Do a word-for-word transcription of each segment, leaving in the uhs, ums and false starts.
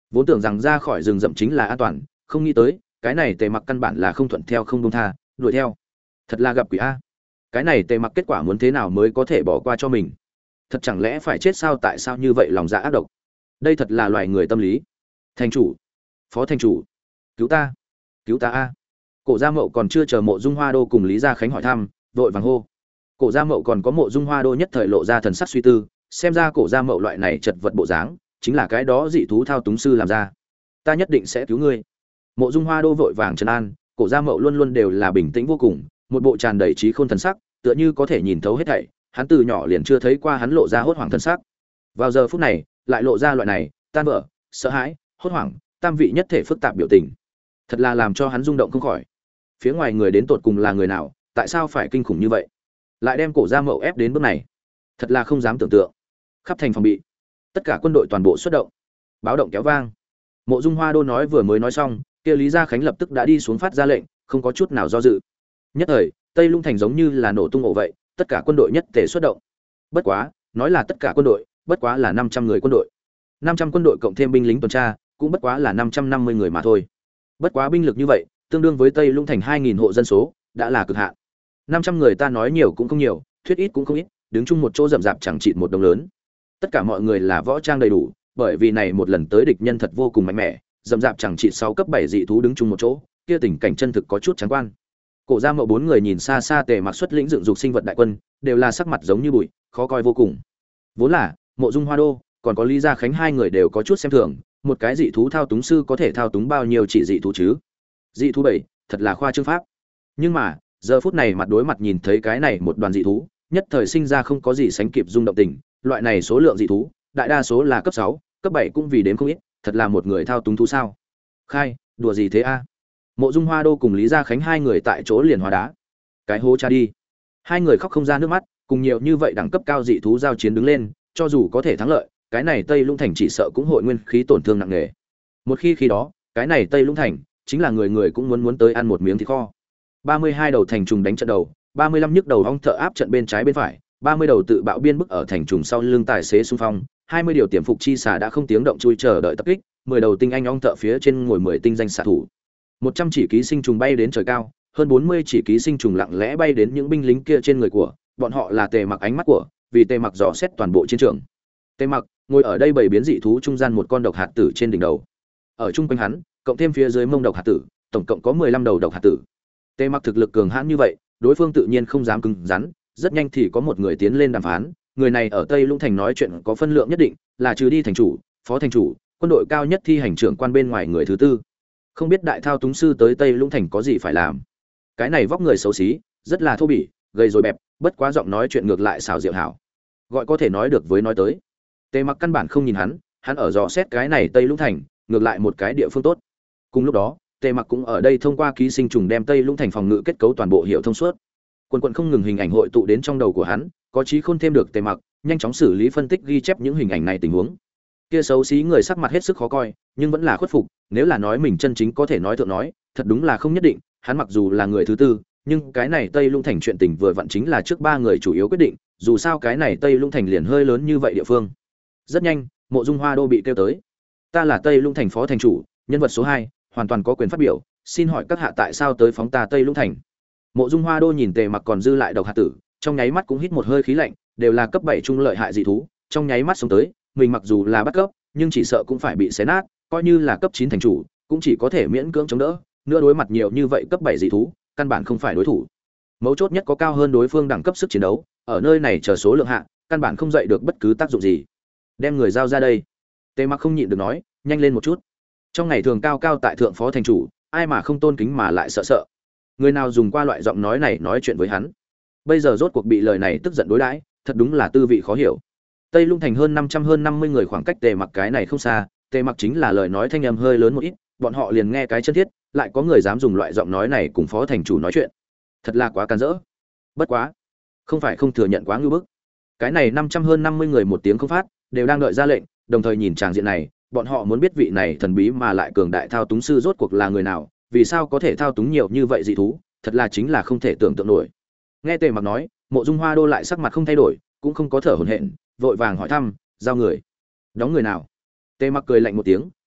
Vốn tưởng rằng ra khỏi rừng rậm chính là an toàn, không nghĩ tới cái này Tề Mặc căn bản là không thuận theo không buông tha, đuổi theo. Thật là gặp quỷ a. Cái này Tề Mặc kết quả muốn thế nào mới có thể bỏ qua cho mình? Thật chẳng lẽ phải chết sao? Tại sao như vậy lòng dạ ác độc? Đây thật là loài người tâm lý. Thành chủ, phó thành chủ, cứu ta, cứu ta a. Cổ Gia Mậu còn chưa chờ Mộ Dung Hoa Đô cùng Lý Gia Khánh hỏi thăm, vội vàng hô. Cổ Gia Mậu còn có Mộ Dung Hoa Đô nhất thời lộ ra thần sắc suy tư, xem ra Cổ Gia Mậu loại này chật vật bộ dáng, chính là cái đó dị thú thao túng sư làm ra. Ta nhất định sẽ cứu ngươi. Mộ Dung Hoa Đô vội vàng trấn an, Cổ Gia Mậu luôn luôn đều là bình tĩnh vô cùng, một bộ tràn đầy trí khôn thần sắc, tựa như có thể nhìn thấu hết thảy, hắn từ nhỏ liền chưa thấy qua hắn lộ ra hốt hoảng thần sắc. Vào giờ phút này, lại lộ ra loại này, tan vỡ, sợ hãi, hốt hoảng, tam vị nhất thể phức tạp biểu tình. Thật là làm cho hắn rung động không khỏi. Phía ngoài người đến tột cùng là người nào, tại sao phải kinh khủng như vậy? Lại đem Cổ Gia Mậu ép đến bước này, thật là không dám tưởng tượng. Khắp thành phòng bị, tất cả quân đội toàn bộ xuất động. Báo động kéo vang. Mộ Dung Hoa Đô nói vừa mới nói xong, kia Lý Gia Khánh lập tức đã đi xuống phát ra lệnh, không có chút nào do dự. Nhất thời, Tây Lung thành giống như là nổ tung ổ vậy, tất cả quân đội nhất thể xuất động. Bất quá, nói là tất cả quân đội, bất quá là năm trăm người quân đội. năm trăm quân đội cộng thêm binh lính tuần tra, cũng bất quá là năm trăm năm mươi người mà thôi. Bất quá binh lực như vậy, tương đương với Tây Lung thành hai nghìn hộ dân số, đã là cực hạn. năm trăm người ta nói nhiều cũng không nhiều, thuyết ít cũng không ít, đứng chung một chỗ rậm rạp chẳng chịt một đồng lớn. Tất cả mọi người là võ trang đầy đủ, bởi vì này một lần tới địch nhân thật vô cùng mạnh mẽ, rậm rạp chẳng chịt sáu cấp bảy dị thú đứng chung một chỗ, kia tình cảnh chân thực có chút trắng quan. Cổ Gia Mậu bốn người nhìn xa xa Tề Mặc xuất lĩnh dựng dục sinh vật đại quân, đều là sắc mặt giống như bụi, khó coi vô cùng. Vốn là Mộ Dung Hoa Đô, còn có Lý Gia Khánh hai người đều có chút xem thường, một cái dị thú thao túng sư có thể thao túng bao nhiêu chỉ dị thú chứ? Dị thú bảy, thật là khoa trương pháp. Nhưng mà, giờ phút này mặt đối mặt nhìn thấy cái này một đoàn dị thú, nhất thời sinh ra không có gì sánh kịp rung động tình, loại này số lượng dị thú, đại đa số là cấp sáu, cấp bảy cũng vì đếm không ít, thật là một người thao túng thú sao? Khai, đùa gì thế a? Mộ Dung Hoa Đô cùng Lý Gia Khánh hai người tại chỗ liền hóa đá. Cái hố cha đi. Hai người khóc không ra nước mắt, cùng nhiều như vậy đẳng cấp cao dị thú giao chiến đứng lên, cho dù có thể thắng lợi, cái này Tây Lũng thành chỉ sợ cũng hội nguyên khí tổn thương nặng nề. Một khi khi đó, cái này Tây Lũng thành chính là người người cũng muốn muốn tới ăn một miếng thịt kho. ba mươi hai đầu thành trùng đánh trận đầu, ba mươi lăm nhức đầu ong thợ áp trận bên trái bên phải, ba mươi đầu tự bạo biên bức ở thành trùng sau lưng tài xế xung phong, hai mươi điều tiềm phục chi xà đã không tiếng động chui chờ đợi tập kích, mười đầu tinh anh ong thợ phía trên ngồi mười tinh danh xạ thủ. một trăm chỉ ký sinh trùng bay đến trời cao, hơn bốn mươi chỉ ký sinh trùng lặng lẽ bay đến những binh lính kia trên người của, bọn họ là Tề Mặc ánh mắt của, vì Tề Mặc dò xét toàn bộ chiến trường. Tề Mặc ngồi ở đây bảy biến dị thú trung gian một con độc hạt tử trên đỉnh đầu. Ở trung quanh hắn, cộng thêm phía dưới mông độc hạt tử, tổng cộng có mười lăm đầu độc hạt tử. Tề Mặc thực lực cường hãn như vậy, đối phương tự nhiên không dám cứng rắn, rất nhanh thì có một người tiến lên đàm phán, người này ở Tây Lũng thành nói chuyện có phân lượng nhất định, là trừ đi thành chủ, phó thành chủ, quân đội cao nhất thi hành trưởng quan bên ngoài người thứ tư. Không biết đại thao túng sư tới Tây Lũng thành có gì phải làm. Cái này vóc người xấu xí, rất là thô bỉ, gầy rồi bẹp, bất quá giọng nói chuyện ngược lại xảo diệu hảo. Gọi có thể nói được với nói tới. Tề Mặc căn bản không nhìn hắn, hắn ở dò xét cái này Tây Lũng thành, ngược lại một cái địa phương tốt. Cùng lúc đó, Tề Mặc cũng ở đây thông qua ký sinh trùng đem Tây Lũng thành phòng ngự kết cấu toàn bộ hiểu thông suốt. Quần quần không ngừng hình ảnh hội tụ đến trong đầu của hắn, có trí khôn thêm được Tề Mặc, nhanh chóng xử lý phân tích ghi chép những hình ảnh này tình huống. Kia xấu xí người sắc mặt hết sức khó coi, nhưng vẫn là khuất phục, nếu là nói mình chân chính có thể nói thượng nói, thật đúng là không nhất định, hắn mặc dù là người thứ tư, nhưng cái này Tây Lũng thành chuyện tình vừa vặn chính là trước ba người chủ yếu quyết định, dù sao cái này Tây Lũng thành liền hơi lớn như vậy địa phương. Rất nhanh, Mộ Dung Hoa Đô bị kêu tới. Ta là Tây Lũng thành phó thành chủ, nhân vật số hai, hoàn toàn có quyền phát biểu, xin hỏi các hạ tại sao tới phóng ta Tây Lũng thành? Mộ Dung Hoa Đô nhìn Tề Mặc còn dư lại độc hạt tử, trong nháy mắt cũng hít một hơi khí lạnh, đều là cấp bảy trung lợi hại dị thú, trong nháy mắt xuống tới, mình mặc dù là bắt cấp, nhưng chỉ sợ cũng phải bị xé nát, coi như là cấp chín thành chủ, cũng chỉ có thể miễn cưỡng chống đỡ, nữa đối mặt nhiều như vậy cấp bảy dị thú, căn bản không phải đối thủ. Mấu chốt nhất có cao hơn đối phương đẳng cấp sức chiến đấu, ở nơi này chờ số lượng hạ, căn bản không dậy được bất cứ tác dụng gì. Đem người giao ra đây. Tề Mặc không nhịn được nói, nhanh lên một chút. Trong ngày thường cao cao tại thượng phó thành chủ, ai mà không tôn kính mà lại sợ sợ. Người nào dùng qua loại giọng nói này nói chuyện với hắn, bây giờ rốt cuộc bị lời này tức giận đối đãi, thật đúng là tư vị khó hiểu. Tây Lũng thành hơn năm trăm hơn năm mươi người, khoảng cách Tề Mặc cái này không xa, Tề Mặc chính là lời nói thanh âm hơi lớn một ít, bọn họ liền nghe cái chân thiết, lại có người dám dùng loại giọng nói này cùng phó thành chủ nói chuyện. Thật là quá can dỡ. Bất quá, không phải không thừa nhận quá ngưu bức. Cái này năm trăm hơn năm mươi người một tiếng không phát, đều đang đợi ra lệnh, đồng thời nhìn tràng diện này, bọn họ muốn biết vị này thần bí mà lại cường đại thao túng sư rốt cuộc là người nào, vì sao có thể thao túng nhiều như vậy dị thú, thật là chính là không thể tưởng tượng nổi. Nghe Tề Mặc nói, Mộ Dung Hoa Đô lại sắc mặt không thay đổi, cũng không có thở hổn hển, vội vàng hỏi thăm, giao người, đóng người nào? Tề Mặc cười lạnh một tiếng,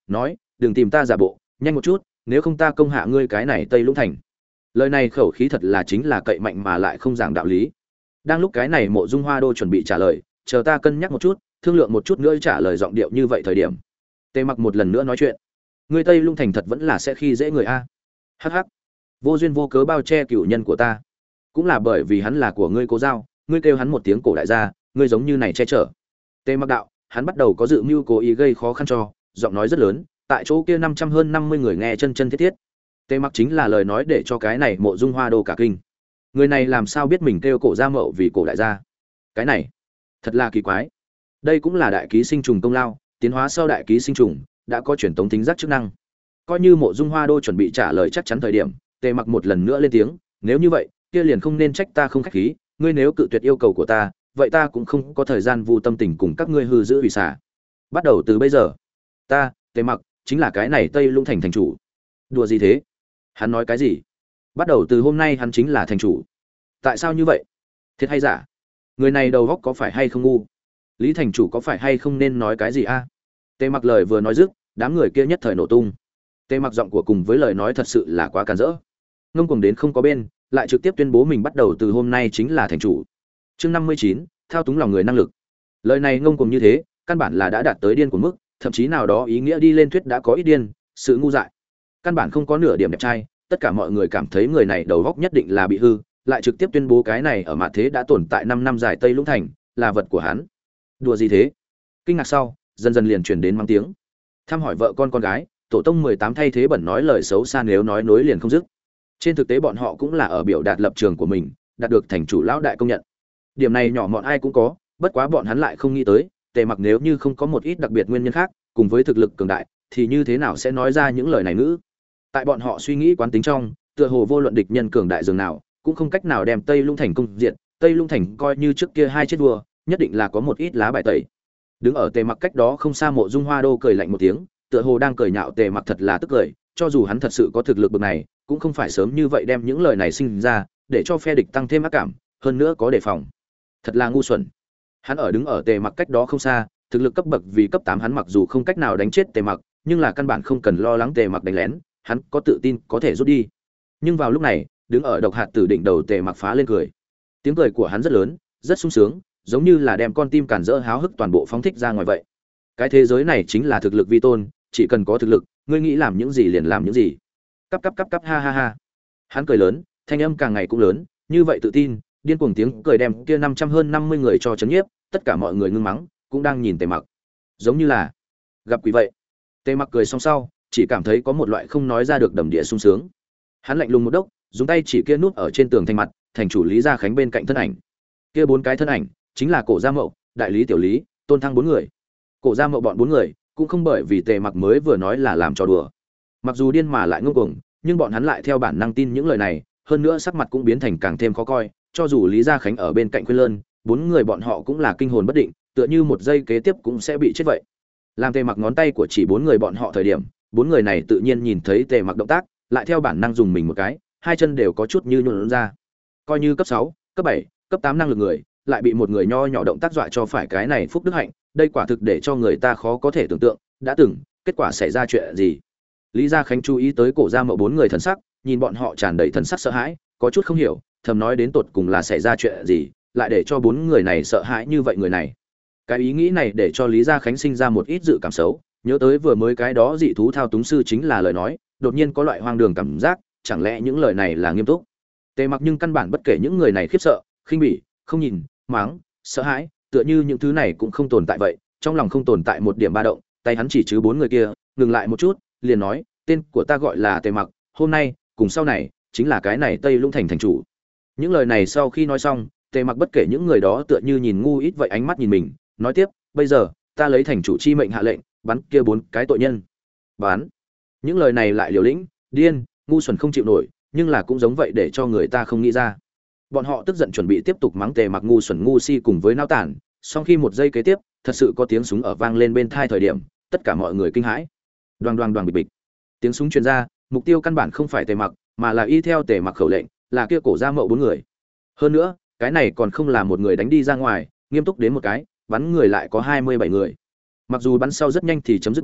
nói đừng tìm ta giả bộ, nhanh một chút, nếu không ta công hạ ngươi cái này Tây Lũng Thành. Lời này khẩu khí thật là chính là cậy mạnh mà lại không giảng đạo lý. Đang lúc cái này Mộ Dung Hoa Đô chuẩn bị trả lời, chờ ta cân nhắc một chút, thương lượng một chút nữa trả lời giọng điệu như vậy thời điểm, Tề Mặc một lần nữa nói chuyện. Ngươi Tây Lũng Thành thật vẫn là sẽ khi dễ người a. Hắc hắc. Vô duyên vô cớ bao che cửu nhân của ta, cũng là bởi vì hắn là của ngươi cố giao, ngươi kêu hắn một tiếng cổ đại gia, ngươi giống như này che chở. Tề Mặc đạo, hắn bắt đầu có dự mưu cố ý gây khó khăn cho, giọng nói rất lớn, tại chỗ kia năm trăm hơn năm mươi người nghe chân chân thiết thiết. Tề Mặc chính là lời nói để cho cái này Mộ Dung Hoa Đô cả kinh. Người này làm sao biết mình kêu cổ gia mậu vì cổ đại gia? Cái này, thật là kỳ quái. Đây cũng là đại ký sinh trùng công lao, tiến hóa sau đại ký sinh trùng đã có truyền tống tính giác chức năng. Coi như Mộ Dung Hoa Đô chuẩn bị trả lời chắc chắn thời điểm, Tề Mặc một lần nữa lên tiếng, nếu như vậy, kia liền không nên trách ta không khách khí, ngươi nếu cự tuyệt yêu cầu của ta, vậy ta cũng không có thời gian vu tâm tình cùng các ngươi hư giữ ủy xả. Bắt đầu từ bây giờ, ta, Tề Mặc, chính là cái này Tây Lũng Thành thành chủ. Đùa gì thế? Hắn nói cái gì? Bắt đầu từ hôm nay hắn chính là thành chủ. Tại sao như vậy? Thiệt hay giả? Người này đầu óc có phải hay không ngu? Lý thành chủ có phải hay không nên nói cái gì a? À? Tề Mặc lời vừa nói dứt, đám người kia nhất thời nổ tung. Tề Mặc giọng của cùng với lời nói thật sự là quá càn rỡ. Ngông cuồng đến không có bên, lại trực tiếp tuyên bố mình bắt đầu từ hôm nay chính là thành chủ. Chương năm mươi chín, thao túng lòng người năng lực. Lời này ngông cuồng như thế, căn bản là đã đạt tới điên của mức, thậm chí nào đó ý nghĩa đi lên thuyết đã có ít điên, sự ngu dại. Căn bản không có nửa điểm đẹp trai, tất cả mọi người cảm thấy người này đầu óc nhất định là bị hư, lại trực tiếp tuyên bố cái này ở mạn thế đã tồn tại năm năm dài Tây Lũng Thành, là vật của hắn. Đùa gì thế? Kinh ngạc sau, dần dần liền truyền đến mang tiếng. Thăm hỏi vợ con con gái, tổ tông mười tám thay thế bẩn nói lời xấu xa nếu nói nối liền không dứt. Trên thực tế bọn họ cũng là ở biểu đạt lập trường của mình, đạt được thành chủ lão đại công nhận. Điểm này nhỏ mọn ai cũng có, bất quá bọn hắn lại không nghĩ tới, Tề Mặc nếu như không có một ít đặc biệt nguyên nhân khác, cùng với thực lực cường đại, thì như thế nào sẽ nói ra những lời này ngữ. Tại bọn họ suy nghĩ quán tính trong, tựa hồ vô luận địch nhân cường đại dường nào, cũng không cách nào đem Tây Lũng Thành công diện, Tây Lũng Thành coi như trước kia hai chết vua, nhất định là có một ít lá bài tẩy. Đứng ở Tề Mặc cách đó không xa Mộ Dung Hoa Đô cười lạnh một tiếng, tựa hồ đang cười nhạo Tề Mặc thật là tức cười, cho dù hắn thật sự có thực lực bậc này, cũng không phải sớm như vậy đem những lời này sinh ra, để cho phe địch tăng thêm ác cảm, hơn nữa có đề phòng. Thật là ngu xuẩn. Hắn ở đứng ở Tề Mặc cách đó không xa, thực lực cấp bậc vì cấp tám hắn mặc dù không cách nào đánh chết Tề Mặc, nhưng là căn bản không cần lo lắng Tề Mặc đánh lén, hắn có tự tin có thể rút đi. Nhưng vào lúc này, đứng ở độc hạt tử đỉnh đầu Tề Mặc phá lên cười. Tiếng cười của hắn rất lớn, rất sung sướng, giống như là đem con tim cản rỡ háo hức toàn bộ phóng thích ra ngoài vậy. Cái thế giới này chính là thực lực vi tôn, chỉ cần có thực lực, ngươi nghĩ làm những gì liền làm những gì. Cắp cắp cắp cắp ha ha ha. Hắn cười lớn, thanh âm càng ngày cũng lớn, như vậy tự tin, điên cuồng tiếng cười đem kia năm trăm hơn năm mươi người cho chấn nhiếp, tất cả mọi người ngưng mắng, cũng đang nhìn Tề Mặc. Giống như là gặp quỷ vậy. Tề Mặc cười xong sau, chỉ cảm thấy có một loại không nói ra được đầm địa sung sướng. Hắn lạnh lùng một đốc, dùng tay chỉ kia nút ở trên tường thanh mặt, thành chủ Lý Gia Khánh bên cạnh thân ảnh. Kia bốn cái thân ảnh, chính là Cổ Gia Mậu, đại lý tiểu lý, Tôn Thăng bốn người. Cổ Gia Mậu bọn bốn người, cũng không bởi vì Tề Mặc mới vừa nói là làm trò đùa. Mặc dù điên mà lại ngông cuồng, nhưng bọn hắn lại theo bản năng tin những lời này, hơn nữa sắc mặt cũng biến thành càng thêm khó coi, cho dù Lý Gia Khánh ở bên cạnh khuyên lơn, bốn người bọn họ cũng là kinh hồn bất định, tựa như một giây kế tiếp cũng sẽ bị chết vậy. Làm Tề Mặc ngón tay của chỉ bốn người bọn họ thời điểm, bốn người này tự nhiên nhìn thấy Tề Mặc động tác, lại theo bản năng dùng mình một cái, hai chân đều có chút như nhũn ra. Coi như cấp sáu, cấp bảy, cấp tám năng lực người, lại bị một người nho nhỏ động tác dọa cho phải cái này phúc đức hạnh, đây quả thực để cho người ta khó có thể tưởng tượng, đã từng, kết quả xảy ra chuyện gì. Lý Gia Khánh chú ý tới Cổ Gia Mậu bốn người thần sắc, nhìn bọn họ tràn đầy thần sắc sợ hãi, có chút không hiểu, thầm nói đến tột cùng là xảy ra chuyện gì, lại để cho bốn người này sợ hãi như vậy người này. Cái ý nghĩ này để cho Lý Gia Khánh sinh ra một ít dự cảm xấu, nhớ tới vừa mới cái đó dị thú thao túng sư chính là lời nói, đột nhiên có loại hoang đường cảm giác, chẳng lẽ những lời này là nghiêm túc. Tề Mặc nhưng căn bản bất kể những người này khiếp sợ, khinh bỉ, không nhìn, mắng, sợ hãi, tựa như những thứ này cũng không tồn tại vậy, trong lòng không tồn tại một điểm ba động, tay hắn chỉ chứ bốn người kia, ngừng lại một chút, liền nói, tên của ta gọi là Tề Mặc, hôm nay, cùng sau này, chính là cái này Tây Lũng Thành thành chủ. Những lời này sau khi nói xong, Tề Mặc bất kể những người đó tựa như nhìn ngu ít vậy ánh mắt nhìn mình, nói tiếp, bây giờ, ta lấy thành chủ chi mệnh hạ lệnh, bắn kia bốn cái tội nhân. Bán. Những lời này lại liều lĩnh, điên, ngu xuẩn không chịu nổi, nhưng là cũng giống vậy để cho người ta không nghĩ ra. Bọn họ tức giận chuẩn bị tiếp tục mắng Tề Mặc ngu xuẩn ngu si cùng với nao tản, song khi một giây kế tiếp, thật sự có tiếng súng ở vang lên bên tai thời điểm, tất cả mọi người kinh hãi. Đoàng đoàng đoàng bịch bịch. Tiếng súng truyền ra, mục tiêu căn bản không phải Tề Mặc, mà là y theo Tề Mặc khẩu lệnh, là kia Cổ Gia Mậu bốn người. Hơn nữa, cái này còn không là một người đánh đi ra ngoài, nghiêm túc đến một cái, bắn người lại có hai mươi bảy người. Mặc dù bắn sau rất nhanh thì chấm dứt bắn,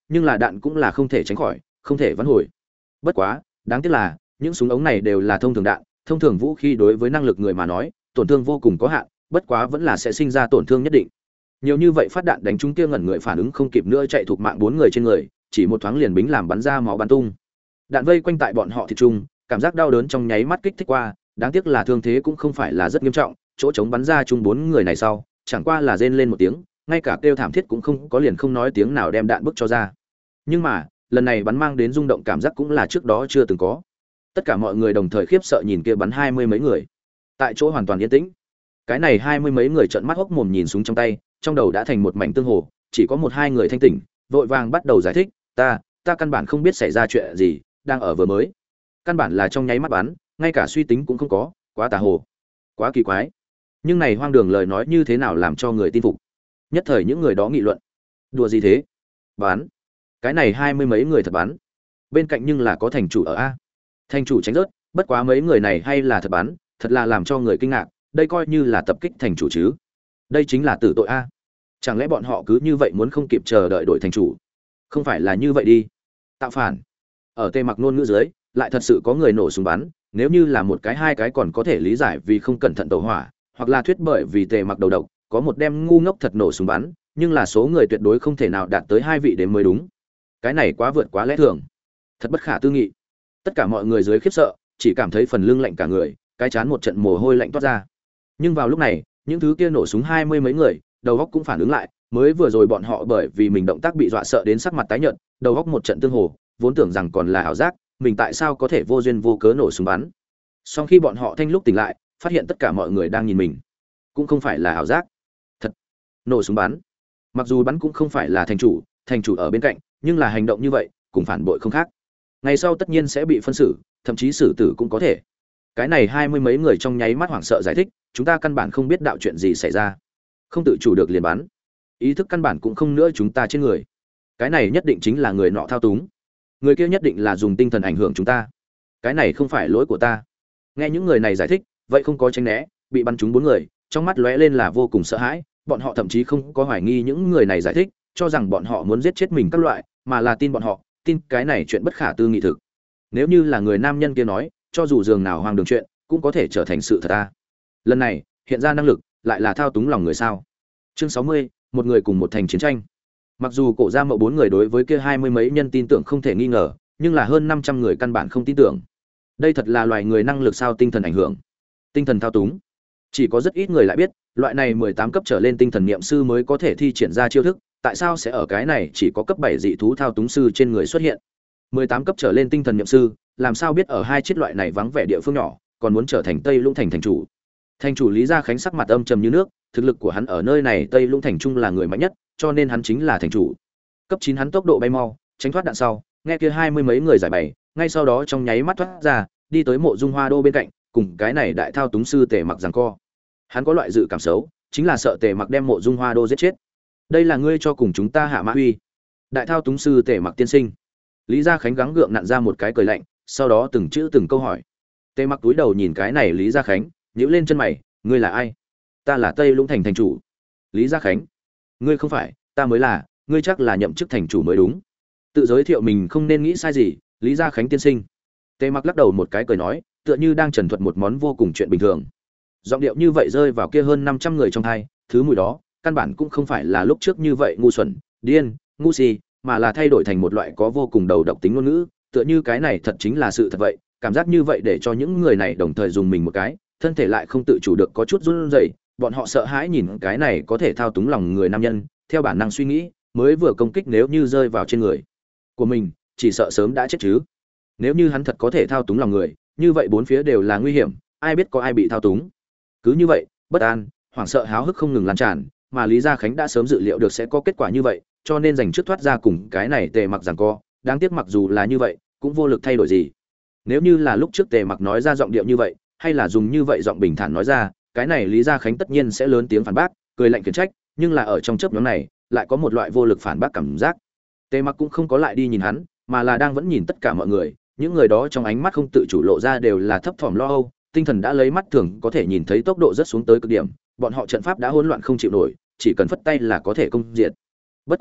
nhưng là đạn cũng là không thể tránh khỏi, không thể vãn hồi. Bất quá, đáng tiếc là những súng ống này đều là thông thường đạn, thông thường vũ khí đối với năng lực người mà nói, tổn thương vô cùng có hạn, bất quá vẫn là sẽ sinh ra tổn thương nhất định. Nhiều như vậy phát đạn đánh trúng kia ngẩn người phản ứng không kịp nữa chạy thuộc mạng bốn người trên người, chỉ một thoáng liền bính làm bắn ra máu bắn tung. Đạn vây quanh tại bọn họ thịt trung, cảm giác đau đớn trong nháy mắt kích thích qua, đáng tiếc là thương thế cũng không phải là rất nghiêm trọng, chỗ trống bắn ra chung bốn người này sau, chẳng qua là rên lên một tiếng, ngay cả kêu thảm thiết cũng không có, liền không nói tiếng nào đem đạn bức cho ra. Nhưng mà, lần này bắn mang đến rung động cảm giác cũng là trước đó chưa từng có. Tất cả mọi người đồng thời khiếp sợ nhìn kia bắn hai mươi mấy người. Tại chỗ hoàn toàn yên tĩnh. Cái này hai mươi mấy người trợn mắt hốc mồm nhìn súng trong tay, trong đầu đã thành một mảnh tương hồ, chỉ có một hai người thanh tỉnh, vội vàng bắt đầu giải thích, "Ta, ta căn bản không biết xảy ra chuyện gì, đang ở vừa mới. Căn bản là trong nháy mắt bắn, ngay cả suy tính cũng không có, quá tà hồ, quá kỳ quái." Nhưng này hoang đường lời nói như thế nào làm cho người tin phục? Nhất thời những người đó nghị luận, "Đùa gì thế? Bắn? Cái này hai mươi mấy người thật bắn? Bên cạnh nhưng là có thành chủ ở a." Thành chủ tránh rớt, bất quá mấy người này hay là thật bắn, thật là làm cho người kinh ngạc, đây coi như là tập kích thành chủ chứ? Đây chính là tử tội a. Chẳng lẽ bọn họ cứ như vậy muốn không kịp chờ đợi đổi thành chủ? Không phải là như vậy đi. Tạo phản. Ở Tề Mặc ngôn ngữ dưới, lại thật sự có người nổ súng bắn, nếu như là một cái hai cái còn có thể lý giải vì không cẩn thận tẩu hỏa, hoặc là thuyết bởi vì Tề Mặc đầu độc, có một đem ngu ngốc thật nổ súng bắn, nhưng là số người tuyệt đối không thể nào đạt tới hai vị đến mới đúng. Cái này quá vượt quá lẽ thường, thật bất khả tư nghị. Tất cả mọi người dưới khiếp sợ, chỉ cảm thấy phần lưng lạnh cả người, cái chán một trận mồ hôi lạnh toát ra. Nhưng vào lúc này, những thứ kia nổ súng hai mươi mấy người, đầu óc cũng phản ứng lại, mới vừa rồi bọn họ bởi vì mình động tác bị dọa sợ đến sắc mặt tái nhợt, đầu óc một trận tương hồ, vốn tưởng rằng còn là ảo giác, mình tại sao có thể vô duyên vô cớ nổ súng bắn. Sau khi bọn họ thanh lúc tỉnh lại, phát hiện tất cả mọi người đang nhìn mình, cũng không phải là ảo giác, thật nổ súng bắn. Mặc dù bắn cũng không phải là thành chủ, thành chủ ở bên cạnh, nhưng là hành động như vậy, cùng phản bội không khác. Ngày sau tất nhiên sẽ bị phân xử, thậm chí xử tử cũng có thể. Cái này hai mươi mấy người trong nháy mắt hoảng sợ giải thích, chúng ta căn bản không biết đạo chuyện gì xảy ra, không tự chủ được liền bắn, ý thức căn bản cũng không nữa chúng ta trên người. Cái này nhất định chính là người nọ thao túng, người kia nhất định là dùng tinh thần ảnh hưởng chúng ta. Cái này không phải lỗi của ta. Nghe những người này giải thích, vậy không có tránh né, bị bắn trúng bốn người, trong mắt lóe lên là vô cùng sợ hãi, bọn họ thậm chí không có hoài nghi những người này giải thích, cho rằng bọn họ muốn giết chết mình các loại, mà là tin bọn họ, tin cái này chuyện bất khả tư nghị thực. Nếu như là người nam nhân kia nói, cho dù giường nào hoang đường chuyện, cũng có thể trở thành sự thật ta. Lần này, hiện ra năng lực, lại là thao túng lòng người sao? Chương sáu mươi, một người cùng một thành chiến tranh. Mặc dù Cổ Gia Mậu bốn người đối với kia hai mươi mấy nhân tin tưởng không thể nghi ngờ, nhưng là hơn năm trăm người căn bản không tin tưởng. Đây thật là loài người năng lực sao tinh thần ảnh hưởng, tinh thần thao túng. Chỉ có rất ít người lại biết, loại này mười tám cấp trở lên tinh thần niệm sư mới có thể thi triển ra chiêu thức, tại sao sẽ ở cái này chỉ có cấp bảy dị thú thao túng sư trên người xuất hiện. mười tám cấp trở lên tinh thần niệm sư, làm sao biết ở hai chiếc loại này vắng vẻ địa phương nhỏ, còn muốn trở thành Tây Lũng thành thành chủ. Thành chủ Lý Gia Khánh sắc mặt âm trầm như nước, thực lực của hắn ở nơi này Tây Lũng thành trung là người mạnh nhất, cho nên hắn chính là thành chủ. Cấp chín hắn tốc độ bay mau, tránh thoát đạn sau, nghe kia hai mươi mấy người giải bày, ngay sau đó trong nháy mắt thoát ra, đi tới Mộ Dung Hoa Đô bên cạnh, cùng cái này đại thao túng sư Tề Mặc giằng co. Hắn có loại dự cảm xấu, chính là sợ Tề Mặc đem Mộ Dung Hoa Đô giết chết. Đây là ngươi cho cùng chúng ta hạ mã uy. Đại thao túng sư Tề Mặc tiên sinh. Lý Gia Khánh gắng gượng nặn ra một cái cười lạnh, sau đó từng chữ từng câu hỏi. Tề Mặc túi đầu nhìn cái này Lý Gia Khánh, nhíu lên chân mày, ngươi là ai? Ta là Tây Lũng thành thành chủ. Lý Gia Khánh. Ngươi không phải, ta mới là, ngươi chắc là nhậm chức thành chủ mới đúng. Tự giới thiệu mình không nên nghĩ sai gì, Lý Gia Khánh tiên sinh. Tề Mặc lắc đầu một cái cười nói, tựa như đang trần thuật một món vô cùng chuyện bình thường. Giọng điệu như vậy rơi vào kia hơn năm trăm người trong tai, thứ mùi đó, căn bản cũng không phải là lúc trước như vậy ngu xuẩn, điên, ngu si, mà là thay đổi thành một loại có vô cùng đầu độc tính ngôn ngữ, tựa như cái này thật chính là sự thật vậy, cảm giác như vậy để cho những người này đồng thời dùng mình một cái, thân thể lại không tự chủ được có chút run rẩy, bọn họ sợ hãi nhìn cái này có thể thao túng lòng người nam nhân, theo bản năng suy nghĩ, mới vừa công kích nếu như rơi vào trên người của mình, chỉ sợ sớm đã chết chứ. Nếu như hắn thật có thể thao túng lòng người, như vậy bốn phía đều là nguy hiểm, ai biết có ai bị thao túng. Cứ như vậy, bất an, hoảng sợ háo hức không ngừng lan tràn, mà Lý Gia Khánh đã sớm dự liệu được sẽ có kết quả như vậy, cho nên dành trước thoát ra cùng cái này Tề Mặc giằng co, đáng tiếc mặc dù là như vậy, cũng vô lực thay đổi gì. Nếu như là lúc trước Tề Mặc nói ra giọng điệu như vậy, hay là dùng như vậy giọng bình thản nói ra, cái này Lý Gia Khánh tất nhiên sẽ lớn tiếng phản bác, cười lạnh khiển trách, nhưng là ở trong chớp nhoáng này, lại có một loại vô lực phản bác cảm giác. Tề Mặc cũng không có lại đi nhìn hắn, mà là đang vẫn nhìn tất cả mọi người, những người đó trong ánh mắt không tự chủ lộ ra đều là thấp thỏm lo âu, tinh thần đã lấy mắt thường có thể nhìn thấy tốc độ rất xuống tới cực điểm, bọn họ trận pháp đã hỗn loạn không chịu nổi, chỉ cần phất tay là có thể công diệt. Bất quá,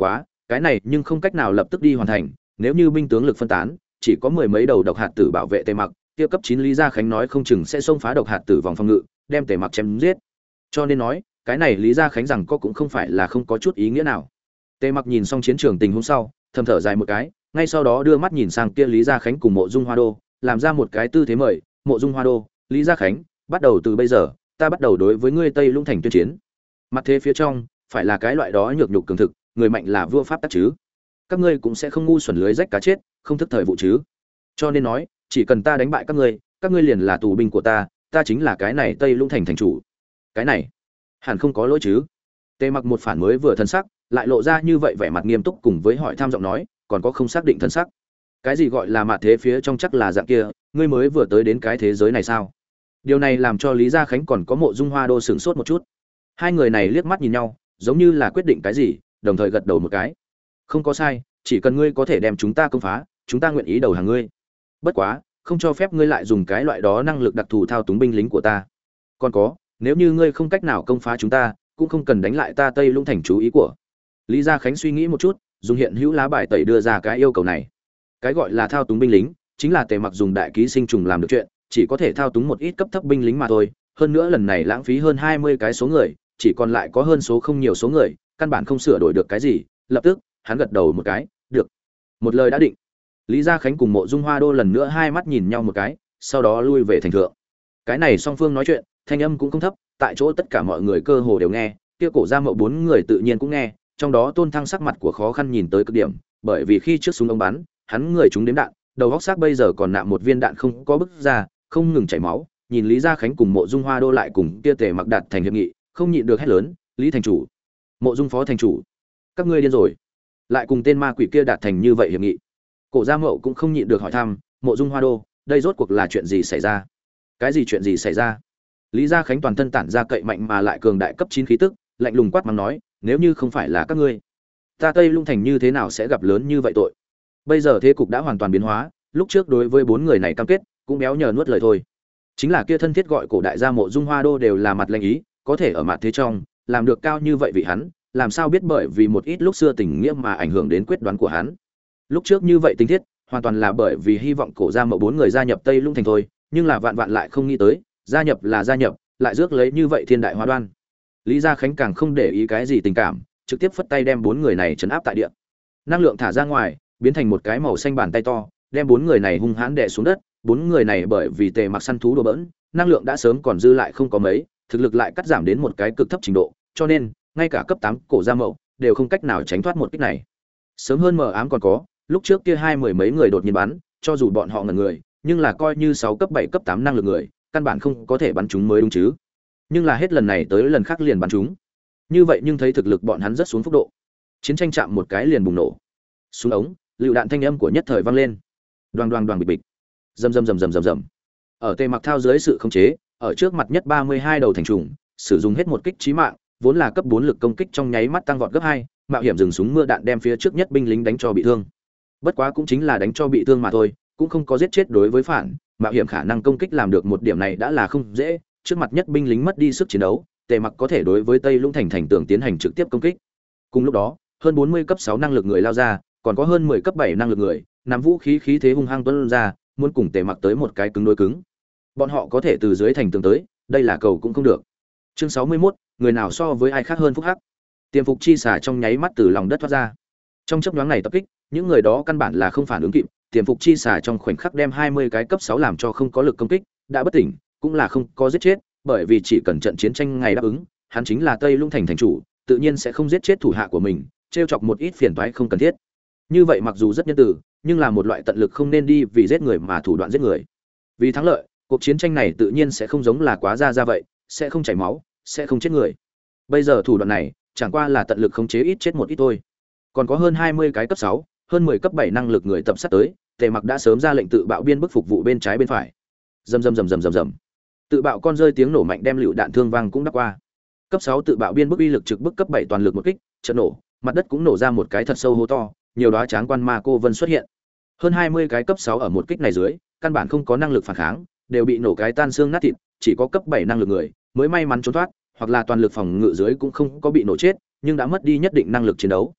Cái này nhưng không cách nào lập tức đi hoàn thành, nếu như binh tướng lực phân tán, chỉ có mười mấy đầu độc hạt tử bảo vệ Tề Mặc, kia cấp chín Lý Gia Khánh nói không chừng sẽ xông phá độc hạt tử vòng phòng ngự, đem Tề Mặc chém giết. Cho nên nói, cái này Lý Gia Khánh rằng có cũng không phải là không có chút ý nghĩa nào. Tề Mặc nhìn xong chiến trường tình huống sau, thầm thở dài một cái, ngay sau đó đưa mắt nhìn sang kia Lý Gia Khánh cùng Mộ Dung Hoa Đô, làm ra một cái tư thế mời, Mộ Dung Hoa Đô, Lý Gia Khánh, bắt đầu từ bây giờ, ta bắt đầu đối với ngươi Tây Lũng Thành tuyên chiến. Mặt thế phía trong, phải là cái loại đó nhược nhục cường thực, người mạnh là vua pháp tắc chứ. Các ngươi cũng sẽ không ngu xuẩn lưới rách cá chết, không thức thời vụ chứ. Cho nên nói, chỉ cần ta đánh bại các ngươi, các ngươi liền là tù binh của ta, ta chính là cái này Tây Lũng Thành thành chủ. Cái này, hẳn không có lỗi chứ. Tề Mặc một phản mới vừa thân sắc, lại lộ ra như vậy vẻ mặt nghiêm túc cùng với hỏi tham giọng nói, còn có không xác định thân sắc. Cái gì gọi là mặt thế phía trong chắc là dạng kia, ngươi mới vừa tới đến cái thế giới này sao? Điều này làm cho Lý Gia Khánh còn có Mộ Dung Hoa Đô sửng sốt một chút. Hai người này liếc mắt nhìn nhau, giống như là quyết định cái gì, đồng thời gật đầu một cái. Không có sai, chỉ cần ngươi có thể đem chúng ta công phá, chúng ta nguyện ý đầu hàng ngươi. Bất quá, không cho phép ngươi lại dùng cái loại đó năng lực đặc thù thao túng binh lính của ta. Còn có, nếu như ngươi không cách nào công phá chúng ta, cũng không cần đánh lại ta Tây Lũng Thành chú ý của. Lý Gia Khánh suy nghĩ một chút, dùng hiện hữu lá bài tẩy đưa ra cái yêu cầu này. Cái gọi là thao túng binh lính, chính là Tề Mặc dùng đại ký sinh trùng làm được chuyện, chỉ có thể thao túng một ít cấp thấp binh lính mà thôi, hơn nữa lần này lãng phí hơn hai mươi cái số người, chỉ còn lại có hơn số không nhiều số người, căn bản không sửa đổi được cái gì. Lập tức, hắn gật đầu một cái, được. Một lời đã định. Lý Gia Khánh cùng Mộ Dung Hoa Đô lần nữa hai mắt nhìn nhau một cái, sau đó lui về thành thượng. Cái này song phương nói chuyện, thanh âm cũng không thấp, tại chỗ tất cả mọi người cơ hồ đều nghe, kia Cổ Gia Mậu bốn người tự nhiên cũng nghe, trong đó Tôn Thăng sắc mặt của khó khăn nhìn tới cực điểm, bởi vì khi trước súng ống bắn, hắn người chúng đếm đạn, đầu góc xác bây giờ còn nạm một viên đạn không có bứt ra, không ngừng chảy máu, nhìn Lý Gia Khánh cùng Mộ Dung Hoa Đô lại cùng kia Tề Mặc đạt thành hiệp nghị, không nhịn được hét lớn, Lý thành chủ, Mộ Dung phó thành chủ, các ngươi điên rồi, lại cùng tên ma quỷ kia đạt thành như vậy hiệp nghị. Cổ Gia Mậu cũng không nhịn được hỏi thăm, Mộ Dung Hoa Đô, đây rốt cuộc là chuyện gì xảy ra? Cái gì chuyện gì xảy ra? Lý Gia Khánh toàn thân tản ra cậy mạnh mà lại cường đại cấp chín khí tức, lạnh lùng quát mắng nói, nếu như không phải là các ngươi, ta Tây Lũng Thành như thế nào sẽ gặp lớn như vậy tội? Bây giờ thế cục đã hoàn toàn biến hóa, lúc trước đối với bốn người này cam kết, cũng béo nhờ nuốt lời thôi. Chính là kia thân thiết gọi cổ đại gia Mộ Dung Hoa Đô đều là mặt lạnh ý, có thể ở mặt thế trong làm được cao như vậy vị hắn, làm sao biết bởi vì một ít lúc xưa tình nghĩa mà ảnh hưởng đến quyết đoán của hắn. Lúc trước như vậy tình thiết, hoàn toàn là bởi vì hy vọng cổ gia Mậu bốn người gia nhập Tây Lũng Thành thôi, nhưng là vạn vạn lại không nghĩ tới, gia nhập là gia nhập, lại rước lấy như vậy thiên đại hóa đoan. Lý Gia Khánh càng không để ý cái gì tình cảm, trực tiếp phất tay đem bốn người này trấn áp tại địa. Năng lượng thả ra ngoài, biến thành một cái màu xanh bàn tay to, đem bốn người này hung hãn đè xuống đất. Bốn người này bởi vì Tề Mặc săn thú đùa bỡn, năng lượng đã sớm còn dư lại không có mấy, thực lực lại cắt giảm đến một cái cực thấp trình độ, cho nên ngay cả cấp tám cổ gia Mậu đều không cách nào tránh thoát một kích này. Sớm hơn mờ ám còn có, lúc trước kia hai mười mấy người đột nhiên bắn, cho dù bọn họ ngẩn người, nhưng là coi như sáu cấp bảy cấp tám năng lực người, căn bản không có thể bắn chúng mới đúng chứ. Nhưng là hết lần này tới lần khác liền bắn chúng. Như vậy nhưng thấy thực lực bọn hắn rất xuống phúc độ. Chiến tranh chạm một cái liền bùng nổ. Súng ống, lựu đạn thanh âm của nhất thời vang lên. Đoàng đoàng đoàng bịch bịch. Rầm rầm rầm rầm rầm rầm. Ở Tề Mặc thao dưới sự khống chế, ở trước mặt nhất ba mươi hai đầu thành trùng, sử dụng hết một kích chí mạng, vốn là cấp bốn lực công kích trong nháy mắt tăng vọt gấp hai, mạo hiểm dừng súng mưa đạn đem phía trước nhất binh lính đánh cho bị thương. Bất quá cũng chính là đánh cho bị thương mà thôi, cũng không có giết chết đối với phản, mạo hiểm khả năng công kích làm được một điểm này đã là không dễ, trước mặt nhất binh lính mất đi sức chiến đấu, Tề Mặc có thể đối với Tây Lũng Thành thành tường tiến hành trực tiếp công kích. Cùng lúc đó, hơn bốn mươi cấp sáu năng lực người lao ra, còn có hơn mười cấp bảy năng lực người, nắm vũ khí khí thế hung hăng tuôn ra, muốn cùng Tề Mặc tới một cái cứng đối cứng. Bọn họ có thể từ dưới thành tường tới, đây là cầu cũng không được. Chương sáu mươi mốt, người nào so với ai khác hơn phúc hắc. Tiềm phục chi xả trong nháy mắt từ lòng đất thoát ra. Trong chớp nhoáng này tập kích, những người đó căn bản là không phản ứng kịp, tiềm phục chi xả trong khoảnh khắc đem hai mươi cái cấp sáu làm cho không có lực công kích, đã bất tỉnh, cũng là không có giết chết, bởi vì chỉ cần trận chiến tranh ngày đáp ứng, hắn chính là Tây Lũng Thành thành chủ, tự nhiên sẽ không giết chết thủ hạ của mình, trêu chọc một ít phiền toái không cần thiết. Như vậy mặc dù rất nhân từ, nhưng là một loại tận lực không nên đi vì giết người mà thủ đoạn giết người. Vì thắng lợi, cuộc chiến tranh này tự nhiên sẽ không giống là quá ra ra vậy, sẽ không chảy máu, sẽ không chết người. Bây giờ thủ đoạn này, chẳng qua là tận lực khống chế ít chết một ít thôi. Còn có hơn hai mươi cái cấp sáu, hơn mười cấp bảy năng lực người tập sát tới, Tề Mặc đã sớm ra lệnh tự bạo biên bức phục vụ bên trái bên phải. Rầm rầm rầm rầm rầm rầm. Tự bạo con rơi tiếng nổ mạnh đem lựu đạn thương vang cũng đắp qua. Cấp sáu tự bạo biên bức uy lực trực bức cấp bảy toàn lực một kích, chợt nổ, mặt đất cũng nổ ra một cái thật sâu hố to, nhiều đóa tráng quan ma cô vân xuất hiện. Hơn hai mươi cái cấp sáu ở một kích này dưới, căn bản không có năng lực phản kháng, đều bị nổ cái tan xương nát thịt, chỉ có cấp bảy năng lực người mới may mắn trốn thoát, hoặc là toàn lực phòng ngự dưới cũng không có bị nổ chết, nhưng đã mất đi nhất định năng lực chiến đấu.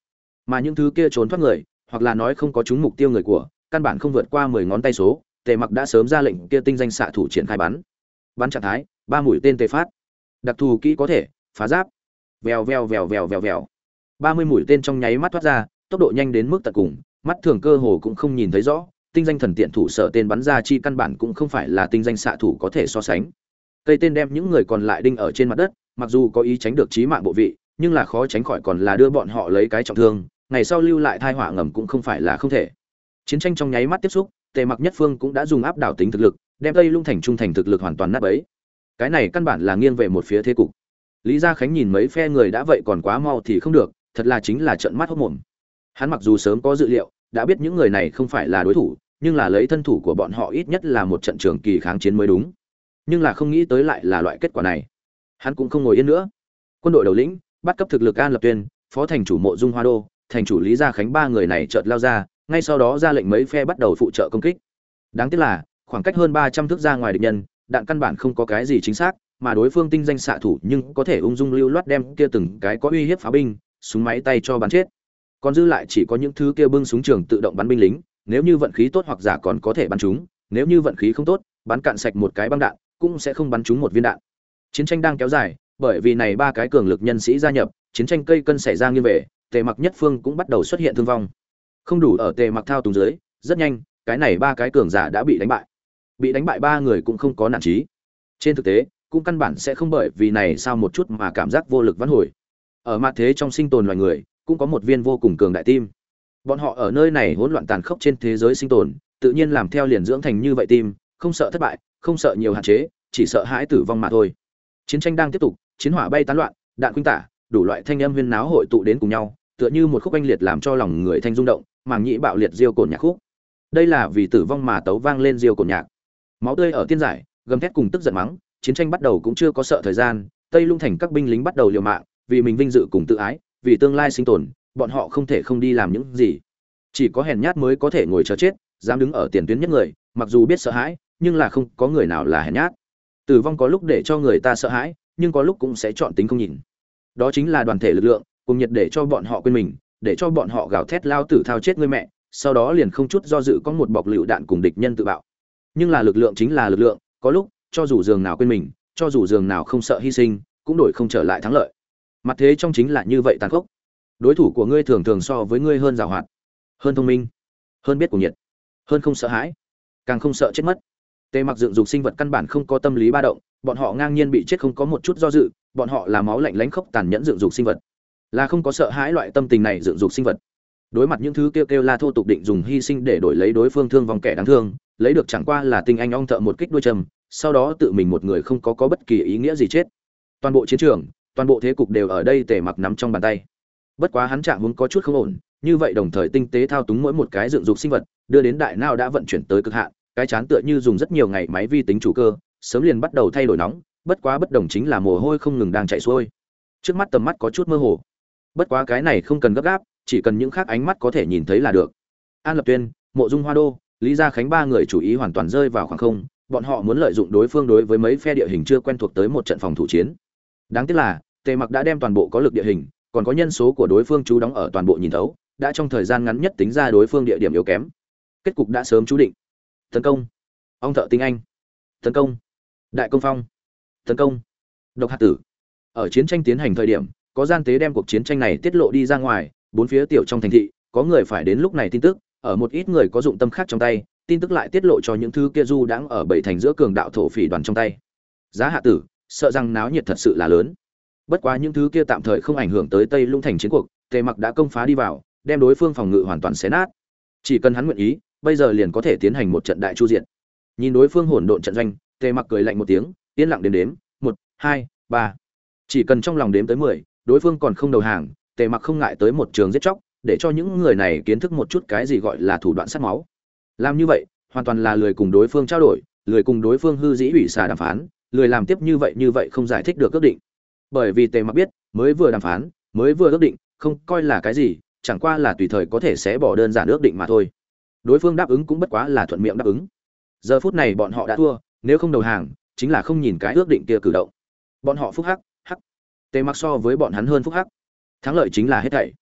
Mà những thứ kia trốn thoát người, hoặc là nói không có trúng mục tiêu người của, căn bản không vượt qua mười ngón tay số, Tề Mặc đã sớm ra lệnh kia tinh danh xạ thủ triển khai bắn. Bắn trạng thái, ba mũi tên tề phát. Đặc thù kỹ có thể, phá giáp. Vèo vèo vèo vèo vèo vèo. ba mươi mũi tên trong nháy mắt thoát ra, tốc độ nhanh đến mức tận cùng, mắt thường cơ hồ cũng không nhìn thấy rõ, tinh danh thần tiện thủ sở tên bắn ra chi căn bản cũng không phải là tinh danh xạ thủ có thể so sánh. Cây tên đem những người còn lại đinh ở trên mặt đất, mặc dù có ý tránh được chí mạng bộ vị, nhưng là khó tránh khỏi còn là đưa bọn họ lấy cái trọng thương, ngày sau lưu lại tai họa ngầm cũng không phải là không thể. Chiến tranh trong nháy mắt tiếp xúc, Tề Mặc Nhất Phương cũng đã dùng áp đảo tính thực lực, đem Tây Lung Thành trung thành thực lực hoàn toàn nát bấy. Cái này căn bản là nghiêng về một phía thế cục. Lý Gia Khánh nhìn mấy phe người đã vậy còn quá mau thì không được, thật là chính là trợn mắt hốt mồm. Hắn mặc dù sớm có dự liệu, đã biết những người này không phải là đối thủ, nhưng là lấy thân thủ của bọn họ ít nhất là một trận trường kỳ kháng chiến mới đúng. Nhưng là không nghĩ tới lại là loại kết quả này. Hắn cũng không ngồi yên nữa. Quân đội đầu lĩnh, bắt cấp thực lực An Lập Tuyên, phó thành chủ Mộ Dung Hoa Đô, thành chủ Lý Gia Khánh ba người này chợt lao ra, ngay sau đó ra lệnh mấy phe bắt đầu phụ trợ công kích. Đáng tiếc là, khoảng cách hơn ba trăm thước ra ngoài địch nhân, đạn căn bản không có cái gì chính xác, mà đối phương tinh danh xạ thủ nhưng có thể ung dung lưu loát đem kia từng cái có uy hiếp pháo binh, súng máy tay cho bắn chết. Còn dư lại chỉ có những thứ kia bưng súng trường tự động bắn binh lính, nếu như vận khí tốt hoặc giả còn có thể bắn chúng, nếu như vận khí không tốt, bắn cạn sạch một cái băng đạn, cũng sẽ không bắn trúng một viên đạn. Chiến tranh đang kéo dài, bởi vì này ba cái cường lực nhân sĩ gia nhập, chiến tranh cây cân xảy ra nghiêng về, Tề Mặc Nhất Phương cũng bắt đầu xuất hiện thương vong. Không đủ ở Tề Mặc thao túng dưới, rất nhanh, cái này ba cái cường giả đã bị đánh bại. Bị đánh bại ba người cũng không có nản chí. Trên thực tế, cũng căn bản sẽ không bởi vì này sao một chút mà cảm giác vô lực vãn hồi. Ở mặt thế trong sinh tồn loài người, cũng có một viên vô cùng cường đại tim. Bọn họ ở nơi này hỗn loạn tàn khốc trên thế giới sinh tồn, tự nhiên làm theo liền dưỡng thành như vậy tim, không sợ thất bại, không sợ nhiều hạn chế, chỉ sợ hãi tử vong mà thôi. Chiến tranh đang tiếp tục, chiến hỏa bay tán loạn, đạn khuynh tả, đủ loại thanh âm huyên náo hội tụ đến cùng nhau, tựa như một khúc oanh liệt làm cho lòng người thanh rung động, màng nhĩ bạo liệt diêu cồn nhạc khúc. Đây là vì tử vong mà tấu vang lên diêu cồn nhạc. Máu tươi ở tiên giải, gầm thét cùng tức giận mắng, chiến tranh bắt đầu cũng chưa có sợ thời gian, Tây Lung Thành các binh lính bắt đầu liều mạng, vì mình vinh dự cùng tự ái, vì tương lai sinh tồn, bọn họ không thể không đi làm những gì. Chỉ có hèn nhát mới có thể ngồi chờ chết, dám đứng ở tiền tuyến nhất người, mặc dù biết sợ hãi, nhưng là không có người nào là hèn nhát. Tử vong có lúc để cho người ta sợ hãi, nhưng có lúc cũng sẽ chọn tính không nhìn. Đó chính là đoàn thể lực lượng, cùng nhiệt để cho bọn họ quên mình, để cho bọn họ gào thét lao tử thao chết người mẹ, sau đó liền không chút do dự có một bọc lựu đạn cùng địch nhân tự bạo. Nhưng là lực lượng chính là lực lượng, có lúc, cho dù giường nào quên mình, cho dù giường nào không sợ hy sinh, cũng đổi không trở lại thắng lợi. Mặt thế trong chính là như vậy tàn khốc. Đối thủ của ngươi thường thường so với ngươi hơn giàu hoạt, hơn thông minh, hơn biết cuồng nhiệt, hơn không sợ hãi, càng không sợ chết mất. Tề Mặc dựng dục sinh vật căn bản không có tâm lý ba động, bọn họ ngang nhiên bị chết không có một chút do dự, bọn họ là máu lạnh lánh khốc tàn nhẫn dựng dục sinh vật, là không có sợ hãi loại tâm tình này dựng dục sinh vật. Đối mặt những thứ kêu kêu la thô tục định dùng hy sinh để đổi lấy đối phương thương vong kẻ đáng thương, lấy được chẳng qua là tinh anh ong thợ một kích đuôi trầm, sau đó tự mình một người không có có bất kỳ ý nghĩa gì chết. Toàn bộ chiến trường, toàn bộ thế cục đều ở đây Tề Mặc nắm trong bàn tay. Bất quá hắn trạng huống có chút không ổn, như vậy đồng thời tinh tế thao túng mỗi một cái dựng dục sinh vật, đưa đến đại não đã vận chuyển tới cực hạn, cái chán tựa như dùng rất nhiều ngày máy vi tính chủ cơ, sớm liền bắt đầu thay đổi nóng, bất quá bất đồng chính là mồ hôi không ngừng đang chảy xuôi. Trước mắt tầm mắt có chút mơ hồ. Bất quá cái này không cần gấp gáp, chỉ cần những khác ánh mắt có thể nhìn thấy là được. An Lập Tuyên, Mộ Dung Hoa Đô, Lý Gia Khánh ba người chủ ý hoàn toàn rơi vào khoảng không, bọn họ muốn lợi dụng đối phương đối với mấy phe địa hình chưa quen thuộc tới một trận phòng thủ chiến. Đáng tiếc là, Tề Mặc đã đem toàn bộ có lực địa hình, còn có nhân số của đối phương trú đóng ở toàn bộ nhìn thấu, đã trong thời gian ngắn nhất tính ra đối phương địa điểm yếu kém. Kết cục đã sớm chú định. Tấn công. Ong thợ tinh anh. Tấn công. Đại công phong. Tấn công. Độc hạt tử. Ở chiến tranh tiến hành thời điểm, có gian tế đem cuộc chiến tranh này tiết lộ đi ra ngoài, bốn phía tiểu trong thành thị, có người phải đến lúc này tin tức, ở một ít người có dụng tâm khác trong tay, tin tức lại tiết lộ cho những thứ kia du đãng ở bảy thành giữa cường đạo thổ phỉ đoàn trong tay. Giá hạ tử, sợ rằng náo nhiệt thật sự là lớn. Bất quá những thứ kia tạm thời không ảnh hưởng tới Tây Lung Thành chiến cuộc, Tề Mặc đã công phá đi vào, đem đối phương phòng ngự hoàn toàn xé nát. Chỉ cần hắn nguyện ý, bây giờ liền có thể tiến hành một trận đại chu diện. Nhìn đối phương hỗn độn trận doanh, Tề Mặc cười lạnh một tiếng, yên lặng đếm đếm, một, hai, ba. Chỉ cần trong lòng đếm tới mười, đối phương còn không đầu hàng, Tề Mặc không ngại tới một trường giết chóc, để cho những người này kiến thức một chút cái gì gọi là thủ đoạn sát máu. Làm như vậy, hoàn toàn là lười cùng đối phương trao đổi, lười cùng đối phương hư dĩ ủy xà đàm phán, lười làm tiếp như vậy như vậy không giải thích được ước định. Bởi vì Tề Mặc biết, mới vừa đàm phán, mới vừa ước định, không coi là cái gì, chẳng qua là tùy thời có thể sẽ bỏ đơn giản ước định mà thôi. Đối phương đáp ứng cũng bất quá là thuận miệng đáp ứng. Giờ phút này bọn họ đã thua, nếu không đầu hàng, chính là không nhìn cái ước định kia cử động. Bọn họ phúc hắc, hắc. Tề Mặc so với bọn hắn hơn phúc hắc. Thắng lợi chính là hết thảy.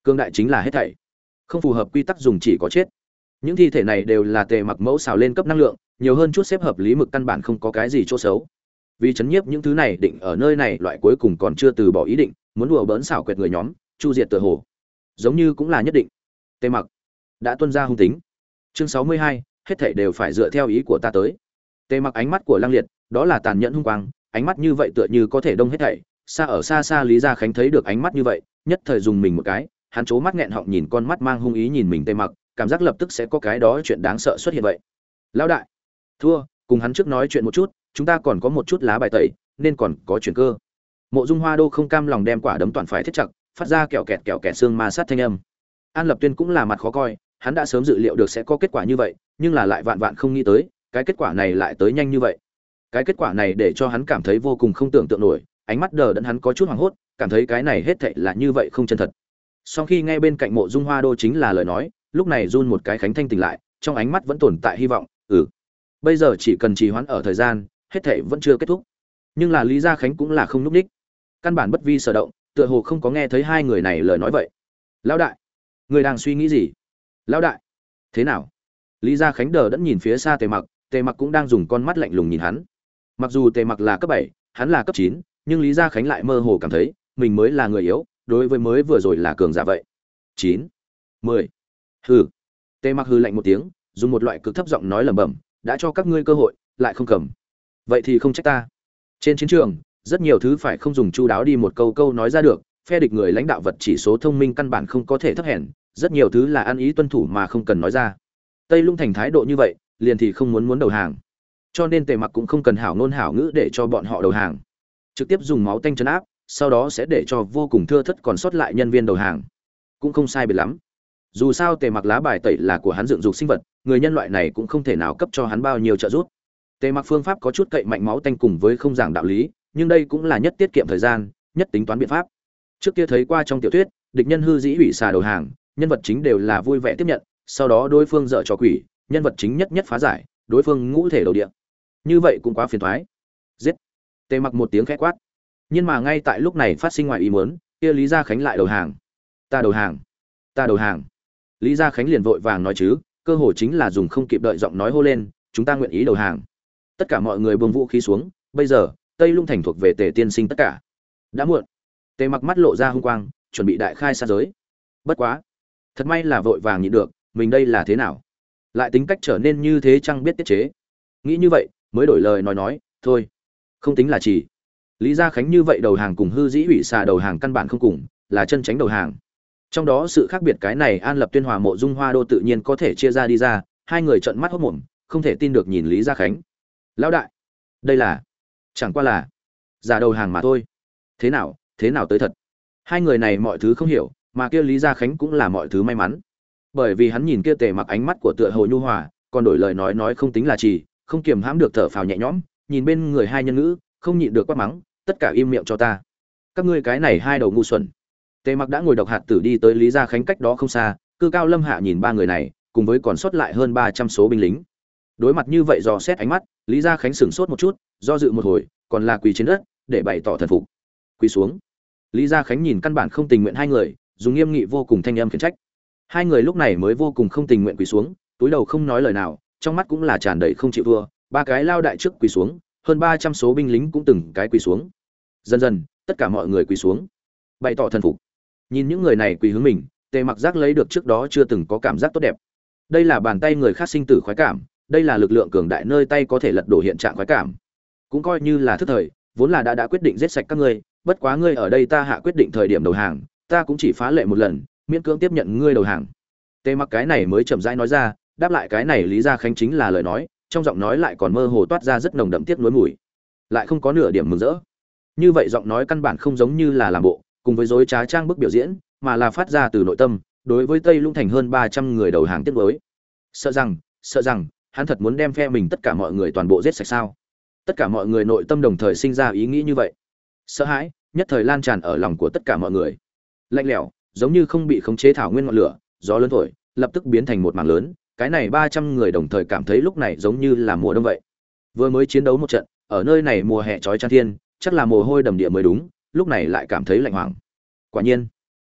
Cương đại chính là hết thảy, không phù hợp quy tắc dùng chỉ có chết. Những thi thể này đều là tề mặc mẫu xào lên cấp năng lượng, nhiều hơn chút xếp hợp lý mực căn bản không có cái gì chỗ xấu. Vì chấn nhiếp những thứ này định ở nơi này loại cuối cùng còn chưa từ bỏ ý định, muốn đùa bỡn xảo quyệt người nhóm, chu diệt tựa hồ, giống như cũng là nhất định. Tề mặc đã tuân ra hung tính. Chương sáu mươi hai, hết thảy đều phải dựa theo ý của ta tới. Tề mặc ánh mắt của Lăng Liệt, đó là tàn nhẫn hung quang, ánh mắt như vậy tựa như có thể đông hết thảy. Xa ở xa xa Lý Gia Khánh thấy được ánh mắt như vậy, nhất thời dùng mình một cái, hắn chố mắt nghẹn họng nhìn con mắt mang hung ý nhìn mình Tề mặc, cảm giác lập tức sẽ có cái đó chuyện đáng sợ xuất hiện vậy. Lão đại, thua, cùng hắn trước nói chuyện một chút, chúng ta còn có một chút lá bài tẩy, nên còn có chuyển cơ. Mộ Dung Hoa Đô không cam lòng đem quả đấm toàn phải thiết chặt, phát ra kẹo kẹt kẹo kẹt xương ma sát thanh âm. An Lập Tuyên cũng là mặt khó coi, hắn đã sớm dự liệu được sẽ có kết quả như vậy, nhưng là lại vạn vạn không nghĩ tới, cái kết quả này lại tới nhanh như vậy. Cái kết quả này để cho hắn cảm thấy vô cùng không tưởng tượng nổi, ánh mắt đờ đẫn hắn có chút hoảng hốt, cảm thấy cái này hết thảy là như vậy không chân thật. Sau khi nghe bên cạnh Mộ Dung Hoa Đô chính là lời nói, lúc này run một cái Khánh thanh tỉnh lại, trong ánh mắt vẫn tồn tại hy vọng, ừ. Bây giờ chỉ cần trì hoãn ở thời gian, hết thảy vẫn chưa kết thúc. Nhưng là Lý Gia Khánh cũng là không lúc đích, căn bản bất vi sở động, tựa hồ không có nghe thấy hai người này lời nói vậy. Lão đại, người đang suy nghĩ gì? Lão đại, thế nào? Lý Gia Khánh đờ đẫn nhìn phía xa Tề Mặc, Tề Mặc cũng đang dùng con mắt lạnh lùng nhìn hắn. Mặc dù Tề Mặc là cấp bảy, hắn là cấp chín, nhưng Lý Gia Khánh lại mơ hồ cảm thấy mình mới là người yếu, đối với mới vừa rồi là cường giả vậy. chín, mười. Hừ. Tề Mặc hừ lạnh một tiếng, dùng một loại cực thấp giọng nói lẩm bẩm, đã cho các ngươi cơ hội, lại không cầm. Vậy thì không trách ta. Trên chiến trường, rất nhiều thứ phải không dùng chu đáo đi một câu câu nói ra được, phe địch người lãnh đạo vật chỉ số thông minh căn bản không có thể thấp hèn, rất nhiều thứ là ăn ý tuân thủ mà không cần nói ra. Tây Lung Thành thái độ như vậy, liền thì không muốn muốn đầu hàng. Cho nên Tề Mặc cũng không cần hảo ngôn hảo ngữ để cho bọn họ đầu hàng, trực tiếp dùng máu tanh trấn áp, sau đó sẽ để cho vô cùng thưa thất còn sót lại nhân viên đầu hàng, cũng không sai biệt lắm. Dù sao Tề Mặc lá bài tẩy là của hắn dựng dục sinh vật, người nhân loại này cũng không thể nào cấp cho hắn bao nhiêu trợ giúp. Tề Mặc phương pháp có chút cậy mạnh máu tanh cùng với không giảng đạo lý, nhưng đây cũng là nhất tiết kiệm thời gian, nhất tính toán biện pháp. Trước kia thấy qua trong tiểu thuyết, địch nhân hư dĩ hủy xà đầu hàng, nhân vật chính đều là vui vẻ tiếp nhận, sau đó đối phương dở trò quỷ, nhân vật chính nhất nhất phá giải, đối phương ngũ thể đầu địa. Như vậy cũng quá phiền toái. Giết. Tề Mặc một tiếng khẽ quát. Nhưng mà ngay tại lúc này phát sinh ngoài ý muốn, kia Lý Gia Khánh lại đầu hàng. Ta đầu hàng, ta đầu hàng. Lý Gia Khánh liền vội vàng nói chứ, cơ hội chính là dùng không kịp đợi giọng nói hô lên, chúng ta nguyện ý đầu hàng. Tất cả mọi người buông vũ khí xuống, bây giờ, Tây Lung Thành thuộc về Tề tiên sinh tất cả. Đã muộn. Tề Mặc mắt lộ ra hung quang, chuẩn bị đại khai sát giới. Bất quá, thật may là vội vàng nhịn được, mình đây là thế nào? Lại tính cách trở nên như thế chăng biết tiết chế. Nghĩ như vậy, mới đổi lời nói nói, thôi, không tính là chỉ. Lý Gia Khánh như vậy đầu hàng cùng hư dĩ hủy xà đầu hàng căn bản không cùng, là chân tránh đầu hàng. Trong đó sự khác biệt cái này An Lập Tuyên Hòa Mộ Dung Hoa Đô tự nhiên có thể chia ra đi ra, hai người trợn mắt hốt mồm, không thể tin được nhìn Lý Gia Khánh. Lão đại, đây là, chẳng qua là giả đầu hàng mà thôi. Thế nào, thế nào tới thật? Hai người này mọi thứ không hiểu, mà kia Lý Gia Khánh cũng là mọi thứ may mắn. Bởi vì hắn nhìn kia Tề Mặc ánh mắt của tựa hồ nhu hòa, còn đổi lời nói nói không tính là chỉ, không kiềm hãm được thở phào nhẹ nhõm, nhìn bên người hai nhân ngữ, không nhịn được quát mắng, tất cả im miệng cho ta. Các ngươi cái này hai đầu ngu xuẩn. Tề Mặc đã ngồi độc hạt tử đi tới Lý Gia Khánh cách đó không xa, cư cao lâm hạ nhìn ba người này, cùng với còn sót lại hơn ba trăm số binh lính. Đối mặt như vậy dò xét ánh mắt, Lý Gia Khánh sững sốt một chút, do dự một hồi, còn là quỳ trên đất, để bày tỏ thần phục. Quỳ xuống. Lý Gia Khánh nhìn căn bản không tình nguyện hai người, dùng nghiêm nghị vô cùng thanh âm khiển trách. Hai người lúc này mới vô cùng không tình nguyện quỳ xuống, túi đầu không nói lời nào, trong mắt cũng là tràn đầy không chịu thua, ba cái lao đại trước quỳ xuống, hơn ba trăm số binh lính cũng từng cái quỳ xuống. Dần dần, tất cả mọi người quỳ xuống, bày tỏ thần phục. Nhìn những người này quỳ hướng mình, Tề Mặc giác lấy được trước đó chưa từng có cảm giác tốt đẹp. Đây là bàn tay người khác sinh tử khoái cảm, đây là lực lượng cường đại nơi tay có thể lật đổ hiện trạng khoái cảm. Cũng coi như là thức thời, vốn là đã đã quyết định giết sạch các ngươi, bất quá ngươi ở đây ta hạ quyết định thời điểm đầu hàng, ta cũng chỉ phá lệ một lần, miễn cưỡng tiếp nhận ngươi đầu hàng. Tề Mặc cái này mới chậm rãi nói ra, đáp lại cái này Lý Gia Khánh chính là lời nói, trong giọng nói lại còn mơ hồ toát ra rất nồng đậm tiếc nuối mùi, lại không có nửa điểm mừng rỡ. Như vậy giọng nói căn bản không giống như là làm bộ, cùng với dối trá trang bức biểu diễn, mà là phát ra từ nội tâm, đối với Tây Lung Thành hơn ba trăm người đầu hàng tiếc nuối. Sợ rằng, sợ rằng hắn thật muốn đem phe mình tất cả mọi người toàn bộ giết sạch sao? Tất cả mọi người nội tâm đồng thời sinh ra ý nghĩ như vậy. Sợ hãi nhất thời lan tràn ở lòng của tất cả mọi người. Lạnh lẽo, giống như không bị khống chế thảo nguyên ngọn lửa, gió lớn thổi, lập tức biến thành một mảng lớn, cái này ba trăm người đồng thời cảm thấy lúc này giống như là mùa đông vậy. Vừa mới chiến đấu một trận, ở nơi này mùa hè chói chang thiên, chắc là mồ hôi đầm địa mới đúng, lúc này lại cảm thấy lạnh hoảng. Quả nhiên,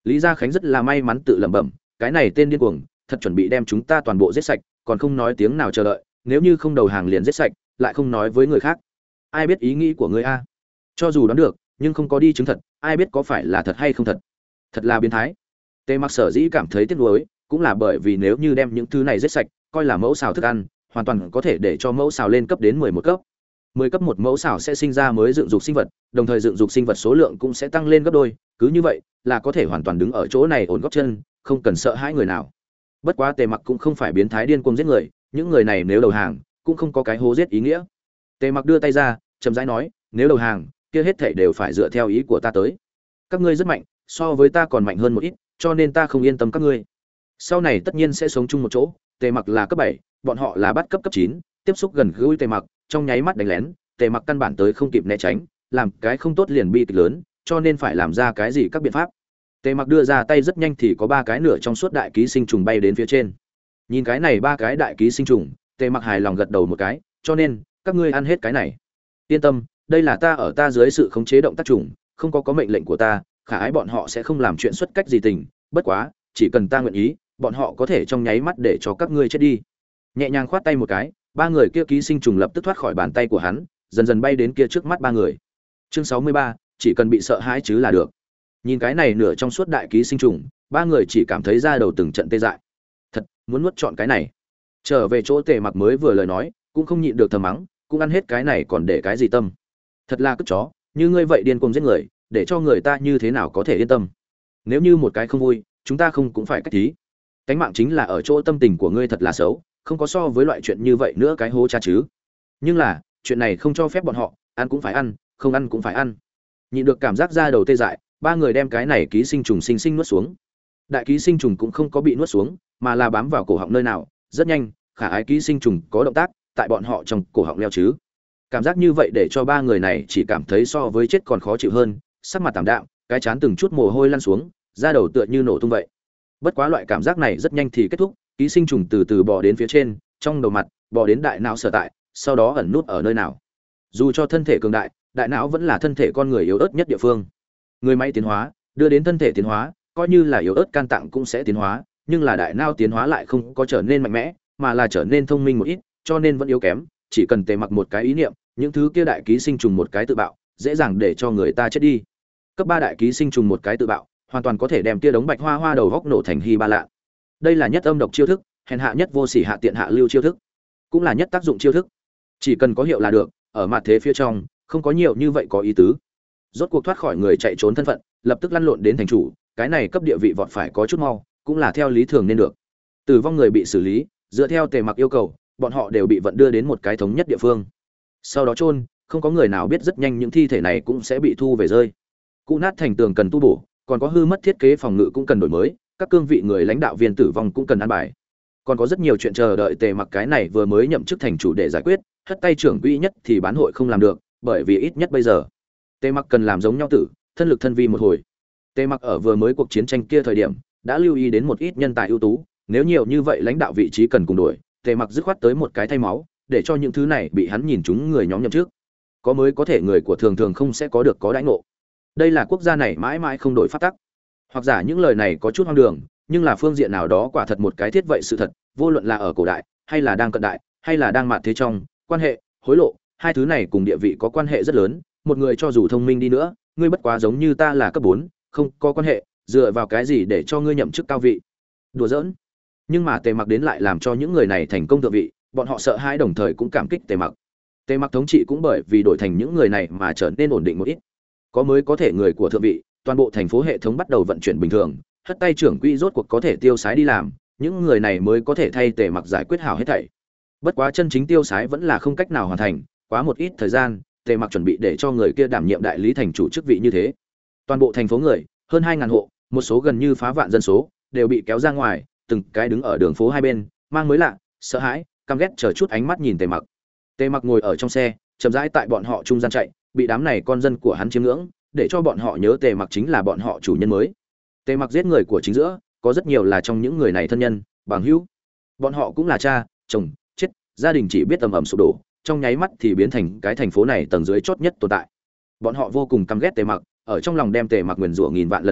Lý Gia Khánh rất là may mắn tự lẩm bẩm, cái này tên điên cuồng, thật chuẩn bị đem chúng ta toàn bộ giết sạch, còn không nói tiếng nào chờ đợi, nếu như không đầu hàng liền giết sạch, lại không nói với người khác. Ai biết ý nghĩ của ngươi a? Cho dù đoán được, nhưng không có đi chứng thật, ai biết có phải là thật hay không thật. Thật là biến thái. Tề Mặc sở dĩ cảm thấy tiếc nuối, cũng là bởi vì nếu như đem những thứ này giết sạch, coi là mẫu xào thức ăn, hoàn toàn có thể để cho mẫu xào lên cấp đến mười một cấp. mười cấp một mẫu xào sẽ sinh ra mới dựng dục sinh vật, đồng thời dựng dục sinh vật số lượng cũng sẽ tăng lên gấp đôi, cứ như vậy, là có thể hoàn toàn đứng ở chỗ này ổn gót chân, không cần sợ hãi người nào. Bất quá Tề Mặc cũng không phải biến thái điên cuồng giết người, những người này nếu đầu hàng, cũng không có cái hố giết ý nghĩa. Tề Mặc đưa tay ra, chậm rãi nói, nếu đầu hàng, kia hết thảy đều phải dựa theo ý của ta tới. Các ngươi rất mạnh, so với ta còn mạnh hơn một ít, cho nên ta không yên tâm các ngươi. Sau này tất nhiên sẽ sống chung một chỗ, Tề Mặc là cấp bảy, bọn họ là bắt cấp cấp chín, tiếp xúc gần gũi Tề Mặc, trong nháy mắt đánh lén, Tề Mặc căn bản tới không kịp né tránh, làm cái không tốt liền bi kịch lớn, cho nên phải làm ra cái gì các biện pháp. Tề Mặc đưa ra tay rất nhanh thì có ba cái nửa trong suốt đại ký sinh trùng bay đến phía trên. Nhìn cái này ba cái đại ký sinh trùng, Tề Mặc hài lòng gật đầu một cái, cho nên các ngươi ăn hết cái này. Yên tâm, đây là ta ở ta dưới sự khống chế động tác trùng, không có có mệnh lệnh của ta, khả ái bọn họ sẽ không làm chuyện xuất cách gì tình, bất quá, chỉ cần ta nguyện ý, bọn họ có thể trong nháy mắt để cho các ngươi chết đi. Nhẹ nhàng khoát tay một cái, ba người kia ký sinh trùng lập tức thoát khỏi bàn tay của hắn, dần dần bay đến kia trước mắt ba người. Chương sáu mươi ba, chỉ cần bị sợ hãi chứ là được. Nhìn cái này nửa trong suốt đại ký sinh trùng, ba người chỉ cảm thấy da đầu từng trận tê dại. Thật, muốn nuốt trọn cái này. Trở về chỗ Tề Mặc mới vừa lời nói, cũng không nhịn được thầm mắng, cũng ăn hết cái này còn để cái gì tâm. Thật là cất chó, như ngươi vậy điên cuồng giết người, để cho người ta như thế nào có thể yên tâm. Nếu như một cái không vui, chúng ta không cũng phải cách thí. Cánh mạng chính là ở chỗ tâm tình của ngươi thật là xấu, không có so với loại chuyện như vậy nữa cái hố cha chứ. Nhưng là, chuyện này không cho phép bọn họ, ăn cũng phải ăn, không ăn cũng phải ăn. Nhịn được cảm giác da đầu tê dại, ba người đem cái này ký sinh trùng sinh sinh nuốt xuống. Đại ký sinh trùng cũng không có bị nuốt xuống, mà là bám vào cổ họng nơi nào, rất nhanh, khả ái ký sinh trùng có động tác, tại bọn họ trong cổ họng leo chứ. Cảm giác như vậy để cho ba người này chỉ cảm thấy so với chết còn khó chịu hơn, sắc mặt tạm đạm, cái chán từng chút mồ hôi lăn xuống, da đầu tựa như nổ tung vậy. Bất quá loại cảm giác này rất nhanh thì kết thúc, ký sinh trùng từ từ bò đến phía trên, trong đầu mặt, bò đến đại não sở tại, sau đó ẩn nút ở nơi nào. Dù cho thân thể cường đại, đại não vẫn là thân thể con người yếu ớt nhất địa phương. Người máy tiến hóa, đưa đến thân thể tiến hóa, coi như là yếu ớt can tạng cũng sẽ tiến hóa, nhưng là đại não tiến hóa lại không có trở nên mạnh mẽ, mà là trở nên thông minh một ít, cho nên vẫn yếu kém, chỉ cần Tề Mặc một cái ý niệm, những thứ kia đại ký sinh trùng một cái tự bạo, dễ dàng để cho người ta chết đi. Cấp ba đại ký sinh trùng một cái tự bạo, hoàn toàn có thể đem tia đống bạch hoa hoa đầu góc nổ thành hy ba lạ. Đây là nhất âm độc chiêu thức, hèn hạ nhất vô sỉ hạ tiện hạ lưu chiêu thức, cũng là nhất tác dụng chiêu thức. Chỉ cần có hiệu là được, ở mặt thế phía trong, không có nhiều như vậy có ý tứ. Rốt cuộc thoát khỏi người chạy trốn thân phận, lập tức lăn lộn đến thành chủ, cái này cấp địa vị vọt phải có chút mau, cũng là theo lý thường nên được. Tử vong người bị xử lý, dựa theo Tề Mặc yêu cầu, bọn họ đều bị vận đưa đến một cái thống nhất địa phương. Sau đó chôn, không có người nào biết rất nhanh những thi thể này cũng sẽ bị thu về rơi. Cụ nát thành tường cần tu bổ, còn có hư mất thiết kế phòng ngự cũng cần đổi mới, các cương vị người lãnh đạo viên tử vong cũng cần an bài. Còn có rất nhiều chuyện chờ đợi Tề Mặc cái này vừa mới nhậm chức thành chủ để giải quyết, hất tay trưởng quỹ nhất thì bán hội không làm được, bởi vì ít nhất bây giờ Tề Mặc cần làm giống nhau tử, thân lực thân vi một hồi. Tề Mặc ở vừa mới cuộc chiến tranh kia thời điểm, đã lưu ý đến một ít nhân tài ưu tú, nếu nhiều như vậy lãnh đạo vị trí cần cùng đổi, Tề Mặc dứt khoát tới một cái thay máu, để cho những thứ này bị hắn nhìn chúng người nhóm nhậm trước. Có mới có thể người của thường thường không sẽ có được có đãi ngộ. Đây là quốc gia này mãi mãi không đổi pháp tắc. Hoặc giả những lời này có chút hoang đường, nhưng là phương diện nào đó quả thật một cái thiết vậy sự thật, vô luận là ở cổ đại, hay là đang cận đại, hay là đang mạt thế trong, quan hệ, hối lộ, hai thứ này cùng địa vị có quan hệ rất lớn, một người cho dù thông minh đi nữa, ngươi bất quá giống như ta là cấp bốn, không có quan hệ, dựa vào cái gì để cho ngươi nhậm chức cao vị? Đùa giỡn. Nhưng mà Tề Mặc đến lại làm cho những người này thành công thượng vị, bọn họ sợ hãi đồng thời cũng cảm kích Tề Mặc. Tề Mặc thống trị cũng bởi vì đổi thành những người này mà trở nên ổn định một ít. Có mới có thể người của thượng vị, toàn bộ thành phố hệ thống bắt đầu vận chuyển bình thường, hất tay trưởng quỹ rốt cuộc có thể tiêu sái đi làm, những người này mới có thể thay Tề Mặc giải quyết hảo hết thảy. Bất quá chân chính tiêu sái vẫn là không cách nào hoàn thành, quá một ít thời gian, Tề Mặc chuẩn bị để cho người kia đảm nhiệm đại lý thành chủ chức vị như thế. Toàn bộ thành phố người, hơn hai ngàn hộ, một số gần như phá vạn dân số, đều bị kéo ra ngoài, từng cái đứng ở đường phố hai bên, mang mới lạ, sợ hãi, căm ghét chờ chút ánh mắt nhìn Tề Mặc. Tề Mặc ngồi ở trong xe, chậm rãi tại bọn họ trung gian chạy, bị đám này con dân của hắn chiếm ngưỡng, để cho bọn họ nhớ Tề Mặc chính là bọn họ chủ nhân mới. Tề Mặc giết người của chính giữa, có rất nhiều là trong những người này thân nhân, bằng hữu. Bọn họ cũng là cha, chồng, chết, gia đình chỉ biết ầm ầm sụp đổ, trong nháy mắt thì biến thành cái thành phố này tầng dưới chót nhất tồn tại. Bọn họ vô cùng căm ghét Tề Mặc, ở trong lòng đem Tề Mặc nguyền rủa nghìn vạn lần lần,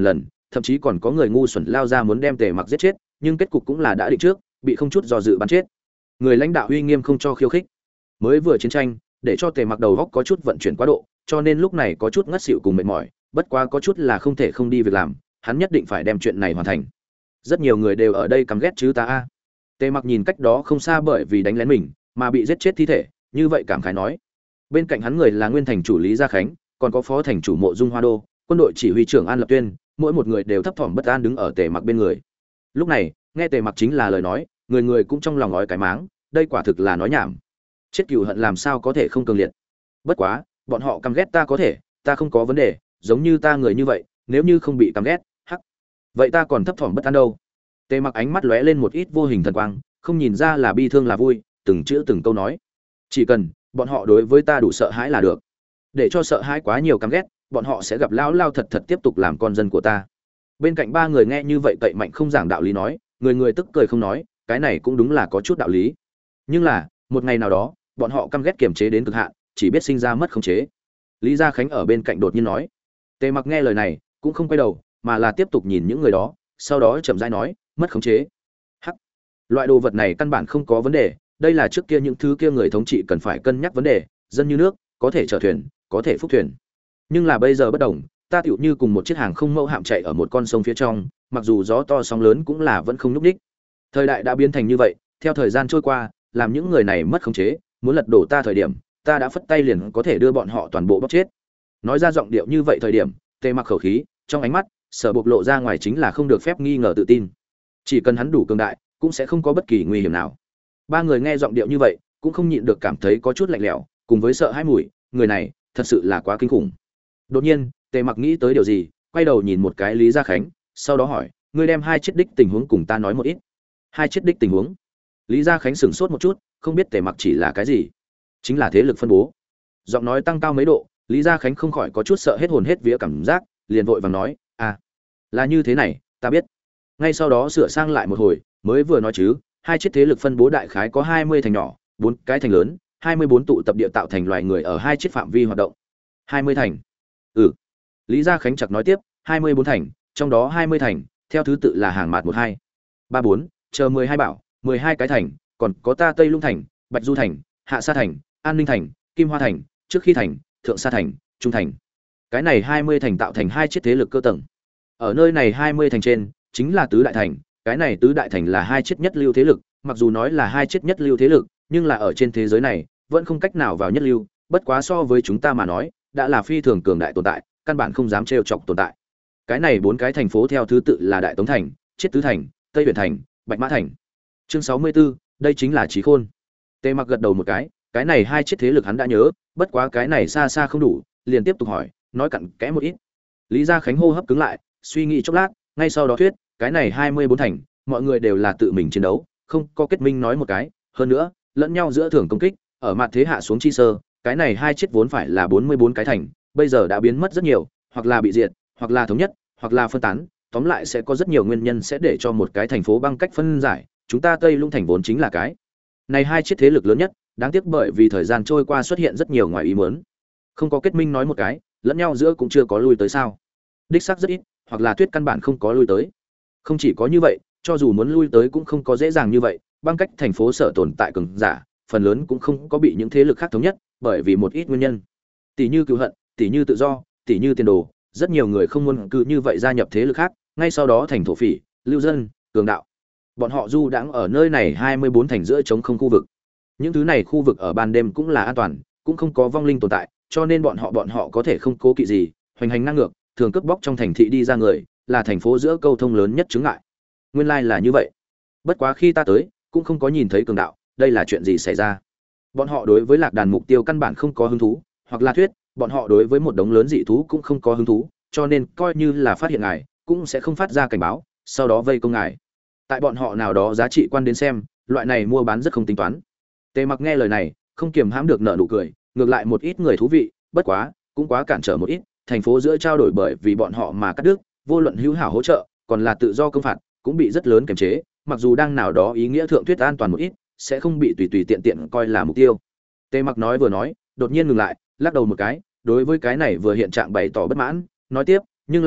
thậm chí còn có người ngu xuẩn lao ra muốn đem Tề Mặc giết chết, nhưng kết cục cũng là đã định trước, bị không chút do dự bắn chết. Người lãnh đạo uy nghiêm không cho khiêu khích. Mới vừa chiến tranh, để cho Tề Mặc đầu óc có chút vận chuyển quá độ, cho nên lúc này có chút ngất xỉu cùng mệt mỏi, bất quá có chút là không thể không đi việc làm, hắn nhất định phải đem chuyện này hoàn thành. Rất nhiều người đều ở đây căm ghét chứ ta a. Tề Mặc nhìn cách đó không xa bởi vì đánh lén mình mà bị giết chết thi thể, như vậy cảm khái nói. Bên cạnh hắn người là nguyên thành chủ Lý Gia Khánh, còn có phó thành chủ Mộ Dung Hoa Đô, quân đội chỉ huy trưởng An Lập Tuyên, mỗi một người đều thấp thỏm bất an đứng ở Tề Mặc bên người. Lúc này, nghe Tề Mặc chính là lời nói, người người cũng trong lòng nói cái máng, đây quả thực là nói nhảm. Chết cừu hận làm sao có thể không cường liệt. Bất quá, bọn họ căm ghét ta có thể, ta không có vấn đề, giống như ta người như vậy, nếu như không bị căm ghét, hắc. Vậy ta còn thấp thỏm bất an đâu. Tề Mặc ánh mắt lóe lên một ít vô hình thần quang, không nhìn ra là bi thương là vui, từng chữ từng câu nói. Chỉ cần bọn họ đối với ta đủ sợ hãi là được. Để cho sợ hãi quá nhiều căm ghét, bọn họ sẽ gặp lão lao thật thật tiếp tục làm con dân của ta. Bên cạnh ba người nghe như vậy cậy mạnh không giảng đạo lý nói, người người tức cười không nói, cái này cũng đúng là có chút đạo lý. Nhưng là, một ngày nào đó, bọn họ căm ghét kiềm chế đến cực hạn, chỉ biết sinh ra mất khống chế. Lý Gia Khánh ở bên cạnh đột nhiên nói. Tề Mặc nghe lời này, cũng không quay đầu, mà là tiếp tục nhìn những người đó, sau đó chậm rãi nói, mất khống chế. Hắc. Loại đồ vật này căn bản không có vấn đề, đây là trước kia những thứ kia người thống trị cần phải cân nhắc vấn đề, dân như nước, có thể chở thuyền, có thể phúc thuyền. Nhưng là bây giờ bất đồng, ta tựu như cùng một chiếc hàng không mẫu hạm chạy ở một con sông phía trong, mặc dù gió to sóng lớn cũng là vẫn không nhúc nhích. Thời đại đã biến thành như vậy, theo thời gian trôi qua, làm những người này mất khống chế, muốn lật đổ ta thời điểm, ta đã phất tay liền có thể đưa bọn họ toàn bộ bóc chết. Nói ra giọng điệu như vậy thời điểm, Tề Mặc khẩu khí, trong ánh mắt, sở bộc lộ ra ngoài chính là không được phép nghi ngờ tự tin. Chỉ cần hắn đủ cường đại, cũng sẽ không có bất kỳ nguy hiểm nào. Ba người nghe giọng điệu như vậy, cũng không nhịn được cảm thấy có chút lạnh lẽo, cùng với sợ hãi mùi, người này, thật sự là quá kinh khủng. Đột nhiên, Tề Mặc nghĩ tới điều gì, quay đầu nhìn một cái Lý Gia Khánh, sau đó hỏi, ngươi đem hai chiết đích tình huống cùng ta nói một ít. Hai chiết đích tình huống? Lý Gia Khánh sửng sốt một chút, không biết Tề Mặc chỉ là cái gì. Chính là thế lực phân bố. Giọng nói tăng cao mấy độ, Lý Gia Khánh không khỏi có chút sợ hết hồn hết vía cảm giác, liền vội vàng nói, à, là như thế này, ta biết. Ngay sau đó sửa sang lại một hồi, mới vừa nói chứ, hai chiết thế lực phân bố đại khái có hai mươi thành nhỏ, bốn cái thành lớn, hai mươi bốn tụ tập địa tạo thành loài người ở hai chiết phạm vi hoạt động. hai mươi thành. Ừ. Lý Gia Khánh chợt nói tiếp, hai mươi bốn thành, trong đó hai mươi thành, theo thứ tự là hàng mạt một hai, ba bốn, chờ mười hai bảo, mười hai cái thành, còn có ta Tây Lung thành, Bạch Du thành, Hạ Sa thành, An Ninh thành, Kim Hoa thành, Trước Khi thành, Thượng Sa thành, Trung thành. Cái này hai mươi thành tạo thành hai chiết thế lực cơ tầng. Ở nơi này hai mươi thành trên, chính là tứ đại thành, cái này tứ đại thành là hai chiết nhất lưu thế lực, mặc dù nói là hai chiết nhất lưu thế lực, nhưng là ở trên thế giới này, vẫn không cách nào vào nhất lưu, bất quá so với chúng ta mà nói, đã là phi thường cường đại tồn tại, căn bản không dám trêu chọc tồn tại. Cái này bốn cái thành phố theo thứ tự là Đại Tống thành, Chiết Tứ thành, Tây Huyền thành, Bạch Mã thành. Chương sáu mươi tư, đây chính là Chí Khôn. Tề Mặc gật đầu một cái, cái này hai chiết thế lực hắn đã nhớ, bất quá cái này xa xa không đủ, liền tiếp tục hỏi, nói cặn kẽ một ít. Lý Gia Khánh hô hấp cứng lại, suy nghĩ chốc lát, ngay sau đó thuyết, cái này hai mươi bốn thành, mọi người đều là tự mình chiến đấu, không có kết minh nói một cái, hơn nữa, lẫn nhau giữa thưởng công kích, ở mặt thế hạ xuống chi sơ, cái này hai chiết vốn phải là bốn mươi bốn cái thành, bây giờ đã biến mất rất nhiều, hoặc là bị diệt, hoặc là thống nhất, hoặc là phân tán, tóm lại sẽ có rất nhiều nguyên nhân sẽ để cho một cái thành phố băng cách phân giải, chúng ta Tây Lung thành vốn chính là cái này hai chiết thế lực lớn nhất, đáng tiếc bởi vì thời gian trôi qua xuất hiện rất nhiều ngoài ý muốn. Không có kết minh nói một cái, lẫn nhau giữa cũng chưa có lui tới sao? Đích xác rất ít, hoặc là thuyết căn bản không có lui tới. Không chỉ có như vậy, cho dù muốn lui tới cũng không có dễ dàng như vậy, băng cách thành phố sở tồn tại cường giả, phần lớn cũng không có bị những thế lực khác thống nhất, bởi vì một ít nguyên nhân. Tỷ như cứu hận, tỷ như tự do, tỷ như tiền đồ, rất nhiều người không muốn cứ như vậy gia nhập thế lực khác, ngay sau đó thành thổ phỉ, lưu dân, cường đạo. Bọn họ du đãng ở nơi này hai mươi bốn thành giữa trống không khu vực. Những thứ này khu vực ở ban đêm cũng là an toàn, cũng không có vong linh tồn tại, cho nên bọn họ bọn họ có thể không cố kỵ gì, hoành hành ngang ngược, thường cướp bóc trong thành thị đi ra người, là thành phố giữa câu thông lớn nhất chướng ngại. Nguyên lai like là như vậy. Bất quá khi ta tới, cũng không có nhìn thấy cường đạo, đây là chuyện gì xảy ra? Bọn họ đối với lạc đàn mục tiêu căn bản không có hứng thú, hoặc là thuyết, bọn họ đối với một đống lớn dị thú cũng không có hứng thú, cho nên coi như là phát hiện ngài, cũng sẽ không phát ra cảnh báo, sau đó vây công ngài. Tại bọn họ nào đó giá trị quan đến xem, loại này mua bán rất không tính toán. Tề Mặc nghe lời này, không kiềm hãm được nở nụ cười, ngược lại một ít người thú vị, bất quá, cũng quá cản trở một ít, thành phố giữa trao đổi bởi vì bọn họ mà cắt đứt, vô luận hữu hảo hỗ trợ, còn là tự do công phạt, cũng bị rất lớn kiềm chế, mặc dù đang nào đó ý nghĩa thượng thuyết an toàn một ít, sẽ không bị tùy tùy tiện tiện coi là mục tiêu. Tề Mặc nói vừa nói, đột nhiên ngừng lại, lắc đầu một cái, đối với cái này vừa hiện trạng bày tỏ bất mãn, nói tiếp, nhưng là,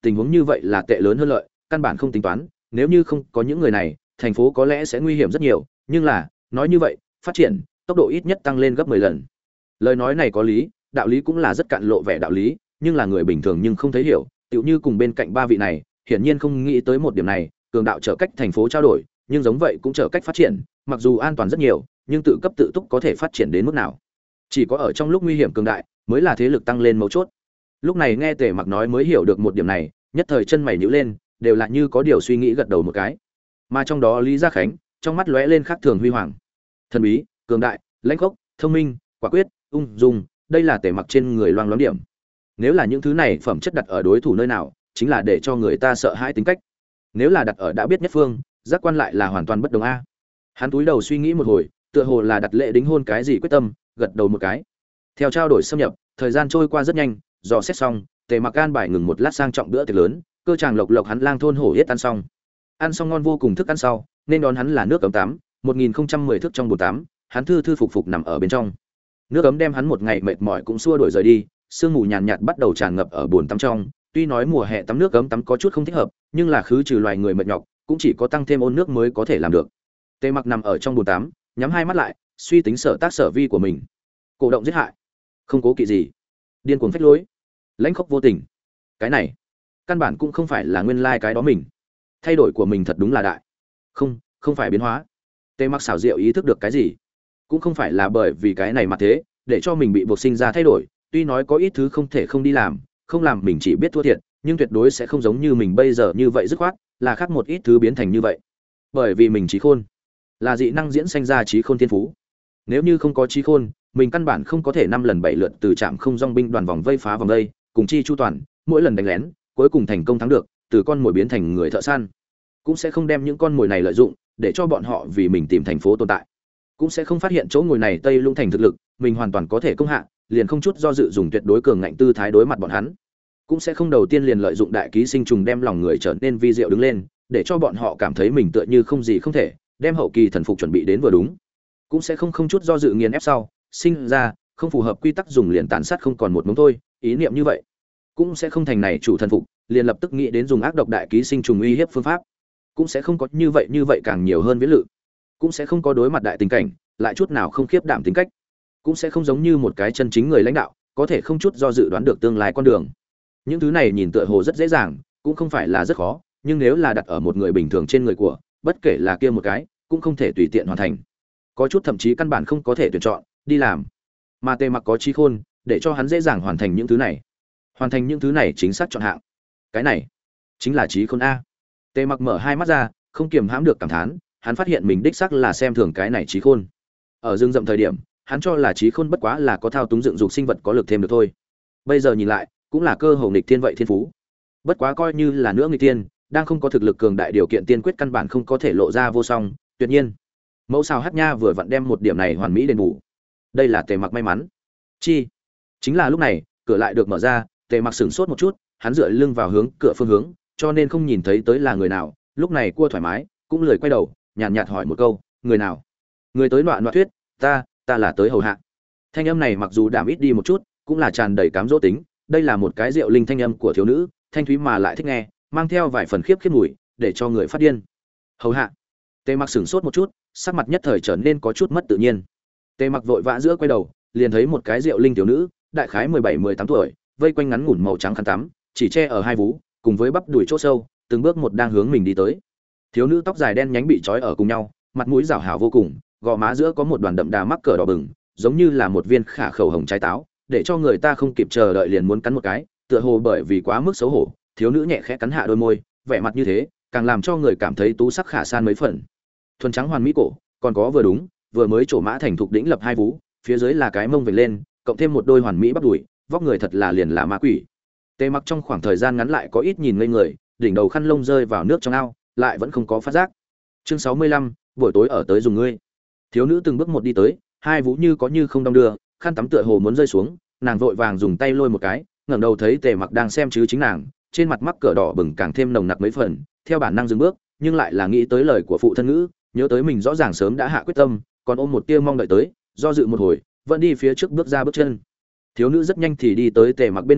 tình huống như vậy là tệ lớn hơn lợi, căn bản không tính toán, nếu như không có những người này, thành phố có lẽ sẽ nguy hiểm rất nhiều, nhưng là, nói như vậy, phát triển, tốc độ ít nhất tăng lên gấp mười lần. Lời nói này có lý, đạo lý cũng là rất cạn lộ vẻ đạo lý, nhưng là người bình thường nhưng không thấy hiểu, tựu như cùng bên cạnh ba vị này, hiển nhiên không nghĩ tới một điểm này, cường đạo trở cách thành phố trao đổi, nhưng giống vậy cũng trở cách phát triển, mặc dù an toàn rất nhiều, nhưng tự cấp tự túc có thể phát triển đến mức nào? Chỉ có ở trong lúc nguy hiểm cường đại, mới là thế lực tăng lên mấu chốt. Lúc này nghe Tề Mặc nói mới hiểu được một điểm này, nhất thời chân mày nhíu lên, đều là như có điều suy nghĩ gật đầu một cái. Mà trong đó Lý Gia Khánh, trong mắt lóe lên khác thường huy hoàng. Thần bí, cường đại, lãnh khốc, thông minh, quả quyết, ung dung, đây là Tề Mặc trên người loang loáng điểm. Nếu là những thứ này phẩm chất đặt ở đối thủ nơi nào, chính là để cho người ta sợ hãi tính cách. Nếu là đặt ở đã biết nhất phương, giác quan lại là hoàn toàn bất đồng a. Hắn túi đầu suy nghĩ một hồi, tựa hồ là đặt lễ đính hôn cái gì quyết tâm, gật đầu một cái. Theo trao đổi xâm nhập, thời gian trôi qua rất nhanh, dò xét xong, Tề Mặc an bài ngừng một lát sang trọng bữa tiệc lớn, cơ tràng lộc lộc hắn lang thôn hổ yết ăn xong. Ăn xong ngon vô cùng thức ăn sau, nên đón hắn là nước ấm tắm, một nghìn không trăm mười thước trong bồn tắm, hắn thư thư phục phục nằm ở bên trong. Nước ấm đem hắn một ngày mệt mỏi cũng xua đuổi rời đi, sương mù nhàn nhạt bắt đầu tràn ngập ở bồn tắm trong, tuy nói mùa hè tắm nước ấm tắm có chút không thích hợp, nhưng là khứ trừ loài người mệt nhọc, cũng chỉ có tăng thêm ôn nước mới có thể làm được. Tề Mặc nằm ở trong bồn tắm, nhắm hai mắt lại, suy tính sở tác sở vi của mình. Cổ động giết hại, không cố kỵ gì, điên cuồng phách lối, lãnh khốc vô tình. Cái này, căn bản cũng không phải là nguyên lai like cái đó mình. Thay đổi của mình thật đúng là đại. Không, không phải biến hóa. Tề Mặc xảo diệu ý thức được cái gì? Cũng không phải là bởi vì cái này mà thế, để cho mình bị buộc sinh ra thay đổi, tuy nói có ít thứ không thể không đi làm, không làm mình chỉ biết thua thiệt, nhưng tuyệt đối sẽ không giống như mình bây giờ như vậy dứt khoát, là khác một ít thứ biến thành như vậy. Bởi vì mình trí khôn, là dị năng diễn sanh ra trí khôn thiên phú. Nếu như không có trí khôn, mình căn bản không có thể năm lần bảy lượt từ trạm không dòng binh đoàn vòng vây phá vòng vây, cùng chi chu toàn, mỗi lần đánh lén, cuối cùng thành công thắng được, từ con mồi biến thành người thợ săn. Cũng sẽ không đem những con mồi này lợi dụng, để cho bọn họ vì mình tìm thành phố tồn tại. Cũng sẽ không phát hiện chỗ ngồi này Tây Lũng thành thực lực, mình hoàn toàn có thể công hạ, liền không chút do dự dùng tuyệt đối cường ngạnh tư thái đối mặt bọn hắn. Cũng sẽ không đầu tiên liền lợi dụng đại ký sinh trùng đem lòng người trở nên vi diệu đứng lên, để cho bọn họ cảm thấy mình tựa như không gì không thể, đem hậu kỳ thần phục chuẩn bị đến vừa đúng. Cũng sẽ không không chút do dự nghiền ép sau, sinh ra không phù hợp quy tắc dùng liền tàn sát không còn một mống thôi, ý niệm như vậy. Cũng sẽ không thành này chủ thần phục, liền lập tức nghĩ đến dùng ác độc đại ký sinh trùng uy hiếp phương pháp. Cũng sẽ không có như vậy như vậy càng nhiều hơn viễn lự. Cũng sẽ không có đối mặt đại tình cảnh, lại chút nào không khiếp đảm tính cách. Cũng sẽ không giống như một cái chân chính người lãnh đạo, có thể không chút do dự đoán được tương lai con đường. Những thứ này nhìn tựa hồ rất dễ dàng, cũng không phải là rất khó, nhưng nếu là đặt ở một người bình thường trên người của, bất kể là kia một cái, cũng không thể tùy tiện hoàn thành. Có chút thậm chí căn bản không có thể tuyển chọn, đi làm. Mà Tề Mặc có trí khôn, để cho hắn dễ dàng hoàn thành những thứ này. Hoàn thành những thứ này chính xác chọn hạng. Cái này chính là trí khôn a. Tề Mặc mở hai mắt ra, không kiềm hãm được cảm thán, hắn phát hiện mình đích xác là xem thường cái này trí khôn. Ở rừng rậm thời điểm, hắn cho là trí khôn bất quá là có thao túng dựng dục sinh vật có lực thêm được thôi. Bây giờ nhìn lại, cũng là cơ hồ nghịch thiên vậy thiên phú. Bất quá coi như là nữa nghịch thiên, đang không có thực lực cường đại điều kiện tiên quyết căn bản không có thể lộ ra vô song, tuyệt nhiên. Mẫu sao hát nha vừa vặn đem một điểm này hoàn mỹ đền bù. Đây là Tề Mặc may mắn. Chi? Chính là lúc này, cửa lại được mở ra, Tề Mặc sửng sốt một chút, hắn dựa lưng vào hướng cửa phương hướng, cho nên không nhìn thấy tới là người nào, lúc này cua thoải mái, cũng lười quay đầu, nhàn nhạt, nhạt hỏi một câu, người nào? Người tới loạn loạn thuyết, ta, ta là tới hầu hạ. Thanh âm này mặc dù đảm ít đi một chút, cũng là tràn đầy cám dỗ tính, đây là một cái rượu linh thanh âm của thiếu nữ, thanh thúy mà lại thích nghe, mang theo vài phần khiếp khiếp mùi, để cho người phát điên. Hầu hạ. Tề Mặc sửng sốt một chút, sắc mặt nhất thời trở nên có chút mất tự nhiên. Tề Mặc vội vã giữa quay đầu, liền thấy một cái rượu linh thiếu nữ, đại khái mười bảy mười tám tuổi, vây quanh ngắn ngủn màu trắng khăn tắm, chỉ che ở hai vú, cùng với bắp đùi chỗ sâu, từng bước một đang hướng mình đi tới. Thiếu nữ tóc dài đen nhánh bị trói ở cùng nhau, mặt mũi rảo hảo vô cùng, gò má giữa có một đoàn đậm đà mắc cỡ đỏ bừng, giống như là một viên khả khẩu hồng trái táo, để cho người ta không kịp chờ đợi liền muốn cắn một cái, tựa hồ bởi vì quá mức xấu hổ, thiếu nữ nhẹ khẽ cắn hạ đôi môi, vẻ mặt như thế, càng làm cho người cảm thấy tú sắc khả san mấy phần. Thuần trắng hoàn mỹ cổ, còn có vừa đúng, vừa mới trổ mã thành thục đỉnh lập hai vú, phía dưới là cái mông vểnh lên, cộng thêm một đôi hoàn mỹ bắp đùi, vóc người thật là liền là ma quỷ. Tề Mặc trong khoảng thời gian ngắn lại có ít nhìn ngây người, đỉnh đầu khăn lông rơi vào nước trong ao, lại vẫn không có phát giác. Chương sáu mươi lăm, buổi tối ở tới dùng ngươi. Thiếu nữ từng bước một đi tới, hai vú như có như không đong đưa, khăn tắm tựa hồ muốn rơi xuống, nàng vội vàng dùng tay lôi một cái, ngẩng đầu thấy Tề Mặc đang xem chứ chính nàng, trên mặt mắc cỡ đỏ bừng càng thêm nồng nặc mấy phần, theo bản năng dừng bước, nhưng lại là nghĩ tới lời của phụ thân ngữ, nhớ tới mình rõ ràng sớm đã hạ quyết tâm, còn ôm một tia mong đợi tới, do dự một hồi, vẫn đi phía trước bước ra bước chân. Thiếu nữ rất nhanh thì đi tới Tề Mặc bên người,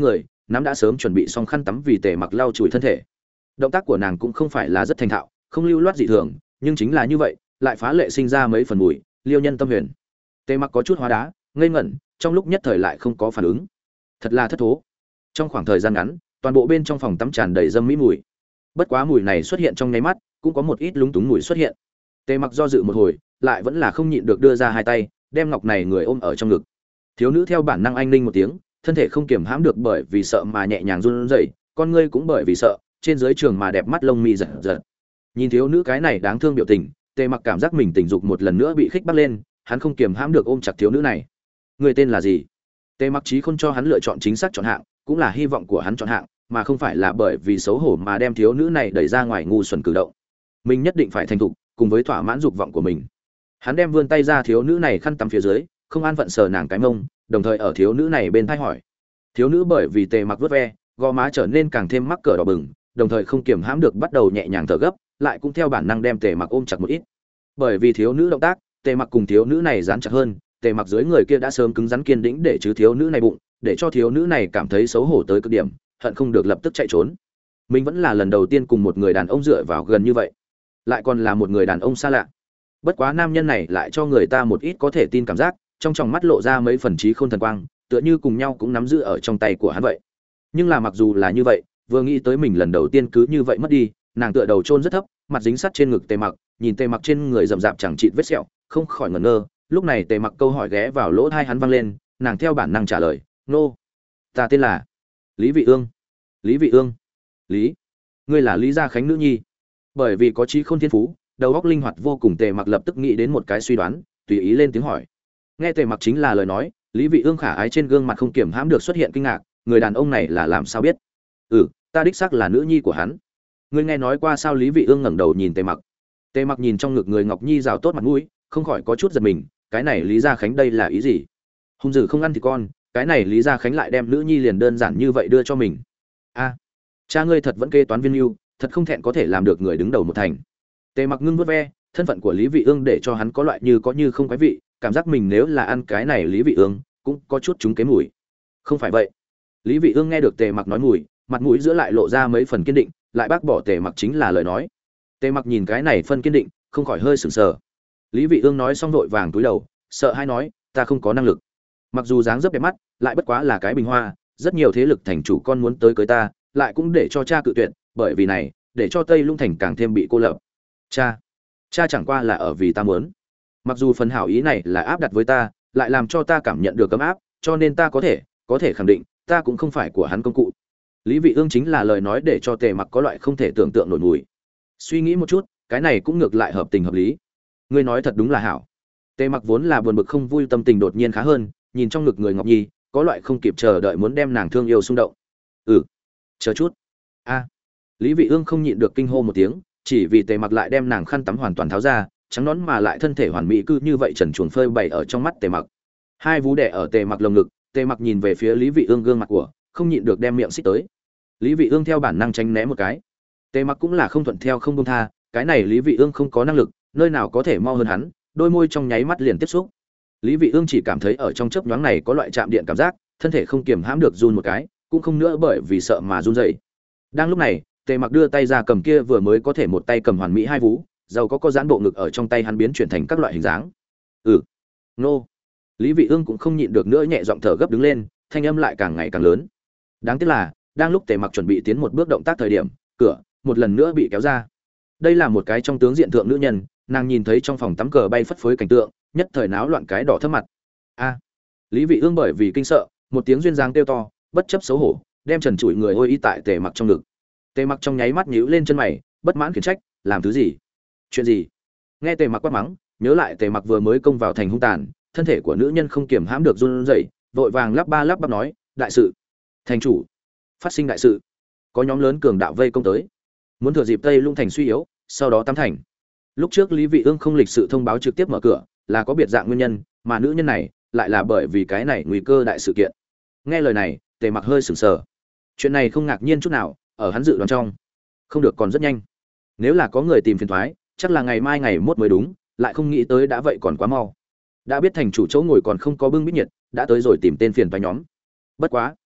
nắm đã sớm chuẩn bị xong khăn tắm vì tề mặc lau chùi thân thể. Động tác của nàng cũng không phải là rất thành thạo, không lưu loát dị thường, nhưng chính là như vậy lại phá lệ sinh ra mấy phần mùi liêu nhân tâm huyền. Tề mặc có chút hóa đá, ngây ngẩn, trong lúc nhất thời lại không có phản ứng, thật là thất thố. Trong khoảng thời gian ngắn, toàn bộ bên trong phòng tắm tràn đầy dâm mỹ mùi. Bất quá mùi này xuất hiện trong nháy mắt, cũng có một ít lúng túng mùi xuất hiện. Tề mặc do dự một hồi, lại vẫn là không nhịn được đưa ra hai tay, đem ngọc này người ôm ở trong ngực. Thiếu nữ theo bản năng anh ninh một tiếng, thân thể không kiềm hãm được bởi vì sợ mà nhẹ nhàng run rẩy, con ngươi cũng bởi vì sợ, trên dưới trường mà đẹp mắt lông mi giật giật. Nhìn thiếu nữ cái này đáng thương biểu tình, Tề mặc cảm giác mình tình dục một lần nữa bị khích bắt lên, hắn không kiềm hãm được ôm chặt thiếu nữ này. Người tên là gì? Tề mặc trí khôn cho hắn lựa chọn chính xác chọn hạng, cũng là hy vọng của hắn chọn hạng, mà không phải là bởi vì xấu hổ mà đem thiếu nữ này đẩy ra ngoài ngu xuẩn cử động. Mình nhất định phải thành thục, cùng với thỏa mãn dục vọng của mình. Hắn đem vươn tay ra thiếu nữ này khăn tắm phía dưới, không an phận sờ nàng cái mông, đồng thời ở thiếu nữ này bên tai hỏi. Thiếu nữ bởi vì Tề mặc vớt ve, gò má trở nên càng thêm mắc cỡ đỏ bừng, đồng thời không kiềm hãm được bắt đầu nhẹ nhàng thở gấp, lại cũng theo bản năng đem Tề mặc ôm chặt một ít. Bởi vì thiếu nữ động tác, Tề mặc cùng thiếu nữ này dán chặt hơn, Tề mặc dưới người kia đã sớm cứng rắn kiên định để chứ thiếu nữ này bụng, để cho thiếu nữ này cảm thấy xấu hổ tới cực điểm, hận không được lập tức chạy trốn. Mình vẫn là lần đầu tiên cùng một người đàn ông dựa vào gần như vậy, lại còn là một người đàn ông xa lạ. Bất quá nam nhân này lại cho người ta một ít có thể tin cảm giác, trong tròng mắt lộ ra mấy phần trí khôn thần quang, tựa như cùng nhau cũng nắm giữ ở trong tay của hắn vậy. Nhưng là mặc dù là như vậy, vừa nghĩ tới mình lần đầu tiên cứ như vậy mất đi, nàng tựa đầu chôn rất thấp, mặt dính sát trên ngực Tề mặc, nhìn Tề mặc trên người rậm rạp chẳng chịt vết sẹo, không khỏi ngẩn ngơ. Lúc này Tề mặc câu hỏi ghé vào lỗ tai hắn vang lên, nàng theo bản năng trả lời, "Nô, ta tên là Lý Vị Ương." "Lý Vị Ương? Lý? Ngươi là Lý Gia Khánh nữ nhi?" Bởi vì có trí khôn thiên phú, đầu óc linh hoạt vô cùng, Tề mặc lập tức nghĩ đến một cái suy đoán, tùy ý lên tiếng hỏi. Nghe Tề mặc chính là lời nói, Lý Vị Ương khả ái trên gương mặt không kiểm hãm được xuất hiện kinh ngạc, người đàn ông này là làm sao biết? "Ừ, ta đích xác là nữ nhi của hắn." "Ngươi nghe nói qua sao?" Lý Vị Ương ngẩng đầu nhìn Tề mặc. Tề mặc nhìn trong ngực người ngọc nhi rào tốt mặt mũi, không khỏi có chút giật mình, cái này Lý Gia Khánh đây là ý gì? Hung dữ không ăn thì con, cái này Lý Gia Khánh lại đem nữ nhi liền đơn giản như vậy đưa cho mình. A, cha ngươi thật vẫn kê toán viên ưu, thật không thẹn có thể làm được người đứng đầu một thành. Tề mặc ngưng vuốt ve, thân phận của Lý Vị Ương để cho hắn có loại như có như không quái vị, cảm giác mình nếu là ăn cái này Lý Vị Ương, cũng có chút trúng cái mùi. Không phải vậy. Lý Vị Ương nghe được Tề mặc nói mùi, mặt mũi giữa lại lộ ra mấy phần kiên định, lại bác bỏ Tề mặc chính là lời nói. Tề mặc nhìn cái này phân kiên định, không khỏi hơi sửng sờ. Lý Vị Ương nói xong vội vàng túi đầu, sợ hai nói, ta không có năng lực. Mặc dù dáng dấp đẹp mắt, lại bất quá là cái bình hoa, rất nhiều thế lực thành chủ con muốn tới cưới ta, lại cũng để cho cha cự tuyệt, bởi vì này, để cho Tây Lung thành càng thêm bị cô lập. Cha, cha chẳng qua là ở vì ta muốn. Mặc dù phần hảo ý này là áp đặt với ta, lại làm cho ta cảm nhận được cấm áp, cho nên ta có thể, có thể khẳng định, ta cũng không phải của hắn công cụ. Lý Vị Ương chính là lời nói để cho Tề mặc có loại không thể tưởng tượng nổi mùi. Suy nghĩ một chút, cái này cũng ngược lại hợp tình hợp lý. Ngươi nói thật đúng là hảo. Tề mặc vốn là buồn bực không vui, tâm tình đột nhiên khá hơn, nhìn trong ngực người ngọc nhi, có loại không kịp chờ đợi muốn đem nàng thương yêu xung động. Ừ, chờ chút. A. Lý Vị Ương không nhịn được kinh hô một tiếng, chỉ vì Tề mặc lại đem nàng khăn tắm hoàn toàn tháo ra, trắng nõn mà lại thân thể hoàn mỹ cứ như vậy trần truồng phơi bày ở trong mắt Tề mặc. Hai vú đẻ ở Tề mặc lồng ngực, Tề mặc nhìn về phía Lý Vị Ương gương mặt của, không nhịn được đem miệng xích tới. Lý Vị Ương theo bản năng tránh né một cái. Tề mặc cũng là không thuận theo không buông tha, cái này Lý Vị Ương không có năng lực, nơi nào có thể mau hơn hắn, đôi môi trong nháy mắt liền tiếp xúc. Lý Vị Ương chỉ cảm thấy ở trong chớp nhoáng này có loại chạm điện cảm giác, thân thể không kiềm hãm được run một cái, cũng không nữa bởi vì sợ mà run rẩy. Đang lúc này, Tề mặc đưa tay ra cầm kia vừa mới có thể một tay cầm hoàn mỹ hai vú, giàu có có giãn bộ ngực ở trong tay hắn biến chuyển thành các loại hình dáng. Ừ, nô. Lý Vị Ương cũng không nhịn được nữa nhẹ giọng thở gấp đứng lên, thanh âm lại càng ngày càng lớn. Đáng tiếc là, đang lúc Tề mặc chuẩn bị tiến một bước động tác thời điểm, cửa một lần nữa bị kéo ra. Đây là một cái trong tướng diện thượng nữ nhân, nàng nhìn thấy trong phòng tắm cờ bay phất phới cảnh tượng, nhất thời náo loạn cái đỏ thấp mặt. A. Lý Vị Ương bởi vì kinh sợ, một tiếng duyên dáng kêu to, bất chấp xấu hổ, đem trần trụi người ôi y tại Tề mặc trong ngực. Tề mặc trong nháy mắt nhíu lên chân mày, bất mãn khiển trách, làm thứ gì? Chuyện gì? Nghe Tề mặc quát mắng, nhớ lại Tề mặc vừa mới công vào thành hung tàn, thân thể của nữ nhân không kiềm hãm được run rẩy, vội vàng lắp ba lắp bắp nói, đại sự, thành chủ, phát sinh đại sự, có nhóm lớn cường đạo vây công tới, muốn thừa dịp Tây Lung thành suy yếu, sau đó tam thành. Lúc trước Lý Vị Ương không lịch sự thông báo trực tiếp mở cửa, là có biệt dạng nguyên nhân, mà nữ nhân này lại là bởi vì cái này nguy cơ đại sự kiện. Nghe lời này, Tề mặc hơi sửng sờ. Chuyện này không ngạc nhiên chút nào, ở hắn dự đoán trong. Không được, còn rất nhanh. Nếu là có người tìm phiền toái, chắc là ngày mai ngày mốt mới đúng, lại không nghĩ tới đã vậy còn quá mau. Đã biết thành chủ chỗ ngồi còn không có bưng bít nhiệt, đã tới rồi tìm tên phiền toái nhóm. Bất quá,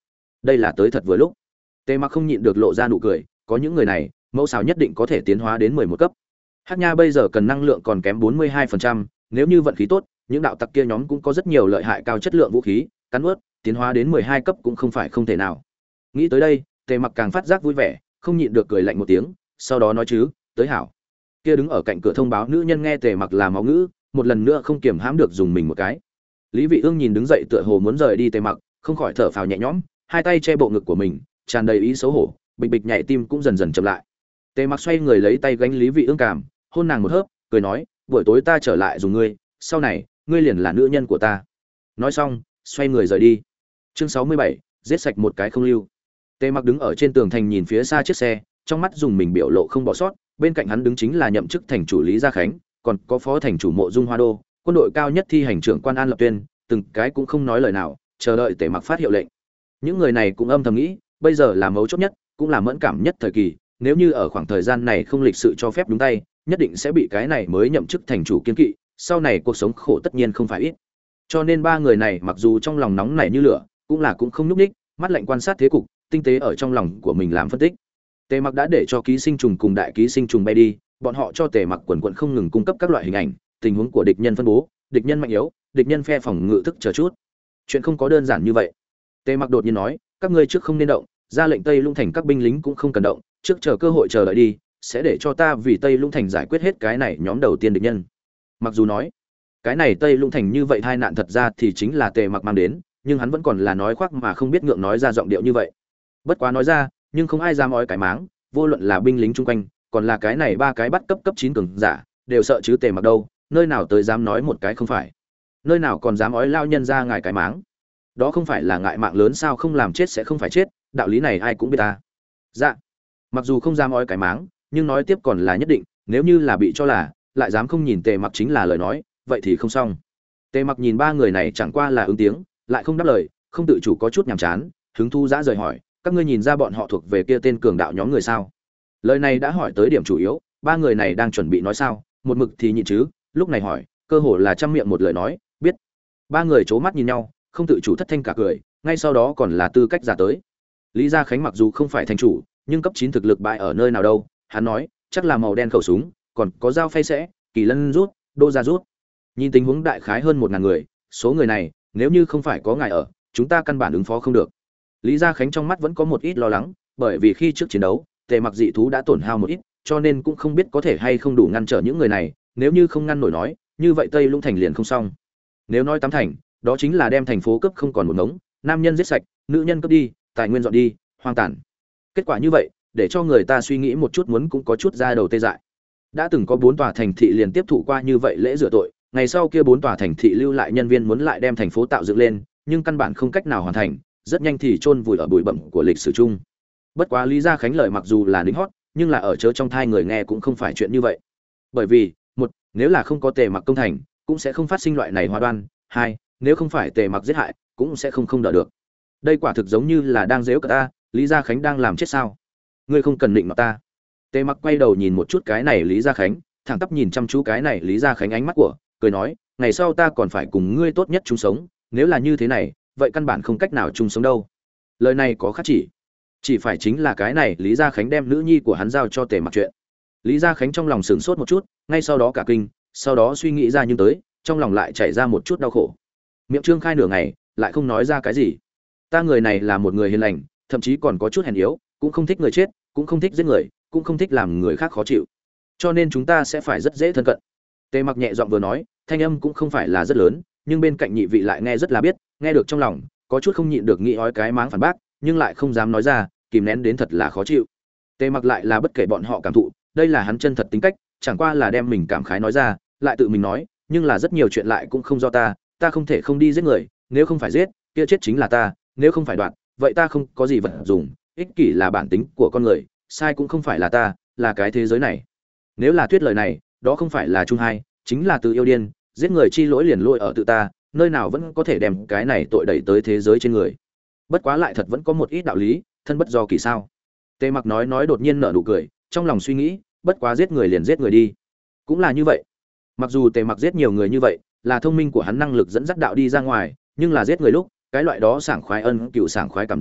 đây là tới thật vừa lúc. Tề Mặc không nhịn được lộ ra nụ cười, có những người này, mẫu xào nhất định có thể tiến hóa đến mười một cấp. Hắc Nha bây giờ cần năng lượng còn kém bốn mươi hai phần trăm, nếu như vận khí tốt, những đạo tặc kia nhóm cũng có rất nhiều lợi hại cao chất lượng vũ khí, cắn nuốt, tiến hóa đến mười hai cấp cũng không phải không thể nào. Nghĩ tới đây, Tề Mặc càng phát giác vui vẻ, không nhịn được cười lạnh một tiếng, sau đó nói chứ, tới hảo. Kia đứng ở cạnh cửa thông báo nữ nhân nghe Tề Mặc là máu ngữ, một lần nữa không kiềm hãm được dùng mình một cái. Lý Vị Ương nhìn đứng dậy tựa hồ muốn rời đi Tề Mặc, không khỏi thở phào nhẹ nhõm, hai tay che bộ ngực của mình, tràn đầy ý xấu hổ, bịch bịch nhảy tim cũng dần dần chậm lại. Tề Mặc xoay người lấy tay gánh Lý Vị Ương cằm, hôn nàng một hớp, cười nói, buổi tối ta trở lại dùng ngươi, sau này, ngươi liền là nữ nhân của ta. Nói xong, xoay người rời đi. Chương sáu mươi bảy, giết sạch một cái không lưu. Tề Mặc đứng ở trên tường thành nhìn phía xa chiếc xe, trong mắt dùng mình biểu lộ không bỏ sót, bên cạnh hắn đứng chính là nhậm chức thành chủ Lý Gia Khánh, còn có phó thành chủ Mộ Dung Hoa Đô, quân đội cao nhất thi hành trưởng quan An Lập Tuyên, từng cái cũng không nói lời nào, chờ đợi Tề Mặc phát hiệu lệnh. Những người này cũng âm thầm nghĩ, bây giờ là mấu chốt nhất, cũng là mẫn cảm nhất thời kỳ, nếu như ở khoảng thời gian này không lịch sự cho phép đúng tay, nhất định sẽ bị cái này mới nhậm chức thành chủ kiên kỵ, sau này cuộc sống khổ tất nhiên không phải ít. Cho nên ba người này mặc dù trong lòng nóng nảy như lửa, cũng là cũng không nhúc nhích, mắt lạnh quan sát thế cục, tinh tế ở trong lòng của mình làm phân tích. Tề Mặc đã để cho ký sinh trùng cùng đại ký sinh trùng bay đi, bọn họ cho Tề Mặc quần quần không ngừng cung cấp các loại hình ảnh, tình huống của địch nhân phân bố, địch nhân mạnh yếu, địch nhân phe phòng ngự thức chờ chút. Chuyện không có đơn giản như vậy. Tề Mặc đột nhiên nói, các ngươi trước không nên động, ra lệnh Tây Lũng thành các binh lính cũng không cần động, trước chờ cơ hội chờ đợi đi, sẽ để cho ta vì Tây Lũng thành giải quyết hết cái này nhóm đầu tiên địch nhân. Mặc dù nói, cái này Tây Lũng thành như vậy tai nạn thật ra thì chính là Tề Mặc mang đến, nhưng hắn vẫn còn là nói khoác mà không biết ngượng nói ra giọng điệu như vậy. Bất quá nói ra, nhưng không ai dám ói cái máng, vô luận là binh lính chung quanh, còn là cái này ba cái bắt cấp cấp chín cường giả, đều sợ chứ Tề Mặc đâu, nơi nào tới dám nói một cái không phải. Nơi nào còn dám ói lao nhân ra ngài cái máng. Đó không phải là ngại mạng lớn sao, không làm chết sẽ không phải chết, đạo lý này ai cũng biết ta. Dạ. Mặc dù không dám ói cái máng, nhưng nói tiếp còn là nhất định, nếu như là bị cho là, lại dám không nhìn Tề Mặc chính là lời nói, vậy thì không xong. Tề Mặc nhìn ba người này chẳng qua là ứng tiếng, lại không đáp lời, không tự chủ có chút nhàm chán, hứng thu dã rời hỏi, các ngươi nhìn ra bọn họ thuộc về kia tên cường đạo nhóm người sao? Lời này đã hỏi tới điểm chủ yếu, ba người này đang chuẩn bị nói sao, một mực thì nhịn chứ, lúc này hỏi, cơ hồ là trăm miệng một lời nói, biết. Ba người c mắt nhìn nhau, không tự chủ thất thanh cả cười, ngay sau đó còn là tư cách giả tới. Lý Gia Khánh mặc dù không phải thành chủ, nhưng cấp chín thực lực bại ở nơi nào đâu, hắn nói, chắc là màu đen khẩu súng, còn có dao phay sẽ, kỳ lân rút, đô ra rút. Nhìn tình huống đại khái hơn một ngàn người, số người này, nếu như không phải có ngài ở, chúng ta căn bản ứng phó không được. Lý Gia Khánh trong mắt vẫn có một ít lo lắng, bởi vì khi trước chiến đấu, Tề Mặc dị thú đã tổn hao một ít, cho nên cũng không biết có thể hay không đủ ngăn trở những người này, nếu như không ngăn nổi nói, như vậy Tây Lũng thành liền không xong. Nếu nói tám thành, đó chính là đem thành phố cướp không còn một ngống, nam nhân giết sạch, nữ nhân cướp đi, tài nguyên dọn đi, hoang tàn. Kết quả như vậy, để cho người ta suy nghĩ một chút muốn cũng có chút ra đầu tê dại. Đã từng có bốn tòa thành thị liền tiếp thụ qua như vậy lễ rửa tội, ngày sau kia bốn tòa thành thị lưu lại nhân viên muốn lại đem thành phố tạo dựng lên, nhưng căn bản không cách nào hoàn thành, rất nhanh thì chôn vùi ở bụi bặm của lịch sử chung. Bất quá Lý Gia Khánh lời mặc dù là đính hót, nhưng là ở chớ trong thai người nghe cũng không phải chuyện như vậy. Bởi vì, một, nếu là không có Tề Mặc công thành, cũng sẽ không phát sinh loại này hoa đoan, hai, nếu không phải Tề Mặc giết hại, cũng sẽ không không đỡ được. Đây quả thực giống như là đang giễu cợt ta, Lý Gia Khánh đang làm chết sao? Ngươi không cần định nọ ta. Tề Mặc quay đầu nhìn một chút cái này Lý Gia Khánh, thẳng tắp nhìn chăm chú cái này Lý Gia Khánh ánh mắt của, cười nói, ngày sau ta còn phải cùng ngươi tốt nhất chung sống, nếu là như thế này, vậy căn bản không cách nào chung sống đâu. Lời này có khác chỉ, chỉ phải chính là cái này Lý Gia Khánh đem nữ nhi của hắn giao cho Tề Mặc chuyện. Lý Gia Khánh trong lòng sửng sốt một chút, ngay sau đó cả kinh, sau đó suy nghĩ ra nhưng tới, trong lòng lại chảy ra một chút đau khổ. Miệng trương khai nửa ngày, lại không nói ra cái gì. Ta người này là một người hiền lành, thậm chí còn có chút hèn yếu, cũng không thích người chết, cũng không thích giết người, cũng không thích làm người khác khó chịu. Cho nên chúng ta sẽ phải rất dễ thân cận. Tề Mặc nhẹ giọng vừa nói, thanh âm cũng không phải là rất lớn, nhưng bên cạnh nhị vị lại nghe rất là biết, nghe được trong lòng, có chút không nhịn được nghĩ ói cái máng phản bác, nhưng lại không dám nói ra, kìm nén đến thật là khó chịu. Tề Mặc lại là bất kể bọn họ cảm thụ, đây là hắn chân thật tính cách, chẳng qua là đem mình cảm khái nói ra, lại tự mình nói, nhưng là rất nhiều chuyện lại cũng không do ta, ta không thể không đi giết người, nếu không phải giết, kia chết chính là ta, nếu không phải đoạt, vậy ta không có gì vật dùng, ích kỷ là bản tính của con người, sai cũng không phải là ta, là cái thế giới này. Nếu là thuyết lời này, đó không phải là chung hai, chính là tự yêu điên, giết người chi lỗi liền lỗi ở tự ta, nơi nào vẫn có thể đem cái này tội đẩy tới thế giới trên người. Bất quá lại thật vẫn có một ít đạo lý, thân bất do kỳ sao. Tề Mặc nói nói đột nhiên nở nụ cười, trong lòng suy nghĩ, bất quá giết người liền giết người đi. Cũng là như vậy. Mặc dù Tề Mặc giết nhiều người như vậy, là thông minh của hắn năng lực dẫn dắt đạo đi ra ngoài, nhưng là giết người lúc, cái loại đó sảng khoái ân cựu sảng khoái cảm giác,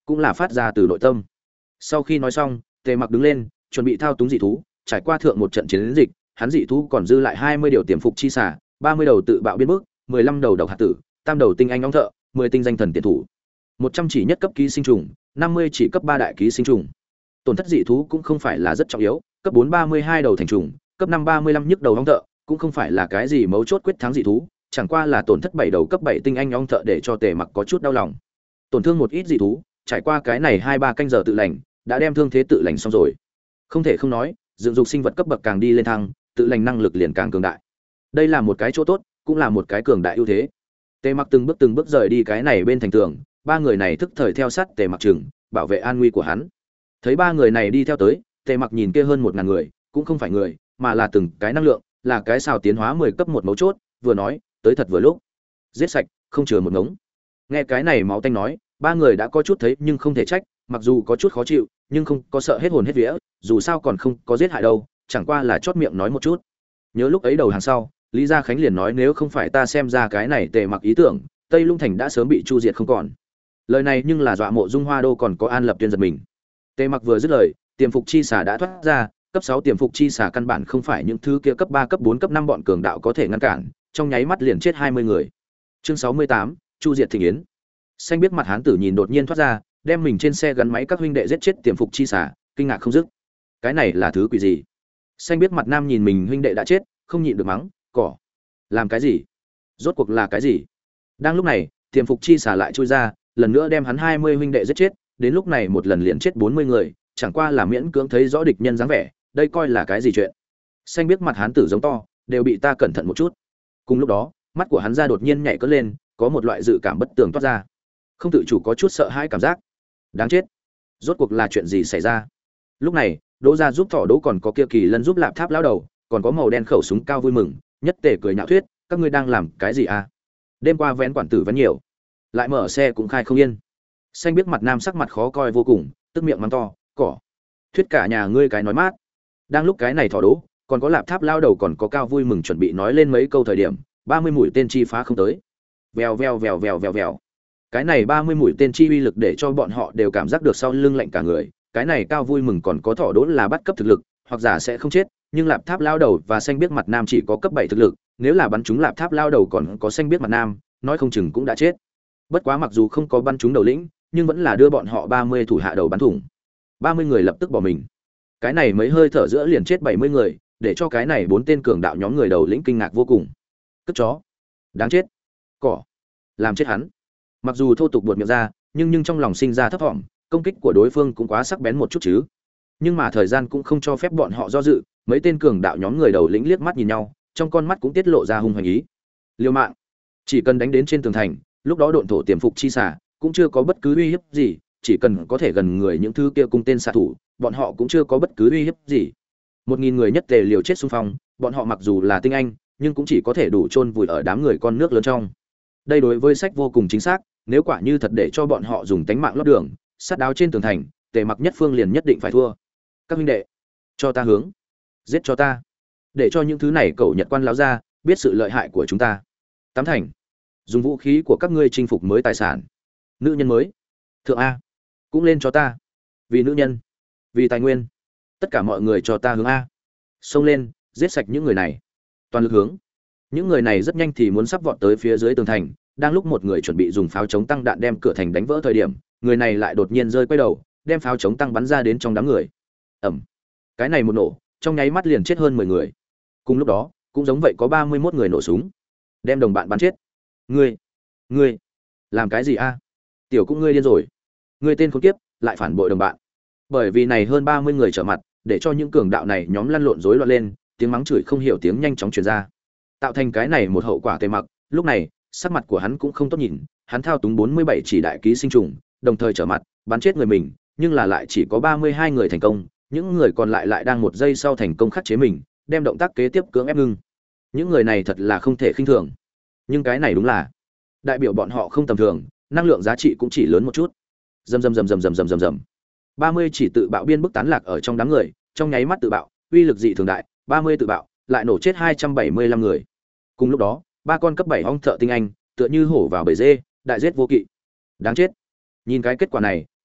cũng là phát ra từ nội tâm. Sau khi nói xong, Tề Mặc đứng lên, chuẩn bị thao túng dị thú, trải qua thượng một trận chiến dịch, hắn dị thú còn dư lại hai mươi điều tiềm phục chi xả, ba mươi đầu tự bạo biến bước, mười lăm đầu độc hạt tử, tam đầu tinh anh ong thợ, mười tinh danh thần tiền thủ. một trăm chỉ nhất cấp ký sinh trùng, năm mươi chỉ cấp ba đại ký sinh trùng. Tổn thất dị thú cũng không phải là rất trọng yếu, cấp bốn ba mươi hai đầu thành trùng, cấp năm ba mươi lăm nhức đầu ong thợ, cũng không phải là cái gì mấu chốt quyết thắng dị thú, chẳng qua là tổn thất bảy đầu cấp bảy tinh anh ong thợ để cho Tề Mặc có chút đau lòng. Tổn thương một ít dị thú, trải qua cái này hai ba canh giờ tự lành, đã đem thương thế tự lành xong rồi. Không thể không nói, dựng dục sinh vật cấp bậc càng đi lên thăng, tự lành năng lực liền càng cường đại. Đây là một cái chỗ tốt, cũng là một cái cường đại ưu thế. Tề Mặc từng bước từng bước rời đi cái này bên thành tường, ba người này thức thời theo sát Tề Mặc chừng, bảo vệ an nguy của hắn. Thấy ba người này đi theo tới, Tề Mặc nhìn kia hơn một ngàn người, cũng không phải người, mà là từng cái năng lượng, là cái xào tiến hóa mười cấp một mấu chốt, vừa nói, tới thật vừa lúc. Giết sạch, không chừa một ngống. Nghe cái này máu tanh nói, ba người đã có chút thấy nhưng không thể trách, mặc dù có chút khó chịu, nhưng không có sợ hết hồn hết vía, dù sao còn không có giết hại đâu, chẳng qua là chót miệng nói một chút. Nhớ lúc ấy đầu hàng sau, Lý Gia Khánh liền nói nếu không phải ta xem ra cái này Tề Mặc ý tưởng, Tây Lung Thành đã sớm bị chu diệt không còn. Lời này nhưng là dọa Mộ Dung Hoa Đô còn có An Lập Tuyên giật mình. Tề Mặc vừa dứt lời, tiềm phục chi xà đã thoát ra, cấp sáu tiềm phục chi xà căn bản không phải những thứ kia cấp ba cấp bốn cấp năm bọn cường đạo có thể ngăn cản, trong nháy mắt liền chết hai mươi người. Chương sáu mươi tám, chu diệt Thịnh Yến. Xanh biết mặt hán tử nhìn đột nhiên thoát ra, đem mình trên xe gắn máy các huynh đệ giết chết tiềm phục chi xà, kinh ngạc không dứt. Cái này là thứ quỷ gì? Xanh biết mặt nam nhìn mình huynh đệ đã chết, không nhịn được mắng, cỏ. Làm cái gì? Rốt cuộc là cái gì? Đang lúc này, tiềm phục chi xà lại chui ra, lần nữa đem hắn hai mươi huynh đệ giết chết, đến lúc này một lần liền chết bốn mươi người, chẳng qua là miễn cưỡng thấy rõ địch nhân dáng vẻ, đây coi là cái gì chuyện? Xanh biết mặt hán tử giống to, đều bị ta cẩn thận một chút. Cùng lúc đó, mắt của hắn ra đột nhiên nhảy cất lên, có một loại dự cảm bất tường toát ra. Không tự chủ có chút sợ hãi cảm giác. Đáng chết. Rốt cuộc là chuyện gì xảy ra? Lúc này, Đỗ gia giúp Thỏ Đỗ còn có kia Kỳ Lân giúp Lạp Tháp lão đầu, còn có màu đen khẩu súng cao vui mừng, nhất tề cười nhạo thuyết, các ngươi đang làm cái gì à? Đêm qua vén quản tử vẫn nhiều, lại mở xe cũng khai không yên. Xanh biết mặt nam sắc mặt khó coi vô cùng, tức miệng mắng to, cỏ. Thuyết cả nhà ngươi cái nói mát. Đang lúc cái này Thỏ Đỗ, còn có Lạp Tháp lão đầu còn có cao vui mừng chuẩn bị nói lên mấy câu thời điểm, ba mươi mũi tên chi phá không tới. Vèo vèo vèo vèo vèo vèo. Cái này ba mươi mũi tên chi uy lực để cho bọn họ đều cảm giác được sau lưng lạnh cả người, cái này cao vui mừng còn có Thỏ Đỗ là bắt cấp thực lực, hoặc giả sẽ không chết, nhưng Lạp Tháp lao đầu và xanh biết mặt nam chỉ có cấp bảy thực lực, nếu là bắn trúng Lạp Tháp lao đầu còn có xanh biết mặt nam, nói không chừng cũng đã chết. Bất quá mặc dù không có bắn trúng đầu lĩnh, nhưng vẫn là đưa bọn họ ba mươi thủ hạ đầu bắn thủng. ba mươi người lập tức bỏ mình. Cái này mấy hơi thở giữa liền chết bảy mươi người, để cho cái này bốn tên cường đạo nhóm người đầu lĩnh kinh ngạc vô cùng. Cất chó, đáng chết. Cỏ, làm chết hắn. Mặc dù thô tục buột miệng ra, nhưng nhưng trong lòng sinh ra thấp vọng, công kích của đối phương cũng quá sắc bén một chút chứ. Nhưng mà thời gian cũng không cho phép bọn họ do dự, mấy tên cường đạo nhóm người đầu lĩnh liếc mắt nhìn nhau, trong con mắt cũng tiết lộ ra hung hoành ý. Liêu mạng, chỉ cần đánh đến trên tường thành, lúc đó độn thổ tiềm phục chi xả, cũng chưa có bất cứ uy hiếp gì, chỉ cần có thể gần người những thứ kia cung tên xạ thủ, bọn họ cũng chưa có bất cứ uy hiếp gì. Một nghìn người nhất tề liều chết xung phong, bọn họ mặc dù là tinh anh, nhưng cũng chỉ có thể đủ chôn vùi ở đám người con nước lớn trong. Đây đối với sách vô cùng chính xác, nếu quả như thật để cho bọn họ dùng tánh mạng lót đường, sát đáo trên tường thành, Tề Mặc nhất phương liền nhất định phải thua. Các huynh đệ, cho ta hướng, giết cho ta, để cho những thứ này cẩu Nhật quan lão ra biết sự lợi hại của chúng ta. Tám thành, dùng vũ khí của các ngươi chinh phục mới tài sản. Nữ nhân mới, thượng a, cũng lên cho ta. Vì nữ nhân, vì tài nguyên, tất cả mọi người cho ta hướng a. Xông lên, giết sạch những người này. Toàn lực hướng. Những người này rất nhanh thì muốn sắp vọt tới phía dưới tường thành, đang lúc một người chuẩn bị dùng pháo chống tăng đạn đem cửa thành đánh vỡ thời điểm, người này lại đột nhiên rơi quay đầu, đem pháo chống tăng bắn ra đến trong đám người. Ầm. Cái này một nổ, trong nháy mắt liền chết hơn mười người. Cùng lúc đó, cũng giống vậy có ba mươi mốt người nổ súng, đem đồng bạn bắn chết. Ngươi, ngươi, làm cái gì a? Tiểu cũng ngươi điên rồi. Ngươi tên khốn kiếp, lại phản bội đồng bạn. Bởi vì này hơn ba mươi người trở mặt, để cho những cường đạo này nhóm lăn lộn rối loạn lên, tiếng mắng chửi không hiểu tiếng nhanh chóng truyền ra. Tạo thành cái này một hậu quả Tề Mặc, lúc này, sắc mặt của hắn cũng không tốt nhìn, hắn thao túng bốn mươi bảy chỉ đại ký sinh trùng, đồng thời trở mặt, bắn chết người mình, nhưng là lại chỉ có ba mươi hai người thành công, những người còn lại lại đang một giây sau thành công khắc chế mình, đem động tác kế tiếp cưỡng ép ngưng. Những người này thật là không thể khinh thường. Nhưng cái này đúng là đại biểu bọn họ không tầm thường, năng lượng giá trị cũng chỉ lớn một chút. Rầm rầm rầm rầm rầm rầm rầm rầm. ba mươi chỉ tự bạo biên bức tán lạc ở trong đám người, trong nháy mắt tự bạo, uy lực dị thường đại, ba mươi tự bạo, lại nổ chết hai trăm bảy mươi lăm người. Cùng lúc đó, ba con cấp bảy ong thợ tinh anh, tựa như hổ vào bầy dê, đại giết vô kỵ. Đáng chết. Nhìn cái kết quả này,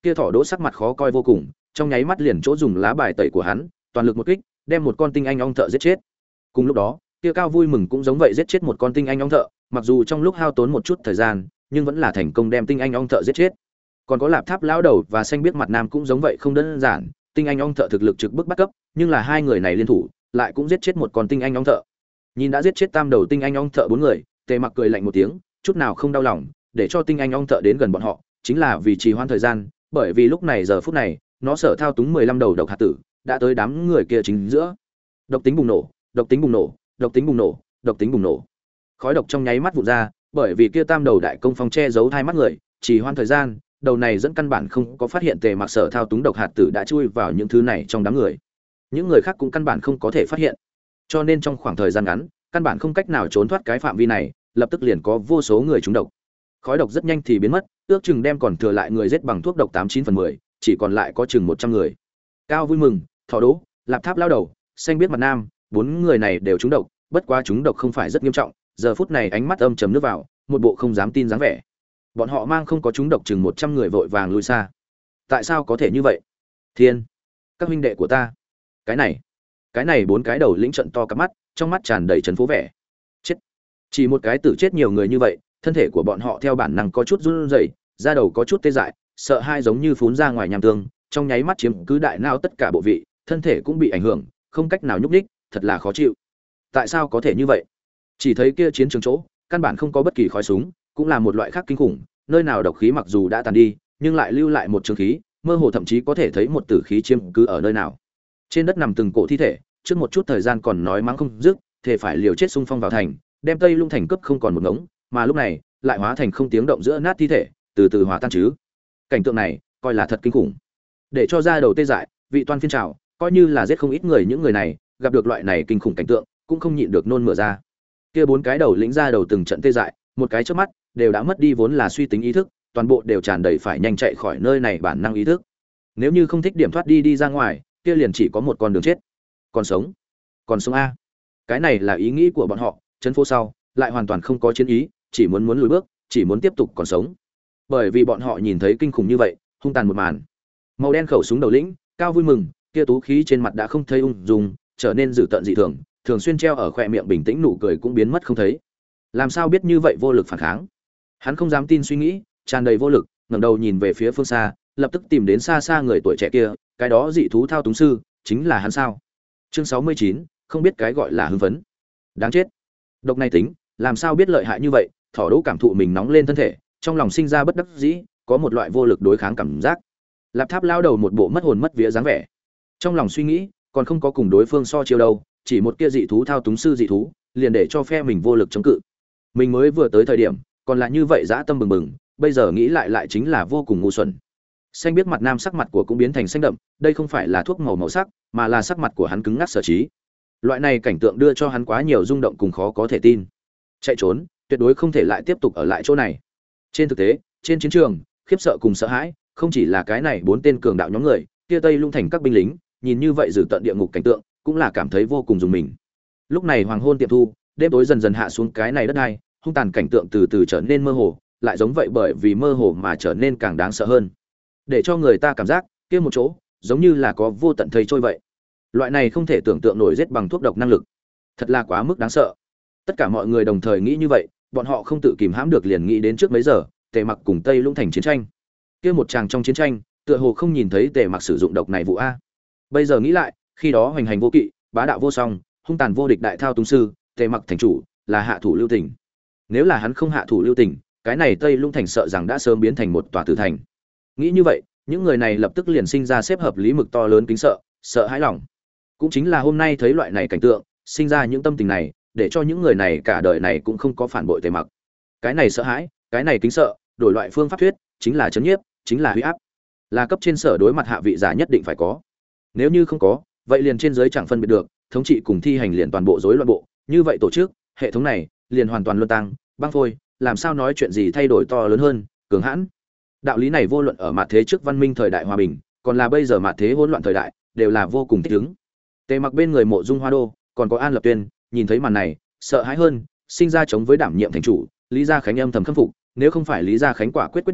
kia thỏ đỗ sắc mặt khó coi vô cùng, trong nháy mắt liền chỗ dùng lá bài tẩy của hắn, toàn lực một kích, đem một con tinh anh ong thợ giết chết. Cùng lúc đó, kia Cao Vui Mừng cũng giống vậy giết chết một con tinh anh ong thợ, mặc dù trong lúc hao tốn một chút thời gian, nhưng vẫn là thành công đem tinh anh ong thợ giết chết. Còn có Lạp Tháp lão đầu và Xanh Biết Mặt Nam cũng giống vậy không đơn giản, tinh anh ong thợ thực lực trực bức bắt cấp, nhưng là hai người này liên thủ, lại cũng giết chết một con tinh anh ong thợ. Nhìn đã giết chết tam đầu tinh anh ong thợ bốn người, Tề Mặc cười lạnh một tiếng, chút nào không đau lòng, để cho tinh anh ong thợ đến gần bọn họ, chính là vì trì hoãn thời gian, bởi vì lúc này giờ phút này, nó sở thao túng mười lăm đầu độc hạt tử, đã tới đám người kia chính giữa. Độc tính bùng nổ, độc tính bùng nổ, độc tính bùng nổ, độc tính bùng nổ. Khói độc trong nháy mắt vụt ra, bởi vì kia tam đầu đại công phong che giấu hai mắt người, trì hoãn thời gian, đầu này dẫn căn bản không có phát hiện Tề Mặc sở thao túng độc hạt tử đã chui vào những thứ này trong đám người. Những người khác cũng căn bản không có thể phát hiện. Cho nên trong khoảng thời gian ngắn, căn bản không cách nào trốn thoát cái phạm vi này, lập tức liền có vô số người trúng độc. Khói độc rất nhanh thì biến mất, ước chừng đem còn thừa lại người giết bằng thuốc độc tám chín phần mười, chỉ còn lại có chừng một trăm người. Cao Vui Mừng, Thỏ Đỗ, Lạp Tháp lao đầu, Xanh Biết Mặt Nam, bốn người này đều trúng độc, bất quá trúng độc không phải rất nghiêm trọng, giờ phút này ánh mắt âm trầm nước vào, một bộ không dám tin dáng vẻ. Bọn họ mang không có trúng độc chừng một trăm người vội vàng lui xa. Tại sao có thể như vậy? Thiên, các huynh đệ của ta. Cái này, cái này bốn cái đầu lĩnh trận to cả mắt, trong mắt tràn đầy trấn phố vẻ. Chết. Chỉ một cái tử chết nhiều người như vậy, thân thể của bọn họ theo bản năng có chút run rẩy, da đầu có chút tê dại, sợ hai giống như phún ra ngoài nham tương, trong nháy mắt chiếm cứ đại não tất cả bộ vị, thân thể cũng bị ảnh hưởng, không cách nào nhúc nhích, thật là khó chịu. Tại sao có thể như vậy? Chỉ thấy kia chiến trường chỗ, căn bản không có bất kỳ khói súng, cũng là một loại khác kinh khủng, nơi nào độc khí mặc dù đã tàn đi, nhưng lại lưu lại một trường khí, mơ hồ thậm chí có thể thấy một tử khí chiếm cứ ở nơi nào. Trên đất nằm từng cổ thi thể, trước một chút thời gian còn nói mắng không dứt, thể phải liều chết xung phong vào thành, đem Tây Lung thành cướp không còn một ngống, mà lúc này lại hóa thành không tiếng động giữa nát thi thể, từ từ hòa tan chứ. Cảnh tượng này coi là thật kinh khủng, để cho ra đầu tê dại, vị toan phiên trào, coi như là giết không ít người, những người này gặp được loại này kinh khủng cảnh tượng cũng không nhịn được nôn mửa ra. Kia bốn cái đầu lĩnh ra đầu từng trận tê dại, một cái chớp mắt đều đã mất đi vốn là suy tính ý thức, toàn bộ đều tràn đầy phải nhanh chạy khỏi nơi này bản năng ý thức. Nếu như không thích điểm thoát đi đi ra ngoài, kia liền chỉ có một con đường chết. Còn sống, còn sống a. Cái này là ý nghĩ của bọn họ, trấn phố sau lại hoàn toàn không có chiến ý, chỉ muốn muốn lùi bước, chỉ muốn tiếp tục còn sống. Bởi vì bọn họ nhìn thấy kinh khủng như vậy, hung tàn một màn. Màu đen khẩu súng đầu lĩnh, Cao Vui Mừng, kia tú khí trên mặt đã không thấy ung dung, trở nên dữ tợn dị thường, thường xuyên treo ở khóe miệng bình tĩnh nụ cười cũng biến mất không thấy. Làm sao biết như vậy vô lực phản kháng? Hắn không dám tin suy nghĩ, tràn đầy vô lực, ngẩng đầu nhìn về phía phương xa, lập tức tìm đến xa xa người tuổi trẻ kia, cái đó dị thú thao túng sư, chính là hắn sao? Chương sáu mươi chín, không biết cái gọi là hưng phấn. Đáng chết. Độc này tính, làm sao biết lợi hại như vậy? Thỏ Đỗ cảm thụ mình nóng lên thân thể, trong lòng sinh ra bất đắc dĩ, có một loại vô lực đối kháng cảm giác. Lạp Tháp lao đầu một bộ mất hồn mất vía dáng vẻ. Trong lòng suy nghĩ, còn không có cùng đối phương so chiêu đâu, chỉ một kia dị thú thao túng sư dị thú, liền để cho phe mình vô lực chống cự. Mình mới vừa tới thời điểm, còn là như vậy dã tâm bừng bừng, bây giờ nghĩ lại lại chính là vô cùng ngu xuẩn. Xanh Biết Mặt Nam sắc mặt của cũng biến thành xanh đậm, đây không phải là thuốc màu màu sắc, mà là sắc mặt của hắn cứng ngắc sở trí. Loại này cảnh tượng đưa cho hắn quá nhiều rung động cùng khó có thể tin. Chạy trốn, tuyệt đối không thể lại tiếp tục ở lại chỗ này. Trên thực tế, trên chiến trường, khiếp sợ cùng sợ hãi, không chỉ là cái này bốn tên cường đạo nhóm người, kia Tây Lung thành các binh lính, nhìn như vậy dữ tận địa ngục cảnh tượng, cũng là cảm thấy vô cùng rùng mình. Lúc này hoàng hôn tiệm thu, đêm tối dần dần hạ xuống cái này đất đai, hung tàn cảnh tượng từ từ trở nên mơ hồ, lại giống vậy bởi vì mơ hồ mà trở nên càng đáng sợ hơn. Để cho người ta cảm giác, kia một chỗ, giống như là có vô tận thây trôi vậy. Loại này không thể tưởng tượng nổi giết bằng thuốc độc năng lực, thật là quá mức đáng sợ. Tất cả mọi người đồng thời nghĩ như vậy, bọn họ không tự kìm hãm được liền nghĩ đến trước mấy giờ, Tề Mặc cùng Tây Lung thành chiến tranh. Kia một tràng trong chiến tranh, tựa hồ không nhìn thấy Tề Mặc sử dụng độc này vụ a. Bây giờ nghĩ lại, khi đó hoành hành vô kỵ, bá đạo vô song, hung tàn vô địch đại thao túng sư, Tề Mặc thành chủ, là hạ thủ lưu tình. Nếu là hắn không hạ thủ lưu tình, cái này Tây Lung thành sợ rằng đã sớm biến thành một tòa tử thành. Nghĩ như vậy, những người này lập tức liền sinh ra xếp hợp lý mực to lớn kính sợ, sợ hãi lòng. Cũng chính là hôm nay thấy loại này cảnh tượng, sinh ra những tâm tình này, để cho những người này cả đời này cũng không có phản bội Tề Mặc. Cái này sợ hãi, cái này kính sợ, đổi loại phương pháp thuyết, chính là chấn nhiếp, chính là uy áp. Là cấp trên sở đối mặt hạ vị giả nhất định phải có. Nếu như không có, vậy liền trên dưới chẳng phân biệt được, thống trị cùng thi hành liền toàn bộ rối loạn bộ, như vậy tổ chức, hệ thống này liền hoàn toàn luân tăng, băng phôi, làm sao nói chuyện gì thay đổi to lớn hơn, cường hãn. Đạo lý này vô luận ở mạt thế trước văn minh thời đại hòa bình, còn là bây giờ mạt thế hỗn loạn thời đại, đều là vô cùng thích ứng. Tề Mặc bên người Mộ Dung Hoa Đô, còn có An Lập Tuyên, nhìn thấy màn này, sợ hãi hơn, sinh ra chống với đảm nhiệm thành chủ, Lý Gia Khánh âm thầm khâm phục, nếu không phải Lý Gia Khánh quả quyết quyết định,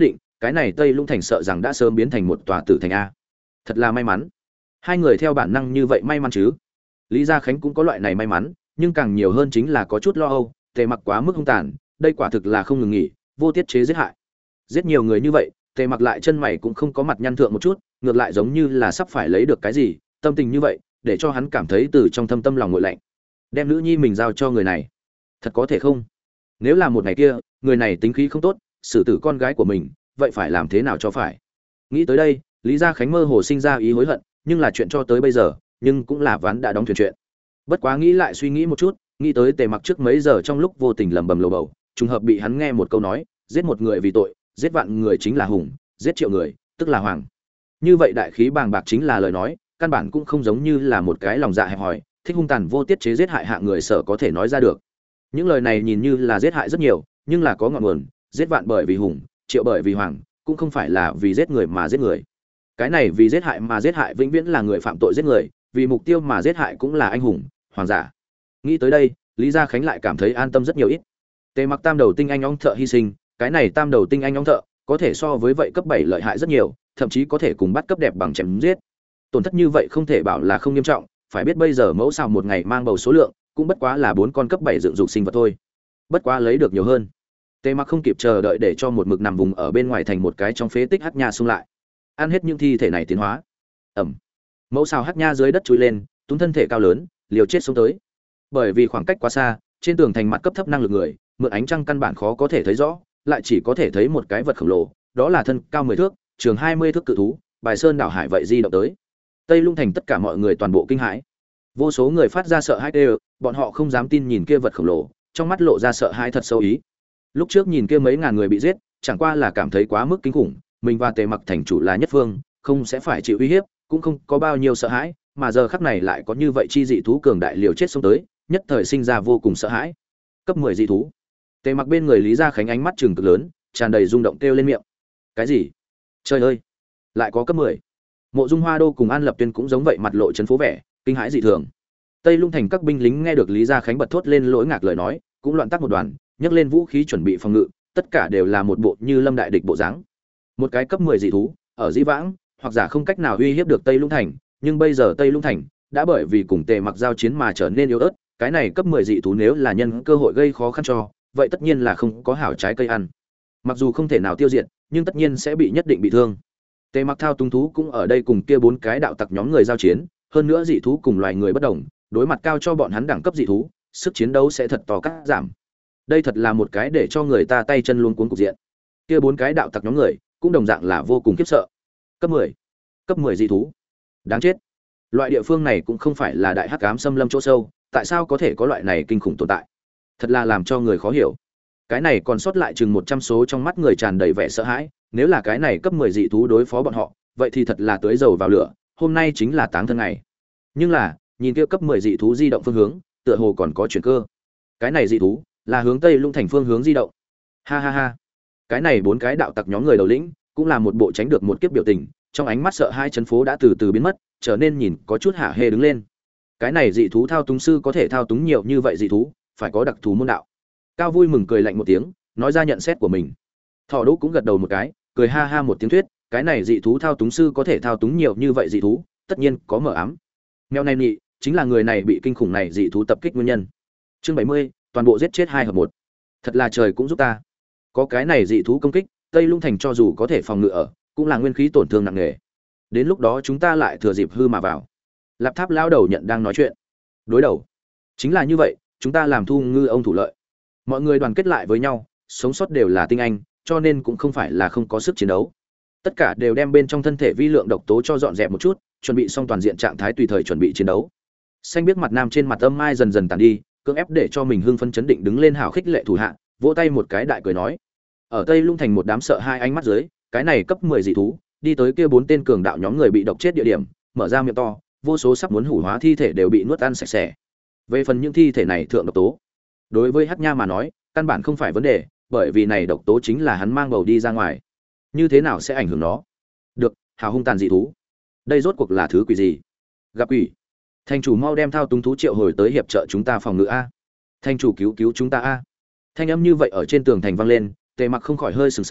cái này Tây Lũng thành sợ rằng đã sớm biến thành một tòa tử thành a. Thật là may mắn. Hai người theo bản năng như vậy may mắn chứ. Lý Gia Khánh cũng có loại này may mắn, nhưng càng nhiều hơn chính là có chút lo âu, Tề Mặc quá mức hung tàn, đây quả thực là không ngừng nghỉ, vô tiết chế giết hại. Giết nhiều người như vậy, Tề Mặc lại chân mày cũng không có mặt nhăn thượng một chút, ngược lại giống như là sắp phải lấy được cái gì, tâm tình như vậy, để cho hắn cảm thấy từ trong thâm tâm lòng nguội lạnh. Đem nữ nhi mình giao cho người này, thật có thể không? Nếu là một ngày kia, người này tính khí không tốt, xử tử con gái của mình, vậy phải làm thế nào cho phải? Nghĩ tới đây, Lý Gia Khánh mơ hồ sinh ra ý hối hận, nhưng là chuyện cho tới bây giờ, nhưng cũng là ván đã đóng thuyền chuyện. Bất quá nghĩ lại suy nghĩ một chút, nghĩ tới Tề Mặc trước mấy giờ trong lúc vô tình lầm bầm lầu bầu, trùng hợp bị hắn nghe một câu nói, giết một người vì tội, giết vạn người chính là hùng, giết triệu người, tức là hoàng. Như vậy đại khí bàng bạc chính là lời nói, căn bản cũng không giống như là một cái lòng dạ hẹp hòi, thích hung tàn vô tiết chế giết hại hạng người sở có thể nói ra được. Những lời này nhìn như là giết hại rất nhiều, nhưng là có ngọn nguồn, giết vạn bởi vì hùng, triệu bởi vì hoàng, cũng không phải là vì giết người mà giết người. Cái này vì giết hại mà giết hại vĩnh viễn là người phạm tội giết người, vì mục tiêu mà giết hại cũng là anh hùng, hoàng giả. Nghĩ tới đây, Lý Gia Khánh lại cảm thấy an tâm rất nhiều ít. Tề Mặc tam đầu tinh anh ong thợ hy sinh, cái này tam đầu tinh anh ong thợ có thể so với vậy cấp bảy lợi hại rất nhiều, thậm chí có thể cùng bắt cấp đẹp bằng chém giết. Tổn thất như vậy không thể bảo là không nghiêm trọng, phải biết bây giờ mẫu xào một ngày mang bầu số lượng cũng bất quá là bốn con cấp bảy dựng dục sinh vật thôi. Bất quá lấy được nhiều hơn. Tề Mặc không kịp chờ đợi để cho một mực nằm vùng ở bên ngoài thành một cái trong phế tích hắc nha xung lại. Ăn hết những thi thể này tiến hóa. Ẩm. Mẫu xào hắc nha dưới đất chui lên, túm thân thể cao lớn, liều chết xuống tới. Bởi vì khoảng cách quá xa, trên tường thành mặt cấp thấp năng lực người, mượn ánh trăng căn bản khó có thể thấy rõ, lại chỉ có thể thấy một cái vật khổng lồ, đó là thân cao mười thước, trường hai mươi thước cự thú, bài sơn đảo hải vậy di động tới. Tây Lung thành tất cả mọi người toàn bộ kinh hãi. Vô số người phát ra sợ hãi đều, bọn họ không dám tin nhìn kia vật khổng lồ, trong mắt lộ ra sợ hãi thật sâu ý. Lúc trước nhìn kia mấy ngàn người bị giết, chẳng qua là cảm thấy quá mức kinh khủng, mình và Tề Mặc thành chủ là nhất phương, không sẽ phải chịu uy hiếp, cũng không có bao nhiêu sợ hãi, mà giờ khắc này lại có như vậy chi dị thú cường đại liều chết xông tới, nhất thời sinh ra vô cùng sợ hãi. Cấp mười dị thú. Tề Mặc bên người Lý Gia Khánh ánh mắt trừng cực lớn, tràn đầy rung động kêu lên miệng. Cái gì? Trời ơi, lại có cấp mười. Mộ Dung Hoa Đô cùng An Lập Tuyên cũng giống vậy, mặt lộ chấn phố vẻ, kinh hãi dị thường. Tây Lung thành các binh lính nghe được Lý Gia Khánh bật thốt lên lỗi ngạc lời nói, cũng loạn tắc một đoàn, nhấc lên vũ khí chuẩn bị phòng ngự, tất cả đều là một bộ như lâm đại địch bộ dáng. Một cái cấp mười dị thú, ở Dĩ Vãng, hoặc giả không cách nào uy hiếp được Tây Lung thành, nhưng bây giờ Tây Lung thành đã bởi vì cùng Tề Mặc giao chiến mà trở nên yếu ớt, cái này cấp mười dị thú nếu là nhân cơ hội gây khó khăn cho, vậy tất nhiên là không có hảo trái cây ăn. Mặc dù không thể nào tiêu diệt, nhưng tất nhiên sẽ bị nhất định bị thương. Tề Mặc thao túng thú cũng ở đây cùng kia bốn cái đạo tặc nhóm người giao chiến, hơn nữa dị thú cùng loài người bất đồng, đối mặt cao cho bọn hắn đẳng cấp dị thú, sức chiến đấu sẽ thật to cắt giảm. Đây thật là một cái để cho người ta tay chân luống cuống cục diện. Kia bốn cái đạo tặc nhóm người cũng đồng dạng là vô cùng khiếp sợ. Cấp mười, cấp mười dị thú, đáng chết. Loại địa phương này cũng không phải là đại hắc ám xâm lâm chỗ sâu, tại sao có thể có loại này kinh khủng tồn tại? Thật là làm cho người khó hiểu. Cái này còn sót lại chừng một trăm số trong mắt người tràn đầy vẻ sợ hãi, nếu là cái này cấp mười dị thú đối phó bọn họ, vậy thì thật là tưới dầu vào lửa, hôm nay chính là táng thân ngày. Nhưng là, nhìn kia cấp mười dị thú di động phương hướng, tựa hồ còn có chuyển cơ. Cái này dị thú là hướng Tây Lung thành phương hướng di động. Ha ha ha. Cái này bốn cái đạo tặc nhóm người đầu lĩnh, cũng là một bộ tránh được một kiếp biểu tình, trong ánh mắt sợ hai chấn phố đã từ từ biến mất, trở nên nhìn có chút hả hê đứng lên. Cái này dị thú thao túng sư có thể thao túng nhiều như vậy dị thú, phải có đặc thù môn đạo. Cao vui mừng cười lạnh một tiếng, nói ra nhận xét của mình. Thọ Đỗ cũng gật đầu một cái, cười ha ha một tiếng thuyết, cái này dị thú thao túng sư có thể thao túng nhiều như vậy dị thú, tất nhiên có mở ám. Mèo này nhị, chính là người này bị kinh khủng này dị thú tập kích nguyên nhân. Chương bảy mươi, toàn bộ giết chết hai hợp một. Thật là trời cũng giúp ta. Có cái này dị thú công kích, Tây Lung thành cho dù có thể phòng ngự ở, cũng là nguyên khí tổn thương nặng nề. Đến lúc đó chúng ta lại thừa dịp hư mà vào. Lạp Tháp lão đầu nhận đang nói chuyện. Đối đầu. Chính là như vậy, chúng ta làm thu ngư ông thủ lợi. Mọi người đoàn kết lại với nhau, sống sót đều là tinh anh, cho nên cũng không phải là không có sức chiến đấu. Tất cả đều đem bên trong thân thể vi lượng độc tố cho dọn dẹp một chút, chuẩn bị xong toàn diện trạng thái tùy thời chuẩn bị chiến đấu. Xanh biết mặt nam trên mặt âm mai dần dần tàn đi, cưỡng ép để cho mình hưng phấn chấn định đứng lên hào khích lệ thủ hạ, vỗ tay một cái đại cười nói. Ở Tây Lung thành một đám sợ hai ánh mắt dưới, cái này cấp mười dị thú, đi tới kia bốn tên cường đạo nhóm người bị độc chết địa điểm, mở ra miệng to, vô số sắp muốn hủ hóa thi thể đều bị nuốt ăn sạch sẽ. Về phần những thi thể này thượng độc tố, đối với Hắc Nha mà nói, căn bản không phải vấn đề, bởi vì này độc tố chính là hắn mang bầu đi ra ngoài. Như thế nào sẽ ảnh hưởng nó? Được, hào hung tàn dị thú. Đây rốt cuộc là thứ quỷ gì? Gặp quỷ. Thành chủ mau đem thao túng thú triệu hồi tới hiệp trợ chúng ta phòng ngự a. Thành chủ cứu cứu chúng ta a. Thanh âm như vậy ở trên tường thành vang lên, Tề Mặc không khỏi hơi sừng sờ,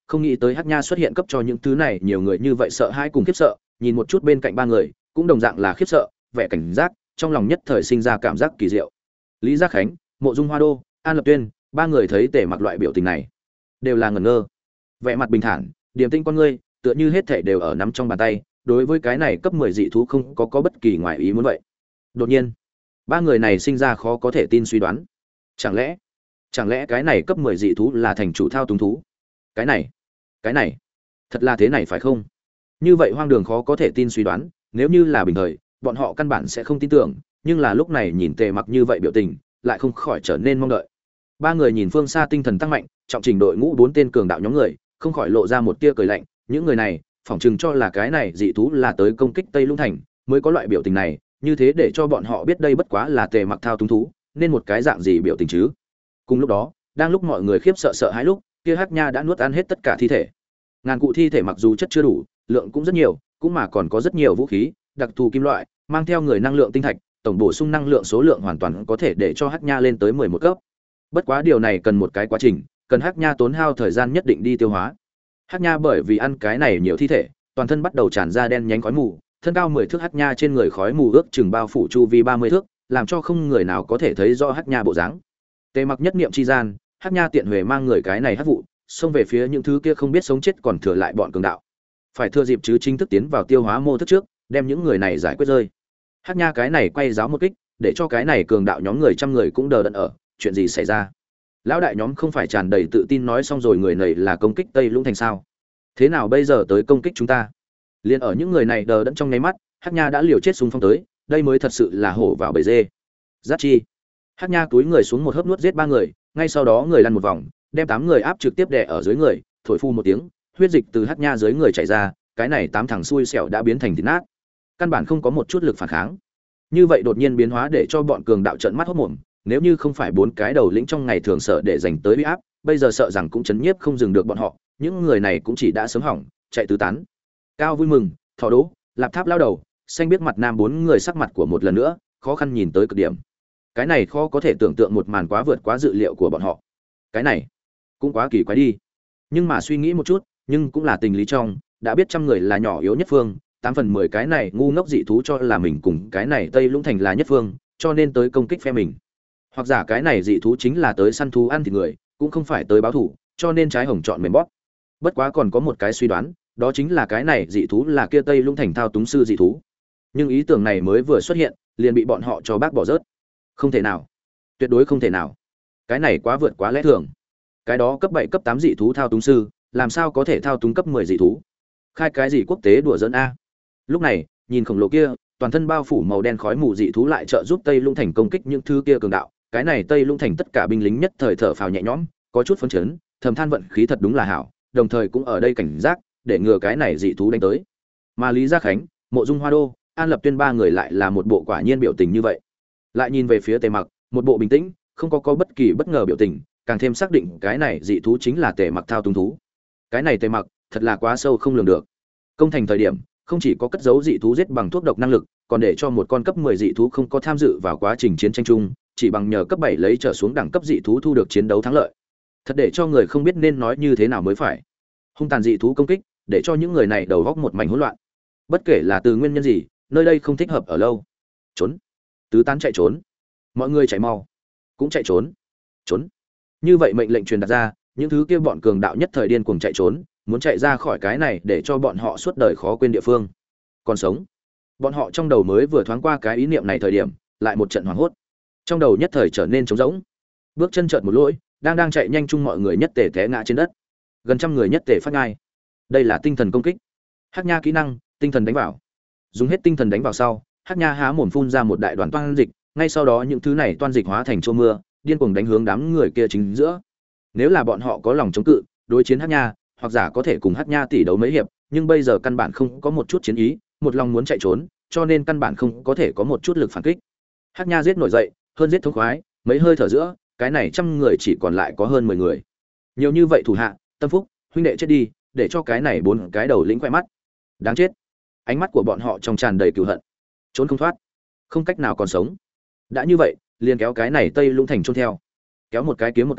không nghĩ tới Hắc Nha xuất hiện cấp cho những thứ này nhiều người như vậy sợ hãi cùng khiếp sợ, nhìn một chút bên cạnh ba người, cũng đồng dạng là khiếp sợ, vẻ cảnh giác, trong lòng nhất thời sinh ra cảm giác kỳ diệu. Lý Giác Khánh, Mộ Dung Hoa Đô, An Lập Tuyên, ba người thấy Tề Mặc loại biểu tình này, đều là ngẩn ngơ. Vẻ mặt bình thản, điềm tĩnh con ngươi, tựa như hết thảy đều ở nắm trong bàn tay, đối với cái này cấp mười dị thú không có có bất kỳ ngoại ý muốn vậy. Đột nhiên, ba người này sinh ra khó có thể tin suy đoán. Chẳng lẽ, chẳng lẽ cái này cấp mười dị thú là thành chủ thao túng thú? Cái này, cái này, thật là thế này phải không? Như vậy hoang đường khó có thể tin suy đoán, nếu như là bình thời, bọn họ căn bản sẽ không tin tưởng, nhưng là lúc này nhìn Tề Mặc như vậy biểu tình, lại không khỏi trở nên mong đợi. Ba người nhìn phương xa tinh thần tăng mạnh, trọng trình đội ngũ bốn tên cường đạo nhóm người, không khỏi lộ ra một tia cười lạnh, những người này, phỏng chừng cho là cái này dị thú là tới công kích Tây Lũng Thành, mới có loại biểu tình này, như thế để cho bọn họ biết đây bất quá là Tề Mặc thao túng thú, nên một cái dạng gì biểu tình chứ. Cùng lúc đó, đang lúc mọi người khiếp sợ sợ hãi lúc, kia Hắc Nha đã nuốt ăn hết tất cả thi thể. Ngàn cụ thi thể mặc dù chất chưa đủ, lượng cũng rất nhiều, cũng mà còn có rất nhiều vũ khí, đặc thù kim loại, mang theo người năng lượng tinh thạch, tổng bổ sung năng lượng số lượng hoàn toàn có thể để cho Hắc Nha lên tới mười một cấp. Bất quá điều này cần một cái quá trình, cần Hắc Nha tốn hao thời gian nhất định đi tiêu hóa. Hắc Nha bởi vì ăn cái này nhiều thi thể, toàn thân bắt đầu tràn ra đen nhánh khói mù, thân cao mười thước Hắc Nha trên người khói mù ước chừng bao phủ chu vi ba mươi thước, làm cho không người nào có thể thấy rõ Hắc Nha bộ dáng. Tề Mặc nhất niệm chi gian, Hắc Nha tiện huề mang người cái này hắc vụ, xông về phía những thứ kia không biết sống chết còn thừa lại bọn cường đạo. Phải thừa dịp chứ chính thức tiến vào tiêu hóa mô thức trước, đem những người này giải quyết rơi. Hắc Nha cái này quay giáo một kích, để cho cái này cường đạo nhóm người trăm người cũng đờ đẫn ở, chuyện gì xảy ra? Lão đại nhóm không phải tràn đầy tự tin nói xong rồi người này là công kích Tây Lũng Thành sao? Thế nào bây giờ tới công kích chúng ta? Liên ở những người này đờ đẫn trong nháy mắt, Hắc Nha đã liều chết xung phong tới, đây mới thật sự là hổ vào bầy dê. Giác chi. Hắc Nha túi người xuống một hớp nuốt giết ba người, ngay sau đó người lăn một vòng, đem tám người áp trực tiếp đè ở dưới người, thổi phu một tiếng, huyết dịch từ Hắc Nha dưới người chảy ra, cái này tám thằng xui xẻo đã biến thành thịt nát, căn bản không có một chút lực phản kháng. Như vậy đột nhiên biến hóa để cho bọn cường đạo trợn mắt hốt mồm, nếu như không phải bốn cái đầu lĩnh trong ngày thường sợ để dành tới uy áp, bây giờ sợ rằng cũng chấn nhiếp không dừng được bọn họ, những người này cũng chỉ đã sớm hỏng, chạy tứ tán. Cao Vui Mừng, Thỏ Đỗ, Lạp Tháp lao đầu, xanh biết mặt nam bốn người sắc mặt của một lần nữa, khó khăn nhìn tới cực điểm. Cái này khó có thể tưởng tượng một màn quá vượt quá dự liệu của bọn họ. Cái này cũng quá kỳ quái đi. Nhưng mà suy nghĩ một chút, nhưng cũng là tình lý trong, đã biết trăm người là nhỏ yếu nhất phương, tám phần mười cái này ngu ngốc dị thú cho là mình cùng cái này Tây Lũng Thành là nhất phương, cho nên tới công kích phe mình. Hoặc giả cái này dị thú chính là tới săn thú ăn thịt người, cũng không phải tới báo thù, cho nên trái hồng chọn mềm bóp. Bất quá còn có một cái suy đoán, đó chính là cái này dị thú là kia Tây Lũng Thành thao túng sư dị thú. Nhưng ý tưởng này mới vừa xuất hiện, liền bị bọn họ cho bác bỏ rớt. Không thể nào, tuyệt đối không thể nào. Cái này quá vượt quá lẽ thường. Cái đó cấp bảy cấp tám dị thú thao túng sư, làm sao có thể thao túng cấp mười dị thú? Khai cái gì quốc tế đùa giỡn a? Lúc này, nhìn khổng lồ kia, toàn thân bao phủ màu đen khói mù dị thú lại trợ giúp Tây Lũng Thành công kích những thứ kia cường đạo, cái này Tây Lũng Thành tất cả binh lính nhất thời thở phào nhẹ nhõm, có chút phấn chấn, thầm than vận khí thật đúng là hảo, đồng thời cũng ở đây cảnh giác, để ngừa cái này dị thú đánh tới. Mà Lý Gia Khánh, Mộ Dung Hoa Đô, An Lập Tuyên ba người lại là một bộ quả nhiên biểu tình như vậy. Lại nhìn về phía Tề Mặc, một bộ bình tĩnh, không có có bất kỳ bất ngờ biểu tình, càng thêm xác định cái này dị thú chính là Tề Mặc thao túng thú. Cái này Tề Mặc, thật là quá sâu không lường được. Công thành thời điểm, không chỉ có cất giấu dị thú giết bằng thuốc độc năng lực, còn để cho một con cấp mười dị thú không có tham dự vào quá trình chiến tranh chung, chỉ bằng nhờ cấp bảy lấy trở xuống đẳng cấp dị thú thu được chiến đấu thắng lợi. Thật để cho người không biết nên nói như thế nào mới phải. Hung tàn dị thú công kích, để cho những người này đầu góc một mảnh hỗn loạn. Bất kể là từ nguyên nhân gì, nơi đây không thích hợp ở lâu. Trốn, tứ tán chạy trốn. Mọi người chạy mau, cũng chạy trốn. Trốn. Như vậy mệnh lệnh truyền đạt ra, những thứ kia bọn cường đạo nhất thời điên cuồng chạy trốn, muốn chạy ra khỏi cái này để cho bọn họ suốt đời khó quên địa phương. Còn sống. Bọn họ trong đầu mới vừa thoáng qua cái ý niệm này thời điểm, lại một trận hoảng hốt. Trong đầu nhất thời trở nên trống rỗng. Bước chân chợt một lỗi, đang đang chạy nhanh chung mọi người nhất tề té ngã trên đất. Gần trăm người nhất tề phát ngai. Đây là tinh thần công kích. Hắc Nha kỹ năng, tinh thần đánh vào. Dùng hết tinh thần đánh vào sau, Hắc Nha há mồm phun ra một đại đoàn toan dịch, ngay sau đó những thứ này toan dịch hóa thành trô mưa, điên cuồng đánh hướng đám người kia chính giữa. Nếu là bọn họ có lòng chống cự, đối chiến Hắc Nha, hoặc giả có thể cùng Hắc Nha tỷ đấu mấy hiệp, nhưng bây giờ căn bản không có một chút chiến ý, một lòng muốn chạy trốn, cho nên căn bản không có thể có một chút lực phản kích. Hắc Nha giết nổi dậy, hơn giết thống khoái, mấy hơi thở giữa, cái này trăm người chỉ còn lại có hơn mười người. Nhiều như vậy thủ hạ, Tâm Phúc, huynh đệ chết đi, để cho cái này bốn cái đầu lĩnh quay mắt. Đáng chết. Ánh mắt của bọn họ trong tràn đầy cừu hận. Trốn không thoát, không cách nào còn sống. Đã như vậy, liền kéo cái này Tây Lũng Thành chôn theo. Kéo một cái kiếm một cái,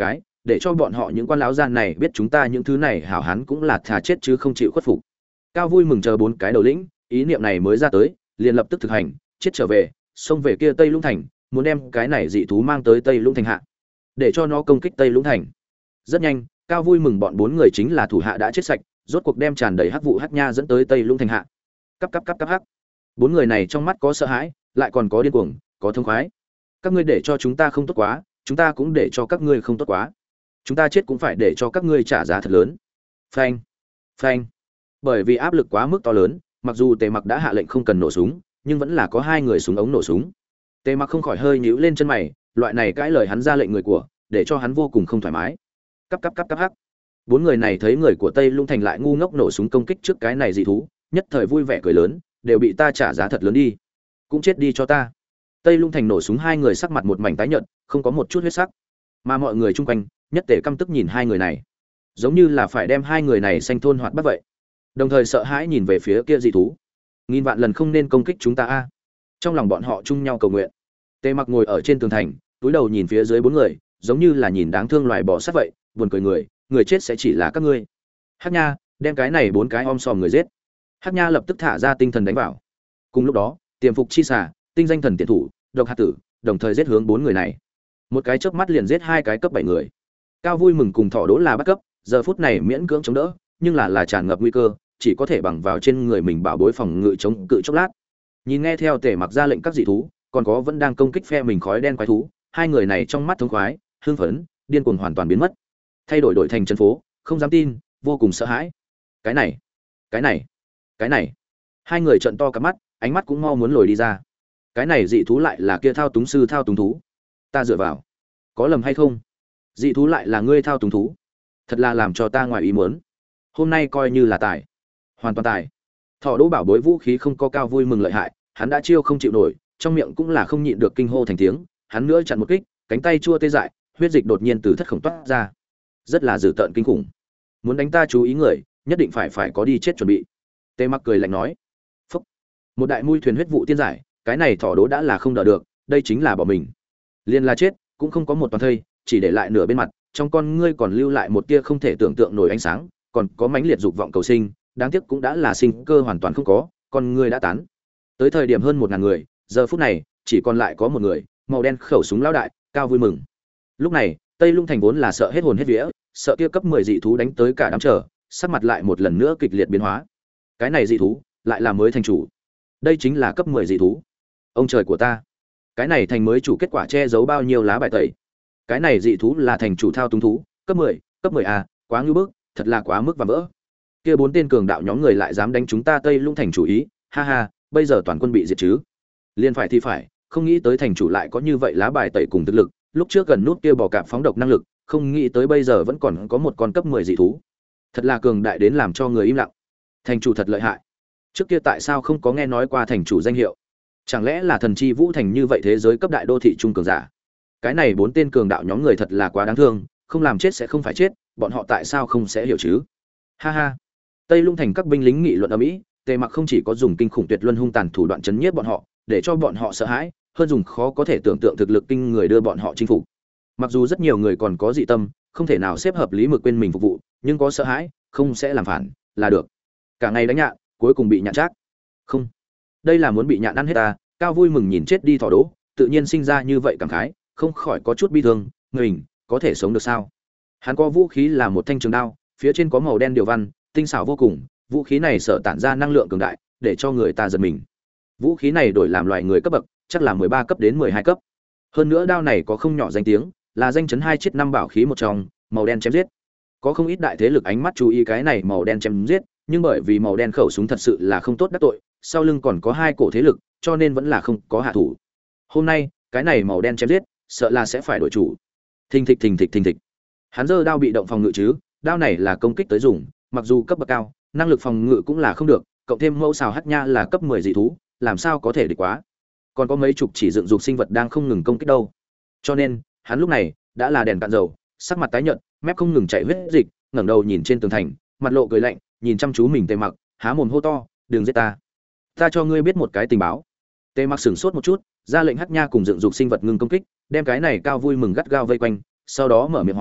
để cho bọn họ những quan lão gian này biết chúng ta những thứ này hảo hán cũng là thà chết chứ không chịu khuất phục. Cao vui mừng chờ bốn cái đầu lĩnh, ý niệm này mới ra tới, liền lập tức thực hành, chết trở về, xông về kia Tây Lũng thành, muốn đem cái này dị thú mang tới Tây Lũng thành hạ, để cho nó công kích Tây Lũng thành. Rất nhanh, Cao vui mừng bọn bốn người chính là thủ hạ đã chết sạch, rốt cuộc đem tràn đầy hắc vụ hắc nha dẫn tới Tây Lũng thành hạ. Cấp cấp cấp cấp hắc. Bốn người này trong mắt có sợ hãi, lại còn có điên cuồng, có thông khoái. Các ngươi để cho chúng ta không tốt quá, chúng ta cũng để cho các ngươi không tốt quá. Chúng ta chết cũng phải để cho các ngươi trả giá thật lớn. Phanh, phanh. Bởi vì áp lực quá mức to lớn, mặc dù Tề Mặc đã hạ lệnh không cần nổ súng, nhưng vẫn là có hai người súng ống nổ súng. Tề Mặc không khỏi hơi nhíu lên chân mày, loại này cãi lời hắn ra lệnh người của, để cho hắn vô cùng không thoải mái. Cấp cấp cấp cấp hắc. Bốn người này thấy người của Tây Lũng thành lại ngu ngốc nổ súng công kích trước cái này dị thú, nhất thời vui vẻ cười lớn, đều bị ta trả giá thật lớn đi, cũng chết đi cho ta. Tây Lũng thành nổ súng hai người sắc mặt một mảnh tái nhợt, không có một chút huyết sắc, mà mọi người chung quanh nhất tề căm tức nhìn hai người này, giống như là phải đem hai người này xanh thôn hoạt bắt vậy, đồng thời sợ hãi nhìn về phía kia dị thú. Nghìn vạn lần không nên công kích chúng ta a. Trong lòng bọn họ chung nhau cầu nguyện. Tề Mặc ngồi ở trên tường thành, túi đầu nhìn phía dưới bốn người, giống như là nhìn đáng thương loài bò sát vậy, buồn cười người, người chết sẽ chỉ là các ngươi. Hắc Nha, đem cái này bốn cái om sòm người giết. Hắc Nha lập tức thả ra tinh thần đánh vào. Cùng lúc đó, Tiềm Phục Chi Xà, Tinh Danh Thần Tiện Thủ, Độc Hạt Tử, đồng thời giết hướng bốn người này. Một cái chớp mắt liền giết hai cái cấp bảy người. Cao vui mừng cùng Thỏ Đỗ là bắt cấp, giờ phút này miễn cưỡng chống đỡ, nhưng là là tràn ngập nguy cơ, chỉ có thể bằng vào trên người mình bảo bối phòng ngự chống cự chốc lát. Nhìn nghe theo Tề Mặc ra lệnh các dị thú, còn có vẫn đang công kích phe mình khói đen quái thú, hai người này trong mắt thống khoái, hưng phấn, điên cuồng hoàn toàn biến mất. Thay đổi đổi thành chân phố, không dám tin, vô cùng sợ hãi. Cái này, cái này, cái này. Hai người trợn to cả mắt, ánh mắt cũng mau muốn lồi đi ra. Cái này dị thú lại là kia thao túng sư thao túng thú. Ta dựa vào, có lầm hay không? Dị thú lại là ngươi thao túng thú, thật là làm cho ta ngoài ý muốn. Hôm nay coi như là tài, hoàn toàn tài. Thỏ Đỗ bảo bối vũ khí không có Cao vui mừng lợi hại, hắn đã chiêu không chịu nổi, trong miệng cũng là không nhịn được kinh hô thành tiếng. Hắn nữa chặn một kích, cánh tay chua tê dại, huyết dịch đột nhiên từ thất khổng toát ra, rất là dữ tợn kinh khủng. Muốn đánh ta chú ý người, nhất định phải phải có đi chết chuẩn bị. Tề Mặc cười lạnh nói. Phúc. Một đại mui thuyền huyết vụ tiên giải, cái này Thỏ Đỗ đã là không đỡ được, đây chính là bỏ mình. Liên là chết, cũng không có một toàn thây, chỉ để lại nửa bên mặt, trong con ngươi còn lưu lại một tia không thể tưởng tượng nổi ánh sáng, còn có mãnh liệt dục vọng cầu sinh, đáng tiếc cũng đã là sinh cơ hoàn toàn không có, con ngươi đã tán. Tới thời điểm hơn một ngàn người, giờ phút này chỉ còn lại có một người, màu đen khẩu súng lão đại, Cao vui mừng. Lúc này, Tây Lũng thành vốn là sợ hết hồn hết vía, sợ kia cấp mười dị thú đánh tới cả đám trở, sắc mặt lại một lần nữa kịch liệt biến hóa. Cái này dị thú, lại là mới thành chủ. Đây chính là cấp mười dị thú. Ông trời của ta, cái này thành mới chủ kết quả che giấu bao nhiêu lá bài tẩy. Cái này dị thú là thành chủ thao túng thú, cấp mười, cấp mười a, quá ngưu bức, thật là quá mức và vỡ. Kia bốn tên cường đạo nhóm người lại dám đánh chúng ta Tây Lũng thành chủ ý, ha ha, bây giờ toàn quân bị diệt chứ. Liên phải thì phải, không nghĩ tới thành chủ lại có như vậy lá bài tẩy cùng thực lực, lúc trước gần nút kia bò cạp phóng độc năng lực, không nghĩ tới bây giờ vẫn còn có một con cấp mười dị thú. Thật là cường đại đến làm cho người im lặng. Thành chủ thật lợi hại. Trước kia tại sao không có nghe nói qua thành chủ danh hiệu? Chẳng lẽ là thần chi vũ thành như vậy thế giới cấp đại đô thị trung cường giả? Cái này bốn tên cường đạo nhóm người thật là quá đáng thương, không làm chết sẽ không phải chết, bọn họ tại sao không sẽ hiểu chứ? Ha ha. Tây Lũng thành các binh lính nghị luận ầm ĩ, Tề Mặc không chỉ có dùng kinh khủng tuyệt luân hung tàn thủ đoạn chấn nhiếp bọn họ, để cho bọn họ sợ hãi, hơn dùng khó có thể tưởng tượng thực lực kinh người đưa bọn họ chinh phục. Mặc dù rất nhiều người còn có dị tâm, không thể nào xếp hợp lý mực quên mình phục vụ, nhưng có sợ hãi, không sẽ làm phản, là được. Cả ngày đánh nhạn, cuối cùng bị nhạn trác. Không, đây là muốn bị nhạn ăn hết ta. Cao vui mừng nhìn chết đi Thỏ Đỗ, tự nhiên sinh ra như vậy cảm khái, không khỏi có chút bi thương, mình có thể sống được sao? Hắn có vũ khí là một thanh trường đao, phía trên có màu đen điều văn, tinh xảo vô cùng, vũ khí này sở tản ra năng lượng cường đại, để cho người ta giật mình. Vũ khí này đổi làm loài người cấp bậc, chắc là mười ba cấp đến mười hai cấp. Hơn nữa đao này có không nhỏ danh tiếng, là danh chấn hai chiết năm bảo khí một trong, màu đen chém giết. Có không ít đại thế lực ánh mắt chú ý cái này màu đen chém giết, nhưng bởi vì màu đen khẩu súng thật sự là không tốt đắc tội, sau lưng còn có hai cổ thế lực, cho nên vẫn là không có hạ thủ. Hôm nay, cái này màu đen chém giết, sợ là sẽ phải đổi chủ. Thình thịch thình thịch thình thịch. Hắn giơ đao bị động phòng ngự chứ, đao này là công kích tới dùng, mặc dù cấp bậc cao, năng lực phòng ngự cũng là không được, cộng thêm mẫu xào hắc nha là cấp mười dị thú, làm sao có thể địch quá. Còn có mấy chục chỉ dựng dục sinh vật đang không ngừng công kích đâu. Cho nên, hắn lúc này đã là đèn cạn dầu, sắc mặt tái nhợt, mép không ngừng chảy huyết dịch, ngẩng đầu nhìn trên tường thành, mặt lộ cười lạnh, nhìn chăm chú mình Tề Mặc, há mồm hô to, "Đừng giết ta, ta cho ngươi biết một cái tình báo." Tề Mặc sửng sốt một chút, ra lệnh hắc nha cùng dựng dục sinh vật ngừng công kích, đem cái này Cao vui mừng gắt gao vây quanh, sau đó mở miệng hỏi,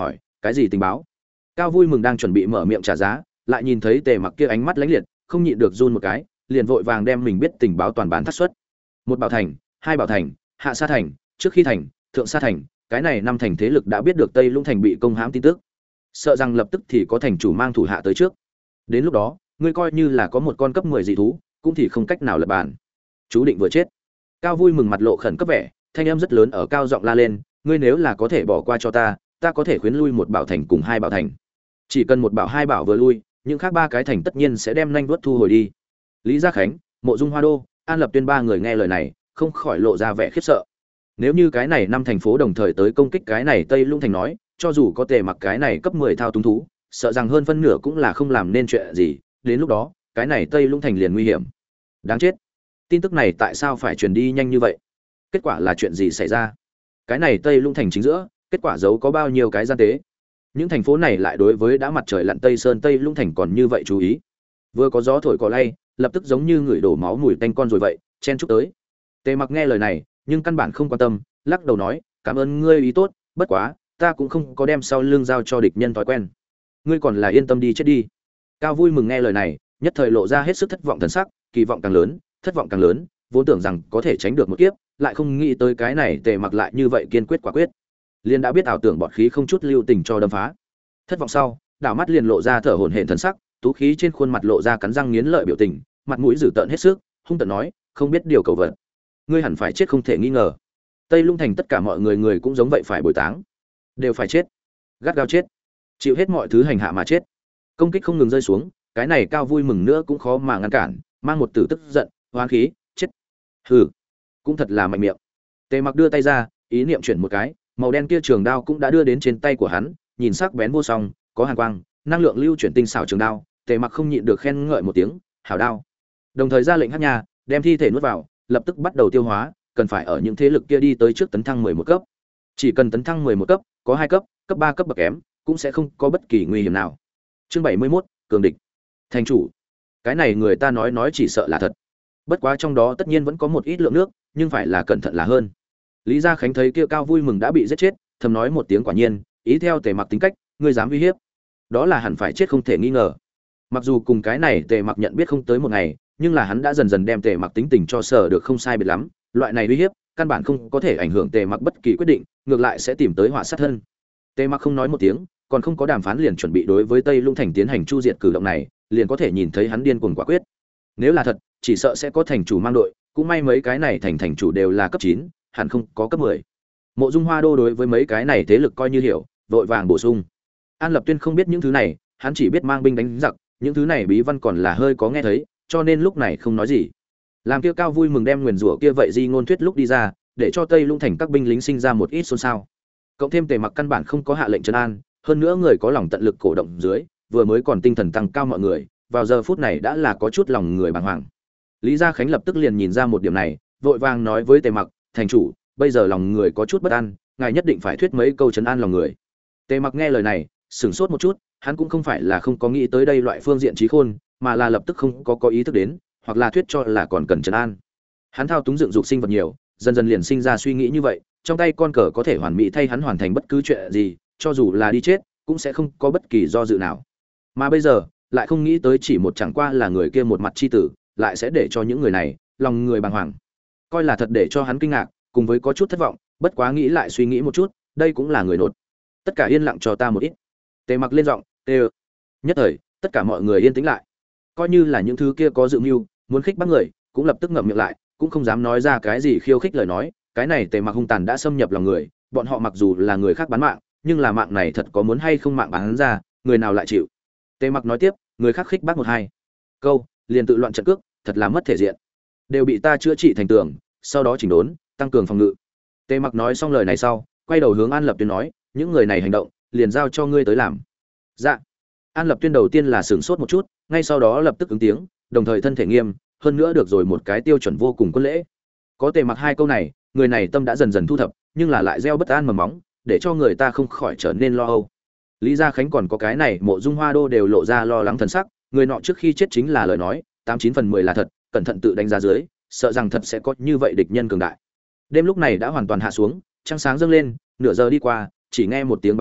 Cái gì tình báo? Cao Vui Mừng đang chuẩn bị mở miệng trả giá, lại nhìn thấy Tề Mặc kia ánh mắt lánh liệt, không nhịn được run một cái, liền vội vàng đem mình biết tình báo toàn bán thắt xuất. Một bảo thành, hai bảo thành, hạ sa thành, trước khi thành, thượng sa thành, cái này năm thành thế lực đã biết được Tây Lũng thành bị công hãm tin tức, sợ rằng lập tức thì có thành chủ mang thủ hạ tới trước. Đến lúc đó, ngươi coi như là có một con cấp mười dị thú, cũng thì không cách nào lật bàn. Chú định vừa chết. Cao Vui Mừng mặt lộ khẩn cấp vẻ, thanh âm rất lớn ở cao giọng la lên, ngươi nếu là có thể bỏ qua cho ta, ta có thể khuyến lui một bảo thành cùng hai bảo thành. Chỉ cần một bảo hai bảo vừa lui, những khác ba cái thành tất nhiên sẽ đem nhanh vuốt thu hồi đi. Lý Gia Khánh, Mộ Dung Hoa Đô, An Lập Tuyên ba người nghe lời này, không khỏi lộ ra vẻ khiếp sợ. Nếu như cái này năm thành phố đồng thời tới công kích cái này Tây Lũng thành nói, cho dù có Tề Mặc cái này cấp mười thao túng thú, sợ rằng hơn phân nửa cũng là không làm nên chuyện gì, đến lúc đó, cái này Tây Lũng thành liền nguy hiểm. Đáng chết. Tin tức này tại sao phải truyền đi nhanh như vậy? Kết quả là chuyện gì xảy ra? Cái này Tây Lũng thành chính giữa, kết quả giấu có bao nhiêu cái gian tế? Những thành phố này lại đối với đã mặt trời lặn Tây Sơn Tây Lũng thành còn như vậy chú ý. Vừa có gió thổi cỏ lay, lập tức giống như người đổ máu mùi tanh con rồi vậy, chen chúc tới. Tề Mặc nghe lời này, nhưng căn bản không quan tâm, lắc đầu nói, cảm ơn ngươi ý tốt, bất quá, ta cũng không có đem sau lưng giao cho địch nhân thói quen. Ngươi còn là yên tâm đi chết đi. Cao Vui Mừng nghe lời này, nhất thời lộ ra hết sức thất vọng thần sắc, kỳ vọng càng lớn, thất vọng càng lớn, vốn tưởng rằng có thể tránh được một kiếp, lại không nghĩ tới cái này Tề Mặc lại như vậy kiên quyết quả quyết. Liền đã biết ảo tưởng bọt khí không chút lưu tình cho đâm phá. Thất vọng sau, đảo mắt liền lộ ra thở hổn hển thần sắc, tú khí trên khuôn mặt lộ ra cắn răng nghiến lợi biểu tình, mặt mũi dữ tợn hết sức, hung tợn nói, không biết điều cầu vật, ngươi hẳn phải chết không thể nghi ngờ. Tây Lũng thành tất cả mọi người người cũng giống vậy phải bồi táng, đều phải chết, gắt gao chết, chịu hết mọi thứ hành hạ mà chết. Công kích không ngừng rơi xuống, cái này Cao Vui Mừng nữa cũng khó mà ngăn cản, mang một tử tức giận, hoán khí, chết. Hừ, cũng thật là mạnh miệng. Tề Mặc đưa tay ra, ý niệm chuyển một cái, màu đen kia trường đao cũng đã đưa đến trên tay của hắn, nhìn sắc bén vô song, có hàn quang, năng lượng lưu chuyển tinh xảo trường đao, Tề Mặc không nhịn được khen ngợi một tiếng, hảo đao. Đồng thời ra lệnh hát nha, đem thi thể nuốt vào, lập tức bắt đầu tiêu hóa, cần phải ở những thế lực kia đi tới trước tấn thăng mười một cấp. Chỉ cần tấn thăng mười một cấp, có hai cấp, cấp ba cấp bậc kém, cũng sẽ không có bất kỳ nguy hiểm nào. Chương bảy mươi mốt, cường địch. Thành chủ. Cái này người ta nói nói chỉ sợ là thật. Bất quá trong đó tất nhiên vẫn có một ít lượng nước, nhưng phải là cẩn thận là hơn. Lý Gia Khánh thấy kia Cao Vui Mừng đã bị giết chết, thầm nói một tiếng quả nhiên, ý theo Tề Mặc tính cách, ngươi dám uy hiếp, đó là hẳn phải chết không thể nghi ngờ. Mặc dù cùng cái này Tề Mặc nhận biết không tới một ngày, nhưng là hắn đã dần dần đem Tề Mặc tính tình cho sở được không sai biệt lắm, loại này uy hiếp, căn bản không có thể ảnh hưởng Tề Mặc bất kỳ quyết định, ngược lại sẽ tìm tới họa sát thân. Tề Mặc không nói một tiếng, còn không có đàm phán liền chuẩn bị đối với Tây Lũng thành tiến hành chu diệt cử động này, liền có thể nhìn thấy hắn điên cuồng quả quyết. Nếu là thật, chỉ sợ sẽ có thành chủ mang đội, cũng may mấy cái này thành thành chủ đều là cấp chín, hẳn không có cấp mười. Mộ Dung Hoa Đô đối với mấy cái này thế lực coi như hiểu, vội vàng bổ sung. An Lập Tuyên không biết những thứ này, hắn chỉ biết mang binh đánh giặc, những thứ này bí văn còn là hơi có nghe thấy, cho nên lúc này không nói gì. Làm kia Cao Vui Mừng đem nguyền rủa kia vậy di ngôn thuyết lúc đi ra, để cho Tây Lũng thành các binh lính sinh ra một ít xôn xao. Cộng thêm Tề Mặc căn bản không có hạ lệnh trấn an, hơn nữa người có lòng tận lực cổ động dưới, vừa mới còn tinh thần tăng cao mọi người, vào giờ phút này đã là có chút lòng người bàng hoàng. Lý Gia Khánh lập tức liền nhìn ra một điểm này, vội vàng nói với Tề Mặc, thành chủ, bây giờ lòng người có chút bất an, ngài nhất định phải thuyết mấy câu trấn an lòng người. Tề Mặc nghe lời này, sửng sốt một chút, hắn cũng không phải là không có nghĩ tới đây loại phương diện trí khôn, mà là lập tức không có có ý thức đến, hoặc là thuyết cho là còn cần trấn an. Hắn thao túng dựng dục sinh vật nhiều, dần dần liền sinh ra suy nghĩ như vậy, trong tay con cờ có thể hoàn mỹ thay hắn hoàn thành bất cứ chuyện gì, cho dù là đi chết, cũng sẽ không có bất kỳ do dự nào. Mà bây giờ, lại không nghĩ tới chỉ một chẳng qua là người kia một mặt chi tử, lại sẽ để cho những người này lòng người bàng hoàng, coi là thật để cho hắn kinh ngạc, cùng với có chút thất vọng, bất quá nghĩ lại suy nghĩ một chút, đây cũng là người nột. Tất cả yên lặng cho ta một ít. Tề Mặc lên giọng, tê. Nhất thời, tất cả mọi người yên tĩnh lại. Coi như là những thứ kia có dự mưu, muốn khích bác người, cũng lập tức ngậm miệng lại, cũng không dám nói ra cái gì khiêu khích lời nói, cái này Tề Mặc hung tàn đã xâm nhập lòng người, bọn họ mặc dù là người khác bán mạng, nhưng là mạng này thật có muốn hay không mạng bán ra, người nào lại chịu. Tề Mặc nói tiếp, người khác khích bác một hai câu, liền tự loạn trận cước, thật là mất thể diện. Đều bị ta chữa trị thành tường, sau đó chỉnh đốn, tăng cường phòng ngự. Tề Mặc nói xong lời này sau, quay đầu hướng An Lập Tuyên nói, những người này hành động, liền giao cho ngươi tới làm. Dạ. An Lập Tuyên đầu tiên là sửng sốt một chút, ngay sau đó lập tức ứng tiếng, đồng thời thân thể nghiêm, hơn nữa được rồi một cái tiêu chuẩn vô cùng quân lễ. Có Tề Mặc hai câu này, người này tâm đã dần dần thu thập, nhưng là lại gieo bất an mầm móng, để cho người ta không khỏi trở nên lo âu. Lý Gia Khánh còn có cái này, Mộ Dung Hoa Đô đều lộ ra lo lắng thần sắc, người nọ trước khi chết chính là lời nói, tám chín phần mười là thật, cẩn thận tự đánh giá dưới, sợ rằng thật sẽ có như vậy địch nhân cường đại. Đêm lúc này đã hoàn toàn hạ xuống, trăng sáng dâng lên, nửa giờ đi qua, chỉ nghe một tiếng báo động,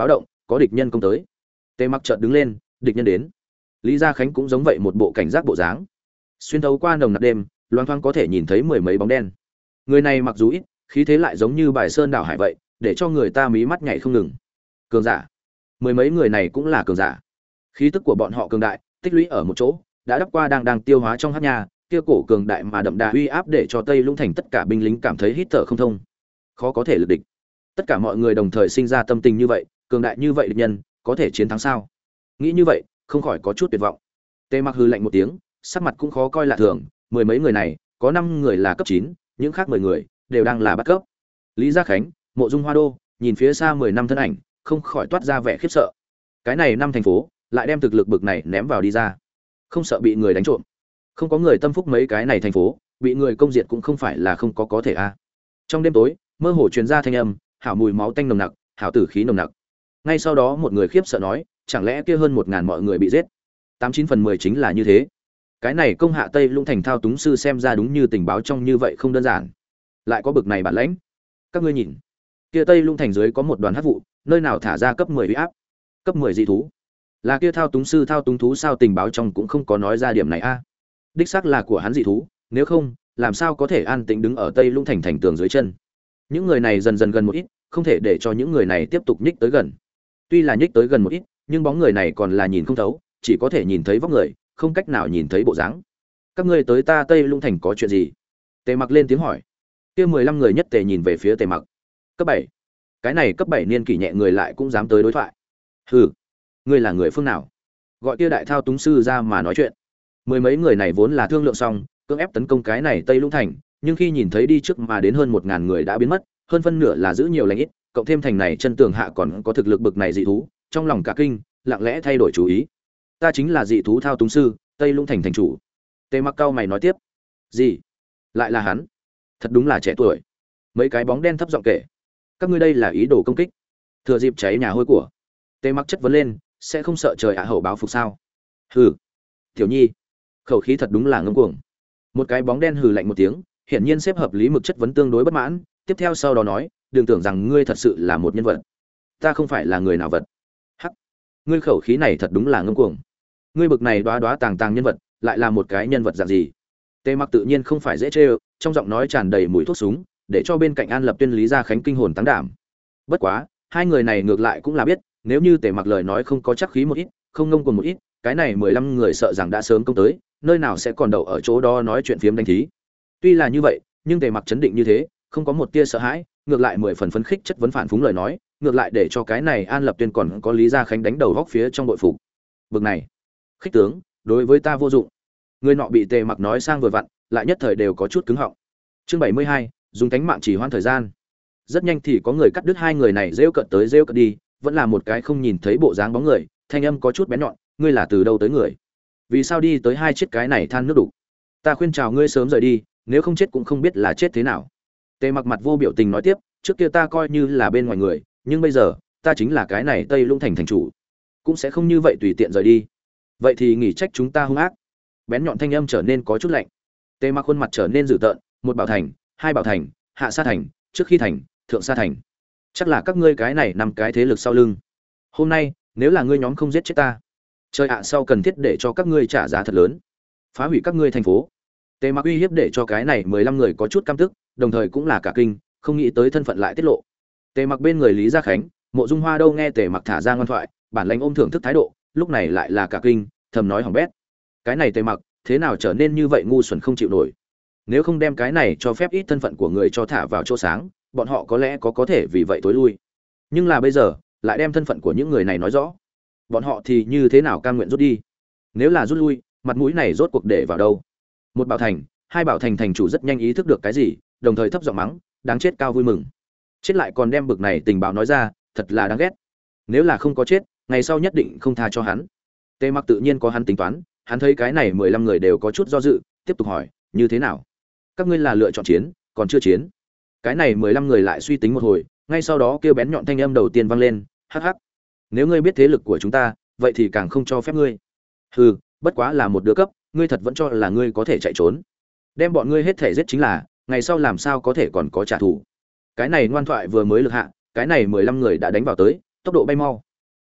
có địch nhân công tới. Tề Mặc chợt đứng lên, địch nhân đến. Lý Gia Khánh cũng giống vậy, một bộ cảnh giác bộ dáng. Xuyên thấu qua nồng nặc đêm, loáng thoáng có thể nhìn thấy mười mấy bóng đen. Người này mặc dù ít, khí thế lại giống như bài sơn đảo hải vậy, để cho người ta mí mắt nhảy không ngừng. Cường giả. Mười mấy người này cũng là cường giả. Khí tức của bọn họ cường đại, tích lũy ở một chỗ, đã đắp qua đang đang tiêu hóa trong hắc nhà, kia cổ cường đại mà đậm đà uy áp để cho Tây Lũng Thành tất cả binh lính cảm thấy hít thở không thông, khó có thể lực địch. Tất cả mọi người đồng thời sinh ra tâm tình như vậy, cường đại như vậy địch nhân, có thể chiến thắng sao? Nghĩ như vậy, không khỏi có chút tuyệt vọng. Tề Mặc hừ lạnh một tiếng, sắc mặt cũng khó coi lạ thường, mười mấy người này, có năm người là cấp chín, những khác mười người đều đang là bắt cấp. Lý Gia Khánh, Mộ Dung Hoa Đô, nhìn phía xa mười năm thân ảnh, không khỏi toát ra vẻ khiếp sợ. Cái này năm thành phố, lại đem thực lực bực này ném vào đi ra, không sợ bị người đánh trộm. Không có người tâm phúc mấy cái này thành phố, bị người công diệt cũng không phải là không có có thể a. À. Trong đêm tối, mơ hồ truyền ra thanh âm, hảo mùi máu tanh nồng nặc, hảo tử khí nồng nặc. Ngay sau đó một người khiếp sợ nói, chẳng lẽ kia hơn một ngàn mọi người bị giết? Tám chín phần mười chính là như thế. Cái này công hạ Tây Lũng Thành thao túng sư xem ra đúng như tình báo trong như vậy không đơn giản. Lại có bực này bản lãnh. Các ngươi nhìn, kia Tây Lũng Thành dưới có một đoàn hắc vụ, nơi nào thả ra cấp mười uy áp, cấp mười dị thú. Là kia thao túng sư thao túng thú sao, tình báo trong cũng không có nói ra điểm này a. À. Đích xác là của hắn dị thú, nếu không, làm sao có thể an tĩnh đứng ở Tây Lũng Thành thành tường dưới chân. Những người này dần dần gần một ít, không thể để cho những người này tiếp tục nhích tới gần. Tuy là nhích tới gần một ít, nhưng bóng người này còn là nhìn không thấu, chỉ có thể nhìn thấy vóc người, không cách nào nhìn thấy bộ dáng. Các ngươi tới ta Tây Lũng Thành có chuyện gì? Tề Mặc lên tiếng hỏi. Kia mười lăm người nhất tề nhìn về phía Tề Mặc. Cấp bảy. Cái này cấp bảy niên kỷ nhẹ người lại cũng dám tới đối thoại. Hừ, ngươi là người phương nào? Gọi kia đại thao túng sư ra mà nói chuyện. Mười mấy người này vốn là thương lượng xong, cưỡng ép tấn công cái này Tây Lũng Thành, nhưng khi nhìn thấy đi trước mà đến hơn một ngàn người đã biến mất, hơn phân nửa là giữ nhiều lành ít, cộng thêm thành này chân tường hạ còn có thực lực bực này dị thú, trong lòng cả kinh, lặng lẽ thay đổi chủ ý. Ta chính là dị thú thao túng sư, Tây Lũng Thành thành chủ. Tề Mặc cao mày nói tiếp. Gì? Lại là hắn? Thật đúng là trẻ tuổi. Mấy cái bóng đen thấp giọng kể. Các ngươi đây là ý đồ công kích, thừa dịp cháy nhà hôi của. Tề Mặc chất vấn lên, sẽ không sợ trời ạ hậu báo phục sao? Hừ, Tiểu Nhi, khẩu khí thật đúng là ngông cuồng. Một cái bóng đen hừ lạnh một tiếng, hiển nhiên xếp hợp lý mực chất vấn tương đối bất mãn, tiếp theo sau đó nói, đừng tưởng rằng ngươi thật sự là một nhân vật. Ta không phải là người nào vật. Hắc, ngươi khẩu khí này thật đúng là ngông cuồng. Ngươi bực này đóa đóa tàng tàng nhân vật, lại là một cái nhân vật dạng gì? Tề Mặc tự nhiên không phải dễ trêu, trong giọng nói tràn đầy mùi thuốc súng, để cho bên cạnh An Lập Tuyên Lý Gia Khánh kinh hồn táng đảm. Bất quá, hai người này ngược lại cũng là biết, nếu như Tề Mặc lời nói không có chắc khí một ít, không ngông cuồng một ít, cái này mười lăm người sợ rằng đã sớm công tới, nơi nào sẽ còn đậu ở chỗ đó nói chuyện phiếm đánh thí. Tuy là như vậy, nhưng Tề Mặc chấn định như thế, không có một tia sợ hãi, ngược lại mười phần phấn khích chất vấn phản phúng lời nói, ngược lại để cho cái này An Lập Tuyên còn có Lý Gia Khánh đánh đầu góc phía trong bội phục. Bực này, khích tướng, đối với ta vô dụng. Người nọ bị Tề Mặc nói sang vừa vặn, lại nhất thời đều có chút cứng họng. Chương bảy mươi hai, dùng cánh mạng chỉ hoãn thời gian. Rất nhanh thì có người cắt đứt hai người này rêu cợt tới rêu cợt đi, vẫn là một cái không nhìn thấy bộ dáng bóng người, thanh âm có chút bén nhọn, ngươi là từ đâu tới người? Vì sao đi tới hai chiếc cái này than nước đủ? Ta khuyên chào ngươi sớm rời đi, nếu không chết cũng không biết là chết thế nào. Tề Mặc mặt vô biểu tình nói tiếp, trước kia ta coi như là bên ngoài người, nhưng bây giờ, ta chính là cái này Tây Lũng Thành thành chủ, cũng sẽ không như vậy tùy tiện rời đi. Vậy thì nghỉ trách chúng ta hung ác. Bén nhọn thanh âm trở nên có chút lạnh. Tề Mặc khuôn mặt trở nên dữ tợn, một bảo thành, hai bảo thành, hạ sa thành, trước khi thành, thượng sa thành. Chắc là các ngươi cái này nằm cái thế lực sau lưng. Hôm nay, nếu là ngươi nhóm không giết chết ta, trời ạ sau cần thiết để cho các ngươi trả giá thật lớn, phá hủy các ngươi thành phố. Tề Mặc uy hiếp để cho cái này mười lăm người có chút căm tức, đồng thời cũng là cả kinh, không nghĩ tới thân phận lại tiết lộ. Tề Mặc bên người Lý Gia Khánh, Mộ Dung Hoa đâu nghe Tề Mặc thả ra ngoan thoại, bản lãnh ôm thưởng thức thái độ, lúc này lại là cả kinh, thầm nói hỏng bét. Cái này Tề Mặc, thế nào trở nên như vậy ngu xuẩn không chịu nổi. Nếu không đem cái này cho phép ít thân phận của người cho thả vào chỗ sáng, bọn họ có lẽ có có thể vì vậy tối lui. Nhưng là bây giờ, lại đem thân phận của những người này nói rõ, bọn họ thì như thế nào cam nguyện rút đi? Nếu là rút lui, mặt mũi này rốt cuộc để vào đâu? Một bảo thành, hai bảo thành thành chủ rất nhanh ý thức được cái gì, đồng thời thấp giọng mắng, đáng chết cao vui mừng. Chết lại còn đem bực này tình báo nói ra, thật là đáng ghét. Nếu là không có chết, ngày sau nhất định không tha cho hắn. Tề Mặc tự nhiên có hắn tính toán, hắn thấy cái này mười lăm người đều có chút do dự, tiếp tục hỏi, như thế nào? Các ngươi là lựa chọn chiến, còn chưa chiến? Cái này mười lăm người lại suy tính một hồi, ngay sau đó kêu bén nhọn thanh âm đầu tiên vang lên, hắc hắc. Nếu ngươi biết thế lực của chúng ta, vậy thì càng không cho phép ngươi. Hừ, bất quá là một đứa cấp, ngươi thật vẫn cho là ngươi có thể chạy trốn? Đem bọn ngươi hết thể giết chính là, ngày sau làm sao có thể còn có trả thù? Cái này ngoan thoại vừa mới lực hạ, cái này mười lăm người đã đánh vào tới, tốc độ bay mau.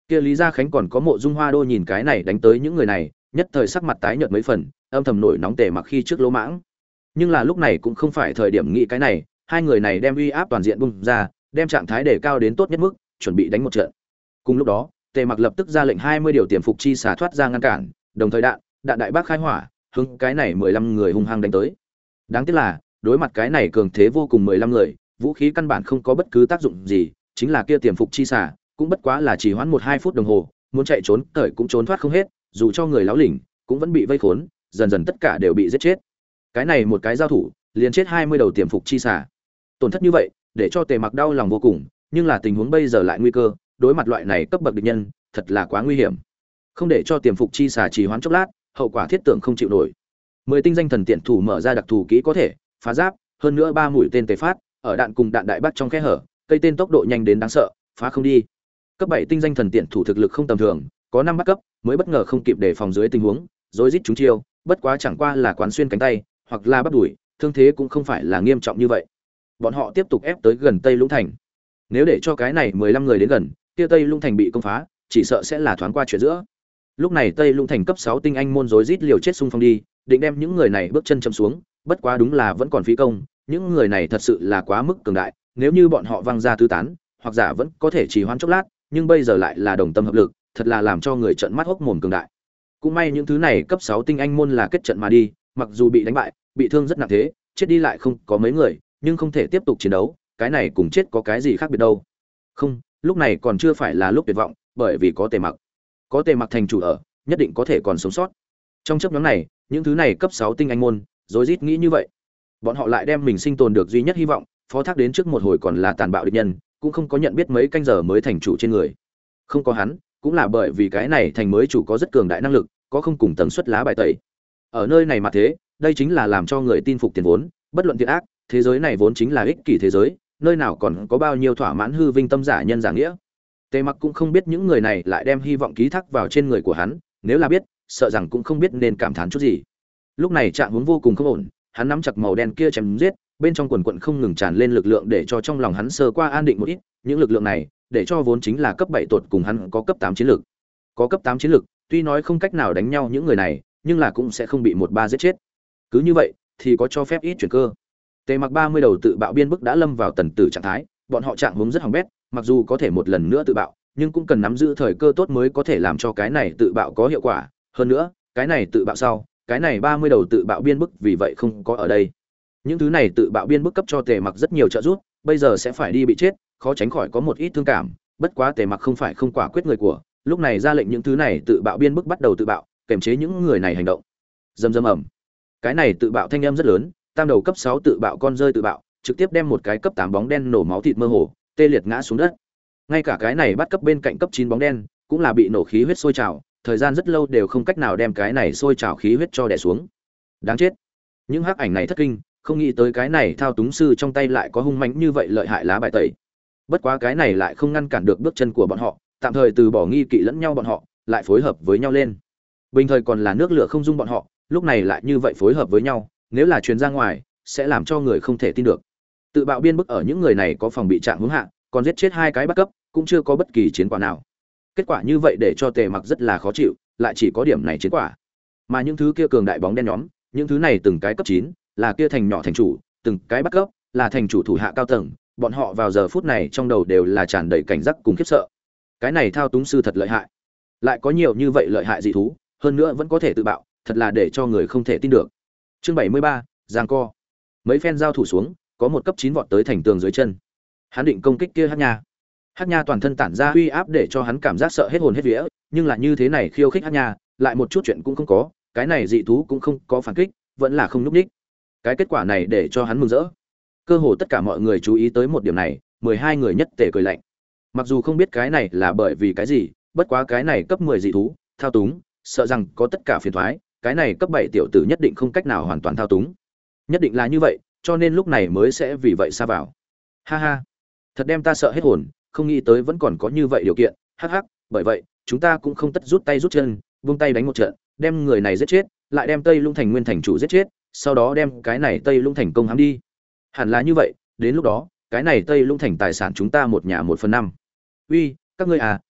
Kia Lý Gia Khánh còn có Mộ Dung Hoa Đô nhìn cái này đánh tới những người này, nhất thời sắc mặt tái nhợt mấy phần, âm thầm nổi nóng Tề Mặc khi trước lỗ mãng. Nhưng là lúc này cũng không phải thời điểm nghĩ cái này, hai người này đem uy áp toàn diện bung ra, đem trạng thái đề cao đến tốt nhất mức, chuẩn bị đánh một trận. Cùng lúc đó, Tề Mặc lập tức ra lệnh hai mươi điều tiềm phục chi xả thoát ra ngăn cản, đồng thời đạn, đạn đại bác khai hỏa, hướng cái này mười lăm người hung hăng đánh tới. Đáng tiếc là, đối mặt cái này cường thế vô cùng mười lăm người, vũ khí căn bản không có bất cứ tác dụng gì, chính là kia tiềm phục chi xả, cũng bất quá là chỉ hoãn một hai phút đồng hồ, muốn chạy trốn, cởi cũng trốn thoát không hết, dù cho người láo lỉnh, cũng vẫn bị vây khốn, dần dần tất cả đều bị giết chết. Cái này một cái giao thủ, liền chết hai mươi đầu tiềm phục chi xả. Tổn thất như vậy, để cho Tề Mặc đau lòng vô cùng, nhưng là tình huống bây giờ lại nguy cơ, đối mặt loại này cấp bậc địch nhân, thật là quá nguy hiểm. Không để cho tiềm phục chi xả trì hoãn chốc lát, hậu quả thiết tưởng không chịu nổi. Mười tinh danh thần tiện thủ mở ra đặc thù kỹ có thể phá giáp, hơn nữa ba mũi tên tề phát, ở đạn cùng đạn đại bác trong khe hở, cây tên tốc độ nhanh đến đáng sợ, phá không đi. Cấp bảy tinh danh thần tiện thủ thực lực không tầm thường, có năm bắt cấp, mới bất ngờ không kịp đề phòng dưới tình huống, rối rít chúng chiêu, bất quá chẳng qua là quán xuyên cánh tay, hoặc là bắp đùi, thương thế cũng không phải là nghiêm trọng như vậy. Bọn họ tiếp tục ép tới gần Tây Lũng Thành. Nếu để cho cái này mười lăm người đến gần, kia Tây Lũng Thành bị công phá, chỉ sợ sẽ là thoáng qua chuyện giữa. Lúc này Tây Lũng Thành cấp sáu tinh anh môn rối rít liều chết xung phong đi, định đem những người này bước chân chậm xuống, bất quá đúng là vẫn còn phí công, những người này thật sự là quá mức cường đại, nếu như bọn họ văng ra tứ tán, hoặc giả vẫn có thể trì hoãn chốc lát, nhưng bây giờ lại là đồng tâm hợp lực, thật là làm cho người trợn mắt hốc mồm cường đại. Cũng may những thứ này cấp sáu tinh anh môn là kết trận mà đi, mặc dù bị đánh bại, bị thương rất nặng thế, chết đi lại không có mấy người, nhưng không thể tiếp tục chiến đấu, cái này cùng chết có cái gì khác biệt đâu. Không, lúc này còn chưa phải là lúc tuyệt vọng, bởi vì có Tề Mặc. Có Tề Mặc thành chủ ở, nhất định có thể còn sống sót. Trong chốc ngắn này, những thứ này cấp sáu tinh anh môn, rối rít nghĩ như vậy. Bọn họ lại đem mình sinh tồn được duy nhất hy vọng, phó thác đến trước một hồi còn là tàn bạo địch nhân, cũng không có nhận biết mấy canh giờ mới thành chủ trên người. Không có hắn, cũng là bởi vì cái này thành mới chủ có rất cường đại năng lực, có không cùng tần suất lá bài tẩy. Ở nơi này mà thế, đây chính là làm cho người tin phục tiền vốn, bất luận thiện ác, thế giới này vốn chính là ích kỷ thế giới, nơi nào còn có bao nhiêu thỏa mãn hư vinh tâm giả nhân giả nghĩa. Tề Mặc cũng không biết những người này lại đem hy vọng ký thác vào trên người của hắn, nếu là biết, sợ rằng cũng không biết nên cảm thán chút gì. Lúc này trạng huống vô cùng không ổn, hắn nắm chặt màu đen kia chém giết, bên trong quần quần không ngừng tràn lên lực lượng để cho trong lòng hắn sơ qua an định một ít, những lực lượng này, để cho vốn chính là cấp bảy tột cùng hắn có cấp tám chiến lực. Có cấp tám chiến lực, tuy nói không cách nào đánh nhau những người này, nhưng là cũng sẽ không bị một ba giết chết. Cứ như vậy, thì có cho phép ít chuyển cơ. Tề Mặc ba mươi đầu tự bạo biên bức đã lâm vào tần tử trạng thái, bọn họ trạng huống rất hỏng bét, mặc dù có thể một lần nữa tự bạo, nhưng cũng cần nắm giữ thời cơ tốt mới có thể làm cho cái này tự bạo có hiệu quả, hơn nữa, cái này tự bạo sau, cái này ba mươi đầu tự bạo biên bức vì vậy không có ở đây. Những thứ này tự bạo biên bức cấp cho Tề Mặc rất nhiều trợ giúp, bây giờ sẽ phải đi bị chết, khó tránh khỏi có một ít thương cảm, bất quá Tề Mặc không phải không quả quyết người của, lúc này ra lệnh những thứ này tự bạo biên bức bắt đầu tự bạo, kiềm chế những người này hành động. Rầm rầm ầm. Cái này tự bạo thanh âm rất lớn, tam đầu cấp sáu tự bạo con rơi tự bạo, trực tiếp đem một cái cấp tám bóng đen nổ máu thịt mơ hồ, tê liệt ngã xuống đất. Ngay cả cái này bắt cấp bên cạnh cấp chín bóng đen, cũng là bị nổ khí huyết sôi trào, thời gian rất lâu đều không cách nào đem cái này sôi trào khí huyết cho đè xuống. Đáng chết. Những hắc ảnh này thất kinh, không nghĩ tới cái này thao túng sư trong tay lại có hung mãnh như vậy lợi hại lá bài tẩy. Bất quá cái này lại không ngăn cản được bước chân của bọn họ, tạm thời từ bỏ nghi kỵ lẫn nhau bọn họ, lại phối hợp với nhau lên. Bình thời còn là nước lửa không dung bọn họ, lúc này lại như vậy phối hợp với nhau, nếu là truyền ra ngoài, sẽ làm cho người không thể tin được. Tự bạo biên bức ở những người này có phòng bị trạng hướng hạ, còn giết chết hai cái bắt cấp, cũng chưa có bất kỳ chiến quả nào. Kết quả như vậy để cho Tề Mặc rất là khó chịu, lại chỉ có điểm này chiến quả. Mà những thứ kia cường đại bóng đen nhóm, những thứ này từng cái cấp chín, là kia thành nhỏ thành chủ, từng cái bắt cấp, là thành chủ thủ hạ cao tầng, bọn họ vào giờ phút này trong đầu đều là tràn đầy cảnh giác cùng khiếp sợ. Cái này thao túng sư thật lợi hại, lại có nhiều như vậy lợi hại dị thú, hơn nữa vẫn có thể tự bạo, thật là để cho người không thể tin được. Chương bảy mươi ba, giằng co. Mấy phen giao thủ xuống, có một cấp chín vọt tới thành tường dưới chân. Hắn định công kích kia Hắc Nha. Hắc Nha toàn thân tản ra uy áp để cho hắn cảm giác sợ hết hồn hết vía, nhưng là như thế này khiêu khích Hắc Nha, lại một chút chuyện cũng không có, cái này dị thú cũng không có phản kích, vẫn là không núp đích. Cái kết quả này để cho hắn mừng rỡ. Cơ hồ tất cả mọi người chú ý tới một điểm này, mười hai người nhất tề cười lạnh. Mặc dù không biết cái này là bởi vì cái gì, bất quá cái này cấp mười dị thú, thao túng, sợ rằng có tất cả phiền toái, cái này cấp bảy tiểu tử nhất định không cách nào hoàn toàn thao túng. Nhất định là như vậy, cho nên lúc này mới sẽ vì vậy xa vào. Ha ha, thật đem ta sợ hết hồn, không nghĩ tới vẫn còn có như vậy điều kiện, hắc hắc, bởi vậy, chúng ta cũng không tất rút tay rút chân, buông tay đánh một trận, đem người này giết chết, lại đem Tây Lũng Thành nguyên thành chủ giết chết, sau đó đem cái này Tây Lũng Thành công hãm đi. Hẳn là như vậy, đến lúc đó, cái này Tây Lũng Thành tài sản chúng ta một nhà một phần năm. Uy, các ngươi à,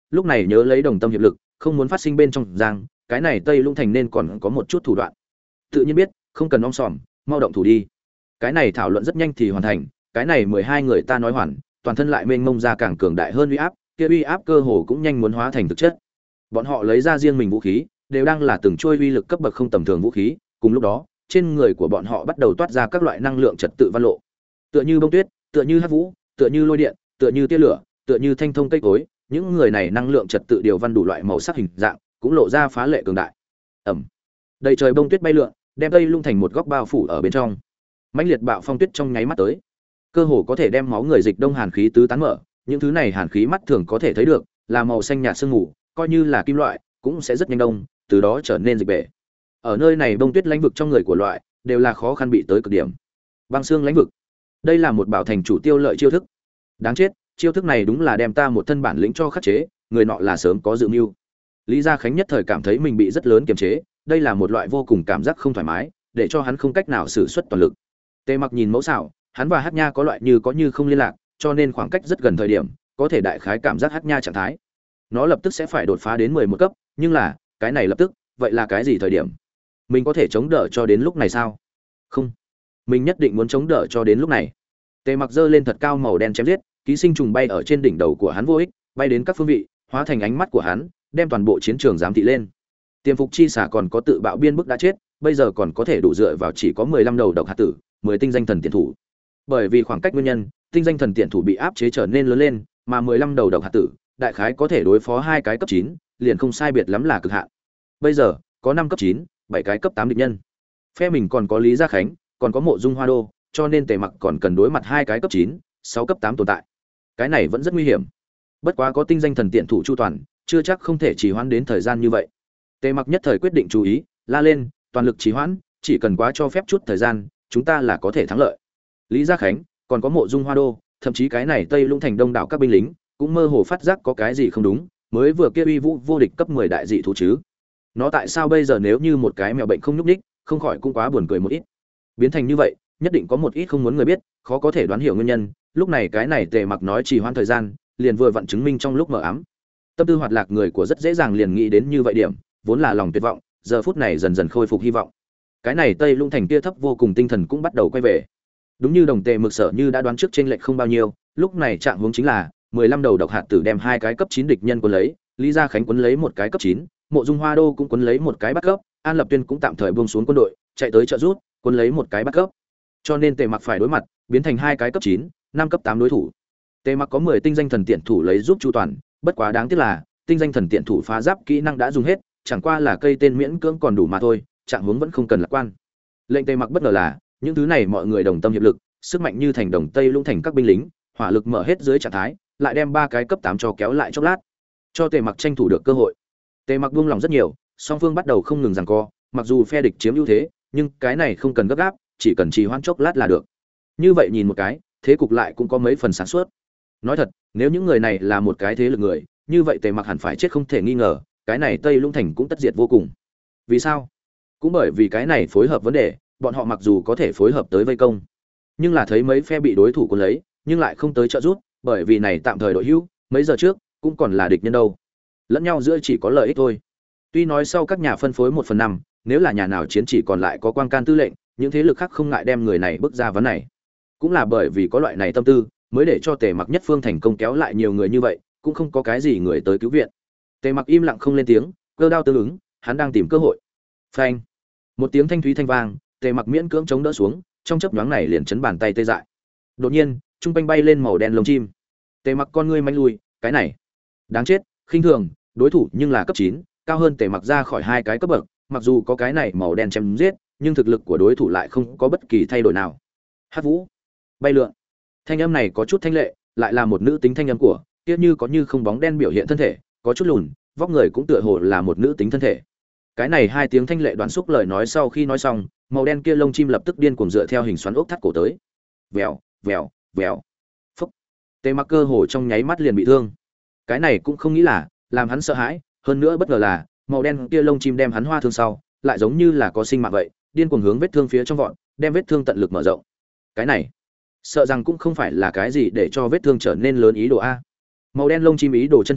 lúc này nhớ lấy đồng tâm hiệp lực, không muốn phát sinh bên trong giang, cái này Tây Lũng Thành nên còn có một chút thủ đoạn. Tự nhiên biết, không cần om sòm, mau động thủ đi. Cái này thảo luận rất nhanh thì hoàn thành, cái này mười hai người ta nói hoàn, toàn thân lại mênh mông ra càng cường đại hơn uy áp, kia uy áp cơ hồ cũng nhanh muốn hóa thành thực chất. Bọn họ lấy ra riêng mình vũ khí, đều đang là từng trôi uy lực cấp bậc không tầm thường vũ khí, cùng lúc đó, trên người của bọn họ bắt đầu toát ra các loại năng lượng trật tự văn lộ. Tựa như bông tuyết, tựa như hắc vũ, tựa như lôi điện, tựa như tia lửa, tựa như thanh thông cây cối, những người này năng lượng trật tự điều văn đủ loại màu sắc hình dạng, cũng lộ ra phá lệ cường đại. Ầm. Đầy trời bông tuyết bay lượn, đem Tây Lũng Thành một góc bao phủ ở bên trong. Mãnh liệt bạo phong tuyết trong nháy mắt tới, cơ hồ có thể đem máu người dịch đông hàn khí tứ tán mở, những thứ này hàn khí mắt thường có thể thấy được, là màu xanh nhạt sương mù, coi như là kim loại, cũng sẽ rất nhanh đông, từ đó trở nên dịch bể. Ở nơi này bông tuyết lãnh vực trong người của loại, đều là khó khăn bị tới cực điểm. Băng xương lãnh vực. Đây là một bảo thành chủ tiêu lợi chiêu thức. Đáng chết, chiêu thức này đúng là đem ta một thân bản lĩnh cho khắc chế, người nọ là sớm có dự mưu. Lý Gia Khánh nhất thời cảm thấy mình bị rất lớn kiềm chế, đây là một loại vô cùng cảm giác không thoải mái, để cho hắn không cách nào sử xuất toàn lực. Tề Mặc nhìn mẫu xảo, hắn và Hắc Nha có loại như có như không liên lạc, cho nên khoảng cách rất gần thời điểm, có thể đại khái cảm giác Hắc Nha trạng thái. Nó lập tức sẽ phải đột phá đến mười một cấp, nhưng là, cái này lập tức, vậy là cái gì thời điểm? Mình có thể chống đỡ cho đến lúc này sao? Không, mình nhất định muốn chống đỡ cho đến lúc này. Tề Mặc giơ lên thật cao màu đen chém giết, ký sinh trùng bay ở trên đỉnh đầu của hắn vô ích, bay đến các phương vị, hóa thành ánh mắt của hắn, đem toàn bộ chiến trường giám thị lên. Tiềm phục chi xả còn có tự bạo biên bức đã chết, bây giờ còn có thể đủ dựa vào chỉ có mười lăm đầu độc hạt tử, mười tinh danh thần tiện thủ. Bởi vì khoảng cách nguyên nhân, tinh danh thần tiện thủ bị áp chế trở nên lớn lên, mà mười lăm đầu độc hạt tử, đại khái có thể đối phó hai cái cấp chín, liền không sai biệt lắm là cực hạn. Bây giờ, có năm cấp chín, bảy cái cấp tám địch nhân. Phe mình còn có Lý Gia Khánh, còn có Mộ Dung Hoa Đô, cho nên Tề Mặc còn cần đối mặt hai cái cấp chín, sáu cấp tám tồn tại. Cái này vẫn rất nguy hiểm. Bất quá có tinh danh thần tiện thủ chu toàn, chưa chắc không thể trì hoãn đến thời gian như vậy. Tề Mặc nhất thời quyết định chú ý, la lên, toàn lực trì hoãn, chỉ cần quá cho phép chút thời gian, chúng ta là có thể thắng lợi. Lý Gia Khánh, còn có Mộ Dung Hoa Đô, thậm chí cái này Tây Lũng Thành đông đảo các binh lính, cũng mơ hồ phát giác có cái gì không đúng, mới vừa kia uy vũ vô địch cấp mười đại dị thú chứ. Nó tại sao bây giờ nếu như một cái mèo bệnh không nhúc nhích, không khỏi cũng quá buồn cười một ít. Biến thành như vậy, nhất định có một ít không muốn người biết, khó có thể đoán hiểu nguyên nhân, lúc này cái này Tề Mặc nói trì hoãn thời gian, liền vừa vặn chứng minh trong lúc mờ ám. Tâm tư hoạt lạc người của rất dễ dàng liền nghĩ đến như vậy điểm, vốn là lòng tuyệt vọng, giờ phút này dần dần khôi phục hy vọng. Cái này Tây Lũng Thành kia thấp vô cùng tinh thần cũng bắt đầu quay về. Đúng như đồng Tề Mực Sở như đã đoán trước chênh lệch không bao nhiêu, lúc này trạng huống chính là mười lăm đầu độc hạt tử đem hai cái cấp chín địch nhân cuốn lấy, Lý Gia Khánh cuốn lấy một cái cấp chín, Mộ Dung Hoa Đô cũng cuốn lấy một cái bắt cấp, An Lập Tuyên cũng tạm thời buông xuống quân đội, chạy tới trợ giúp, cuốn lấy một cái bắt cấp. Cho nên Tề Mặc phải đối mặt, biến thành hai cái cấp chín, năm cấp tám đối thủ. Tề Mặc có mười tinh danh thần tiện thủ lấy giúp chu toàn, bất quá đáng tiếc là, tinh danh thần tiện thủ phá giáp kỹ năng đã dùng hết, chẳng qua là cây tên miễn cưỡng còn đủ mà thôi, trạng huống vẫn không cần lạc quan. Lệnh Tề Mặc bất ngờ là, những thứ này mọi người đồng tâm hiệp lực, sức mạnh như thành đồng Tây Lũng Thành các binh lính, hỏa lực mở hết dưới trạng thái, lại đem ba cái cấp tám cho kéo lại chốc lát, cho Tề Mặc tranh thủ được cơ hội. Tề Mặc buông lòng rất nhiều, song phương bắt đầu không ngừng giằng co, mặc dù phe địch chiếm ưu thế, nhưng cái này không cần gấp gáp, chỉ cần trì hoãn chốc lát là được. Như vậy nhìn một cái, thế cục lại cũng có mấy phần sáng suốt. Nói thật, nếu những người này là một cái thế lực người, như vậy Tề Mặc hẳn phải chết không thể nghi ngờ, cái này Tây Lũng Thành cũng tất diệt vô cùng. Vì sao? Cũng bởi vì cái này phối hợp vấn đề, bọn họ mặc dù có thể phối hợp tới vây công, nhưng là thấy mấy phe bị đối thủ cuốn lấy, nhưng lại không tới trợ giúp, bởi vì này tạm thời đội hữu, mấy giờ trước cũng còn là địch nhân đâu. Lẫn nhau giữa chỉ có lợi ích thôi. Tuy nói sau các nhà phân phối một phần năm, nếu là nhà nào chiến chỉ còn lại có quan can tư lệnh, những thế lực khác không ngại đem người này bước ra vấn này. Cũng là bởi vì có loại này tâm tư, mới để cho Tề Mặc nhất phương thành công kéo lại nhiều người như vậy, cũng không có cái gì người tới cứu viện. Tề Mặc im lặng không lên tiếng, cơ đao tương ứng, hắn đang tìm cơ hội. Phanh! Một tiếng thanh thúy thanh vang, Tề Mặc miễn cưỡng chống đỡ xuống, trong chớp nhoáng này liền chấn bàn tay tê dại. Đột nhiên, trung quanh bay lên màu đen lông chim. Tề Mặc con ngươi manh lui, cái này, đáng chết, khinh thường, đối thủ nhưng là cấp chín, cao hơn Tề Mặc ra khỏi hai cái cấp bậc, mặc dù có cái này màu đen chém giết, nhưng thực lực của đối thủ lại không có bất kỳ thay đổi nào. Hắc Vũ, bay lượn. Thanh âm này có chút thanh lệ, lại là một nữ tính thanh âm của, kia như có như không bóng đen biểu hiện thân thể, có chút lùn, vóc người cũng tựa hồ là một nữ tính thân thể. Cái này hai tiếng thanh lệ đoán xúc lời nói sau khi nói xong, màu đen kia lông chim lập tức điên cuồng dựa theo hình xoắn ốc thắt cổ tới. Vèo, vèo, vèo. Phốc. Tề Mặc cơ hồ trong nháy mắt liền bị thương. Cái này cũng không nghĩ là, làm hắn sợ hãi, hơn nữa bất ngờ là, màu đen kia lông chim đem hắn hoa thương sau, lại giống như là có sinh mạng vậy, điên cuồng hướng vết thương phía trong vọt, đem vết thương tận lực mở rộng. Cái này, sợ rằng cũng không phải là cái gì để cho vết thương trở nên lớn ý đồ a. Màu đen lông chim ý đồ chân tránh,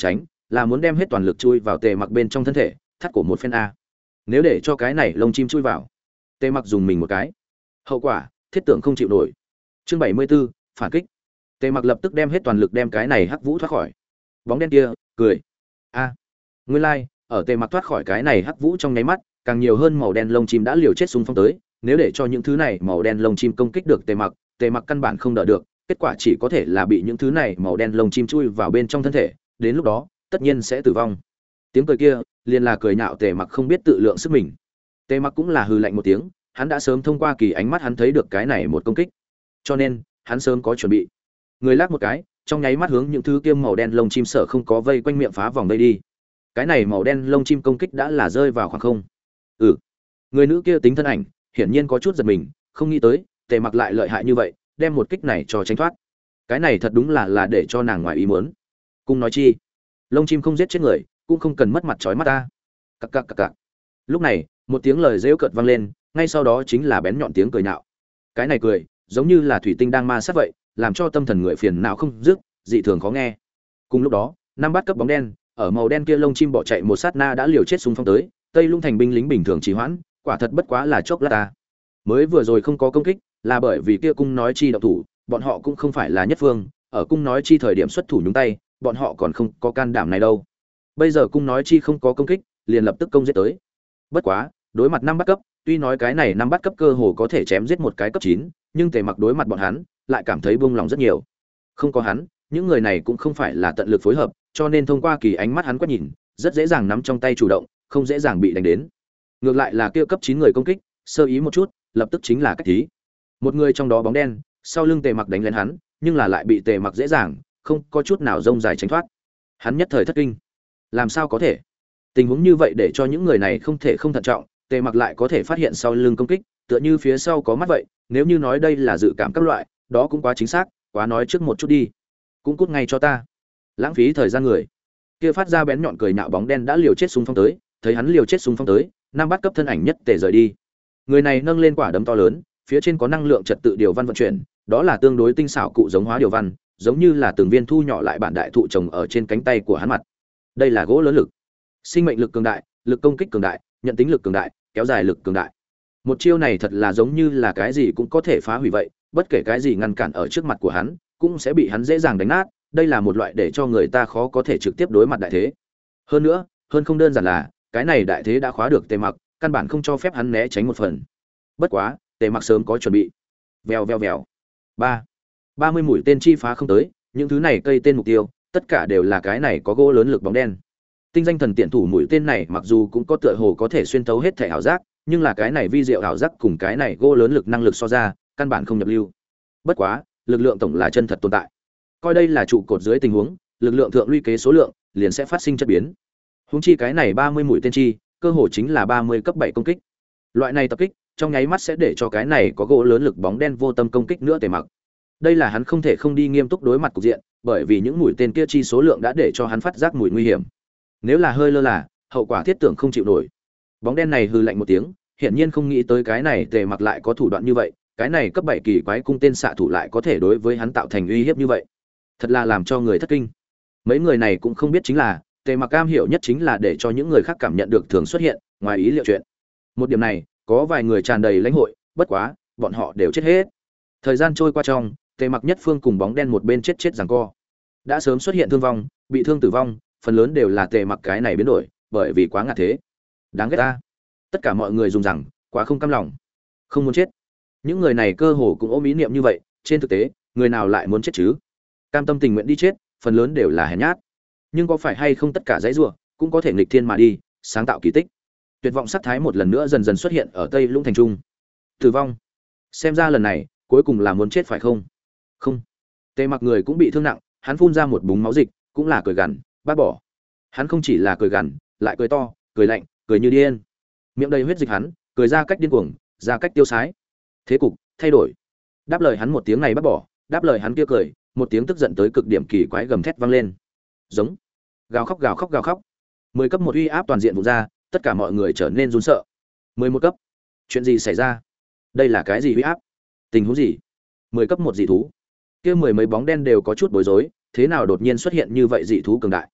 là muốn đem hết toàn lực chui vào tề mặc bên trong thân thể thắt cổ một phen a. Nếu để cho cái này lông chim chui vào, tề mặc dùng mình một cái, hậu quả thiết tưởng không chịu nổi. Chương bảy mươi 74, phản kích. Tề mặc lập tức đem hết toàn lực đem cái này hắc vũ thoát khỏi. Bóng đen kia cười a. À, nguyên lai like, ở tề mặc thoát khỏi cái này hắc vũ trong nháy mắt, càng nhiều hơn màu đen lông chim đã liều chết xung phong tới. Nếu để cho những thứ này màu đen lông chim công kích được tề mặc, tề mặc căn bản không đỡ được, kết quả chỉ có thể là bị những thứ này màu đen lông chim chui vào bên trong thân thể, đến lúc đó tất nhiên sẽ tử vong. Tiếng cười kia liền là cười nhạo tề mặc không biết tự lượng sức mình. Tề mặc cũng là hừ lạnh một tiếng, hắn đã sớm thông qua kỳ ánh mắt hắn thấy được cái này một công kích, cho nên hắn sớm có chuẩn bị. Người lắc một cái, trong nháy mắt hướng những thứ kiêm màu đen lông chim sợ không có vây quanh miệng phá vòng vây đi. Cái này màu đen lông chim công kích đã là rơi vào khoảng không. Ừ, người nữ kia tính thân ảnh hiển nhiên có chút giật mình, không nghĩ tới tề mặc lại lợi hại như vậy, đem một kích này cho tránh thoát. Cái này thật đúng là là để cho nàng ngoài ý muốn. Cung nói chi, lông chim không giết chết người, cũng không cần mất mặt chói mắt ta. Cặc cặc cặc cặc. Lúc này, một tiếng lời giễu cợt vang lên, ngay sau đó chính là bén nhọn tiếng cười nhạo. Cái này cười, giống như là thủy tinh đang ma sát vậy, làm cho tâm thần người phiền não không dứt, dị thường khó nghe. Cùng lúc đó, năm bát cấp bóng đen, ở màu đen kia lông chim bỏ chạy một sát na đã liều chết xung phong tới, Tây Lung thành binh lính bình thường trì hoãn, quả thật bất quá là chốc lát ta. Mới vừa rồi không có công kích, là bởi vì kia cung nói chi động thủ, bọn họ cũng không phải là nhất phương, ở cung nói chi thời điểm xuất thủ nhúng tay, bọn họ còn không có can đảm này đâu. Bây giờ cung nói chi không có công kích, liền lập tức công giết tới. Bất quá, đối mặt năm bát cấp, tuy nói cái này năm bát cấp cơ hồ có thể chém giết một cái cấp chín, nhưng Tề Mặc đối mặt bọn hắn, lại cảm thấy buông lòng rất nhiều. Không có hắn, những người này cũng không phải là tận lực phối hợp, cho nên thông qua kỳ ánh mắt hắn quét nhìn, rất dễ dàng nắm trong tay chủ động, không dễ dàng bị đánh đến. Ngược lại là kia cấp chín người công kích, sơ ý một chút, lập tức chính là cách thí. Một người trong đó bóng đen, sau lưng Tề Mặc đánh lên hắn, nhưng là lại bị Tề Mặc dễ dàng, không có chút nào rông dài tránh thoát. Hắn nhất thời thất kinh. Làm sao có thể? Tình huống như vậy để cho những người này không thể không thận trọng, Tề Mặc lại có thể phát hiện sau lưng công kích, tựa như phía sau có mắt vậy, nếu như nói đây là dự cảm các loại, đó cũng quá chính xác, quá nói trước một chút đi. Cũng cút ngay cho ta. Lãng phí thời gian người. Kia phát ra bén nhọn cười nhạo bóng đen đã liều chết xung phong tới, thấy hắn liều chết xung phong tới, năm bát cấp thân ảnh nhất tề rời đi. Người này nâng lên quả đấm to lớn, phía trên có năng lượng trật tự điều văn vận chuyển, đó là tương đối tinh xảo cụ giống hóa điều văn, giống như là từng viên thu nhỏ lại bản đại thụ trồng ở trên cánh tay của hắn mặt. Đây là gỗ lớn lực, sinh mệnh lực cường đại, lực công kích cường đại, nhận tính lực cường đại, kéo dài lực cường đại. Một chiêu này thật là giống như là cái gì cũng có thể phá hủy vậy, bất kể cái gì ngăn cản ở trước mặt của hắn, cũng sẽ bị hắn dễ dàng đánh nát. Đây là một loại để cho người ta khó có thể trực tiếp đối mặt đại thế. Hơn nữa, hơn không đơn giản là, cái này đại thế đã khóa được Tề Mặc, căn bản không cho phép hắn né tránh một phần. Bất quá, Tề Mặc sớm có chuẩn bị. Vèo vèo vèo. Ba, ba mươi mũi tên chi phá không tới, những thứ này cây tên mục tiêu, tất cả đều là cái này có gỗ lớn lực bóng đen. Tinh danh thần tiện thủ mũi tên này mặc dù cũng có tựa hồ có thể xuyên thấu hết thể ảo giác, nhưng là cái này vi diệu ảo giác cùng cái này gỗ lớn lực năng lực so ra, căn bản không nhập lưu. Bất quá, lực lượng tổng là chân thật tồn tại. Coi đây là trụ cột dưới tình huống, lực lượng thượng luy kế số lượng, liền sẽ phát sinh chất biến. Huống chi cái này ba mươi mũi tên chi, cơ hồ chính là ba mươi cấp bảy công kích. Loại này tập kích, trong nháy mắt sẽ để cho cái này có gỗ lớn lực bóng đen vô tâm công kích nữa Tề Mặc. Đây là hắn không thể không đi nghiêm túc đối mặt cục diện, bởi vì những mũi tên kia chi số lượng đã để cho hắn phát giác mùi nguy hiểm. Nếu là hơi lơ là, hậu quả thiết tưởng không chịu nổi. Bóng đen này hừ lạnh một tiếng, hiển nhiên không nghĩ tới cái này Tề Mặc lại có thủ đoạn như vậy, cái này cấp bảy kỳ quái cung tên xạ thủ lại có thể đối với hắn tạo thành uy hiếp như vậy. Thật là làm cho người thất kinh. Mấy người này cũng không biết chính là, Tề Mặc cam hiểu nhất chính là để cho những người khác cảm nhận được thường xuất hiện, ngoài ý liệu chuyện. Một điểm này, có vài người tràn đầy lãnh hội, bất quá, bọn họ đều chết hết. Thời gian trôi qua trong, Tề Mặc nhất phương cùng bóng đen một bên chết chết giằng co. Đã sớm xuất hiện thương vong, bị thương tử vong, phần lớn đều là Tề Mặc cái này biến đổi, bởi vì quá ngạt thế. Đáng ghét ta. Tất cả mọi người dùng rằng, quá không cam lòng, không muốn chết. Những người này cơ hồ cũng ôm ý niệm như vậy, trên thực tế, người nào lại muốn chết chứ? Cam tâm tình nguyện đi chết, phần lớn đều là hèn nhát. Nhưng có phải hay không tất cả dãy rủa cũng có thể nghịch thiên mà đi, sáng tạo kỳ tích. Tuyệt vọng sát thái một lần nữa dần dần xuất hiện ở Tây Lũng thành trung. Tử vong. Xem ra lần này, cuối cùng là muốn chết phải không? Không. Tề Mặc người cũng bị thương nặng, hắn phun ra một búng máu dịch, cũng là cười gằn, bác bỏ. Hắn không chỉ là cười gằn, lại cười to, cười lạnh, cười như điên. Miệng đầy huyết dịch hắn, cười ra cách điên cuồng, ra cách tiêu sái. Thế cục thay đổi. Đáp lời hắn một tiếng này bác bỏ, đáp lời hắn kia cười, một tiếng tức giận tới cực điểm kỳ quái gầm thét vang lên. Giống. Gào khóc gào khóc gào khóc. Mười cấp một uy áp toàn diện vụ ra, tất cả mọi người trở nên run sợ. Mười một cấp. Chuyện gì xảy ra? Đây là cái gì uy áp? Tình huống gì? Mười cấp một dị thú. Kia mười mấy bóng đen đều có chút bối rối, thế nào đột nhiên xuất hiện như vậy dị thú cường đại?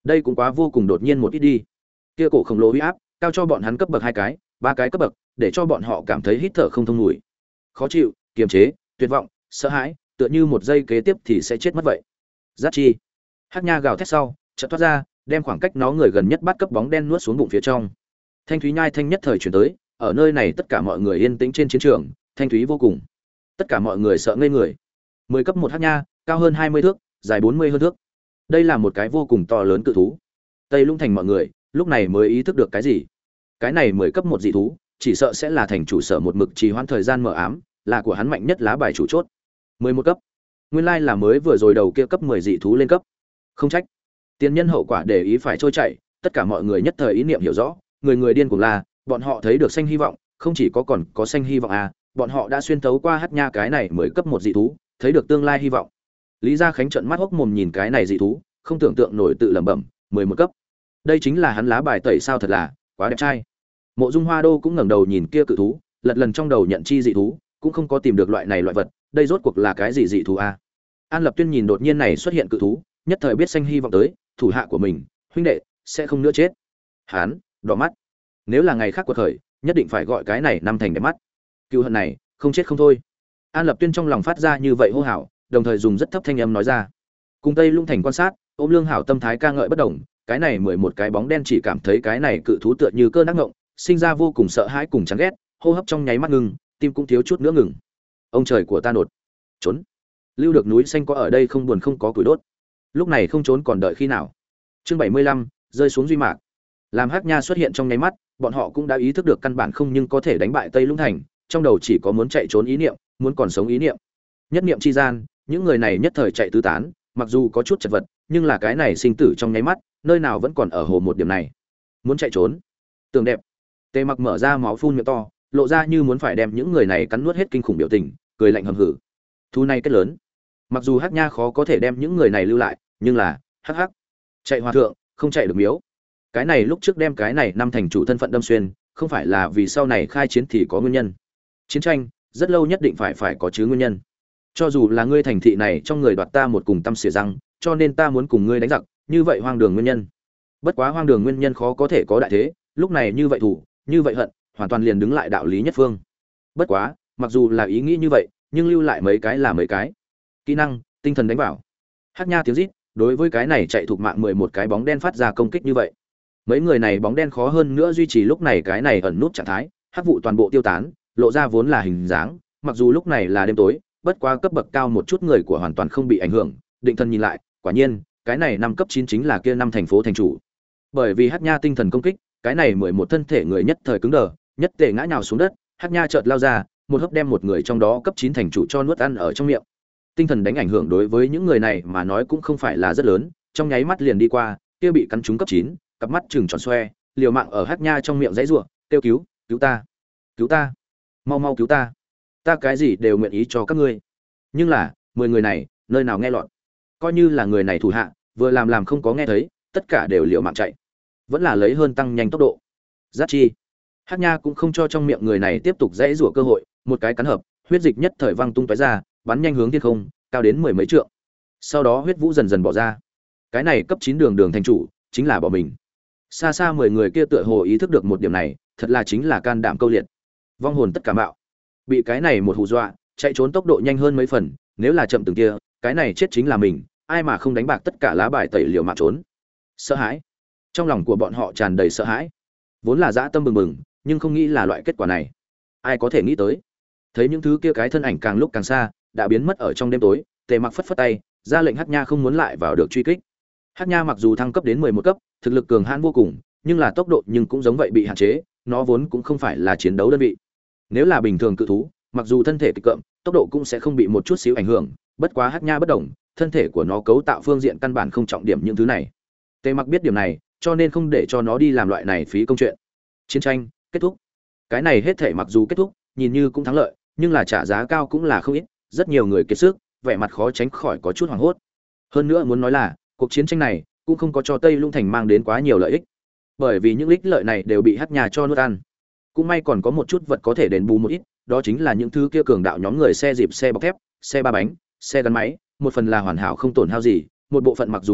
Đây cũng quá vô cùng đột nhiên một ít đi. Kia cổ khổng lồ uy áp, cao cho bọn hắn cấp bậc hai cái, ba cái cấp bậc, để cho bọn họ cảm thấy hít thở không thông mùi. Khó chịu, kiềm chế, tuyệt vọng, sợ hãi, tựa như một giây kế tiếp thì sẽ chết mất vậy. Giác chi. Hắc Nha gào thét sau, chợt thoát ra, đem khoảng cách nó người gần nhất bắt cấp bóng đen nuốt xuống bụng phía trong. Thanh thúy nhai thanh nhất thời truyền tới, ở nơi này tất cả mọi người yên tĩnh trên chiến trường, thanh thúy vô cùng. Tất cả mọi người sợ ngây người. Mười cấp một Hắc Nha, cao hơn hai mươi thước, dài bốn mươi hơn thước. Đây là một cái vô cùng to lớn cự thú. Tây Lũng thành mọi người, lúc này mới ý thức được cái gì. Cái này mười cấp một dị thú, chỉ sợ sẽ là thành chủ sở một mực trì hoãn thời gian mờ ám, là của hắn mạnh nhất lá bài chủ chốt. Mười một cấp. Nguyên lai là mới vừa rồi đầu kia cấp mười dị thú lên cấp. Không trách. Tiền nhân hậu quả để ý phải trôi chảy, tất cả mọi người nhất thời ý niệm hiểu rõ, người người điên cuồng là, bọn họ thấy được xanh hy vọng, không chỉ có còn có xanh hy vọng à, bọn họ đã xuyên thấu qua Hắc Nha cái này mới cấp một dị thú, thấy được tương lai hy vọng. Lý Gia Khánh trợn mắt hốc mồm nhìn cái này dị thú, không tưởng tượng nổi tự lẩm bẩm, mười một cấp. Đây chính là hắn lá bài tẩy sao, thật là quá đẹp trai. Mộ Dung Hoa Đô cũng ngẩng đầu nhìn kia cự thú, lật lần trong đầu nhận chi dị thú, cũng không có tìm được loại này loại vật, đây rốt cuộc là cái gì dị thú a? An Lập Tuyên nhìn đột nhiên này xuất hiện cự thú, nhất thời biết xanh hy vọng tới, thủ hạ của mình, huynh đệ, sẽ không nữa chết. Hán, đỏ mắt. Nếu là ngày khác quật khởi, nhất định phải gọi cái này năm thành đẹp mắt. Cừu hận này, không chết không thôi. An Lập Tuyên trong lòng phát ra như vậy hô hào, đồng thời dùng rất thấp thanh âm nói ra. Cùng Tây Lũng thành quan sát, ôm Lương Hảo tâm thái ca ngợi bất đồng, cái này mười một cái bóng đen chỉ cảm thấy cái này cự thú tựa như cơn ác ngộng, sinh ra vô cùng sợ hãi cùng chán ghét, hô hấp trong nháy mắt ngừng, tim cũng thiếu chút nữa ngừng. Ông trời của ta nột. Trốn. Lưu được núi xanh có ở đây không buồn không có củi đốt. Lúc này không trốn còn đợi khi nào? Chương bảy mươi lăm, rơi xuống duy mạc. Làm Hắc Nha xuất hiện trong nháy mắt, bọn họ cũng đã ý thức được căn bản không nhưng có thể đánh bại Tây Lũng thành, trong đầu chỉ có muốn chạy trốn ý niệm, muốn còn sống ý niệm. Nhất niệm chi gian, những người này nhất thời chạy tứ tán, mặc dù có chút chật vật, nhưng là cái này sinh tử trong nháy mắt, nơi nào vẫn còn ở hồ một điểm này. Muốn chạy trốn. Tường đẹp. Tề Mặc mở ra máu phun miệng to, lộ ra như muốn phải đem những người này cắn nuốt hết kinh khủng biểu tình, cười lạnh hầm hử. Thu này kết lớn. Mặc dù Hắc Nha khó có thể đem những người này lưu lại, nhưng là, hắc hắc. Chạy hòa thượng, không chạy được miếu. Cái này lúc trước đem cái này năm thành chủ thân phận đâm xuyên, không phải là vì sau này khai chiến thì có nguyên nhân. Chiến tranh, rất lâu nhất định phải phải có chứ nguyên nhân. Cho dù là ngươi thành thị này trong người đoạt ta một cùng tâm xỉa răng, cho nên ta muốn cùng ngươi đánh giặc, như vậy hoang đường nguyên nhân. Bất quá hoang đường nguyên nhân khó có thể có đại thế, lúc này như vậy thủ, như vậy hận, hoàn toàn liền đứng lại đạo lý nhất phương. Bất quá, mặc dù là ý nghĩ như vậy, nhưng lưu lại mấy cái là mấy cái. Kỹ năng, tinh thần đánh vào. Hắc Nha tiếng rít, đối với cái này chạy thuộc mạng mười một cái bóng đen phát ra công kích như vậy. Mấy người này bóng đen khó hơn nữa duy trì lúc này cái này ẩn nút trạng thái, hắc vụ toàn bộ tiêu tán, lộ ra vốn là hình dáng, mặc dù lúc này là đêm tối, bất quá cấp bậc cao một chút người của hoàn toàn không bị ảnh hưởng, định thần nhìn lại, quả nhiên, cái này năm cấp chín chính là kia năm thành phố thành chủ. Bởi vì Hắc Nha tinh thần công kích, cái này mười một thân thể người nhất thời cứng đờ, nhất tề ngã nhào xuống đất, Hắc Nha chợt lao ra, một hớp đem một người trong đó cấp chín thành chủ cho nuốt ăn ở trong miệng. Tinh thần đánh ảnh hưởng đối với những người này mà nói cũng không phải là rất lớn, trong nháy mắt liền đi qua, kia bị cắn trúng cấp chín, cặp mắt trừng tròn xoe, liều mạng ở Hắc Nha trong miệng giãy giụa, kêu cứu, cứu ta, cứu ta, mau mau cứu ta, ta cái gì đều nguyện ý cho các ngươi. Nhưng là, mười người này, nơi nào nghe lọt. Coi như là người này thủ hạ, vừa làm làm không có nghe thấy, tất cả đều liều mạng chạy. Vẫn là lấy hơn tăng nhanh tốc độ. Giác chi. Hắc Nha cũng không cho trong miệng người này tiếp tục giãy giụa cơ hội, một cái cắn hợp, huyết dịch nhất thời văng tung tóe ra, bắn nhanh hướng thiên không, cao đến mười mấy trượng. Sau đó huyết vũ dần dần bỏ ra. Cái này cấp chín đường đường thành chủ, chính là bỏ mình. Xa xa mười người kia tựa hồ ý thức được một điểm này, thật là chính là can đảm câu liệt. Vong hồn tất cả mạo. Bị cái này một hù dọa, chạy trốn tốc độ nhanh hơn mấy phần, nếu là chậm từng kia, cái này chết chính là mình, ai mà không đánh bạc tất cả lá bài tẩy liều mạng trốn. Sợ hãi. Trong lòng của bọn họ tràn đầy sợ hãi. Vốn là dã tâm bừng bừng, nhưng không nghĩ là loại kết quả này. Ai có thể nghĩ tới? Thấy những thứ kia cái thân ảnh càng lúc càng xa, đã biến mất ở trong đêm tối, Tề Mặc phất phất tay, ra lệnh Hắc Nha không muốn lại vào được truy kích. Hắc Nha mặc dù thăng cấp đến mười một cấp, thực lực cường hãn vô cùng, nhưng là tốc độ nhưng cũng giống vậy bị hạn chế, nó vốn cũng không phải là chiến đấu đơn vị. Nếu là bình thường cự thú, mặc dù thân thể kịch cộm, tốc độ cũng sẽ không bị một chút xíu ảnh hưởng, bất quá Hắc Nha bất động, thân thể của nó cấu tạo phương diện căn bản không trọng điểm những thứ này. Tề Mặc biết điểm này, cho nên không để cho nó đi làm loại này phí công chuyện. Chiến tranh kết thúc. Cái này hết thể mặc dù kết thúc, nhìn như cũng thắng lợi, nhưng là trả giá cao cũng là không ít, rất nhiều người kiệt sức, vẻ mặt khó tránh khỏi có chút hoảng hốt. Hơn nữa muốn nói là, cuộc chiến tranh này cũng không có cho Tây Lũng thành mang đến quá nhiều lợi ích. Bởi vì những ích lợi này đều bị Hắc Nha cho nuốt ăn. Cũng may còn có một chút vật có thể đền bù một ít, đó chính là những thứ kia cường đạo nhóm người xe dịp, xe bọc thép, xe ba bánh, xe gắn máy, một phần là hoàn hảo không tổn hao gì, một bộ phận mặc dù hư,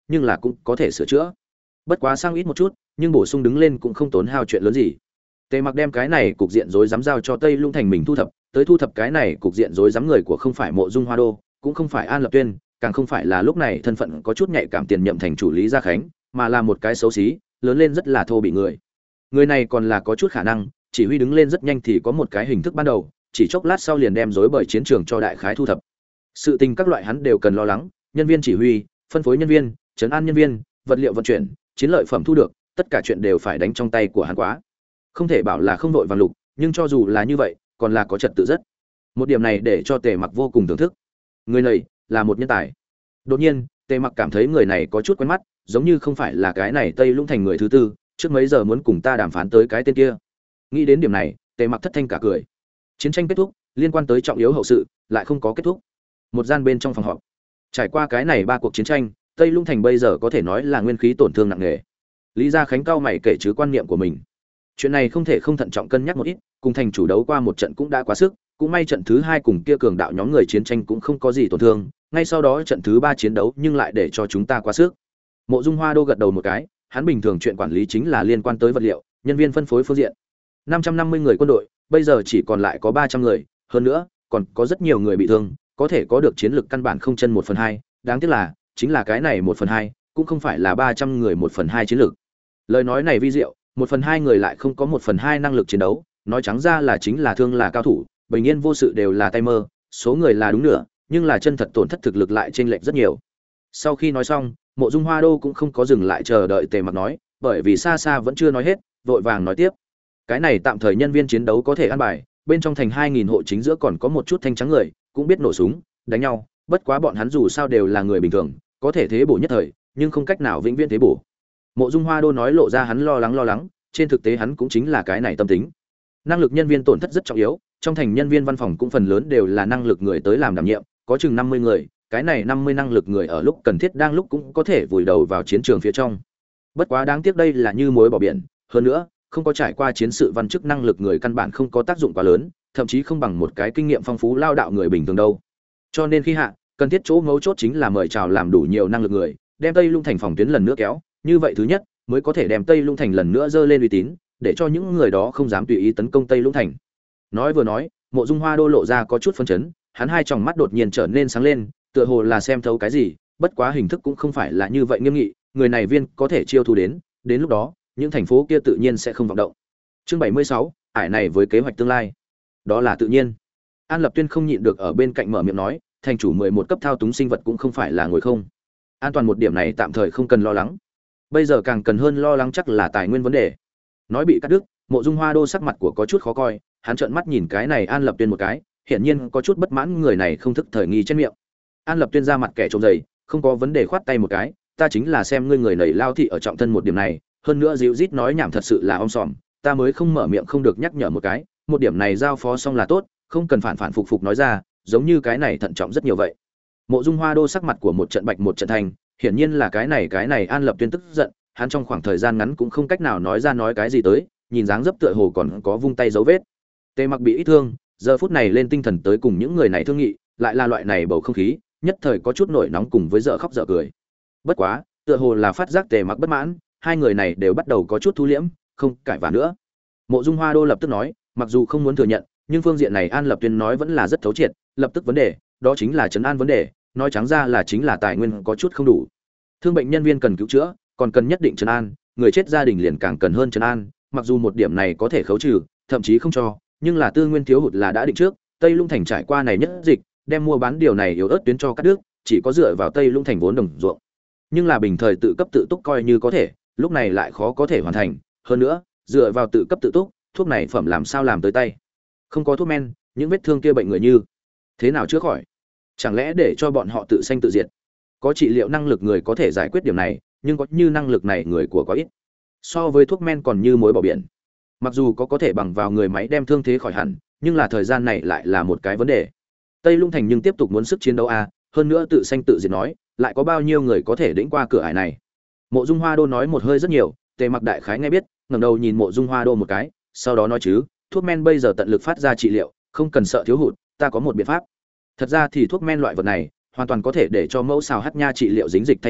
nhưng là cũng có thể sửa chữa. Bất quá sang ít một chút, nhưng bổ sung đứng lên cũng không tốn hao chuyện lớn gì. Tề Mặc đem cái này cục diện rối rắm giao cho Tây Lung Thành mình thu thập, tới thu thập cái này cục diện rối rắm người của không phải Mộ Dung Hoa Đô, cũng không phải An Lập Tuyên, càng không phải là lúc này thân phận có chút nhạy cảm tiền nhậm thành chủ Lý Gia Khánh, mà là một cái xấu xí, lớn lên rất là thô bị người. Người này còn là có chút khả năng, chỉ huy đứng lên rất nhanh thì có một cái hình thức ban đầu, chỉ chốc lát sau liền đem rối bời chiến trường cho đại khái thu thập. Sự tình các loại hắn đều cần lo lắng, nhân viên chỉ huy, phân phối nhân viên, trấn an nhân viên, vật liệu vận chuyển, chiến lợi phẩm thu được, tất cả chuyện đều phải đánh trong tay của hắn quá. Không thể bảo là không đội vàng lục, nhưng cho dù là như vậy, còn là có trật tự rất. Một điểm này để cho Tề Mặc vô cùng thưởng thức. Người này là một nhân tài. Đột nhiên, Tề Mặc cảm thấy người này có chút quen mắt, giống như không phải là cái này Tây Lũng Thành người thứ tư, trước mấy giờ muốn cùng ta đàm phán tới cái tên kia. Nghĩ đến điểm này, Tề Mặc thất thanh cả cười. Chiến tranh kết thúc, liên quan tới trọng yếu hậu sự, lại không có kết thúc. Một gian bên trong phòng họp. Trải qua cái này ba cuộc chiến tranh, Tây Lũng Thành bây giờ có thể nói là nguyên khí tổn thương nặng nề. Lý Gia Khánh cao mày kể chứ quan niệm của mình. Chuyện này không thể không thận trọng cân nhắc một ít, cùng thành chủ đấu qua một trận cũng đã quá sức, cũng may trận thứ hai cùng kia cường đạo nhóm người chiến tranh cũng không có gì tổn thương, ngay sau đó trận thứ ba chiến đấu nhưng lại để cho chúng ta quá sức. Mộ Dung Hoa Đô gật đầu một cái, hắn bình thường chuyện quản lý chính là liên quan tới vật liệu, nhân viên phân phối phương diện. năm trăm năm mươi người quân đội, bây giờ chỉ còn lại có ba trăm người, hơn nữa, còn có rất nhiều người bị thương, có thể có được chiến lược căn bản không chân một phần hai, đáng tiếc là, chính là cái này một phần hai, cũng không phải là ba trăm người một phần hai chiến lược. Lời nói này vi diệu, một phần hai người lại không có một phần hai năng lực chiến đấu, nói trắng ra là chính là thương là cao thủ, bình yên vô sự đều là tay mơ, số người là đúng nửa, nhưng là chân thật tổn thất thực lực lại chênh lệch rất nhiều. Sau khi nói xong, Mộ Dung Hoa Đô cũng không có dừng lại chờ đợi Tề Mặc nói, bởi vì xa xa vẫn chưa nói hết, vội vàng nói tiếp. Cái này tạm thời nhân viên chiến đấu có thể ăn bài, bên trong thành hai nghìn hộ chính giữa còn có một chút thanh trắng người, cũng biết nổ súng, đánh nhau, bất quá bọn hắn dù sao đều là người bình thường, có thể thế bổ nhất thời, nhưng không cách nào vĩnh viễn thế bổ. Mộ Dung Hoa Đô nói lộ ra hắn lo lắng lo lắng, trên thực tế hắn cũng chính là cái này tâm tính. Năng lực nhân viên tổn thất rất trọng yếu, trong thành nhân viên văn phòng cũng phần lớn đều là năng lực người tới làm đảm nhiệm, có chừng năm mươi người, cái này năm mươi năng lực người ở lúc cần thiết đang lúc cũng có thể vùi đầu vào chiến trường phía trong. Bất quá đáng tiếc đây là như muối bỏ biển, hơn nữa, không có trải qua chiến sự văn chức năng lực người căn bản không có tác dụng quá lớn, thậm chí không bằng một cái kinh nghiệm phong phú lao đạo người bình thường đâu. Cho nên khi hạ, cần thiết chỗ ngấu chốt chính là mời chào làm đủ nhiều năng lực người, đem Tây Lung Thành phòng tuyến lần nữa kéo, như vậy thứ nhất, mới có thể đem Tây Lung Thành lần nữa dơ lên uy tín, để cho những người đó không dám tùy ý tấn công Tây Lung Thành. Nói vừa nói, Mộ Dung Hoa Đô lộ ra có chút phân chấn, hắn hai tròng mắt đột nhiên trở nên sáng lên, tựa hồ là xem thấu cái gì, bất quá hình thức cũng không phải là như vậy nghiêm nghị, người này viên có thể chiêu thu đến, đến lúc đó, những thành phố kia tự nhiên sẽ không vọng động. Chương bảy mươi sáu, ải này với kế hoạch tương lai. Đó là tự nhiên. An Lập Tuyên không nhịn được ở bên cạnh mở miệng nói, thành chủ mười một cấp thao túng sinh vật cũng không phải là ngồi không. An toàn một điểm này tạm thời không cần lo lắng. Bây giờ càng cần hơn lo lắng chắc là tài nguyên vấn đề. Nói bị cắt đứt, Mộ Dung Hoa Đô sắc mặt của có chút khó coi, hắn trợn mắt nhìn cái này An Lập Tuyên một cái, hiển nhiên có chút bất mãn người này không thức thời nghi trên miệng. An Lập Tuyên ra mặt kẻ trộm giày, không có vấn đề khoát tay một cái, ta chính là xem ngươi người nảy lao thị ở trọng thân một điểm này, hơn nữa dịu rít nói nhảm thật sự là om sòm, ta mới không mở miệng không được nhắc nhở một cái, một điểm này giao phó xong là tốt, không cần phản phản phục phục nói ra, giống như cái này thận trọng rất nhiều vậy. Mộ Dung Hoa Đô sắc mặt của một trận bạch một trận thành, hiển nhiên là cái này cái này An Lập Tuyên tức giận, hắn trong khoảng thời gian ngắn cũng không cách nào nói ra nói cái gì tới, nhìn dáng dấp tựa hồ còn có vung tay dấu vết. Tề Mặc bị ít thương, giờ phút này lên tinh thần tới cùng những người này thương nghị, lại là loại này bầu không khí, nhất thời có chút nổi nóng cùng với dở khóc dở cười. Bất quá, tựa hồ là phát giác Tề Mặc bất mãn, hai người này đều bắt đầu có chút thu liễm, không cãi vã nữa. Mộ Dung Hoa Đô lập tức nói, mặc dù không muốn thừa nhận, nhưng phương diện này An Lập Tuyên nói vẫn là rất thấu triệt, lập tức vấn đề, đó chính là trấn an vấn đề, nói trắng ra là chính là tài nguyên có chút không đủ. Thương bệnh nhân viên cần cứu chữa, còn cần nhất định trấn an, người chết gia đình liền càng cần hơn trấn an, mặc dù một điểm này có thể khấu trừ, thậm chí không cho, nhưng là tư nguyên thiếu hụt là đã định trước, Tây Lung Thành trải qua này nhất dịch, đem mua bán điều này yếu ớt tuyến cho các nước, chỉ có dựa vào Tây Lung Thành vốn đồng ruộng. Nhưng là bình thời tự cấp tự túc coi như có thể, lúc này lại khó có thể hoàn thành, hơn nữa, dựa vào tự cấp tự túc, thuốc này phẩm làm sao làm tới tay? Không có thuốc men, những vết thương kia bệnh người như thế nào chữa khỏi? Chẳng lẽ để cho bọn họ tự sanh tự diệt? Có trị liệu năng lực người có thể giải quyết điểm này, nhưng có như năng lực này người của có ít. So với thuốc men còn như muối bỏ biển. Mặc dù có có thể bằng vào người máy đem thương thế khỏi hẳn, nhưng là thời gian này lại là một cái vấn đề. Tây Lung Thành nhưng tiếp tục muốn sức chiến đấu a, hơn nữa tự sanh tự diệt nói, lại có bao nhiêu người có thể đỉnh qua cửa ải này? Mộ Dung Hoa Đô nói một hơi rất nhiều, Tề Mặc đại khái nghe biết, ngẩng đầu nhìn Mộ Dung Hoa Đô một cái, sau đó nói chứ, thuốc men bây giờ tận lực phát ra trị liệu, không cần sợ thiếu hụt, ta có một biện pháp. Thật ra thì thuốc men loại vật này, hoàn toàn có thể để cho mẫu xào hắc nha trị liệu dính dịch thay thế,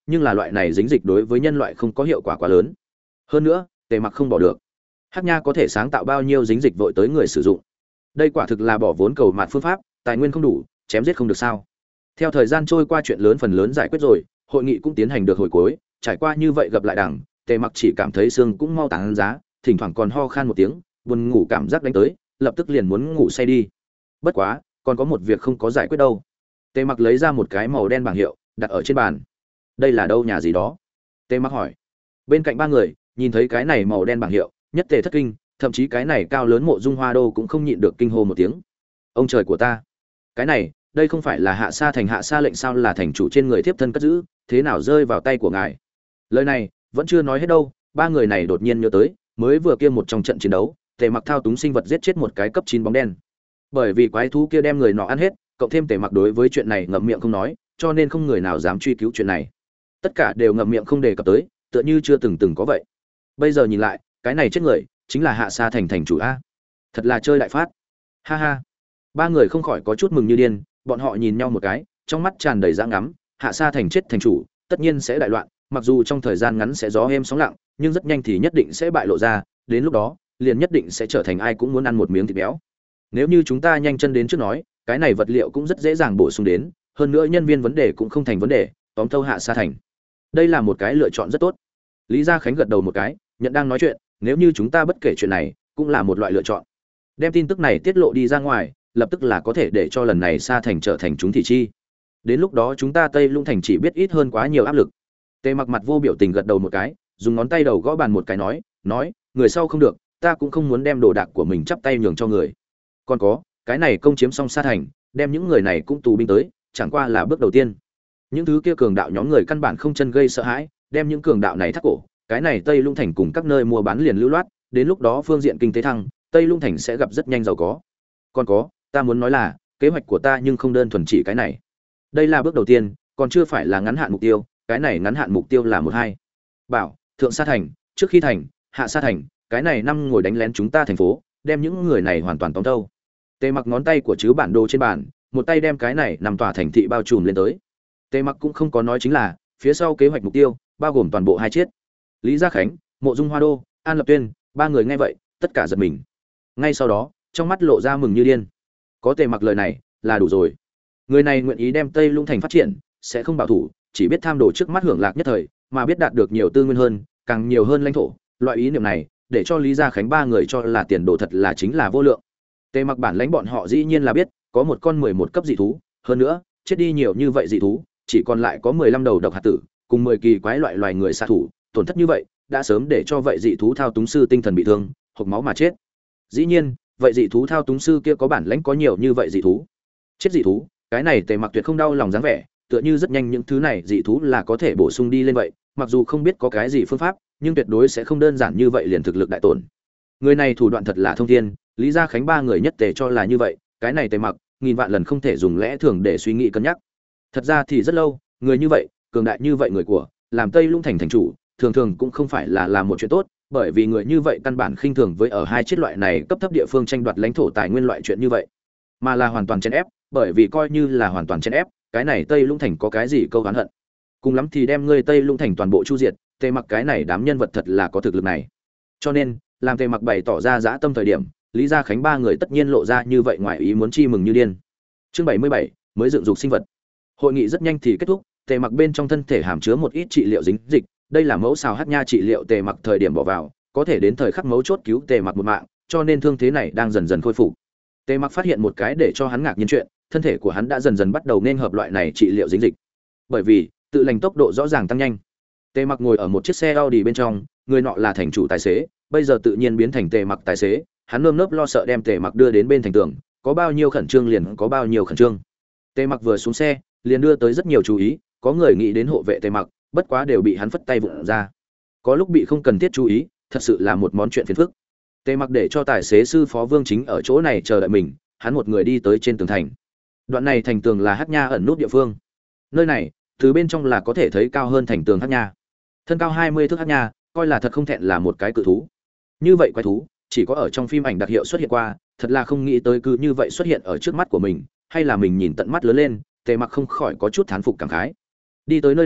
nhưng là loại này dính dịch đối với nhân loại không có hiệu quả quá lớn. Hơn nữa, Tề Mặc không bỏ được. Hắc Nha có thể sáng tạo bao nhiêu dính dịch vội tới người sử dụng. Đây quả thực là bỏ vốn cầu mạt phương pháp, tài nguyên không đủ, chém giết không được sao? Theo thời gian trôi qua, chuyện lớn phần lớn giải quyết rồi, hội nghị cũng tiến hành được hồi cuối, trải qua như vậy gặp lại đảng, Tề Mặc chỉ cảm thấy xương cũng mau tán giá, thỉnh thoảng còn ho khan một tiếng, buồn ngủ cảm giác đánh tới, lập tức liền muốn ngủ say đi. Bất quá, còn có một việc không có giải quyết đâu. Tề Mặc lấy ra một cái màu đen bảng hiệu, đặt ở trên bàn. Đây là đâu nhà gì đó? Tề Mặc hỏi. Bên cạnh ba người, nhìn thấy cái này màu đen bảng hiệu, nhất tề thất kinh, thậm chí cái này cao lớn Mộ Dung Hoa Đô cũng không nhịn được kinh hô một tiếng. Ông trời của ta! Cái này, đây không phải là Hạ Sa thành Hạ Sa lệnh sao, là thành chủ trên người thiếp thân cất giữ, thế nào rơi vào tay của ngài? Lời này vẫn chưa nói hết đâu, ba người này đột nhiên nhớ tới, mới vừa kia một trong trận chiến đấu, Tề Mặc thao túng sinh vật giết chết một cái cấp chín bóng đen. Bởi vì quái thú kia đem người nọ ăn hết, cộng thêm Tề Mặc đối với chuyện này ngậm miệng không nói, cho nên không người nào dám truy cứu chuyện này. Tất cả đều ngậm miệng không đề cập tới, tựa như chưa từng từng có vậy. Bây giờ nhìn lại, cái này chết người chính là Hạ Sa thành thành chủ a. Thật là chơi đại phát. Ha ha. Ba người không khỏi có chút mừng như điên, bọn họ nhìn nhau một cái, trong mắt tràn đầy dã ngắm, Hạ Sa thành chết thành chủ, tất nhiên sẽ đại loạn, mặc dù trong thời gian ngắn sẽ gió êm sóng lặng, nhưng rất nhanh thì nhất định sẽ bại lộ ra, đến lúc đó, liền nhất định sẽ trở thành ai cũng muốn ăn một miếng thịt béo. Nếu như chúng ta nhanh chân đến trước nói, cái này vật liệu cũng rất dễ dàng bổ sung đến, hơn nữa nhân viên vấn đề cũng không thành vấn đề, tóm thâu Hạ Sa thành. Đây là một cái lựa chọn rất tốt. Lý Gia Khánh gật đầu một cái, nhận đang nói chuyện, nếu như chúng ta bất kể chuyện này, cũng là một loại lựa chọn. Đem tin tức này tiết lộ đi ra ngoài, lập tức là có thể để cho lần này Sa thành trở thành chúng thị chi. Đến lúc đó chúng ta Tây Lũng thành chỉ biết ít hơn quá nhiều áp lực. Tề Mặc mặt vô biểu tình gật đầu một cái, dùng ngón tay đầu gõ bàn một cái nói, nói, người sau không được, ta cũng không muốn đem đồ đạc của mình chắp tay nhường cho người. Còn có, cái này công chiếm xong Sa thành, đem những người này cũng tù binh tới, chẳng qua là bước đầu tiên. Những thứ kia cường đạo nhóm người căn bản không chân gây sợ hãi, đem những cường đạo này thắt cổ, cái này Tây Lũng thành cùng các nơi mua bán liền lưu loát, đến lúc đó phương diện kinh tế thăng, Tây Lũng thành sẽ gặp rất nhanh giàu có. Còn có, ta muốn nói là, kế hoạch của ta nhưng không đơn thuần chỉ cái này. Đây là bước đầu tiên, còn chưa phải là ngắn hạn mục tiêu, cái này ngắn hạn mục tiêu là một hai. Bảo, Thượng Sa thành, trước khi thành, Hạ Sa thành, cái này năm ngồi đánh lén chúng ta thành phố, đem những người này hoàn toàn tóm thâu. Tề Mặc ngón tay của chứ bản đồ trên bàn, một tay đem cái này nằm tòa thành thị bao trùm lên tới. Tề Mặc cũng không có nói chính là, phía sau kế hoạch mục tiêu, bao gồm toàn bộ hai chiết. Lý Gia Khánh, Mộ Dung Hoa Đô, An Lập Tuyên, ba người nghe vậy, tất cả giật mình. Ngay sau đó, trong mắt lộ ra mừng như điên. Có Tề Mặc lời này, là đủ rồi. Người này nguyện ý đem Tây Lũng thành phát triển, sẽ không bảo thủ, chỉ biết tham đồ trước mắt hưởng lạc nhất thời, mà biết đạt được nhiều tư nguyên hơn, càng nhiều hơn lãnh thổ. Loại ý niệm này, để cho Lý Gia Khánh ba người cho là tiền đồ thật là chính là vô lượng. Tề Mặc bản lãnh bọn họ dĩ nhiên là biết, có một con mười một cấp dị thú, hơn nữa, chết đi nhiều như vậy dị thú, chỉ còn lại có mười lăm đầu độc hạt tử, cùng mười kỳ quái loại loài người xạ thủ, tổn thất như vậy, đã sớm để cho vậy dị thú thao túng sư tinh thần bị thương, hộc máu mà chết. Dĩ nhiên, vậy dị thú thao túng sư kia có bản lãnh có nhiều như vậy dị thú. Chết dị thú, cái này Tề Mặc tuyệt không đau lòng dáng vẻ, tựa như rất nhanh những thứ này dị thú là có thể bổ sung đi lên vậy, mặc dù không biết có cái gì phương pháp, nhưng tuyệt đối sẽ không đơn giản như vậy liền thực lực đại tổn. Người này thủ đoạn thật là thông thiên, Lý Gia Khánh ba người nhất tề cho là như vậy, cái này Tề Mặc, nghìn vạn lần không thể dùng lẽ thường để suy nghĩ cân nhắc. Thật ra thì rất lâu, người như vậy, cường đại như vậy người của, làm Tây Lũng thành thành chủ, thường thường cũng không phải là làm một chuyện tốt, bởi vì người như vậy căn bản khinh thường với ở hai chiết loại này cấp thấp địa phương tranh đoạt lãnh thổ tài nguyên loại chuyện như vậy, mà là hoàn toàn chèn ép, bởi vì coi như là hoàn toàn chèn ép, cái này Tây Lũng thành có cái gì câu oán hận. Cùng lắm thì đem ngươi Tây Lũng thành toàn bộ chu diệt, Tề Mặc cái này đám nhân vật thật là có thực lực này. Cho nên, làm Tề Mặc bày tỏ ra dã tâm thời điểm, Lý Gia Khánh ba người tất nhiên lộ ra như vậy ngoài ý muốn chi mừng như điên. Chương bảy mươi bảy, mới dựng dục sinh vật. Hội nghị rất nhanh thì kết thúc, Tề Mặc bên trong thân thể hàm chứa một ít trị liệu dính dịch, đây là mẫu xào hắc nha trị liệu Tề Mặc thời điểm bỏ vào, có thể đến thời khắc mấu chốt cứu Tề Mặc một mạng, cho nên thương thế này đang dần dần khôi phục. Tề Mặc phát hiện một cái để cho hắn ngạc nhiên chuyện, thân thể của hắn đã dần dần bắt đầu nên hợp loại này trị liệu dính dịch. Bởi vì, tự lành tốc độ rõ ràng tăng nhanh. Tề Mặc ngồi ở một chiếc xe Audi bên trong, người nọ là thành chủ tài xế, bây giờ tự nhiên biến thành Tề Mặc tài xế, hắn nơm nớp lo sợ đem Tề Mặc đưa đến bên thành tường, có bao nhiêu khẩn trương liền có bao nhiêu khẩn trương. Tề Mặc vừa xuống xe, liền đưa tới rất nhiều chú ý, có người nghĩ đến hộ vệ Tề Mặc, bất quá đều bị hắn phất tay vụn ra. Có lúc bị không cần thiết chú ý, thật sự là một món chuyện phiền phức. Tề Mặc để cho tài xế sư phó Vương Chính ở chỗ này chờ đợi mình, hắn một người đi tới trên tường thành. Đoạn này thành tường là hắc nha ẩn nút địa phương. Nơi này, từ bên trong là có thể thấy cao hơn thành tường hắc nha. Thân cao hai mươi thước hắc nha, coi là thật không thẹn là một cái cự thú. Như vậy quái thú, chỉ có ở trong phim ảnh đặc hiệu xuất hiện qua, thật là không nghĩ tới cứ như vậy xuất hiện ở trước mắt của mình, hay là mình nhìn tận mắt lớn lên, Tề Mặc không khỏi có chút thán phục cảm khái. Đi tới nơi này,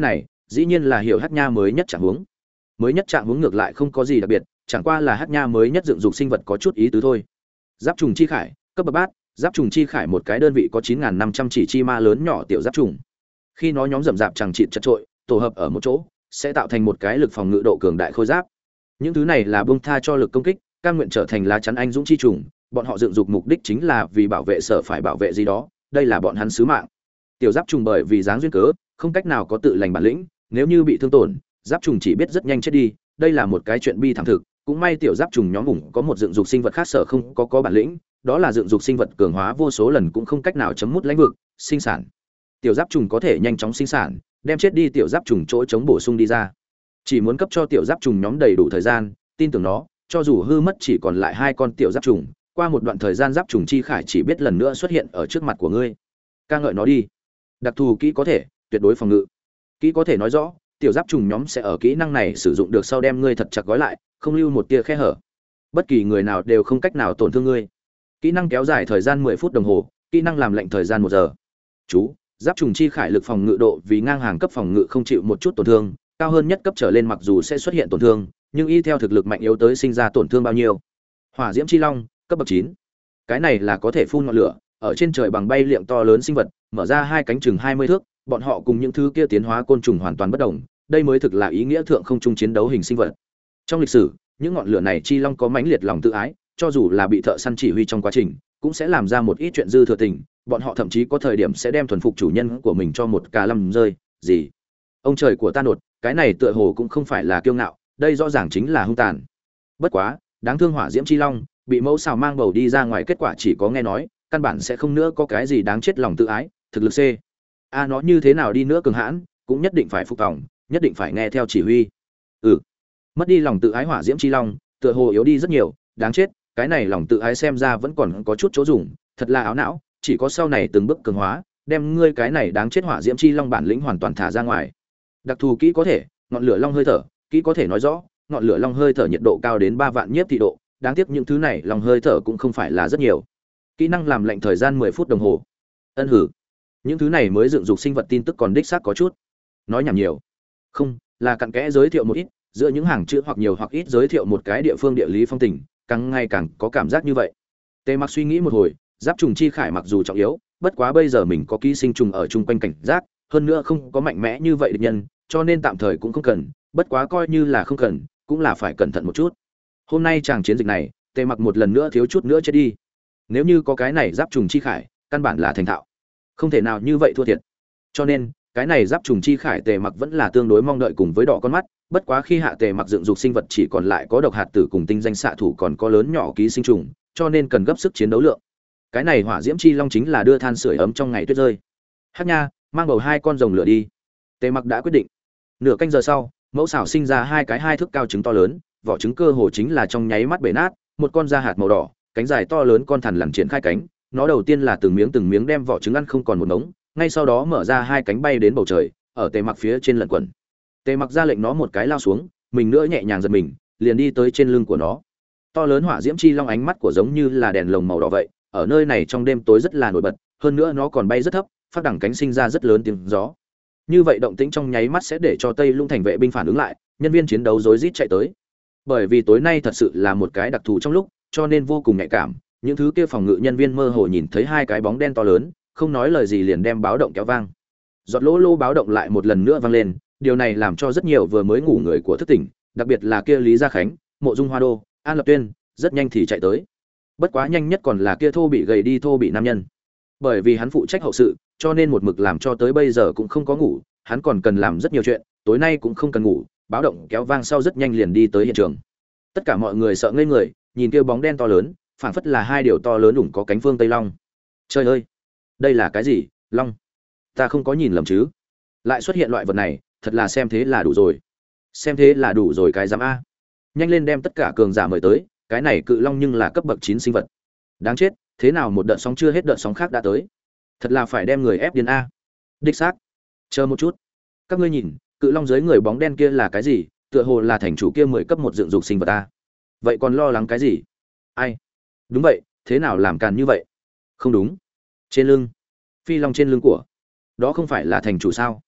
dĩ nhiên là hiểu hát nha mới nhất trạng huống. Mới nhất trạng huống ngược lại không có gì đặc biệt, chẳng qua là hát nha mới nhất dựng dục sinh vật có chút ý tứ thôi. Giáp trùng chi khải, cấp bậc bát, giáp trùng chi khải một cái đơn vị có chín nghìn năm trăm chỉ chi ma lớn nhỏ tiểu giáp trùng. Khi nó nhóm rậm rạp chẳng chịt chật trội, tổ hợp ở một chỗ, sẽ tạo thành một cái lực phòng ngự độ cường đại khôi giáp. Những thứ này là buông tha cho lực công kích, cam nguyện trở thành lá chắn anh dũng chi trùng, bọn họ dựng dục mục đích chính là vì bảo vệ sở phải bảo vệ gì đó, đây là bọn hắn sứ mạng. Tiểu giáp trùng bởi vì dáng duyên cớ, không cách nào có tự lành bản lĩnh, nếu như bị thương tổn, giáp trùng chỉ biết rất nhanh chết đi, đây là một cái chuyện bi thảm thực, cũng may tiểu giáp trùng nhóm ủng có một dựng dục sinh vật khác sở không có có bản lĩnh, đó là dựng dục sinh vật cường hóa vô số lần cũng không cách nào chấm mút lãnh vực, sinh sản. Tiểu giáp trùng có thể nhanh chóng sinh sản, đem chết đi tiểu giáp trùng chỗ chống bổ sung đi ra. Chỉ muốn cấp cho tiểu giáp trùng nhóm đầy đủ thời gian, tin tưởng nó, cho dù hư mất chỉ còn lại hai con tiểu giáp trùng, qua một đoạn thời gian giáp trùng chi khải chỉ biết lần nữa xuất hiện ở trước mặt của ngươi. Ca ngợi nó đi. Đặc thù kỹ có thể, tuyệt đối phòng ngự. Kỹ có thể nói rõ, tiểu giáp trùng nhóm sẽ ở kỹ năng này sử dụng được sau đem ngươi thật chặt gói lại, không lưu một tia khe hở. Bất kỳ người nào đều không cách nào tổn thương ngươi. Kỹ năng kéo dài thời gian mười phút đồng hồ, kỹ năng làm lệnh thời gian một giờ. Chú, giáp trùng chi khải lực phòng ngự độ vì ngang hàng cấp phòng ngự không chịu một chút tổn thương, cao hơn nhất cấp trở lên mặc dù sẽ xuất hiện tổn thương, nhưng y theo thực lực mạnh yếu tới sinh ra tổn thương bao nhiêu. Hỏa diễm chi long, cấp bậc chín. Cái này là có thể phun ngọn lửa, ở trên trời bằng bay liệng to lớn sinh vật, mở ra hai cánh chừng hai mươi thước, bọn họ cùng những thứ kia tiến hóa côn trùng hoàn toàn bất đồng, đây mới thực là ý nghĩa thượng không trung chiến đấu hình sinh vật. Trong lịch sử, những ngọn lửa này chi long có mãnh liệt lòng tự ái, cho dù là bị thợ săn chỉ huy trong quá trình, cũng sẽ làm ra một ít chuyện dư thừa tình, bọn họ thậm chí có thời điểm sẽ đem thuần phục chủ nhân của mình cho một cà lâm rơi, gì? Ông trời của ta nột, cái này tựa hồ cũng không phải là kiêu ngạo, đây rõ ràng chính là hung tàn. Bất quá, đáng thương hỏa diễm chi long, bị mẫu xào mang bầu đi ra ngoài kết quả chỉ có nghe nói, căn bản sẽ không nữa có cái gì đáng chết lòng tự ái, thực lực C. A nó như thế nào đi nữa cường hãn, cũng nhất định phải phục tòng, nhất định phải nghe theo chỉ huy. Ừ. Mất đi lòng tự ái hỏa diễm chi long, tựa hồ yếu đi rất nhiều, đáng chết, cái này lòng tự ái xem ra vẫn còn có chút chỗ dùng, thật là áo não, chỉ có sau này từng bước cường hóa, đem ngươi cái này đáng chết hỏa diễm chi long bản lĩnh hoàn toàn thả ra ngoài. Đặc thù kỹ có thể, ngọn lửa long hơi thở, kỹ có thể nói rõ, ngọn lửa long hơi thở nhiệt độ cao đến ba vạn nhiếp thị độ, đáng tiếc những thứ này long hơi thở cũng không phải là rất nhiều. Kỹ năng làm lệnh thời gian mười phút đồng hồ. Ân hử. Những thứ này mới dựng dục sinh vật tin tức còn đích xác có chút. Nói nhảm nhiều. Không, là cặn kẽ giới thiệu một ít, giữa những hàng chữ hoặc nhiều hoặc ít giới thiệu một cái địa phương địa lý phong tình, càng ngày càng có cảm giác như vậy. Tề Mặc suy nghĩ một hồi, giáp trùng chi khải mặc dù trọng yếu, bất quá bây giờ mình có ký sinh trùng ở chung quanh cảnh giác, hơn nữa không có mạnh mẽ như vậy địch nhân, cho nên tạm thời cũng không cần, bất quá coi như là không cần, cũng là phải cẩn thận một chút. Hôm nay chàng chiến dịch này, Tề Mặc một lần nữa thiếu chút nữa chết đi. Nếu như có cái này giáp trùng chi khải, căn bản là thành thạo, không thể nào như vậy thua thiệt. Cho nên, cái này giáp trùng chi khải Tề Mặc vẫn là tương đối mong đợi cùng với đỏ con mắt, bất quá khi hạ Tề Mặc dựng dục sinh vật chỉ còn lại có độc hạt tử cùng tinh danh xạ thủ còn có lớn nhỏ ký sinh trùng, cho nên cần gấp sức chiến đấu lượng. Cái này hỏa diễm chi long chính là đưa than sưởi ấm trong ngày tuyết rơi. Hắc Nha, mang bầu hai con rồng lửa đi. Tề Mặc đã quyết định. Nửa canh giờ sau, mẫu xảo sinh ra hai cái hai thước cao trứng to lớn, vỏ trứng cơ hồ chính là trong nháy mắt bể nát, một con da hạt màu đỏ, cánh dài to lớn con thằn lằn triển khai cánh, nó đầu tiên là từng miếng từng miếng đem vỏ trứng ăn không còn một ngống, ngay sau đó mở ra hai cánh bay đến bầu trời, ở Tề Mặc phía trên lẩn quẩn. Tề Mặc ra lệnh nó một cái lao xuống, mình nữa nhẹ nhàng giật mình, liền đi tới trên lưng của nó. To lớn hỏa diễm chi long ánh mắt của giống như là đèn lồng màu đỏ vậy, ở nơi này trong đêm tối rất là nổi bật, hơn nữa nó còn bay rất thấp, phát đẳng cánh sinh ra rất lớn tiếng gió. Như vậy động tĩnh trong nháy mắt sẽ để cho Tây Lũng thành vệ binh phản ứng lại, nhân viên chiến đấu rối rít chạy tới. Bởi vì tối nay thật sự là một cái đặc thù trong lúc, cho nên vô cùng nhạy cảm, những thứ kia phòng ngự nhân viên mơ hồ nhìn thấy hai cái bóng đen to lớn, không nói lời gì liền đem báo động kéo vang. Giọt lỗ lô báo động lại một lần nữa vang lên, điều này làm cho rất nhiều vừa mới ngủ người của thức tỉnh, đặc biệt là kia Lý Gia Khánh, Mộ Dung Hoa Đô, An Lập Tuyên, rất nhanh thì chạy tới. Bất quá nhanh nhất còn là kia thô bị gầy đi thô bị nam nhân. Bởi vì hắn phụ trách hậu sự, cho nên một mực làm cho tới bây giờ cũng không có ngủ, hắn còn cần làm rất nhiều chuyện, tối nay cũng không cần ngủ, báo động kéo vang sau rất nhanh liền đi tới hiện trường. Tất cả mọi người sợ ngây người, nhìn kia bóng đen to lớn, phảng phất là hai điều to lớn ủng có cánh phương Tây Long. Trời ơi, đây là cái gì? Long? Ta không có nhìn lầm chứ? Lại xuất hiện loại vật này, thật là xem thế là đủ rồi. Xem thế là đủ rồi cái giám a. Nhanh lên đem tất cả cường giả mời tới, cái này cự long nhưng là cấp bậc chín sinh vật. Đáng chết, thế nào một đợt sóng chưa hết đợt sóng khác đã tới. Thật là phải đem người ép điên a. Đích xác. Chờ một chút. Các ngươi nhìn, cự long dưới người bóng đen kia là cái gì? Tựa hồ là thành chủ kia mười cấp một dựng dục sinh vật a. Vậy còn lo lắng cái gì? Ai? Đúng vậy, thế nào làm càn như vậy? Không đúng. Trên lưng. Phi long trên lưng của. Đó không phải là thành chủ sao?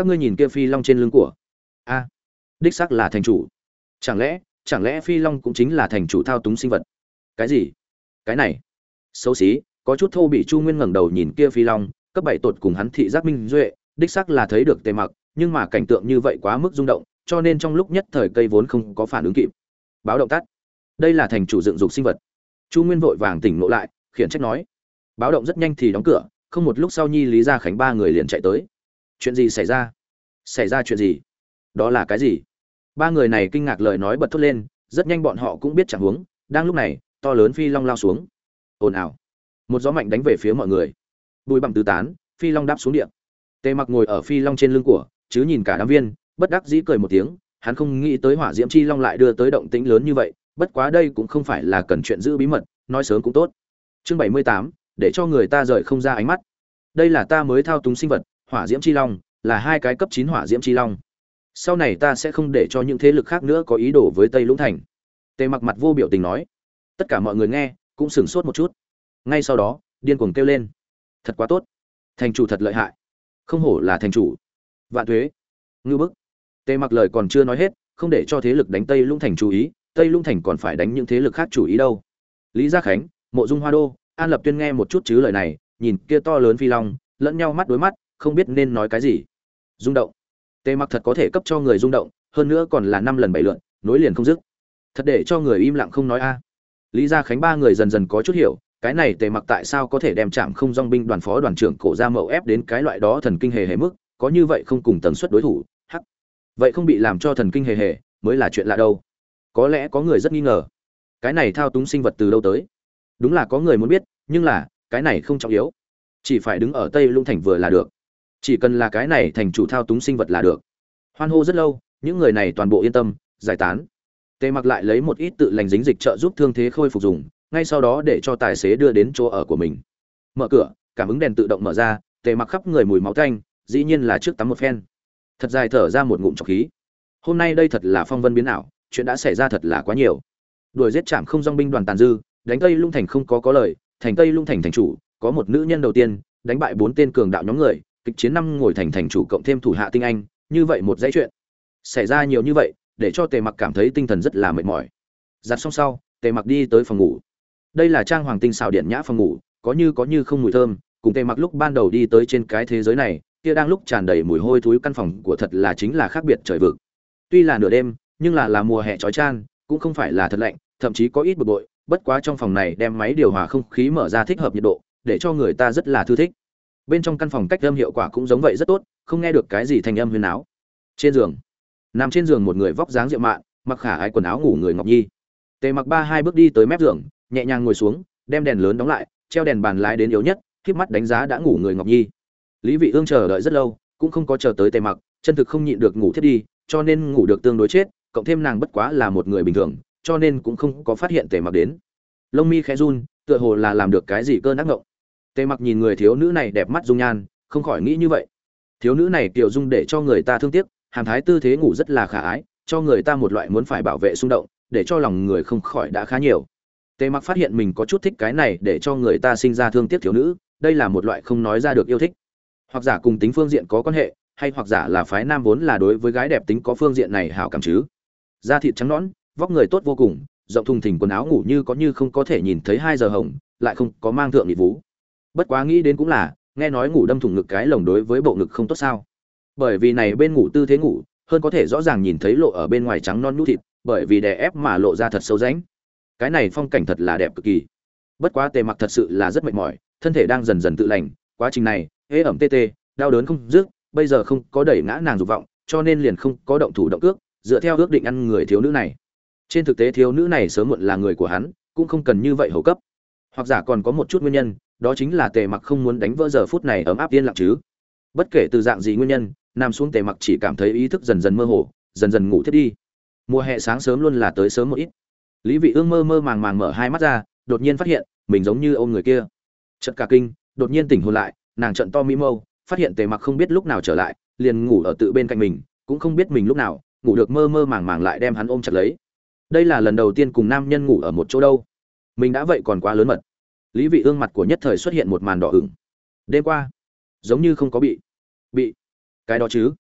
các ngươi nhìn kia phi long trên lưng của. A, đích xác là thành chủ. Chẳng lẽ, chẳng lẽ phi long cũng chính là thành chủ thao túng sinh vật? Cái gì? Cái này? Xấu xí, có chút thô bị Chu Nguyên ngẩng đầu nhìn kia phi long, cấp bảy tột cùng hắn thị giác minh duệ, đích xác là thấy được Tề Mặc, nhưng mà cảnh tượng như vậy quá mức rung động, cho nên trong lúc nhất thời cây vốn không có phản ứng kịp. Báo động tắt. Đây là thành chủ dựng dục sinh vật. Chu Nguyên vội vàng tỉnh ngộ lại, khiển trách nói. Báo động rất nhanh thì đóng cửa, không một lúc sau Nhi Lý Gia Khánh ba người liền chạy tới. Chuyện gì xảy ra? Xảy ra chuyện gì? Đó là cái gì? Ba người này kinh ngạc lời nói bật thốt lên, rất nhanh bọn họ cũng biết chẳng huống, đang lúc này, to lớn phi long lao xuống. Ồn ào. Một gió mạnh đánh về phía mọi người. Bụi bặm tứ tán, phi long đáp xuống địa. Tề Mặc ngồi ở phi long trên lưng của, chứ nhìn cả đám viên, bất đắc dĩ cười một tiếng, hắn không nghĩ tới hỏa diễm chi long lại đưa tới động tĩnh lớn như vậy, bất quá đây cũng không phải là cần chuyện giữ bí mật, nói sớm cũng tốt. Chương bảy mươi tám, để cho người ta rời không ra ánh mắt. Đây là ta mới thao túng sinh vật, hỏa diễm chi long, là hai cái cấp chín hỏa diễm chi long. Sau này ta sẽ không để cho những thế lực khác nữa có ý đồ với Tây Lũng Thành. Tề Mặc mặt vô biểu tình nói. Tất cả mọi người nghe, cũng sửng sốt một chút. Ngay sau đó, điên cuồng kêu lên. Thật quá tốt, thành chủ thật lợi hại, không hổ là thành chủ. Vạn tuế, ngưu bức. Tề Mặc lời còn chưa nói hết, không để cho thế lực đánh Tây Lũng Thành chú ý, Tây Lũng Thành còn phải đánh những thế lực khác chủ ý đâu. Lý Gia Khánh, Mộ Dung Hoa Đô, An Lập Tuyên nghe một chút chứ lời này, nhìn kia to lớn phi long, lẫn nhau mắt đối mắt, không biết nên nói cái gì. Rung động. Tề Mặc thật có thể cấp cho người rung động, hơn nữa còn là năm lần bảy lượt, nối liền không dứt. Thật để cho người im lặng không nói a. Lý Gia Khánh ba người dần dần có chút hiểu, cái này Tề Mặc tại sao có thể đem Trảm Không Dong binh đoàn phó đoàn trưởng Cổ Gia Mậu ép đến cái loại đó thần kinh hề hề mức, có như vậy không cùng tần suất đối thủ, hắc. Vậy không bị làm cho thần kinh hề hề, mới là chuyện lạ đâu. Có lẽ có người rất nghi ngờ, cái này thao túng sinh vật từ đâu tới? Đúng là có người muốn biết, nhưng là, cái này không trọng yếu. Chỉ phải đứng ở Tây Lũng Thành vừa là được. Chỉ cần là cái này thành chủ thao túng sinh vật là được. Hoan hô rất lâu, những người này toàn bộ yên tâm, giải tán. Tề Mặc lại lấy một ít tự lành dính dịch trợ giúp thương thế khôi phục dùng, ngay sau đó để cho tài xế đưa đến chỗ ở của mình. Mở cửa, cảm ứng đèn tự động mở ra, Tề Mặc khắp người mùi máu tanh, dĩ nhiên là trước tắm một phen. Thật dài thở ra một ngụm trọc khí. Hôm nay đây thật là phong vân biến ảo, chuyện đã xảy ra thật là quá nhiều. Đuổi giết Trảm Không Dong binh đoàn tàn dư, đánh Tây Lũng Thành không có có lời, thành Tây Lũng Thành thành chủ, có một nữ nhân đầu tiên, đánh bại bốn tên cường đạo nhóm người, kịch chiến năm ngồi thành thành chủ cộng thêm thủ hạ tinh anh, như vậy một dãy chuyện. Xảy ra nhiều như vậy, để cho Tề Mặc cảm thấy tinh thần rất là mệt mỏi. Giặt xong sau, Tề Mặc đi tới phòng ngủ. Đây là trang hoàng tinh xảo điện nhã phòng ngủ, có như có như không mùi thơm, cùng Tề Mặc lúc ban đầu đi tới trên cái thế giới này, kia đang lúc tràn đầy mùi hôi thối căn phòng của thật là chính là khác biệt trời vực. Tuy là nửa đêm, nhưng là là mùa hè chói chang, cũng không phải là thật lạnh, thậm chí có ít bực bội, bất quá trong phòng này đem máy điều hòa không khí mở ra thích hợp nhiệt độ, để cho người ta rất là thư thích. Bên trong căn phòng cách âm hiệu quả cũng giống vậy rất tốt, không nghe được cái gì thanh âm huyên náo. Trên giường, nằm trên giường một người vóc dáng diệu mạn, mặc khả ái quần áo ngủ người Ngọc Nhi. Tề Mặc ba hai bước đi tới mép giường, nhẹ nhàng ngồi xuống, đem đèn lớn đóng lại, treo đèn bàn lái đến yếu nhất, khép mắt đánh giá đã ngủ người Ngọc Nhi. Lý Vị Ương chờ đợi rất lâu, cũng không có chờ tới Tề Mặc, chân thực không nhịn được ngủ thiếp đi, cho nên ngủ được tương đối chết, cộng thêm nàng bất quá là một người bình thường, cho nên cũng không có phát hiện Tề Mặc đến. Lông mi khẽ run, tựa hồ là làm được cái gì cơn ác ngộng. Tề Mặc nhìn người thiếu nữ này đẹp mắt dung nhan, không khỏi nghĩ như vậy. Thiếu nữ này tiểu dung để cho người ta thương tiếc, hàm thái tư thế ngủ rất là khả ái, cho người ta một loại muốn phải bảo vệ xung động, để cho lòng người không khỏi đã khá nhiều. Tề Mặc phát hiện mình có chút thích cái này để cho người ta sinh ra thương tiếc thiếu nữ, đây là một loại không nói ra được yêu thích. Hoặc giả cùng tính phương diện có quan hệ, hay hoặc giả là phái nam vốn là đối với gái đẹp tính có phương diện này hảo cảm chứ. Da thịt trắng nõn, vóc người tốt vô cùng, rộng thùng thình quần áo ngủ như có như không có thể nhìn thấy hai giờ hồng, lại không có mang thượng nhị vú. Bất quá nghĩ đến cũng là, nghe nói ngủ đâm thủng ngực cái lồng đối với bộ ngực không tốt sao? Bởi vì này bên ngủ tư thế ngủ, hơn có thể rõ ràng nhìn thấy lộ ở bên ngoài trắng non nhũ thịt, bởi vì đè ép mà lộ ra thật sâu rãnh. Cái này phong cảnh thật là đẹp cực kỳ. Bất quá Tề Mặc thật sự là rất mệt mỏi, thân thể đang dần dần tự lành, quá trình này, ê ẩm tê tê, đau đớn không dứt, bây giờ không có đẩy ngã nàng dục vọng, cho nên liền không có động thủ động cước, dựa theo ước định ăn người thiếu nữ này. Trên thực tế thiếu nữ này sớm muộn là người của hắn, cũng không cần như vậy hầu cấp. Hoặc giả còn có một chút nguyên nhân, đó chính là Tề Mặc không muốn đánh vỡ giờ phút này ấm áp yên lặng chứ. Bất kể từ dạng gì nguyên nhân, nằm xuống Tề Mặc chỉ cảm thấy ý thức dần dần mơ hồ, dần dần ngủ thiếp đi. Mùa hè sáng sớm luôn là tới sớm một ít. Lý Vị Ương mơ mơ màng màng mở hai mắt ra, đột nhiên phát hiện mình giống như ôm người kia. Chợt cả kinh, đột nhiên tỉnh hồn lại, nàng trợn to mi mâu, phát hiện Tề Mặc không biết lúc nào trở lại, liền ngủ ở tự bên cạnh mình, cũng không biết mình lúc nào ngủ được mơ mơ màng màng lại đem hắn ôm chặt lấy. Đây là lần đầu tiên cùng nam nhân ngủ ở một chỗ đâu. Mình đã vậy còn quá lớn mật. Lý Vị Ương mặt của nhất thời xuất hiện một màn đỏ ửng. Đêm qua, giống như không có bị bị cái đó chứ.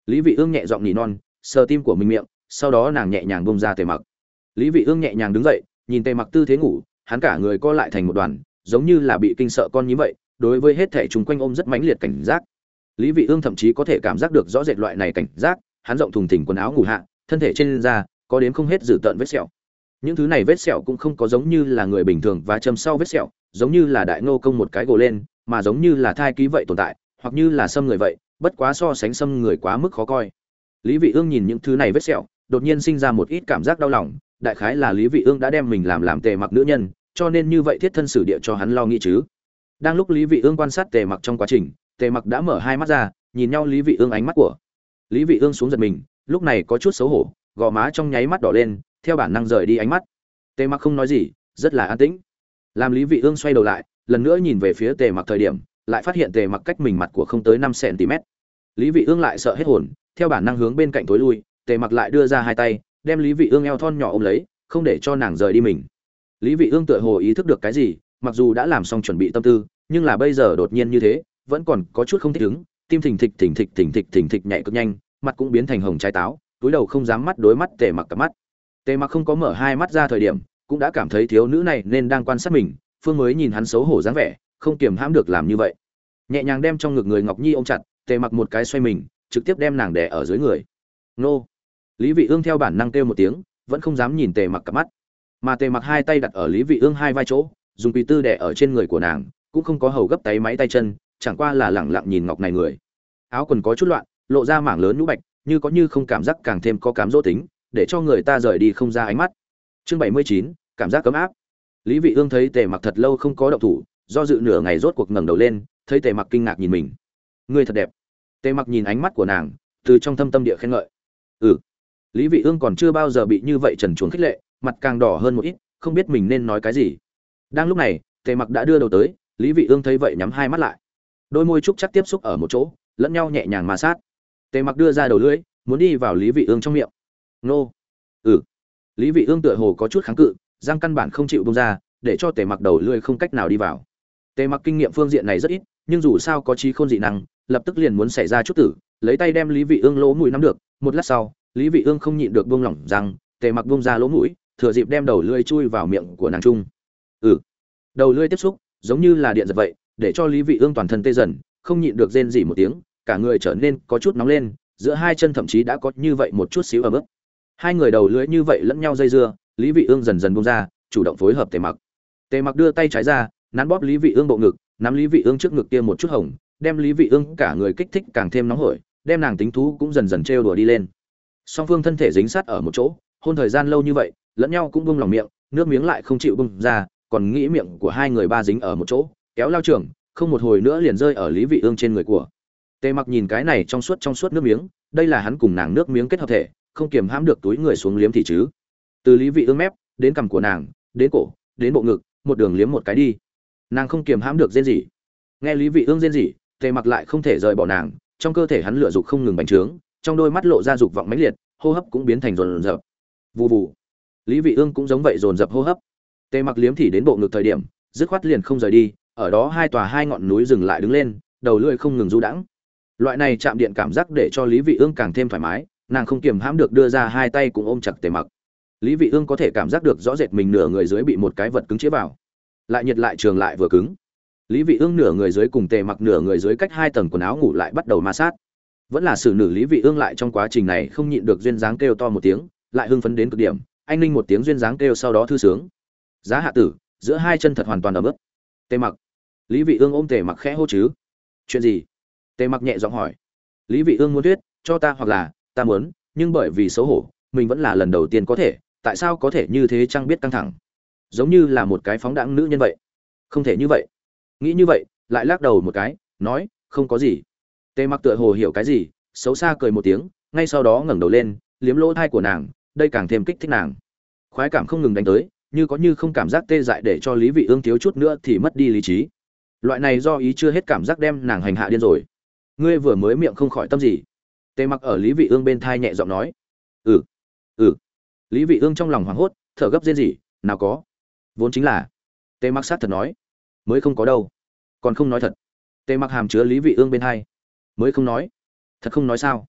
Lý Vị Ương nhẹ giọng nỉ non, sờ tim của mình miệng, sau đó nàng nhẹ nhàng buông ra Tề Mặc. Lý Vị Ương nhẹ nhàng đứng dậy, nhìn Tề Mặc tư thế ngủ, hắn cả người co lại thành một đoàn, giống như là bị kinh sợ con nhím vậy, đối với hết thảy chúng quanh ôm rất mãnh liệt cảnh giác. Lý Vị Ương thậm chí có thể cảm giác được rõ rệt loại này cảnh giác, hắn rộng thùng thình quần áo ngủ hạ, thân thể trên da có đến không hết dữ tợn vết sẹo. Những thứ này vết sẹo cũng không có giống như là người bình thường và châm sau vết sẹo, giống như là đại nô công một cái gồ lên, mà giống như là thai ký vậy tồn tại, hoặc như là xâm người vậy, bất quá so sánh xâm người quá mức khó coi. Lý Vị Ương nhìn những thứ này vết sẹo, đột nhiên sinh ra một ít cảm giác đau lòng, đại khái là Lý Vị Ương đã đem mình làm làm Tề Mặc nữ nhân, cho nên như vậy thiết thân xử địa cho hắn lo nghĩ chứ. Đang lúc Lý Vị Ương quan sát Tề Mặc trong quá trình, Tề Mặc đã mở hai mắt ra, nhìn nhau Lý Vị Ương ánh mắt của. Lý Vị Ương xuống giật mình, lúc này có chút xấu hổ, gò má trong nháy mắt đỏ lên, theo bản năng rời đi ánh mắt. Tề Mặc không nói gì, rất là an tĩnh. Làm Lý Vị Ương xoay đầu lại, lần nữa nhìn về phía Tề Mặc thời điểm, lại phát hiện Tề Mặc cách mình mặt của không tới năm xăng ti mét. Lý Vị Ương lại sợ hết hồn, theo bản năng hướng bên cạnh tối lui, Tề Mặc lại đưa ra hai tay, đem Lý Vị Ương eo thon nhỏ ôm lấy, không để cho nàng rời đi mình. Lý Vị Ương tựa hồ ý thức được cái gì, mặc dù đã làm xong chuẩn bị tâm tư, nhưng là bây giờ đột nhiên như thế, vẫn còn có chút không thích ứng, tim thình thịch thình thịch thình thịch thình thịch nhảy cực nhanh, mặt cũng biến thành hồng trái táo, túi đầu không dám mắt đối mắt Tề Mặc cả mắt. Tề Mặc không có mở hai mắt ra thời điểm, cũng đã cảm thấy thiếu nữ này nên đang quan sát mình, Phương mới nhìn hắn xấu hổ dáng vẻ, không kiềm hãm được làm như vậy. Nhẹ nhàng đem trong ngực người Ngọc Nhi ôm chặt, Tề Mặc một cái xoay mình, trực tiếp đem nàng đè ở dưới người. Nô! Lý Vị Ương theo bản năng kêu một tiếng, vẫn không dám nhìn Tề Mặc cả mắt. Mà Tề Mặc hai tay đặt ở Lý Vị Ương hai vai chỗ, dùng quỳ tư đè ở trên người của nàng, cũng không có hầu gấp tay máy tay chân, chẳng qua là lẳng lặng nhìn ngọc này người. Áo quần có chút loạn, lộ ra mảng lớn nhũ bạch, như có như không cảm giác càng thêm có cám dỗ tính, để cho người ta rời đi không ra ánh mắt. Chương bảy mươi chín, cảm giác cấm áp. Lý Vị Ương thấy Tề Mặc thật lâu không có động thủ, do dự nửa ngày rốt cuộc ngẩng đầu lên, thấy Tề Mặc kinh ngạc nhìn mình. Ngươi thật đẹp. Tề Mặc nhìn ánh mắt của nàng, từ trong thâm tâm địa khen ngợi. Ừ. Lý Vị Ương còn chưa bao giờ bị như vậy trần truồng khích lệ, mặt càng đỏ hơn một ít, không biết mình nên nói cái gì. Đang lúc này, Tề Mặc đã đưa đầu tới, Lý Vị Ương thấy vậy nhắm hai mắt lại. Đôi môi trúc chắc tiếp xúc ở một chỗ, lẫn nhau nhẹ nhàng ma sát. Tề Mặc đưa ra đầu lưỡi, muốn đi vào Lý Vị Ương trong miệng. Nô. Ừ. Lý Vị Ương tựa hồ có chút kháng cự, răng căn bản không chịu buông ra, để cho Tề Mặc đầu lưỡi không cách nào đi vào. Tề Mặc kinh nghiệm phương diện này rất ít, nhưng dù sao có trí khôn dị năng, lập tức liền muốn xảy ra chút tử, lấy tay đem Lý Vị Ương lỗ mũi nắm được, một lát sau, Lý Vị Ương không nhịn được buông lỏng răng, Tề Mặc buông ra lỗ mũi, thừa dịp đem đầu lưỡi chui vào miệng của nàng trung. Ừ. Đầu lưỡi tiếp xúc, giống như là điện giật vậy, để cho Lý Vị Ương toàn thân tê dần, không nhịn được rên rỉ một tiếng, cả người trở nên có chút nóng lên, giữa hai chân thậm chí đã có như vậy một chút xíu ấm ức. Hai người đầu lưỡi như vậy lẫn nhau dây dưa, Lý Vị Ương dần dần buông ra, chủ động phối hợp Tề Mặc. Tề Mặc đưa tay trái ra, nắn bóp Lý Vị Ương bộ ngực, nắm Lý Vị Ương trước ngực kia một chút hồng, đem Lý Vị Ương cả người kích thích càng thêm nóng hổi, đem nàng tính thú cũng dần dần trêu đùa đi lên. Song phương thân thể dính sát ở một chỗ, hôn thời gian lâu như vậy, lẫn nhau cũng buông lòng miệng, nước miếng lại không chịu buông ra, còn nghĩ miệng của hai người ba dính ở một chỗ, kéo lao trưởng, không một hồi nữa liền rơi ở Lý Vị Ương trên người của. Tề Mặc nhìn cái này trong suốt trong suốt nước miếng, đây là hắn cùng nàng nước miếng kết hợp thể, không kiềm hãm được túi người xuống liếm thì chứ. Từ Lý Vị Ương mép đến cằm của nàng, đến cổ, đến bộ ngực, một đường liếm một cái đi. Nàng không kiềm hãm được rên rỉ. Nghe Lý Vị Ương rên rỉ, Tề Mặc lại không thể rời bỏ nàng, trong cơ thể hắn lửa dục không ngừng bành trướng, trong đôi mắt lộ ra dục vọng mãnh liệt, hô hấp cũng biến thành dồn dập. Vù vù. Lý Vị Ương cũng giống vậy dồn dập hô hấp. Tề Mặc liếm thì đến bộ ngực thời điểm, dứt khoát liền không rời đi, ở đó hai tòa hai ngọn núi dừng lại đứng lên, đầu lưỡi không ngừng du đãng. Loại này chạm điện cảm giác để cho Lý Vị Ương càng thêm thoải mái, nàng không kiềm hãm được đưa ra hai tay cùng ôm chặt Tề Mặc. Lý Vị Ương có thể cảm giác được rõ rệt mình nửa người dưới bị một cái vật cứng chĩa vào, lại nhiệt lại trường lại vừa cứng. Lý Vị Ương nửa người dưới cùng Tề Mặc nửa người dưới cách hai tầng quần áo ngủ lại bắt đầu ma sát. Vẫn là xử nữ Lý Vị Ương lại trong quá trình này không nhịn được duyên dáng kêu to một tiếng, lại hưng phấn đến cực điểm, anh ninh một tiếng duyên dáng kêu sau đó thư sướng. Giá hạ tử, giữa hai chân thật hoàn toàn ấm ướt. Tề Mặc. Lý Vị Ương ôm Tề Mặc khẽ hô chứ. Chuyện gì? Tề Mặc nhẹ giọng hỏi. Lý Vị Ương muốn thuyết, cho ta hoặc là ta muốn, nhưng bởi vì xấu hổ, mình vẫn là lần đầu tiên có thể, tại sao có thể như thế chẳng biết căng thẳng. Giống như là một cái phóng đãng nữ nhân vậy. Không thể như vậy. Nghĩ như vậy, lại lắc đầu một cái, nói, không có gì. Tề Mặc tựa hồ hiểu cái gì, xấu xa cười một tiếng, ngay sau đó ngẩng đầu lên, liếm lỗ tai của nàng, đây càng thêm kích thích nàng. Khoái cảm không ngừng đánh tới, như có như không cảm giác tê dại để cho Lý Vị Ương thiếu chút nữa thì mất đi lý trí. Loại này do ý chưa hết cảm giác đem nàng hành hạ điên rồi. Ngươi vừa mới miệng không khỏi tâm gì? Tề Mặc ở Lý Vị Ương bên thai nhẹ giọng nói. Ừ, ừ. Lý Vị Ương trong lòng hoảng hốt, thở gấp rên rỉ, nào có. Vốn chính là. Tề Mặc sát thật nói. Mới không có đâu. Còn không nói thật. Tề Mặc hàm chứa Lý Vị Ương bên hai. Mới không nói. Thật không nói sao?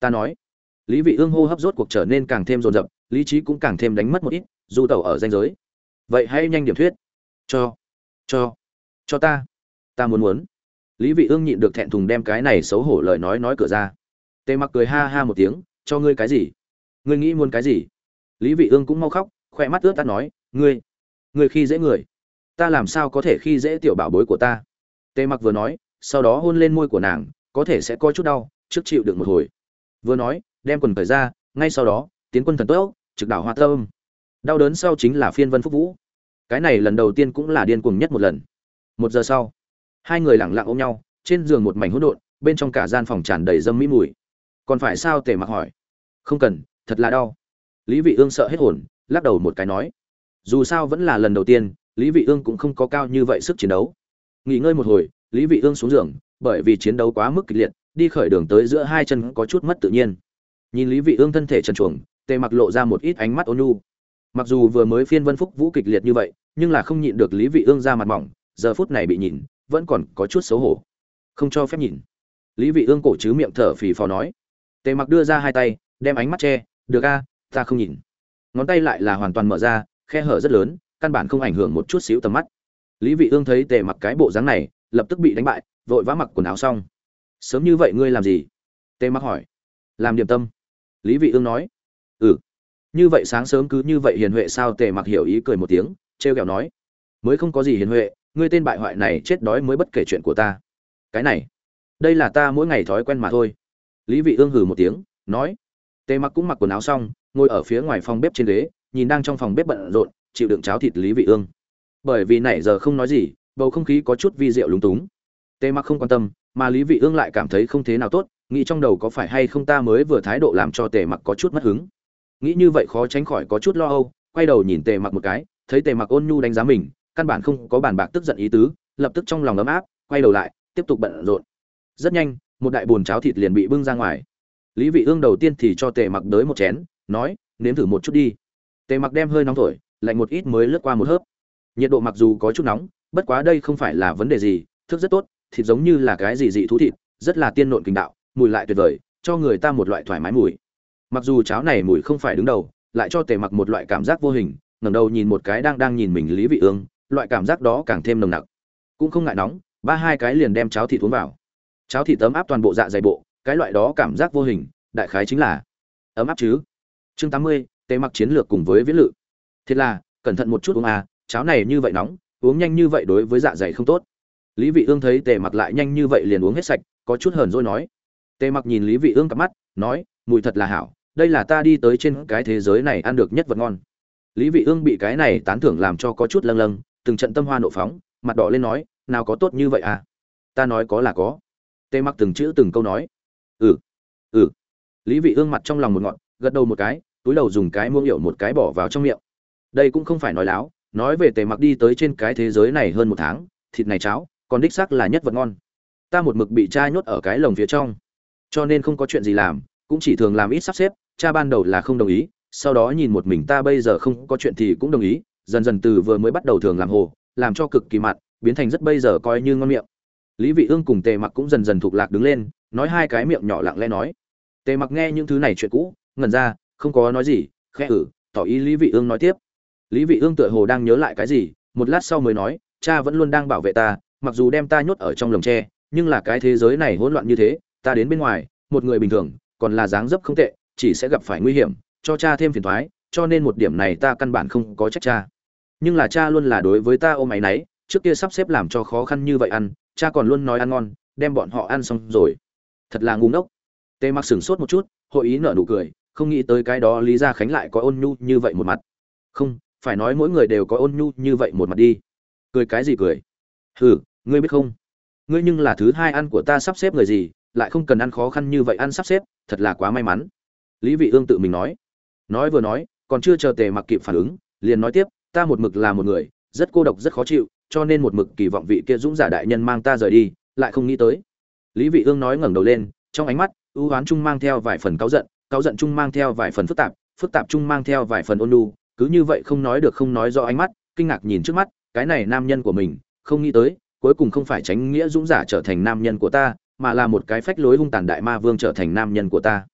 Ta nói. Lý Vị Ương hô hấp rốt cuộc trở nên càng thêm dồn dập, lý trí cũng càng thêm đánh mất một ít, du tẩu ở ranh giới. Vậy hãy nhanh điểm thuyết. Cho, cho, cho ta. Ta muốn muốn. Lý Vị Ương nhịn được thẹn thùng đem cái này xấu hổ lời nói nói cửa ra. Tề Mặc cười ha ha một tiếng, cho ngươi cái gì? Ngươi nghĩ muốn cái gì? Lý Vị Ương cũng mau khóc, khỏe mắt ướt át nói, ngươi, ngươi khi dễ người. Ta làm sao có thể khi dễ tiểu bảo bối của ta? Tề Mặc vừa nói, sau đó hôn lên môi của nàng, có thể sẽ có chút đau, trước chịu đựng một hồi. Vừa nói, đem quần cởi ra, ngay sau đó, tiến quân thần tốc, trực đảo hoa tâm. Đau đớn sau chính là phiên vân phúc vũ. Cái này lần đầu tiên cũng là điên cuồng nhất một lần. Một giờ sau, hai người lặng lặng ôm nhau, trên giường một mảnh hỗn độn, bên trong cả gian phòng tràn đầy dâm mỹ mùi. Còn phải sao? Tề Mặc hỏi. Không cần, thật là đau. Lý Vị Ương sợ hết hồn, lắc đầu một cái nói. Dù sao vẫn là lần đầu tiên, Lý Vị Ương cũng không có cao như vậy sức chiến đấu. Nghỉ ngơi một hồi, Lý Vị Ương xuống giường, bởi vì chiến đấu quá mức kịch liệt, đi khởi đường tới giữa hai chân có chút mất tự nhiên. Nhìn Lý Vị Ương thân thể trần truồng, Tề Mặc lộ ra một ít ánh mắt ôn nhu. Mặc dù vừa mới phiên vân phúc vũ kịch liệt như vậy, nhưng là không nhịn được Lý Vị Ương ra mặt mỏng, giờ phút này bị nhìn, vẫn còn có chút xấu hổ. Không cho phép nhìn. Lý Vị Ương cổ chứ miệng thở phì phò nói. Tề Mặc đưa ra hai tay, đem ánh mắt che, "Được a, ta không nhìn." Ngón tay lại là hoàn toàn mở ra, khe hở rất lớn, căn bản không ảnh hưởng một chút xíu tầm mắt. Lý Vị Ương thấy Tề Mặc cái bộ dáng này, lập tức bị đánh bại, vội vã mặc quần áo xong. "Sớm như vậy ngươi làm gì?" Tề Mặc hỏi. "Làm điểm tâm." Lý Vị Ương nói. "Ừ. Như vậy sáng sớm cứ như vậy hiền huệ sao?" Tề Mặc hiểu ý cười một tiếng, trêu ghẹo nói. "Mới không có gì hiền huệ, ngươi tên bại hoại này chết đói mới bất kể chuyện của ta." "Cái này, đây là ta mỗi ngày thói quen mà thôi." Lý Vị Ương hừ một tiếng, nói. Tề Mặc cũng mặc quần áo xong, ngồi ở phía ngoài phòng bếp trên ghế, nhìn đang trong phòng bếp bận rộn, chịu đựng cháo thịt Lý Vị Ương. Bởi vì nãy giờ không nói gì, bầu không khí có chút vi diệu lúng túng. Tề Mặc không quan tâm, mà Lý Vị Ương lại cảm thấy không thế nào tốt, nghĩ trong đầu có phải hay không ta mới vừa thái độ làm cho Tề Mặc có chút mất hứng. Nghĩ như vậy khó tránh khỏi có chút lo âu, quay đầu nhìn Tề Mặc một cái, thấy Tề Mặc ôn nhu đánh giá mình, căn bản không có bàn bạc tức giận ý tứ, lập tức trong lòng ấm áp, quay đầu lại, tiếp tục bận rộn. Rất nhanh, một đại bồn cháo thịt liền bị bưng ra ngoài. Lý Vị Ương đầu tiên thì cho Tề Mặc đới một chén, nói, nếm thử một chút đi. Tề Mặc đem hơi nóng thổi, lạnh một ít mới lướt qua một hớp. Nhiệt độ mặc dù có chút nóng, bất quá đây không phải là vấn đề gì, thức rất tốt, thịt giống như là cái gì dị thú thịt, rất là tiên nộn kinh đạo, mùi lại tuyệt vời, cho người ta một loại thoải mái mùi. Mặc dù cháo này mùi không phải đứng đầu, lại cho Tề Mặc một loại cảm giác vô hình, ngẩng đầu nhìn một cái đang đang nhìn mình Lý Vị Ương, loại cảm giác đó càng thêm nồng nặc. Cũng không ngại nóng, ba hai cái liền đem cháo thịt uống vào. Cháo thịt ấm áp toàn bộ dạ dày bộ, cái loại đó cảm giác vô hình, đại khái chính là ấm áp chứ. Chương tám mươi, Tề Mặc chiến lược cùng với viễn lự. Thiệt là, cẩn thận một chút uống à, cháo này như vậy nóng, uống nhanh như vậy đối với dạ dày không tốt. Lý Vị Ương thấy Tề Mặc lại nhanh như vậy liền uống hết sạch, có chút hờn dỗi nói. Tề Mặc nhìn Lý Vị Ương cặp mắt, nói, mùi thật là hảo, đây là ta đi tới trên cái thế giới này ăn được nhất vật ngon. Lý Vị Ương bị cái này tán thưởng làm cho có chút lâng lâng, từng trận tâm hoa nộ phóng, mặt đỏ lên nói, nào có tốt như vậy à? Ta nói có là có. Tề Mặc từng chữ từng câu nói. Ừ, ừ. Lý Vị Ương mặt trong lòng một ngọn, gật đầu một cái, túi đầu dùng cái muỗng hiệu một cái bỏ vào trong miệng. Đây cũng không phải nói láo, nói về Tề Mặc đi tới trên cái thế giới này hơn một tháng, thịt này cháo, còn đích xác là nhất vật ngon. Ta một mực bị cha nhốt ở cái lồng phía trong, cho nên không có chuyện gì làm, cũng chỉ thường làm ít sắp xếp, cha ban đầu là không đồng ý, sau đó nhìn một mình ta bây giờ không có chuyện thì cũng đồng ý, dần dần từ vừa mới bắt đầu thường làm hồ, làm cho cực kỳ mặn, biến thành rất bây giờ coi như ngon miệng. Lý Vị Ương cùng Tề Mặc cũng dần dần thuộc lạc đứng lên, nói hai cái miệng nhỏ lặng lẽ nói. Tề Mặc nghe những thứ này chuyện cũ, ngẩn ra, không có nói gì, khẽ ử, tỏ ý Lý Vị Ương nói tiếp. Lý Vị Ương tựa hồ đang nhớ lại cái gì, một lát sau mới nói, cha vẫn luôn đang bảo vệ ta, mặc dù đem ta nhốt ở trong lồng tre, nhưng là cái thế giới này hỗn loạn như thế, ta đến bên ngoài, một người bình thường, còn là dáng dấp không tệ, chỉ sẽ gặp phải nguy hiểm, cho cha thêm phiền toái, cho nên một điểm này ta căn bản không có trách cha. Nhưng là cha luôn là đối với ta ôm áy náy, trước kia sắp xếp làm cho khó khăn như vậy ăn, cha còn luôn nói ăn ngon, đem bọn họ ăn xong rồi. Thật là ngu ngốc. Tề Mặc sửng sốt một chút, hội ý nở nụ cười, không nghĩ tới cái đó Lý Gia Khánh lại có ôn nhu như vậy một mặt. Không, phải nói mỗi người đều có ôn nhu như vậy một mặt đi. Cười cái gì cười? Hừ, ngươi biết không? Ngươi nhưng là thứ hai ăn của ta sắp xếp người gì, lại không cần ăn khó khăn như vậy ăn sắp xếp, thật là quá may mắn. Lý Vị Ương tự mình nói. Nói vừa nói, còn chưa chờ Tề Mặc kịp phản ứng, liền nói tiếp, ta một mực là một người, rất cô độc rất khó chịu, cho nên một mực kỳ vọng vị kia dũng giả đại nhân mang ta rời đi, lại không nghĩ tới. Lý Vị Ương nói ngẩng đầu lên, trong ánh mắt ưu hoán chung mang theo vài phần cáu giận, cáu giận chung mang theo vài phần phức tạp, phức tạp chung mang theo vài phần ôn nhu, cứ như vậy không nói được không nói rõ ánh mắt, kinh ngạc nhìn trước mắt, cái này nam nhân của mình, không nghĩ tới, cuối cùng không phải tránh nghĩa dũng giả trở thành nam nhân của ta, mà là một cái phách lối hung tàn đại ma vương trở thành nam nhân của ta.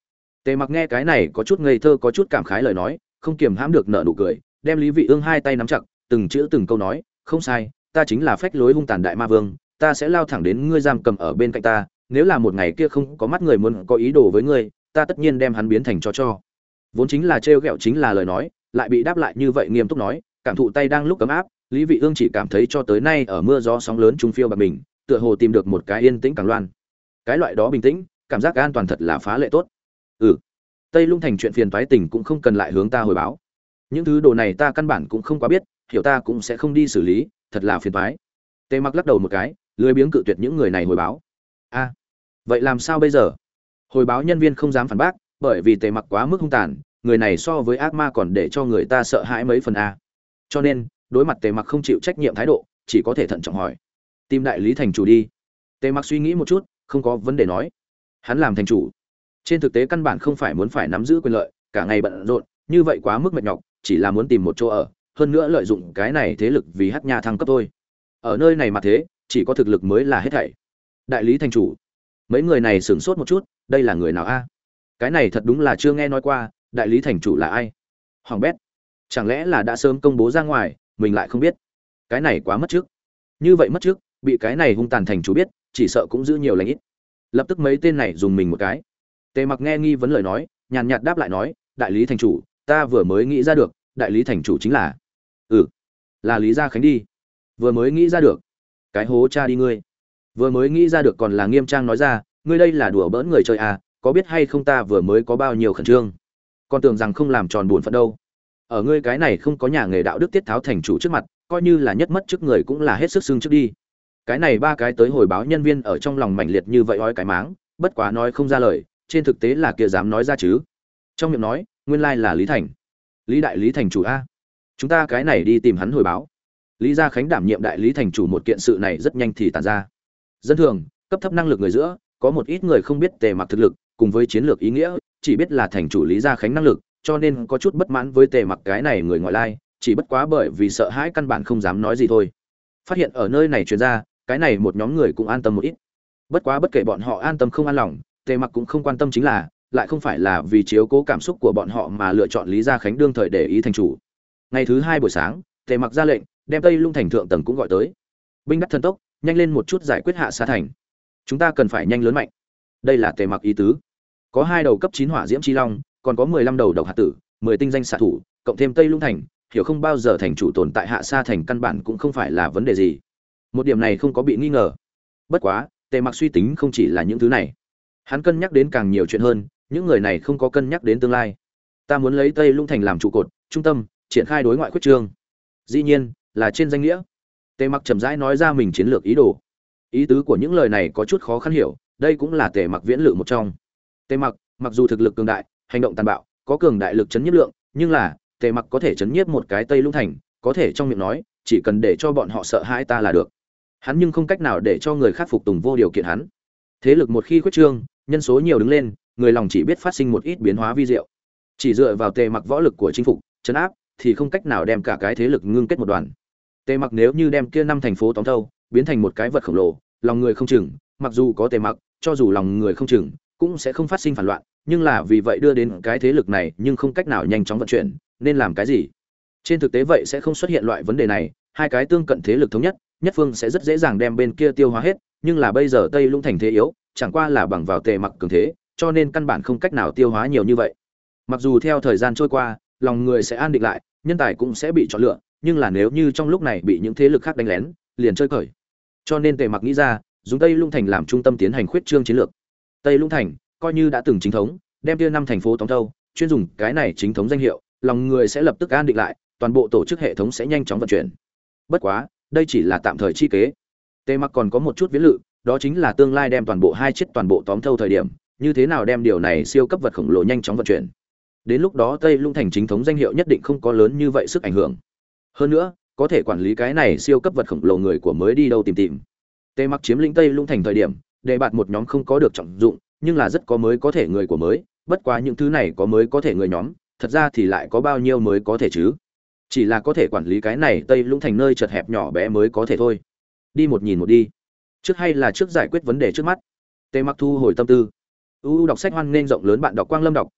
Tề Mặc nghe cái này có chút ngây thơ có chút cảm khái lời nói, không kiềm hãm được nở nụ cười, đem Lý Vị Ương hai tay nắm chặt, từng chữ từng câu nói, "Không sai, ta chính là phách lối hung tàn đại ma vương, ta sẽ lao thẳng đến ngươi giam cầm ở bên cạnh ta, nếu là một ngày kia không có mắt người muốn có ý đồ với ngươi, ta tất nhiên đem hắn biến thành cho cho." Vốn chính là trêu ghẹo chính là lời nói, lại bị đáp lại như vậy nghiêm túc nói, cảm thụ tay đang lúc ấm áp, Lý Vị Ương chỉ cảm thấy cho tới nay ở mưa gió sóng lớn trung phiêu bạt mình, tựa hồ tìm được một cái yên tĩnh càng loan. Cái loại đó bình tĩnh, cảm giác an toàn thật là phá lệ tốt. Ừ, Tây Lung Thành chuyện phiền toái tình cũng không cần lại hướng ta hồi báo. Những thứ đồ này ta căn bản cũng không quá biết, hiểu ta cũng sẽ không đi xử lý, thật là phiền toái. Tề Mặc lắc đầu một cái, lười biếng cự tuyệt những người này hồi báo. A, vậy làm sao bây giờ? Hồi báo nhân viên không dám phản bác, bởi vì Tề Mặc quá mức hung tàn, người này so với ác ma còn để cho người ta sợ hãi mấy phần a. Cho nên, đối mặt Tề Mặc không chịu trách nhiệm thái độ, chỉ có thể thận trọng hỏi. Tìm đại lý thành chủ đi. Tề Mặc suy nghĩ một chút, không có vấn đề nói. Hắn làm thành chủ, trên thực tế căn bản không phải muốn phải nắm giữ quyền lợi, cả ngày bận rộn, như vậy quá mức mệt nhọc, chỉ là muốn tìm một chỗ ở, hơn nữa lợi dụng cái này thế lực vì Hắc Nha thăng cấp thôi. Ở nơi này mà thế, chỉ có thực lực mới là hết thảy. Đại lý thành chủ. Mấy người này sửng sốt một chút, đây là người nào a? Cái này thật đúng là chưa nghe nói qua, đại lý thành chủ là ai? Hoàng bét. Chẳng lẽ là đã sớm công bố ra ngoài, mình lại không biết. Cái này quá mất trước. Như vậy mất trước, bị cái này hung tàn thành chủ biết, chỉ sợ cũng giữ nhiều lành ít. Lập tức mấy tên này dùng mình một cái. Tề Mặc nghe nghi vấn lời nói, nhàn nhạt đáp lại nói, đại lý thành chủ, ta vừa mới nghĩ ra được, đại lý thành chủ chính là ừ là Lý Gia Khánh đi. Vừa mới nghĩ ra được. Cái hố cha đi ngươi. Vừa mới nghĩ ra được còn là nghiêm trang nói ra, ngươi đây là đùa bỡn người chơi à, có biết hay không ta vừa mới có bao nhiêu khẩn trương, còn tưởng rằng không làm tròn bổn phận đâu. Ở ngươi cái này không có nhà nghề đạo đức tiết tháo thành chủ trước mặt, coi như là nhất mất trước người cũng là hết sức xương trước đi. Cái này ba cái tới hồi báo nhân viên ở trong lòng mảnh liệt như vậy ói cái máng, bất quá nói không ra lời, trên thực tế là kia dám nói ra chứ. Trong miệng nói, nguyên lai là Lý Thành. Lý đại lý thành chủ a. Chúng ta cái này đi tìm hắn hồi báo. Lý Gia Khánh đảm nhiệm đại lý thành chủ một kiện sự này rất nhanh thì tản ra. Dân thường, cấp thấp năng lực người giữa, có một ít người không biết Tề Mặc thực lực, cùng với chiến lược ý nghĩa, chỉ biết là thành chủ Lý Gia Khánh năng lực, cho nên có chút bất mãn với Tề Mặc cái này người ngoại lai, chỉ bất quá bởi vì sợ hãi căn bản không dám nói gì thôi. Phát hiện ở nơi này truyền ra, cái này một nhóm người cũng an tâm một ít. Bất quá bất kể bọn họ an tâm không an lòng, Tề Mặc cũng không quan tâm chính là, lại không phải là vì chiếu cố cảm xúc của bọn họ mà lựa chọn Lý Gia Khánh đương thời để ý thành chủ. Ngày thứ hai buổi sáng, Tề Mặc ra lệnh, đem Tây Lung Thành thượng tầng cũng gọi tới. Binh đắc thần tốc, nhanh lên một chút giải quyết Hạ Sa thành. Chúng ta cần phải nhanh lớn mạnh. Đây là Tề Mặc ý tứ. Có hai đầu cấp chín hỏa diễm chi long, còn có mười lăm đầu độc hạt tử, mười tinh danh xạ thủ, cộng thêm Tây Lung Thành, hiểu không bao giờ thành chủ tồn tại Hạ Sa thành căn bản cũng không phải là vấn đề gì. Một điểm này không có bị nghi ngờ. Bất quá, Tề Mặc suy tính không chỉ là những thứ này. Hắn cân nhắc đến càng nhiều chuyện hơn, những người này không có cân nhắc đến tương lai. Ta muốn lấy Tây Lung Thành làm trụ cột, trung tâm, triển khai đối ngoại quyết trương. Dĩ nhiên, là trên danh nghĩa. Tề Mặc chậm rãi nói ra mình chiến lược ý đồ. Ý tứ của những lời này có chút khó khăn hiểu, đây cũng là Tề Mặc viễn lự một trong. Tề Mặc, mặc dù thực lực cường đại, hành động tàn bạo, có cường đại lực chấn nhiếp lượng, nhưng là, Tề Mặc có thể chấn nhiếp một cái Tây Lung Thành, có thể trong miệng nói, chỉ cần để cho bọn họ sợ hãi ta là được. Hắn nhưng không cách nào để cho người khác phục tùng vô điều kiện hắn. Thế lực một khi quyết trương, nhân số nhiều đứng lên, người lòng chỉ biết phát sinh một ít biến hóa vi diệu. Chỉ dựa vào Tề Mặc võ lực của chính phục, trấn áp, thì không cách nào đem cả cái thế lực ngưng kết một đoàn. Tề Mặc nếu như đem kia năm thành phố tóm thâu, biến thành một cái vật khổng lồ, lòng người không chừng, mặc dù có Tề Mặc, cho dù lòng người không chừng, cũng sẽ không phát sinh phản loạn, nhưng là vì vậy đưa đến cái thế lực này, nhưng không cách nào nhanh chóng vận chuyển, nên làm cái gì? Trên thực tế vậy sẽ không xuất hiện loại vấn đề này, hai cái tương cận thế lực thống nhất, nhất phương sẽ rất dễ dàng đem bên kia tiêu hóa hết, nhưng là bây giờ Tây Lung Thành thế yếu, chẳng qua là bằng vào Tề Mặc cường thế, cho nên căn bản không cách nào tiêu hóa nhiều như vậy. Mặc dù theo thời gian trôi qua, lòng người sẽ an định lại, nhân tài cũng sẽ bị chọn lựa, nhưng là nếu như trong lúc này bị những thế lực khác đánh lén, liền chơi cởi. Cho nên Tề Mặc nghĩ ra, dùng Tây Lung Thành làm trung tâm tiến hành khuyết trương chiến lược. Tây Lung Thành coi như đã từng chính thống, đem kia năm thành phố tóm thâu, chuyên dùng cái này chính thống danh hiệu, lòng người sẽ lập tức an định lại, toàn bộ tổ chức hệ thống sẽ nhanh chóng vận chuyển. Bất quá, đây chỉ là tạm thời chi kế. Tề Mặc còn có một chút viễn lự, đó chính là tương lai đem toàn bộ hai chiếc toàn bộ tóm thâu thời điểm, như thế nào đem điều này siêu cấp vật khổng lồ nhanh chóng vận chuyển. Đến lúc đó Tây Lung Thành chính thống danh hiệu nhất định không có lớn như vậy sức ảnh hưởng. Hơn nữa, có thể quản lý cái này siêu cấp vật khổng lồ người của mới đi đâu tìm tìm. Tề Mặc chiếm lĩnh Tây Lung Thành thời điểm, đề bạt một nhóm không có được trọng dụng, nhưng là rất có mới có thể người của mới, bất quá những thứ này có mới có thể người nhóm, thật ra thì lại có bao nhiêu mới có thể chứ? Chỉ là có thể quản lý cái này Tây Lung Thành nơi chật hẹp nhỏ bé mới có thể thôi. Đi một nhìn một đi. Trước hay là trước giải quyết vấn đề trước mắt. Tề Mặc thu hồi tâm tư. U U đọc sách hoan nghênh rộng lớn bạn đọc Quang Lâm đọc,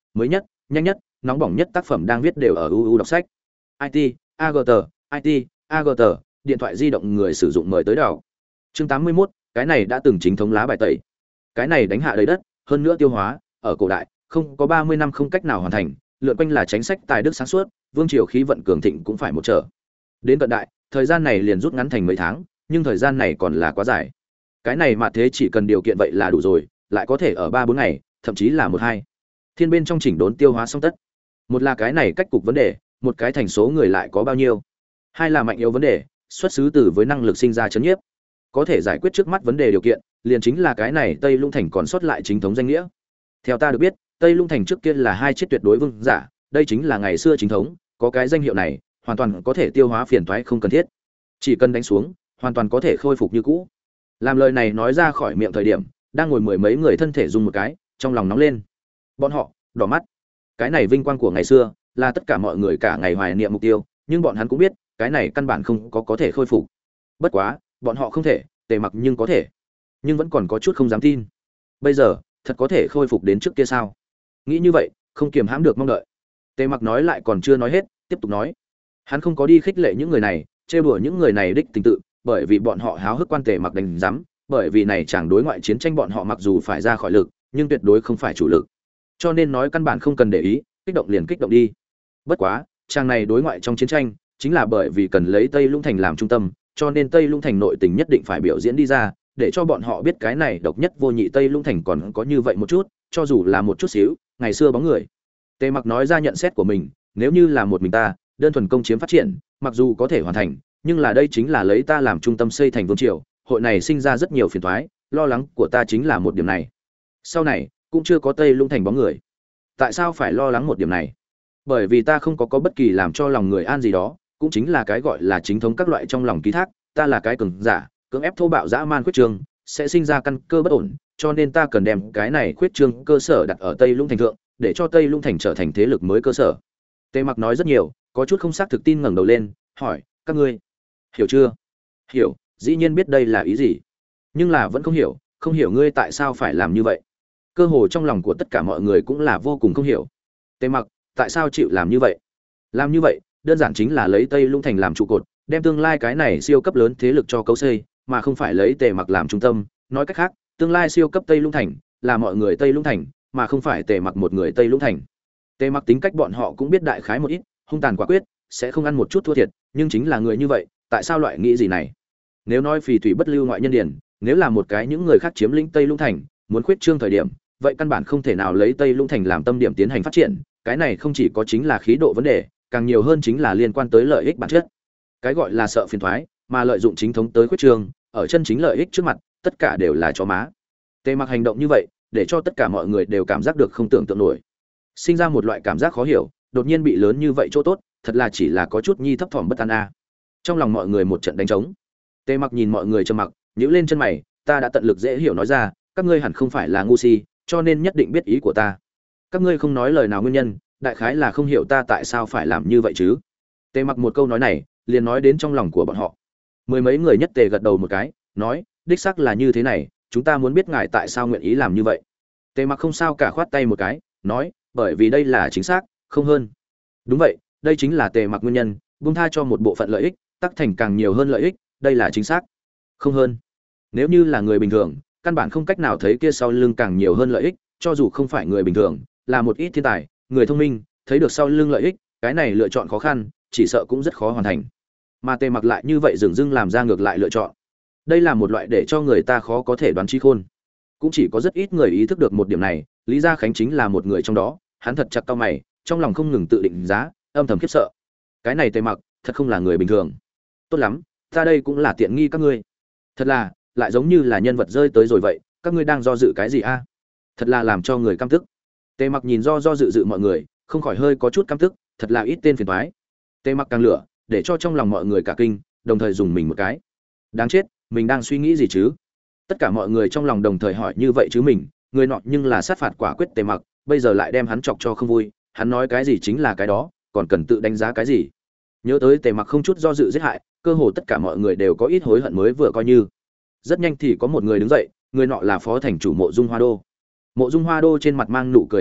mới nhất, nhanh nhất, nóng bỏng nhất tác phẩm đang viết đều ở u u đọc sách. i tê, a giê tê, i tê, a giê tê, điện thoại di động người sử dụng mời tới đảo. Chương tám mươi mốt, cái này đã từng chính thống lá bài tẩy. Cái này đánh hạ đầy đất, hơn nữa tiêu hóa, ở cổ đại, không có ba mươi năm không cách nào hoàn thành, lượn quanh là chính sách tài đức sáng suốt, vương triều khí vận cường thịnh cũng phải một trở. Đến cận đại, thời gian này liền rút ngắn thành mấy tháng, nhưng thời gian này còn là quá dài. Cái này mà thế chỉ cần điều kiện vậy là đủ rồi, lại có thể ở ba bốn ngày, thậm chí là một hai thiên bên trong chỉnh đốn tiêu hóa xong tất. Một là cái này cách cục vấn đề, một cái thành số người lại có bao nhiêu. Hai là mạnh yếu vấn đề, xuất xứ từ với năng lực sinh ra chấn nhiếp. Có thể giải quyết trước mắt vấn đề điều kiện, liền chính là cái này Tây Lung Thành còn sót lại chính thống danh nghĩa. Theo ta được biết, Tây Lung Thành trước kia là hai chiếc tuyệt đối vương giả, đây chính là ngày xưa chính thống, có cái danh hiệu này, hoàn toàn có thể tiêu hóa phiền toái không cần thiết. Chỉ cần đánh xuống, hoàn toàn có thể khôi phục như cũ. Làm lời này nói ra khỏi miệng thời điểm, đang ngồi mười mấy người thân thể rung một cái, trong lòng nóng lên. Bọn họ đỏ mắt. Cái này vinh quang của ngày xưa, là tất cả mọi người cả ngày hoài niệm mục tiêu, nhưng bọn hắn cũng biết, cái này căn bản không có có thể khôi phục. Bất quá, bọn họ không thể, Tề Mặc nhưng có thể. Nhưng vẫn còn có chút không dám tin. Bây giờ, thật có thể khôi phục đến trước kia sao? Nghĩ như vậy, không kiềm hãm được mong đợi. Tề Mặc nói lại còn chưa nói hết, tiếp tục nói. Hắn không có đi khích lệ những người này, trêu đùa những người này đích tình tự, bởi vì bọn họ háo hức quan Tề Mặc đánh giám, bởi vì này chẳng đối ngoại chiến tranh bọn họ mặc dù phải ra khỏi lực, nhưng tuyệt đối không phải chủ lực. Cho nên nói căn bản không cần để ý, kích động liền kích động đi. Bất quá, chàng này đối ngoại trong chiến tranh, chính là bởi vì cần lấy Tây Lung Thành làm trung tâm, cho nên Tây Lung Thành nội tình nhất định phải biểu diễn đi ra, để cho bọn họ biết cái này độc nhất vô nhị Tây Lung Thành còn có như vậy một chút, cho dù là một chút xíu, ngày xưa bóng người. Tề Mặc nói ra nhận xét của mình, nếu như là một mình ta, đơn thuần công chiếm phát triển, mặc dù có thể hoàn thành, nhưng là đây chính là lấy ta làm trung tâm xây thành vương triều, hội này sinh ra rất nhiều phiền toái, lo lắng của ta chính là một điểm này. Sau này, cũng chưa có Tây Lung Thành bóng người. Tại sao phải lo lắng một điểm này? Bởi vì ta không có có bất kỳ làm cho lòng người an gì đó, cũng chính là cái gọi là chính thống các loại trong lòng ký thác, ta là cái cường giả, cưỡng ép thô bạo dã man khuyết trương, sẽ sinh ra căn cơ bất ổn, cho nên ta cần đem cái này khuyết trương cơ sở đặt ở Tây Lung Thành thượng, để cho Tây Lung Thành trở thành thế lực mới cơ sở. Tề Mặc nói rất nhiều, có chút không xác thực tin ngẩng đầu lên, hỏi, các ngươi hiểu chưa? Hiểu, dĩ nhiên biết đây là ý gì, nhưng là vẫn không hiểu, không hiểu ngươi tại sao phải làm như vậy. Cơ hồ trong lòng của tất cả mọi người cũng là vô cùng không hiểu. Tề Mặc, tại sao chịu làm như vậy? Làm như vậy, đơn giản chính là lấy Tây Lung Thành làm trụ cột, đem tương lai cái này siêu cấp lớn thế lực cho cấu xây, mà không phải lấy Tề Mặc làm trung tâm. Nói cách khác, tương lai siêu cấp Tây Lung Thành là mọi người Tây Lung Thành, mà không phải Tề Mặc một người Tây Lung Thành. Tề Mặc tính cách bọn họ cũng biết đại khái một ít, hung tàn quả quyết, sẽ không ăn một chút thua thiệt, nhưng chính là người như vậy, tại sao loại nghĩ gì này? Nếu nói phì thủy bất lưu ngoại nhân điển, nếu là một cái những người khác chiếm lĩnh Tây Lung Thành, muốn khuyết trương thời điểm, vậy căn bản không thể nào lấy Tây Lung Thành làm tâm điểm tiến hành phát triển, cái này không chỉ có chính là khí độ vấn đề, càng nhiều hơn chính là liên quan tới lợi ích bản chất. Cái gọi là sợ phiền toái, mà lợi dụng chính thống tới khuyết trương, ở chân chính lợi ích trước mặt, tất cả đều là chó má. Tề Mặc hành động như vậy, để cho tất cả mọi người đều cảm giác được không tưởng tượng nổi. Sinh ra một loại cảm giác khó hiểu, đột nhiên bị lớn như vậy chỗ tốt, thật là chỉ là có chút nhi thấp thỏm bất an a. Trong lòng mọi người một trận đánh trống. Tề Mặc nhìn mọi người trầm mặc, nhíu lên chân mày, ta đã tận lực dễ hiểu nói ra, các ngươi hẳn không phải là ngu si, cho nên nhất định biết ý của ta. Các ngươi không nói lời nào nguyên nhân, đại khái là không hiểu ta tại sao phải làm như vậy chứ. Tề Mặc một câu nói này, liền nói đến trong lòng của bọn họ. Mười mấy người nhất tề gật đầu một cái, nói, đích xác là như thế này, chúng ta muốn biết ngài tại sao nguyện ý làm như vậy. Tề Mặc không sao cả khoát tay một cái, nói, bởi vì đây là chính xác, không hơn. Đúng vậy, đây chính là Tề Mặc nguyên nhân, buông tha cho một bộ phận lợi ích, tác thành càng nhiều hơn lợi ích, đây là chính xác, không hơn. Nếu như là người bình thường, căn bản không cách nào thấy kia sau lưng càng nhiều hơn lợi ích, cho dù không phải người bình thường, là một ít thiên tài, người thông minh, thấy được sau lưng lợi ích, cái này lựa chọn khó khăn, chỉ sợ cũng rất khó hoàn thành. Mà Tề Mặc lại như vậy dừng dưng làm ra ngược lại lựa chọn. Đây là một loại để cho người ta khó có thể đoán trí khôn. Cũng chỉ có rất ít người ý thức được một điểm này, Lý Gia Khánh chính là một người trong đó, hắn thật chặt cau mày, trong lòng không ngừng tự định giá, âm thầm khiếp sợ. Cái này Tề Mặc, thật không là người bình thường. Tốt lắm, ta đây cũng là tiện nghi các ngươi. Thật là, lại giống như là nhân vật rơi tới rồi vậy, các ngươi đang do dự cái gì a? Thật là làm cho người căm tức. Tề Mặc nhìn do do dự dự mọi người, không khỏi hơi có chút căm tức, thật là ít tên phiền toái. Tề Mặc càng lửa, để cho trong lòng mọi người cả kinh, đồng thời dùng mình một cái. Đáng chết, mình đang suy nghĩ gì chứ? Tất cả mọi người trong lòng đồng thời hỏi như vậy chứ mình, người nọ nhưng là sát phạt quả quyết Tề Mặc, bây giờ lại đem hắn chọc cho không vui, hắn nói cái gì chính là cái đó, còn cần tự đánh giá cái gì? Nhớ tới Tề Mặc không chút do dự giết hại, cơ hồ tất cả mọi người đều có ít hối hận mới vừa coi như. Rất nhanh thì có một người đứng dậy, người nọ là phó thành chủ Mộ Dung Hoa Đô. Mộ Dung Hoa Đô trên mặt mang nụ cười ấm áp,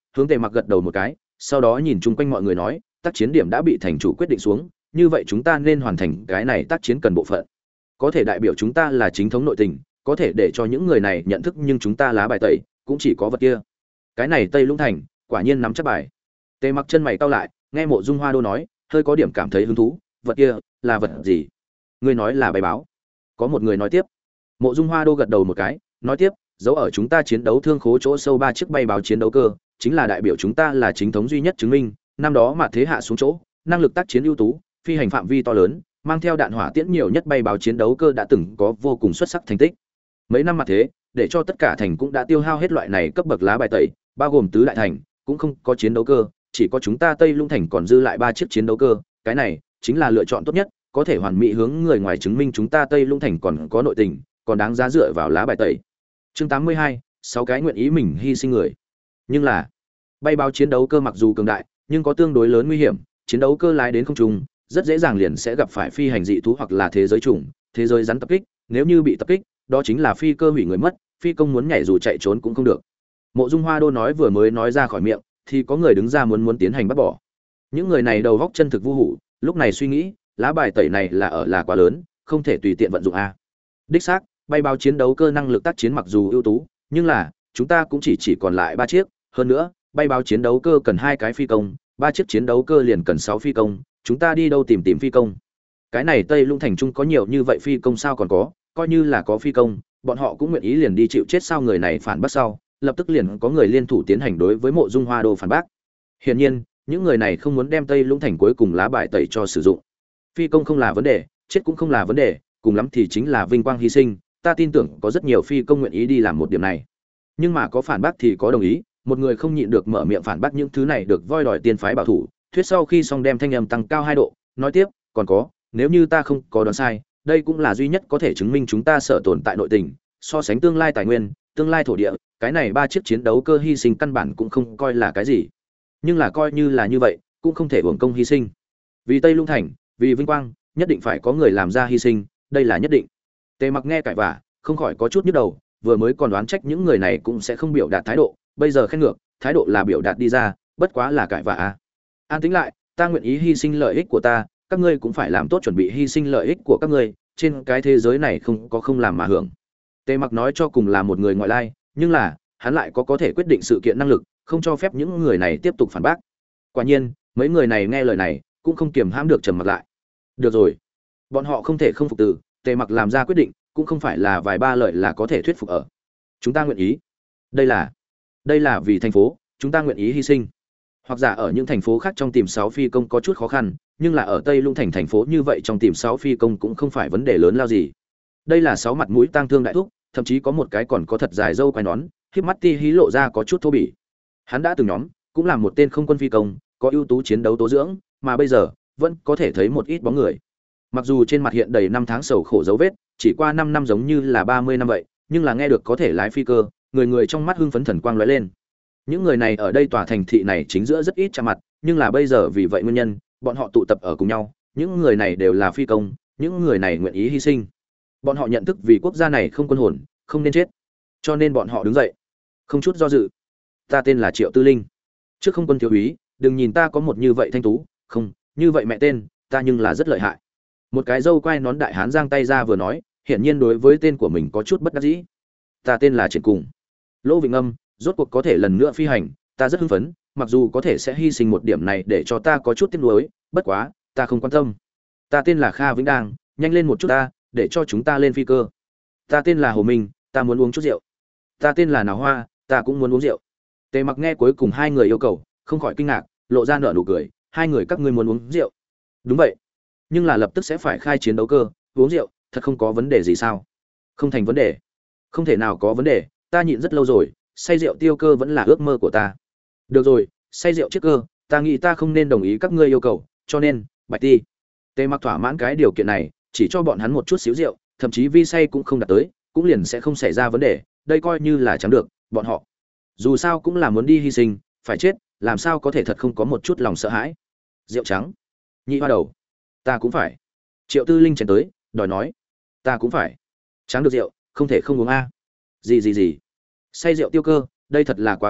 hướng Tề Mặc gật đầu một cái, sau đó nhìn chung quanh mọi người nói, tác chiến điểm đã bị thành chủ quyết định xuống, như vậy chúng ta nên hoàn thành cái này tác chiến cần bộ phận. Có thể đại biểu chúng ta là chính thống nội tình, có thể để cho những người này nhận thức, nhưng chúng ta lá bài tẩy cũng chỉ có vật kia. Cái này Tây Lũng Thành, quả nhiên nắm chắc bài. Tề Mặc chân mày cau lại, nghe Mộ Dung Hoa Đô nói, hơi có điểm cảm thấy hứng thú, vật kia là vật gì? Ngươi nói là bài báo. Có một người nói tiếp. Mộ Dung Hoa Đô gật đầu một cái, nói tiếp, dấu ở chúng ta chiến đấu thương khố chỗ sâu ba chiếc bay báo chiến đấu cơ, chính là đại biểu chúng ta là chính thống duy nhất chứng minh, năm đó mà thế hạ xuống chỗ, năng lực tác chiến ưu tú, phi hành phạm vi to lớn, mang theo đạn hỏa tiễn nhiều nhất bay báo chiến đấu cơ đã từng có vô cùng xuất sắc thành tích. Mấy năm mà thế, để cho tất cả thành cũng đã tiêu hao hết loại này cấp bậc lá bài tẩy, bao gồm tứ đại thành, cũng không có chiến đấu cơ, chỉ có chúng ta Tây Lũng Thành còn dư lại ba chiếc chiến đấu cơ, cái này chính là lựa chọn tốt nhất, có thể hoàn mỹ hướng người ngoài chứng minh chúng ta Tây Lũng Thành còn có nội tình, còn đáng giá dựa vào lá bài tẩy. Chương tám mươi hai, sáu cái nguyện ý mình hy sinh người. Nhưng là, bay báo chiến đấu cơ mặc dù cường đại, nhưng có tương đối lớn nguy hiểm, chiến đấu cơ lái đến không trung, rất dễ dàng liền sẽ gặp phải phi hành dị thú hoặc là thế giới trùng, thế giới rắn tập kích, nếu như bị tập kích, đó chính là phi cơ hủy người mất, phi công muốn nhảy dù chạy trốn cũng không được. Mộ Dung Hoa Đô nói vừa mới nói ra khỏi miệng, thì có người đứng ra muốn muốn tiến hành bắt bỏ. Những người này đầu góc chân thực vô hủ, lúc này suy nghĩ, lá bài tẩy này là ở là quá lớn, không thể tùy tiện vận dụng a. Đích xác, bay báo chiến đấu cơ năng lực tác chiến mặc dù ưu tú, nhưng là chúng ta cũng chỉ chỉ còn lại ba chiếc, hơn nữa, bay báo chiến đấu cơ cần hai cái phi công, ba chiếc chiến đấu cơ liền cần sáu phi công, chúng ta đi đâu tìm tìm phi công? Cái này Tây Lũng Thành trung có nhiều như vậy phi công sao còn có, coi như là có phi công, bọn họ cũng nguyện ý liền đi chịu chết sao? Người này phản bác sau, lập tức liền có người liên thủ tiến hành đối với Mộ Dung Hoa Đô phản bác. Hiển nhiên, những người này không muốn đem Tây Lũng Thành cuối cùng lá bài tẩy cho sử dụng. Phi công không là vấn đề, chết cũng không là vấn đề, cùng lắm thì chính là vinh quang hy sinh, ta tin tưởng có rất nhiều phi công nguyện ý đi làm một điểm này. Nhưng mà có phản bác thì có đồng ý, một người không nhịn được mở miệng phản bác những thứ này được voi đòi tiên phái bảo thủ, thuyết sau khi xong đem thanh âm tăng cao hai độ, nói tiếp, còn có, nếu như ta không có đoán sai, đây cũng là duy nhất có thể chứng minh chúng ta sở tồn tại nội tình, so sánh tương lai tài nguyên, tương lai thổ địa, cái này ba chiếc chiến đấu cơ hy sinh căn bản cũng không coi là cái gì. Nhưng là coi như là như vậy, cũng không thể uổng công hy sinh. Vì Tây Lũng Thành, vì vinh quang, nhất định phải có người làm ra hy sinh, đây là nhất định. Tề Mặc nghe cãi vả, không khỏi có chút nhức đầu, vừa mới còn đoán trách những người này cũng sẽ không biểu đạt thái độ, bây giờ khen ngược, thái độ là biểu đạt đi ra, bất quá là cãi vả a. An tĩnh lại, ta nguyện ý hy sinh lợi ích của ta, các ngươi cũng phải làm tốt chuẩn bị hy sinh lợi ích của các ngươi, trên cái thế giới này không có không làm mà hưởng. Tề Mặc nói cho cùng là một người ngoại lai, nhưng là, hắn lại có có thể quyết định sự kiện năng lực, không cho phép những người này tiếp tục phản bác. Quả nhiên, mấy người này nghe lời này, cũng không kiềm hãm được trầm mặc lại. Được rồi, bọn họ không thể không phục từ, Tề Mặc làm ra quyết định, cũng không phải là vài ba lời là có thể thuyết phục ở. Chúng ta nguyện ý. Đây là, đây là vì thành phố, chúng ta nguyện ý hy sinh. Hoặc giả ở những thành phố khác trong tìm sáu phi công có chút khó khăn, nhưng là ở Tây Lũng Thành thành phố như vậy trong tìm sáu phi công cũng không phải vấn đề lớn lao gì. Đây là sáu mặt mũi tang thương đại thúc, thậm chí có một cái còn có thật dài râu quai nón, híp mắt ti hí lộ ra có chút thô bỉ. Hắn đã từng nhóm, cũng là một tên không quân phi công, có ưu tú chiến đấu tố dưỡng, mà bây giờ vẫn có thể thấy một ít bóng người. Mặc dù trên mặt hiện đầy năm tháng sầu khổ dấu vết, chỉ qua năm năm giống như là ba mươi năm vậy, nhưng là nghe được có thể lái phi cơ, người người trong mắt hưng phấn thần quang lóe lên. Những người này ở đây tòa thành thị này chính giữa rất ít chạm mặt, nhưng là bây giờ vì vậy nguyên nhân, bọn họ tụ tập ở cùng nhau, những người này đều là phi công, những người này nguyện ý hy sinh. Bọn họ nhận thức vì quốc gia này không quân hồn, không nên chết. Cho nên bọn họ đứng dậy, không chút do dự. Ta tên là Triệu Tư Linh, trước không quân thiếu úy, đừng nhìn ta có một như vậy thanh tú, không, như vậy mẹ tên, ta nhưng là rất lợi hại. Một cái râu quai nón đại hán giang tay ra vừa nói, hiển nhiên đối với tên của mình có chút bất đắc dĩ. Ta tên là Triển Cùng. Lỗ Vịnh Âm, rốt cuộc có thể lần nữa phi hành, ta rất hưng phấn, mặc dù có thể sẽ hy sinh một điểm này để cho ta có chút tiếc nuối, bất quá, ta không quan tâm. Ta tên là Kha Vĩnh Đang, nhanh lên một chút ta, để cho chúng ta lên phi cơ. Ta tên là Hồ Minh, ta muốn uống chút rượu. Ta tên là Nào Hoa, ta cũng muốn uống rượu. Tề Mặc nghe cuối cùng hai người yêu cầu, không khỏi kinh ngạc, lộ ra nở nụ cười, hai người các ngươi muốn uống rượu? Đúng vậy, nhưng là lập tức sẽ phải khai chiến đấu cơ, uống rượu, thật không có vấn đề gì sao? Không thành vấn đề, không thể nào có vấn đề, ta nhịn rất lâu rồi, say rượu tiêu cơ vẫn là ước mơ của ta. Được rồi, say rượu chiếc cơ, ta nghĩ ta không nên đồng ý các ngươi yêu cầu, cho nên, Bạch Ti. Tề Mặc thỏa mãn cái điều kiện này, chỉ cho bọn hắn một chút xíu rượu, thậm chí vi say cũng không đạt tới, cũng liền sẽ không xảy ra vấn đề, đây coi như là chẳng được, bọn họ dù sao cũng là muốn đi hy sinh, phải chết, làm sao có thể thật không có một chút lòng sợ hãi. Rượu trắng. Nhị Hoa Đầu. Ta cũng phải. Triệu Tư Linh chèn tới, đòi nói. Ta cũng phải. Trắng được rượu, không thể không uống a. Gì gì gì. Say rượu tiêu cơ, đây thật là quá kích thích,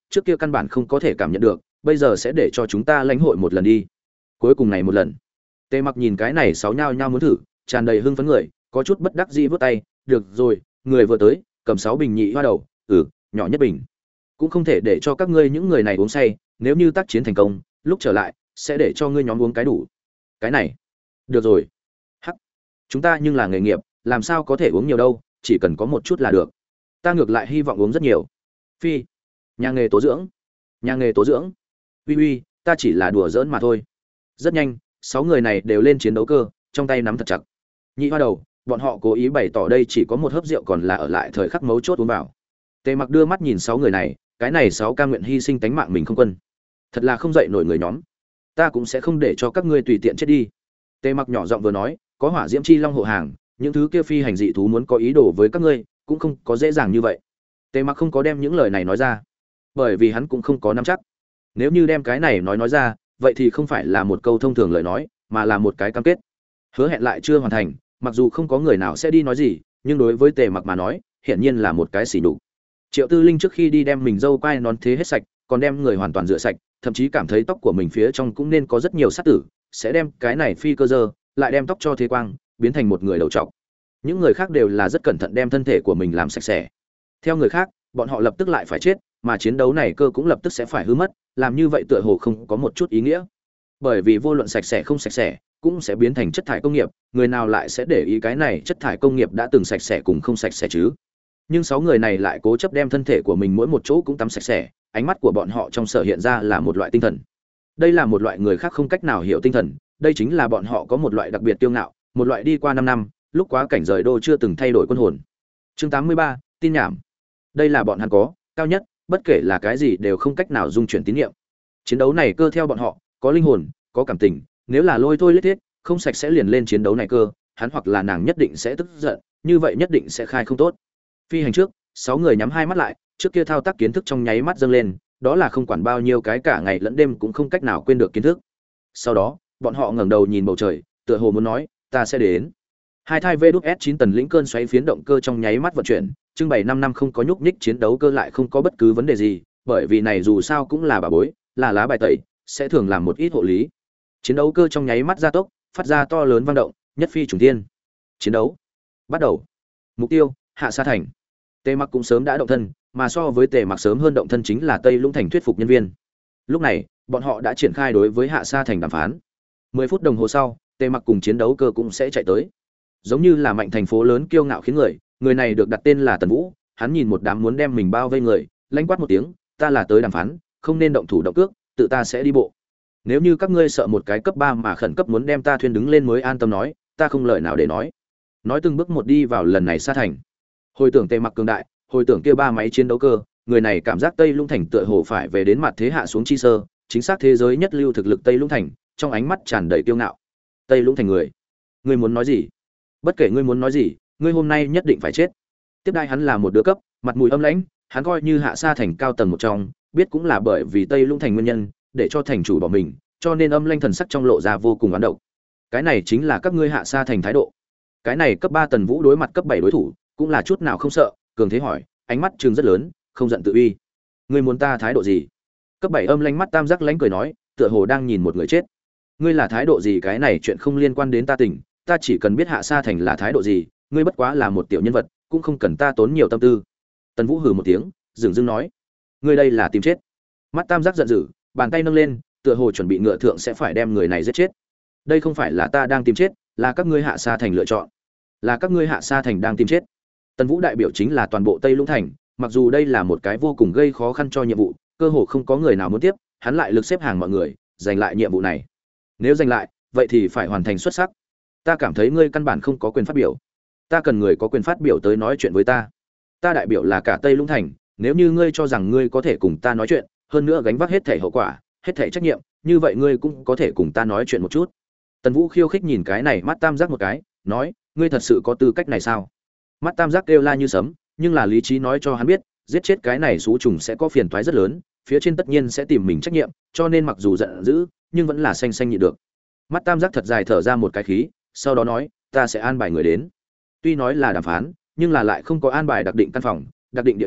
trước kia căn bản không có thể cảm nhận được, bây giờ sẽ để cho chúng ta lãnh hội một lần đi. Cuối cùng này một lần. Tề Mặc nhìn cái này sáu nhao nhao muốn thử, tràn đầy hưng phấn người, có chút bất đắc dĩ vút tay, được rồi, người vừa tới, cầm sáu bình nhị hoa đầu, ừ, nhỏ nhất bình. Cũng không thể để cho các ngươi những người này uống say, nếu như tác chiến thành công, lúc trở lại sẽ để cho ngươi nhóm uống cái đủ. Cái này, được rồi. Hắc, chúng ta nhưng là nghề nghiệp, làm sao có thể uống nhiều đâu, chỉ cần có một chút là được. Ta ngược lại hy vọng uống rất nhiều. Phi, nhà nghề tố dưỡng, nhà nghề tố dưỡng. Uy uy, ta chỉ là đùa giỡn mà thôi. Rất nhanh, sáu người này đều lên chiến đấu cơ, trong tay nắm thật chặt. Nhị hoa đầu, bọn họ cố ý bày tỏ đây chỉ có một hớp rượu còn là ở lại thời khắc mấu chốt uống vào. Tề Mặc đưa mắt nhìn sáu người này, cái này sáu ca nguyện hy sinh tánh mạng mình không quân, thật là không dậy nổi người nhóm. Ta cũng sẽ không để cho các ngươi tùy tiện chết đi. Tề Mặc nhỏ giọng vừa nói, có hỏa diễm chi long hộ hàng, những thứ kia phi hành dị thú muốn có ý đồ với các ngươi, cũng không có dễ dàng như vậy. Tề Mặc không có đem những lời này nói ra, bởi vì hắn cũng không có nắm chắc. Nếu như đem cái này nói nói ra, vậy thì không phải là một câu thông thường lời nói, mà là một cái cam kết. Hứa hẹn lại chưa hoàn thành, mặc dù không có người nào sẽ đi nói gì, nhưng đối với Tề Mặc mà nói, hiển nhiên là một cái xỉ nhục. Triệu Tư Linh trước khi đi đem mình râu quai nón thế hết sạch, còn đem người hoàn toàn rửa sạch, thậm chí cảm thấy tóc của mình phía trong cũng nên có rất nhiều sát tử, sẽ đem cái này phi cơ dơ, lại đem tóc cho thế quang, biến thành một người đầu trọc. Những người khác đều là rất cẩn thận đem thân thể của mình làm sạch sẽ. Theo người khác, bọn họ lập tức lại phải chết, mà chiến đấu này cơ cũng lập tức sẽ phải hư mất, làm như vậy tựa hồ không có một chút ý nghĩa. Bởi vì vô luận sạch sẽ không sạch sẽ, cũng sẽ biến thành chất thải công nghiệp, người nào lại sẽ để ý cái này chất thải công nghiệp đã từng sạch sẽ cùng không sạch sẽ chứ? Nhưng sáu người này lại cố chấp đem thân thể của mình mỗi một chỗ cũng tắm sạch sẽ, ánh mắt của bọn họ trong sở hiện ra là một loại tinh thần. Đây là một loại người khác không cách nào hiểu tinh thần, đây chính là bọn họ có một loại đặc biệt kiêu ngạo, một loại đi qua năm năm, lúc quá cảnh rời đô chưa từng thay đổi quân hồn. Chương tám mươi ba, tin nhảm. Đây là bọn hắn có, cao nhất, bất kể là cái gì đều không cách nào dung chuyển tín niệm. Chiến đấu này cơ theo bọn họ, có linh hồn, có cảm tình, nếu là lôi thôi lết thiết, không sạch sẽ liền lên chiến đấu này cơ, hắn hoặc là nàng nhất định sẽ tức giận, như vậy nhất định sẽ khai không tốt. Phi hành trước, sáu người nhắm hai mắt lại, trước kia thao tác kiến thức trong nháy mắt dâng lên, đó là không quản bao nhiêu cái cả ngày lẫn đêm cũng không cách nào quên được kiến thức. Sau đó, bọn họ ngẩng đầu nhìn bầu trời, tựa hồ muốn nói, ta sẽ đến. Hai thai vê đúc ét chín tần lĩnh cơn xoáy phiến động cơ trong nháy mắt vận chuyển, trưng bày năm năm không có nhúc nhích chiến đấu cơ lại không có bất cứ vấn đề gì, bởi vì này dù sao cũng là bà bối, là lá bài tẩy, sẽ thường làm một ít hộ lý. Chiến đấu cơ trong nháy mắt gia tốc, phát ra to lớn vang động, nhất phi trùng thiên. Chiến đấu bắt đầu. Mục tiêu, Hạ Sa thành. Tề Mặc cũng sớm đã động thân, mà so với Tề Mặc sớm hơn động thân chính là Tây Lũng thành thuyết phục nhân viên. Lúc này, bọn họ đã triển khai đối với Hạ Sa thành đàm phán. Mười phút đồng hồ sau, Tề Mặc cùng chiến đấu cơ cũng sẽ chạy tới. Giống như là mạnh thành phố lớn kiêu ngạo khiến người, người này được đặt tên là Tần Vũ, hắn nhìn một đám muốn đem mình bao vây người, lãnh quát một tiếng, ta là tới đàm phán, không nên động thủ động cước, tự ta sẽ đi bộ. Nếu như các ngươi sợ một cái cấp ba mà khẩn cấp muốn đem ta thuyên đứng lên mới an tâm nói, ta không lời nào để nói. Nói từng bước một đi vào lần này Sa thành. Hồi tưởng Tề Mặc cường đại, hồi tưởng kia ba máy chiến đấu cơ, người này cảm giác Tây Lũng thành tựa hồ phải về đến mặt thế hạ xuống chi sơ, chính xác thế giới nhất lưu thực lực Tây Lũng thành, trong ánh mắt tràn đầy kiêu ngạo. Tây Lũng thành người, ngươi muốn nói gì? Bất kể ngươi muốn nói gì, ngươi hôm nay nhất định phải chết. Tiếp đai hắn là một đứa cấp, mặt mũi âm lãnh, hắn coi như Hạ Sa thành cao tầng một trong, biết cũng là bởi vì Tây Lũng thành nguyên nhân, để cho thành chủ bỏ mình, cho nên âm lãnh thần sắc trong lộ ra vô cùng oán độc. Cái này chính là các ngươi Hạ Sa thành thái độ. Cái này cấp ba Tần Vũ đối mặt cấp bảy đối thủ, cũng là chút nào không sợ, cường thế hỏi, ánh mắt trừng rất lớn, không giận tự uy. Ngươi muốn ta thái độ gì? Cấp bảy âm lãnh mắt tam giác lãnh cười nói, tựa hồ đang nhìn một người chết. Ngươi là thái độ gì? Cái này chuyện không liên quan đến ta tình, ta chỉ cần biết Hạ Sa thành là thái độ gì, ngươi bất quá là một tiểu nhân vật, cũng không cần ta tốn nhiều tâm tư. Tần Vũ hừ một tiếng, dửng dưng nói, ngươi đây là tìm chết. Mắt tam giác giận dữ, bàn tay nâng lên, tựa hồ chuẩn bị ngựa thượng sẽ phải đem người này giết chết. Đây không phải là ta đang tìm chết, là các ngươi Hạ Sa thành lựa chọn, là các ngươi Hạ Sa thành đang tìm chết. Tần Vũ đại biểu chính là toàn bộ Tây Lũng thành, mặc dù đây là một cái vô cùng gây khó khăn cho nhiệm vụ, cơ hồ không có người nào muốn tiếp, hắn lại lực xếp hàng mọi người, giành lại nhiệm vụ này. Nếu giành lại, vậy thì phải hoàn thành xuất sắc. Ta cảm thấy ngươi căn bản không có quyền phát biểu. Ta cần người có quyền phát biểu tới nói chuyện với ta. Ta đại biểu là cả Tây Lũng thành, nếu như ngươi cho rằng ngươi có thể cùng ta nói chuyện, hơn nữa gánh vác hết thảy hậu quả, hết thảy trách nhiệm, như vậy ngươi cũng có thể cùng ta nói chuyện một chút. Tần Vũ khiêu khích nhìn cái này mắt tam giác một cái, nói, ngươi thật sự có tư cách này sao? Mắt tam giác kêu la như sấm, nhưng là lý trí nói cho hắn biết, giết chết cái này xú trùng sẽ có phiền toái rất lớn, phía trên tất nhiên sẽ tìm mình trách nhiệm, cho nên mặc dù giận dữ, nhưng vẫn là xanh xanh nhịn được. Mắt tam giác thật dài thở ra một cái khí, sau đó nói, ta sẽ an bài người đến. Tuy nói là đàm phán, nhưng là lại không có an bài đặc định căn phòng, đặc định địa điểm,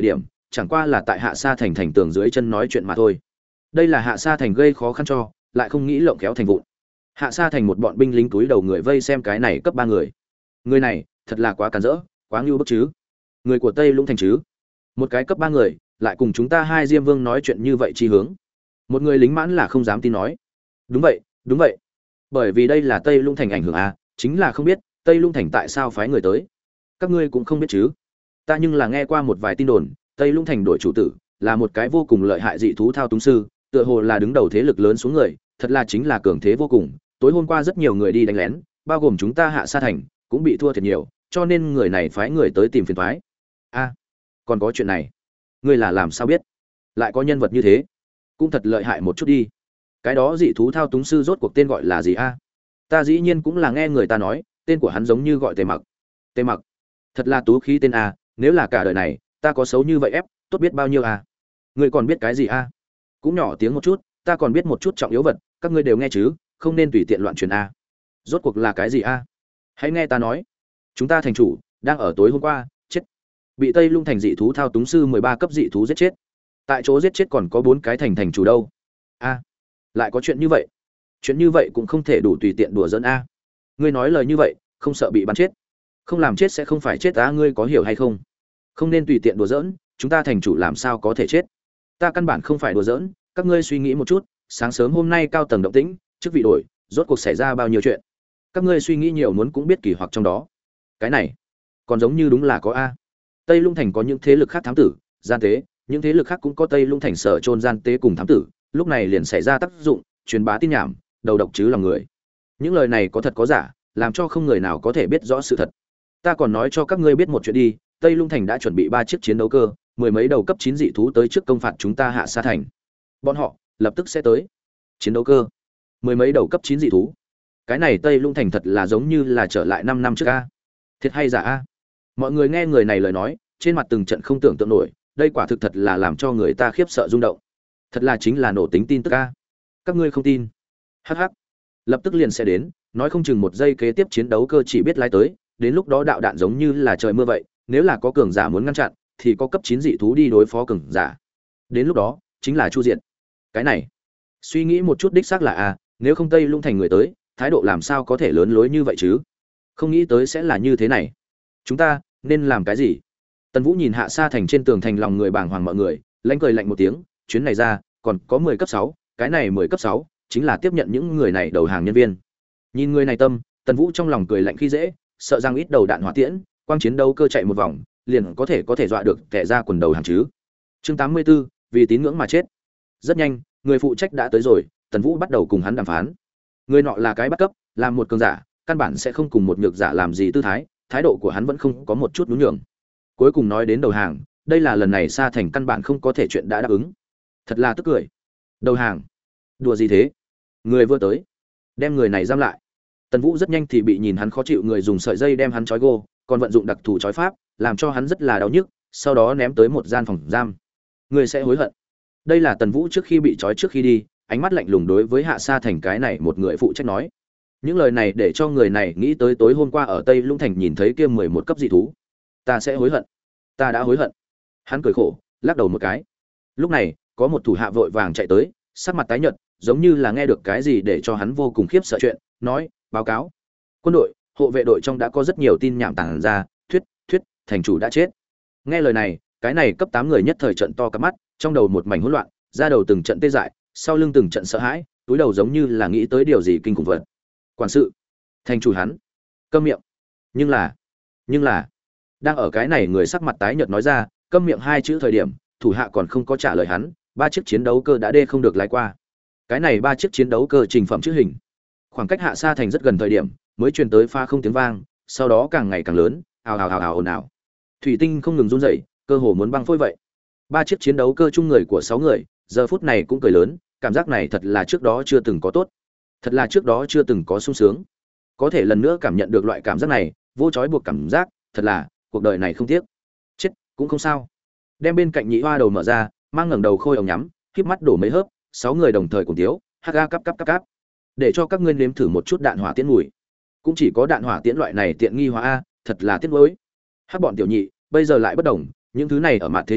chẳng qua là tại Hạ Sa Thành thành tường dưới chân nói chuyện mà thôi. Đây là Hạ Sa Thành gây khó khăn cho, lại không nghĩ lộng kéo thành vụn. Hạ Sa Thành một bọn binh lính túi đầu người vây xem cái này cấp ba người. Người này, thật là quá cản rỡ, quá ngưu bức chứ. Người của Tây Lũng Thành chứ? Một cái cấp ba người, lại cùng chúng ta hai Diêm Vương nói chuyện như vậy chi hướng. Một người lính mãn là không dám tin nói. Đúng vậy, đúng vậy. Bởi vì đây là Tây Lũng Thành ảnh hưởng à, chính là không biết Tây Lũng Thành tại sao phái người tới. Các ngươi cũng không biết chứ? Ta nhưng là nghe qua một vài tin đồn, Tây Lũng Thành đổi chủ tử, là một cái vô cùng lợi hại dị thú thao túng sư, tựa hồ là đứng đầu thế lực lớn xuống người, thật là chính là cường thế vô cùng. Tối hôm qua rất nhiều người đi đánh lén, bao gồm chúng ta Hạ Sa Thành, cũng bị thua thiệt nhiều, cho nên người này phái người tới tìm phiền toái. A, còn có chuyện này, ngươi là làm sao biết? Lại có nhân vật như thế, cũng thật lợi hại một chút đi. Cái đó dị thú thao túng sư rốt cuộc tên gọi là gì a? Ta dĩ nhiên cũng là nghe người ta nói, tên của hắn giống như gọi Tề Mặc. Tề Mặc, thật là tú khí tên a, nếu là cả đời này, ta có xấu như vậy ép, tốt biết bao nhiêu a. Ngươi còn biết cái gì a? Cũng nhỏ tiếng một chút, ta còn biết một chút trọng yếu vật, các ngươi đều nghe chứ, không nên tùy tiện loạn truyền a. Rốt cuộc là cái gì a? Hãy nghe ta nói. Chúng ta thành chủ đang ở tối hôm qua chết, bị Tây Lũng Thành dị thú thao túng sư mười ba cấp dị thú giết chết. Tại chỗ giết chết còn có bốn cái thành thành chủ đâu. A, lại có chuyện như vậy? Chuyện như vậy cũng không thể đủ tùy tiện đùa giỡn a. Ngươi nói lời như vậy, không sợ bị bắn chết? Không làm chết sẽ không phải chết á, ngươi có hiểu hay không? Không nên tùy tiện đùa giỡn, chúng ta thành chủ làm sao có thể chết? Ta căn bản không phải đùa giỡn, các ngươi suy nghĩ một chút, sáng sớm hôm nay cao tầng động tĩnh, chức vị đổi, rốt cuộc xảy ra bao nhiêu chuyện? Các ngươi suy nghĩ nhiều muốn cũng biết kỳ hoặc trong đó. Cái này, còn giống như đúng là có a. Tây Lũng Thành có những thế lực khác thám tử, gian tế, những thế lực khác cũng có Tây Lũng Thành sở trôn gian tế cùng thám tử, lúc này liền xảy ra tác dụng, truyền bá tin nhảm, đầu độc chứ lòng người. Những lời này có thật có giả, làm cho không người nào có thể biết rõ sự thật. Ta còn nói cho các ngươi biết một chuyện đi, Tây Lũng Thành đã chuẩn bị ba chiếc chiến đấu cơ, mười mấy đầu cấp chín dị thú tới trước công phạt chúng ta Hạ Sa Thành. Bọn họ lập tức sẽ tới. Chiến đấu cơ, mười mấy đầu cấp chín dị thú. Cái này Tây Lũng Thành thật là giống như là trở lại năm năm trước a. Thiệt hay giả a? Mọi người nghe người này lời nói, trên mặt từng trận không tưởng tượng nổi, đây quả thực thật là làm cho người ta khiếp sợ rung động. Thật là chính là nổ tính tin tức a. Các ngươi không tin? Hắc hắc. Lập tức liền sẽ đến, nói không chừng một giây kế tiếp chiến đấu cơ chỉ biết lái tới, đến lúc đó đạo đạn giống như là trời mưa vậy, nếu là có cường giả muốn ngăn chặn, thì có cấp chín dị thú đi đối phó cường giả. Đến lúc đó, chính là chu diện. Cái này, suy nghĩ một chút đích xác là a, nếu không Tây Lũng Thành người tới, thái độ làm sao có thể lớn lối như vậy chứ? Không nghĩ tới sẽ là như thế này. Chúng ta nên làm cái gì? Tần Vũ nhìn Hạ Sa Thành trên tường thành, lòng người bàng hoàng mọi người, lạnh cười lạnh một tiếng, chuyến này ra, còn có mười cấp sáu, cái này mười cấp sáu chính là tiếp nhận những người này đầu hàng nhân viên. Nhìn người này tâm, Tần Vũ trong lòng cười lạnh khi dễ, sợ rằng ít đầu đạn hỏa tiễn, quang chiến đấu cơ chạy một vòng, liền có thể có thể dọa được kẻ ra quần đầu hàng chứ. Chương tám mươi 84, vì tín ngưỡng mà chết. Rất nhanh, người phụ trách đã tới rồi, Tần Vũ bắt đầu cùng hắn đàm phán. Người nọ là cái bắt cấp, làm một cường giả, căn bản sẽ không cùng một nhược giả làm gì tư thái, thái độ của hắn vẫn không có một chút nhún nhường. Cuối cùng nói đến đầu hàng, đây là lần này Sa Thành căn bản không có thể chuyện đã đáp ứng. Thật là tức cười. Đầu hàng? Đùa gì thế? Người vừa tới, đem người này giam lại. Tần Vũ rất nhanh thì bị nhìn hắn khó chịu người dùng sợi dây đem hắn trói gô, còn vận dụng đặc thù trói pháp, làm cho hắn rất là đau nhức, sau đó ném tới một gian phòng giam. Người sẽ hối hận. Đây là Tần Vũ trước khi bị trói trước khi đi, ánh mắt lạnh lùng đối với Hạ Sa Thành cái này một người phụ trách nói. Những lời này để cho người này nghĩ tới tối hôm qua ở Tây Lũng Thành nhìn thấy kia mười một cấp dị thú. Ta sẽ hối hận. Ta đã hối hận. Hắn cười khổ, lắc đầu một cái. Lúc này, có một thủ hạ vội vàng chạy tới, sắc mặt tái nhợt, giống như là nghe được cái gì để cho hắn vô cùng khiếp sợ chuyện, nói, báo cáo. Quân đội, hộ vệ đội trong đã có rất nhiều tin nhảm tản ra, thuyết, thuyết, thành chủ đã chết. Nghe lời này, cái này cấp tám người nhất thời trận to cả mắt, trong đầu một mảnh hỗn loạn, ra đầu từng trận tê dại, sau lưng từng trận sợ hãi, túi đầu giống như là nghĩ tới điều gì kinh khủng vật. Quản sự, thành chủ hắn, câm miệng. Nhưng là, nhưng là, đang ở cái này người sắc mặt tái nhợt nói ra, câm miệng hai chữ thời điểm, thủ hạ còn không có trả lời hắn, ba chiếc chiến đấu cơ đã đê không được lái qua. Cái này ba chiếc chiến đấu cơ trình phẩm chữ hình, khoảng cách Hạ Sa Thành rất gần thời điểm, mới truyền tới pha không tiếng vang, sau đó càng ngày càng lớn, ào ào ào ào ồn ào. Thủy tinh không ngừng run rẩy, cơ hồ muốn băng phôi vậy. Ba chiếc chiến đấu cơ chung người của sáu người, giờ phút này cũng cười lớn, cảm giác này thật là trước đó chưa từng có tốt, thật là trước đó chưa từng có sung sướng. Có thể lần nữa cảm nhận được loại cảm giác này, vô trói buộc cảm giác, thật là cuộc đời này không tiếc. Chết cũng không sao. Đem bên cạnh nhị hoa đầu mở ra, mang ngẩng đầu khôi ống nhắm, khép mắt đổ mấy hớp, sáu người đồng thời cùng tiếu, hắc ga cắp cắp cắp cắp. Để cho các ngươi nếm thử một chút đạn hỏa tiễn mùi. Cũng chỉ có đạn hỏa tiễn loại này tiện nghi hóa a, thật là tiếc nuối. Hắc bọn tiểu nhị, bây giờ lại bất đồng, những thứ này ở mặt thế trước,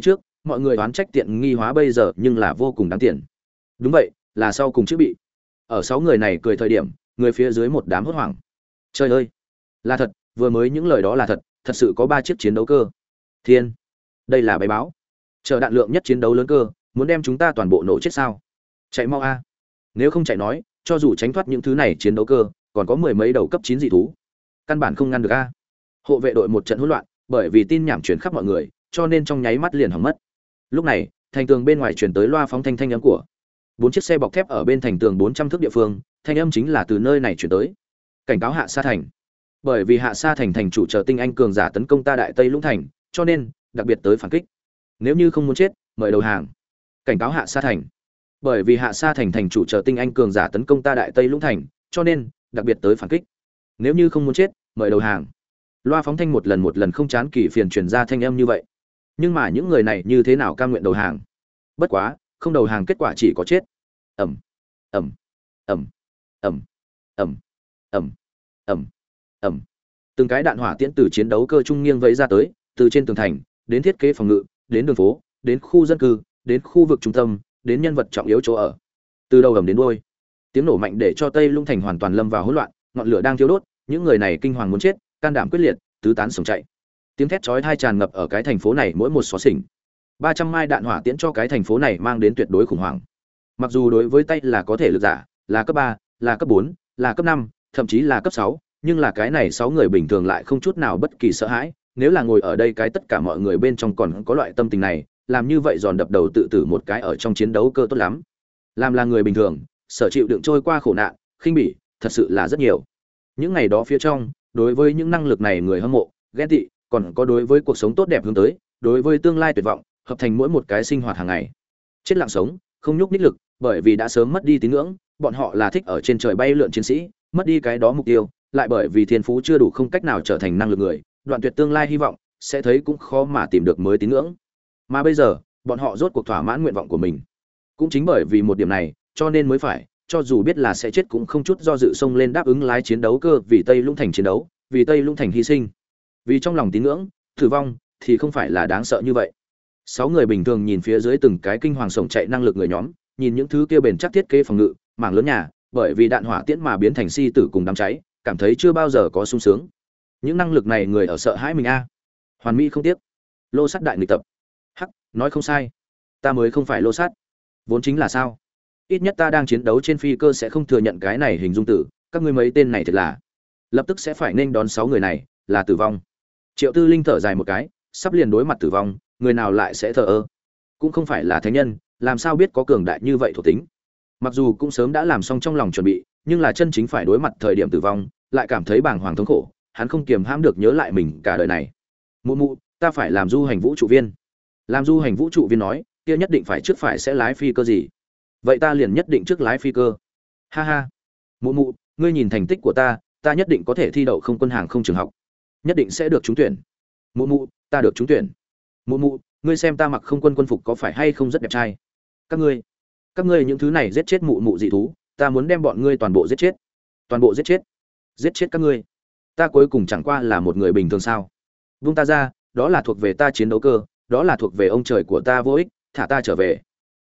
mọi người đoán trách tiện nghi hóa bây giờ nhưng là vô cùng đáng tiền. Đúng vậy, là sau cùng chữ bị. Ở sáu người này cười thời điểm, người phía dưới một đám hốt hoảng. Trời ơi, là thật, vừa mới những lời đó là thật, thật sự có ba chiếc chiến đấu cơ. Thiên, đây là bài báo. Chờ đạn lượng nhất chiến đấu lớn cơ, muốn đem chúng ta toàn bộ nổ chết sao? Chạy mau a. Nếu không chạy nói, cho dù tránh thoát những thứ này chiến đấu cơ, còn có mười mấy đầu cấp chín dị thú. Căn bản không ngăn được a. Hộ vệ đội một trận hỗn loạn, bởi vì tin nhảm truyền khắp mọi người, cho nên trong nháy mắt liền hỏng mất. Lúc này, thành tường bên ngoài truyền tới loa phóng thanh thanh âm của bốn chiếc xe bọc thép ở bên thành tường bốn trăm thước địa phương, thanh âm chính là từ nơi này truyền tới. Cảnh cáo Hạ Sa thành. Bởi vì Hạ Sa thành thành chủ chờ tinh anh cường giả tấn công ta Đại Tây Lũng thành, cho nên đặc biệt tới phản kích. Nếu như không muốn chết, mời đầu hàng. Cảnh cáo Hạ Sa thành. Bởi vì Hạ Sa thành thành chủ chờ tinh anh cường giả tấn công ta Đại Tây Lũng thành, cho nên đặc biệt tới phản kích. Nếu như không muốn chết, mời đầu hàng. Loa phóng thanh một lần một lần không chán kỳ phiền truyền ra thanh âm như vậy. Nhưng mà những người này như thế nào cam nguyện đầu hàng? Bất quá, không đầu hàng kết quả chỉ có chết. Ầm, ầm, ầm, ầm, ầm, ầm, ầm, ầm. Từng cái đạn hỏa tiễn từ chiến đấu cơ trung nghiêng vẫy ra tới, từ trên tường thành, đến thiết kế phòng ngự, đến đường phố, đến khu dân cư, đến khu vực trung tâm, đến nhân vật trọng yếu chỗ ở. Từ đầu ầm đến đuôi, tiếng nổ mạnh để cho Tây Lũng thành hoàn toàn lâm vào hỗn loạn, ngọn lửa đang thiêu đốt, những người này kinh hoàng muốn chết, can đảm quyết liệt, tứ tán sống chạy. Tiếng thét chói tai tràn ngập ở cái thành phố này mỗi một xó xỉnh. ba trăm mai đạn hỏa tiễn cho cái thành phố này mang đến tuyệt đối khủng hoảng. Mặc dù đối với tay là có thể lực giả, là cấp ba, là cấp bốn, là cấp năm, thậm chí là cấp sáu, nhưng là cái này sáu người bình thường lại không chút nào bất kỳ sợ hãi, nếu là ngồi ở đây cái tất cả mọi người bên trong còn có loại tâm tình này, làm như vậy giòn đập đầu tự tử một cái ở trong chiến đấu cơ tốt lắm. Làm là người bình thường, sở chịu đựng trôi qua khổ nạn, khinh bỉ, thật sự là rất nhiều. Những ngày đó phía trong, đối với những năng lực này người hâm mộ, ghen tị, còn có đối với cuộc sống tốt đẹp hướng tới, đối với tương lai tuyệt vọng, hợp thành mỗi một cái sinh hoạt hàng ngày. Chết lặng sống, không nhúc nhích lực, bởi vì đã sớm mất đi tín ngưỡng, bọn họ là thích ở trên trời bay lượn chiến sĩ, mất đi cái đó mục tiêu, lại bởi vì thiên phú chưa đủ không cách nào trở thành năng lực người, đoạn tuyệt tương lai hy vọng, sẽ thấy cũng khó mà tìm được mới tín ngưỡng. Mà bây giờ, bọn họ rốt cuộc thỏa mãn nguyện vọng của mình. Cũng chính bởi vì một điểm này, cho nên mới phải, cho dù biết là sẽ chết cũng không chút do dự xông lên đáp ứng lái chiến đấu cơ vì Tây Lũng thành chiến đấu, vì Tây Lũng thành hy sinh. Vì trong lòng tín ngưỡng, tử vong thì không phải là đáng sợ như vậy. Sáu người bình thường nhìn phía dưới từng cái kinh hoàng sổng chạy năng lực người nhóm, nhìn những thứ kia bền chắc thiết kế phòng ngự, mảng lớn nhà, bởi vì đạn hỏa tiễn mà biến thành si tử cùng đám cháy, cảm thấy chưa bao giờ có sung sướng. Những năng lực này người ở sợ hãi mình a. Hoàn mỹ không tiếc. Lô sắt đại nghịch tập. Hắc, nói không sai. Ta mới không phải lô sắt. Vốn chính là sao? Ít nhất ta đang chiến đấu trên phi cơ sẽ không thừa nhận cái này hình dung tử, các ngươi mấy tên này thật là lập tức sẽ phải nên đón sáu người này, là tử vong. Triệu Tư Linh thở dài một cái, sắp liền đối mặt tử vong, người nào lại sẽ thờ ơ? Cũng không phải là thánh nhân, làm sao biết có cường đại như vậy thuộc tính? Mặc dù cũng sớm đã làm xong trong lòng chuẩn bị, nhưng là chân chính phải đối mặt thời điểm tử vong, lại cảm thấy bàng hoàng thống khổ, hắn không kiềm hãm được nhớ lại mình cả đời này. Mụ mụ, ta phải làm du hành vũ trụ viên. Làm du hành vũ trụ viên nói, kia nhất định phải trước phải sẽ lái phi cơ gì? Vậy ta liền nhất định trước lái phi cơ. Ha ha. Mụ mụ, ngươi nhìn thành tích của ta, ta nhất định có thể thi đậu không quân hàng không trường học, nhất định sẽ được trúng tuyển. Mụ mụ, ta được trúng tuyển. Mụ mụ, ngươi xem ta mặc không quân quân phục có phải hay không rất đẹp trai? Các ngươi, các ngươi những thứ này giết chết mụ mụ dị thú, ta muốn đem bọn ngươi toàn bộ giết chết. Toàn bộ giết chết. Giết chết các ngươi. Ta cuối cùng chẳng qua là một người bình thường sao? Vung ta ra, đó là thuộc về ta chiến đấu cơ, đó là thuộc về ông trời của ta vô ích, thả ta trở về.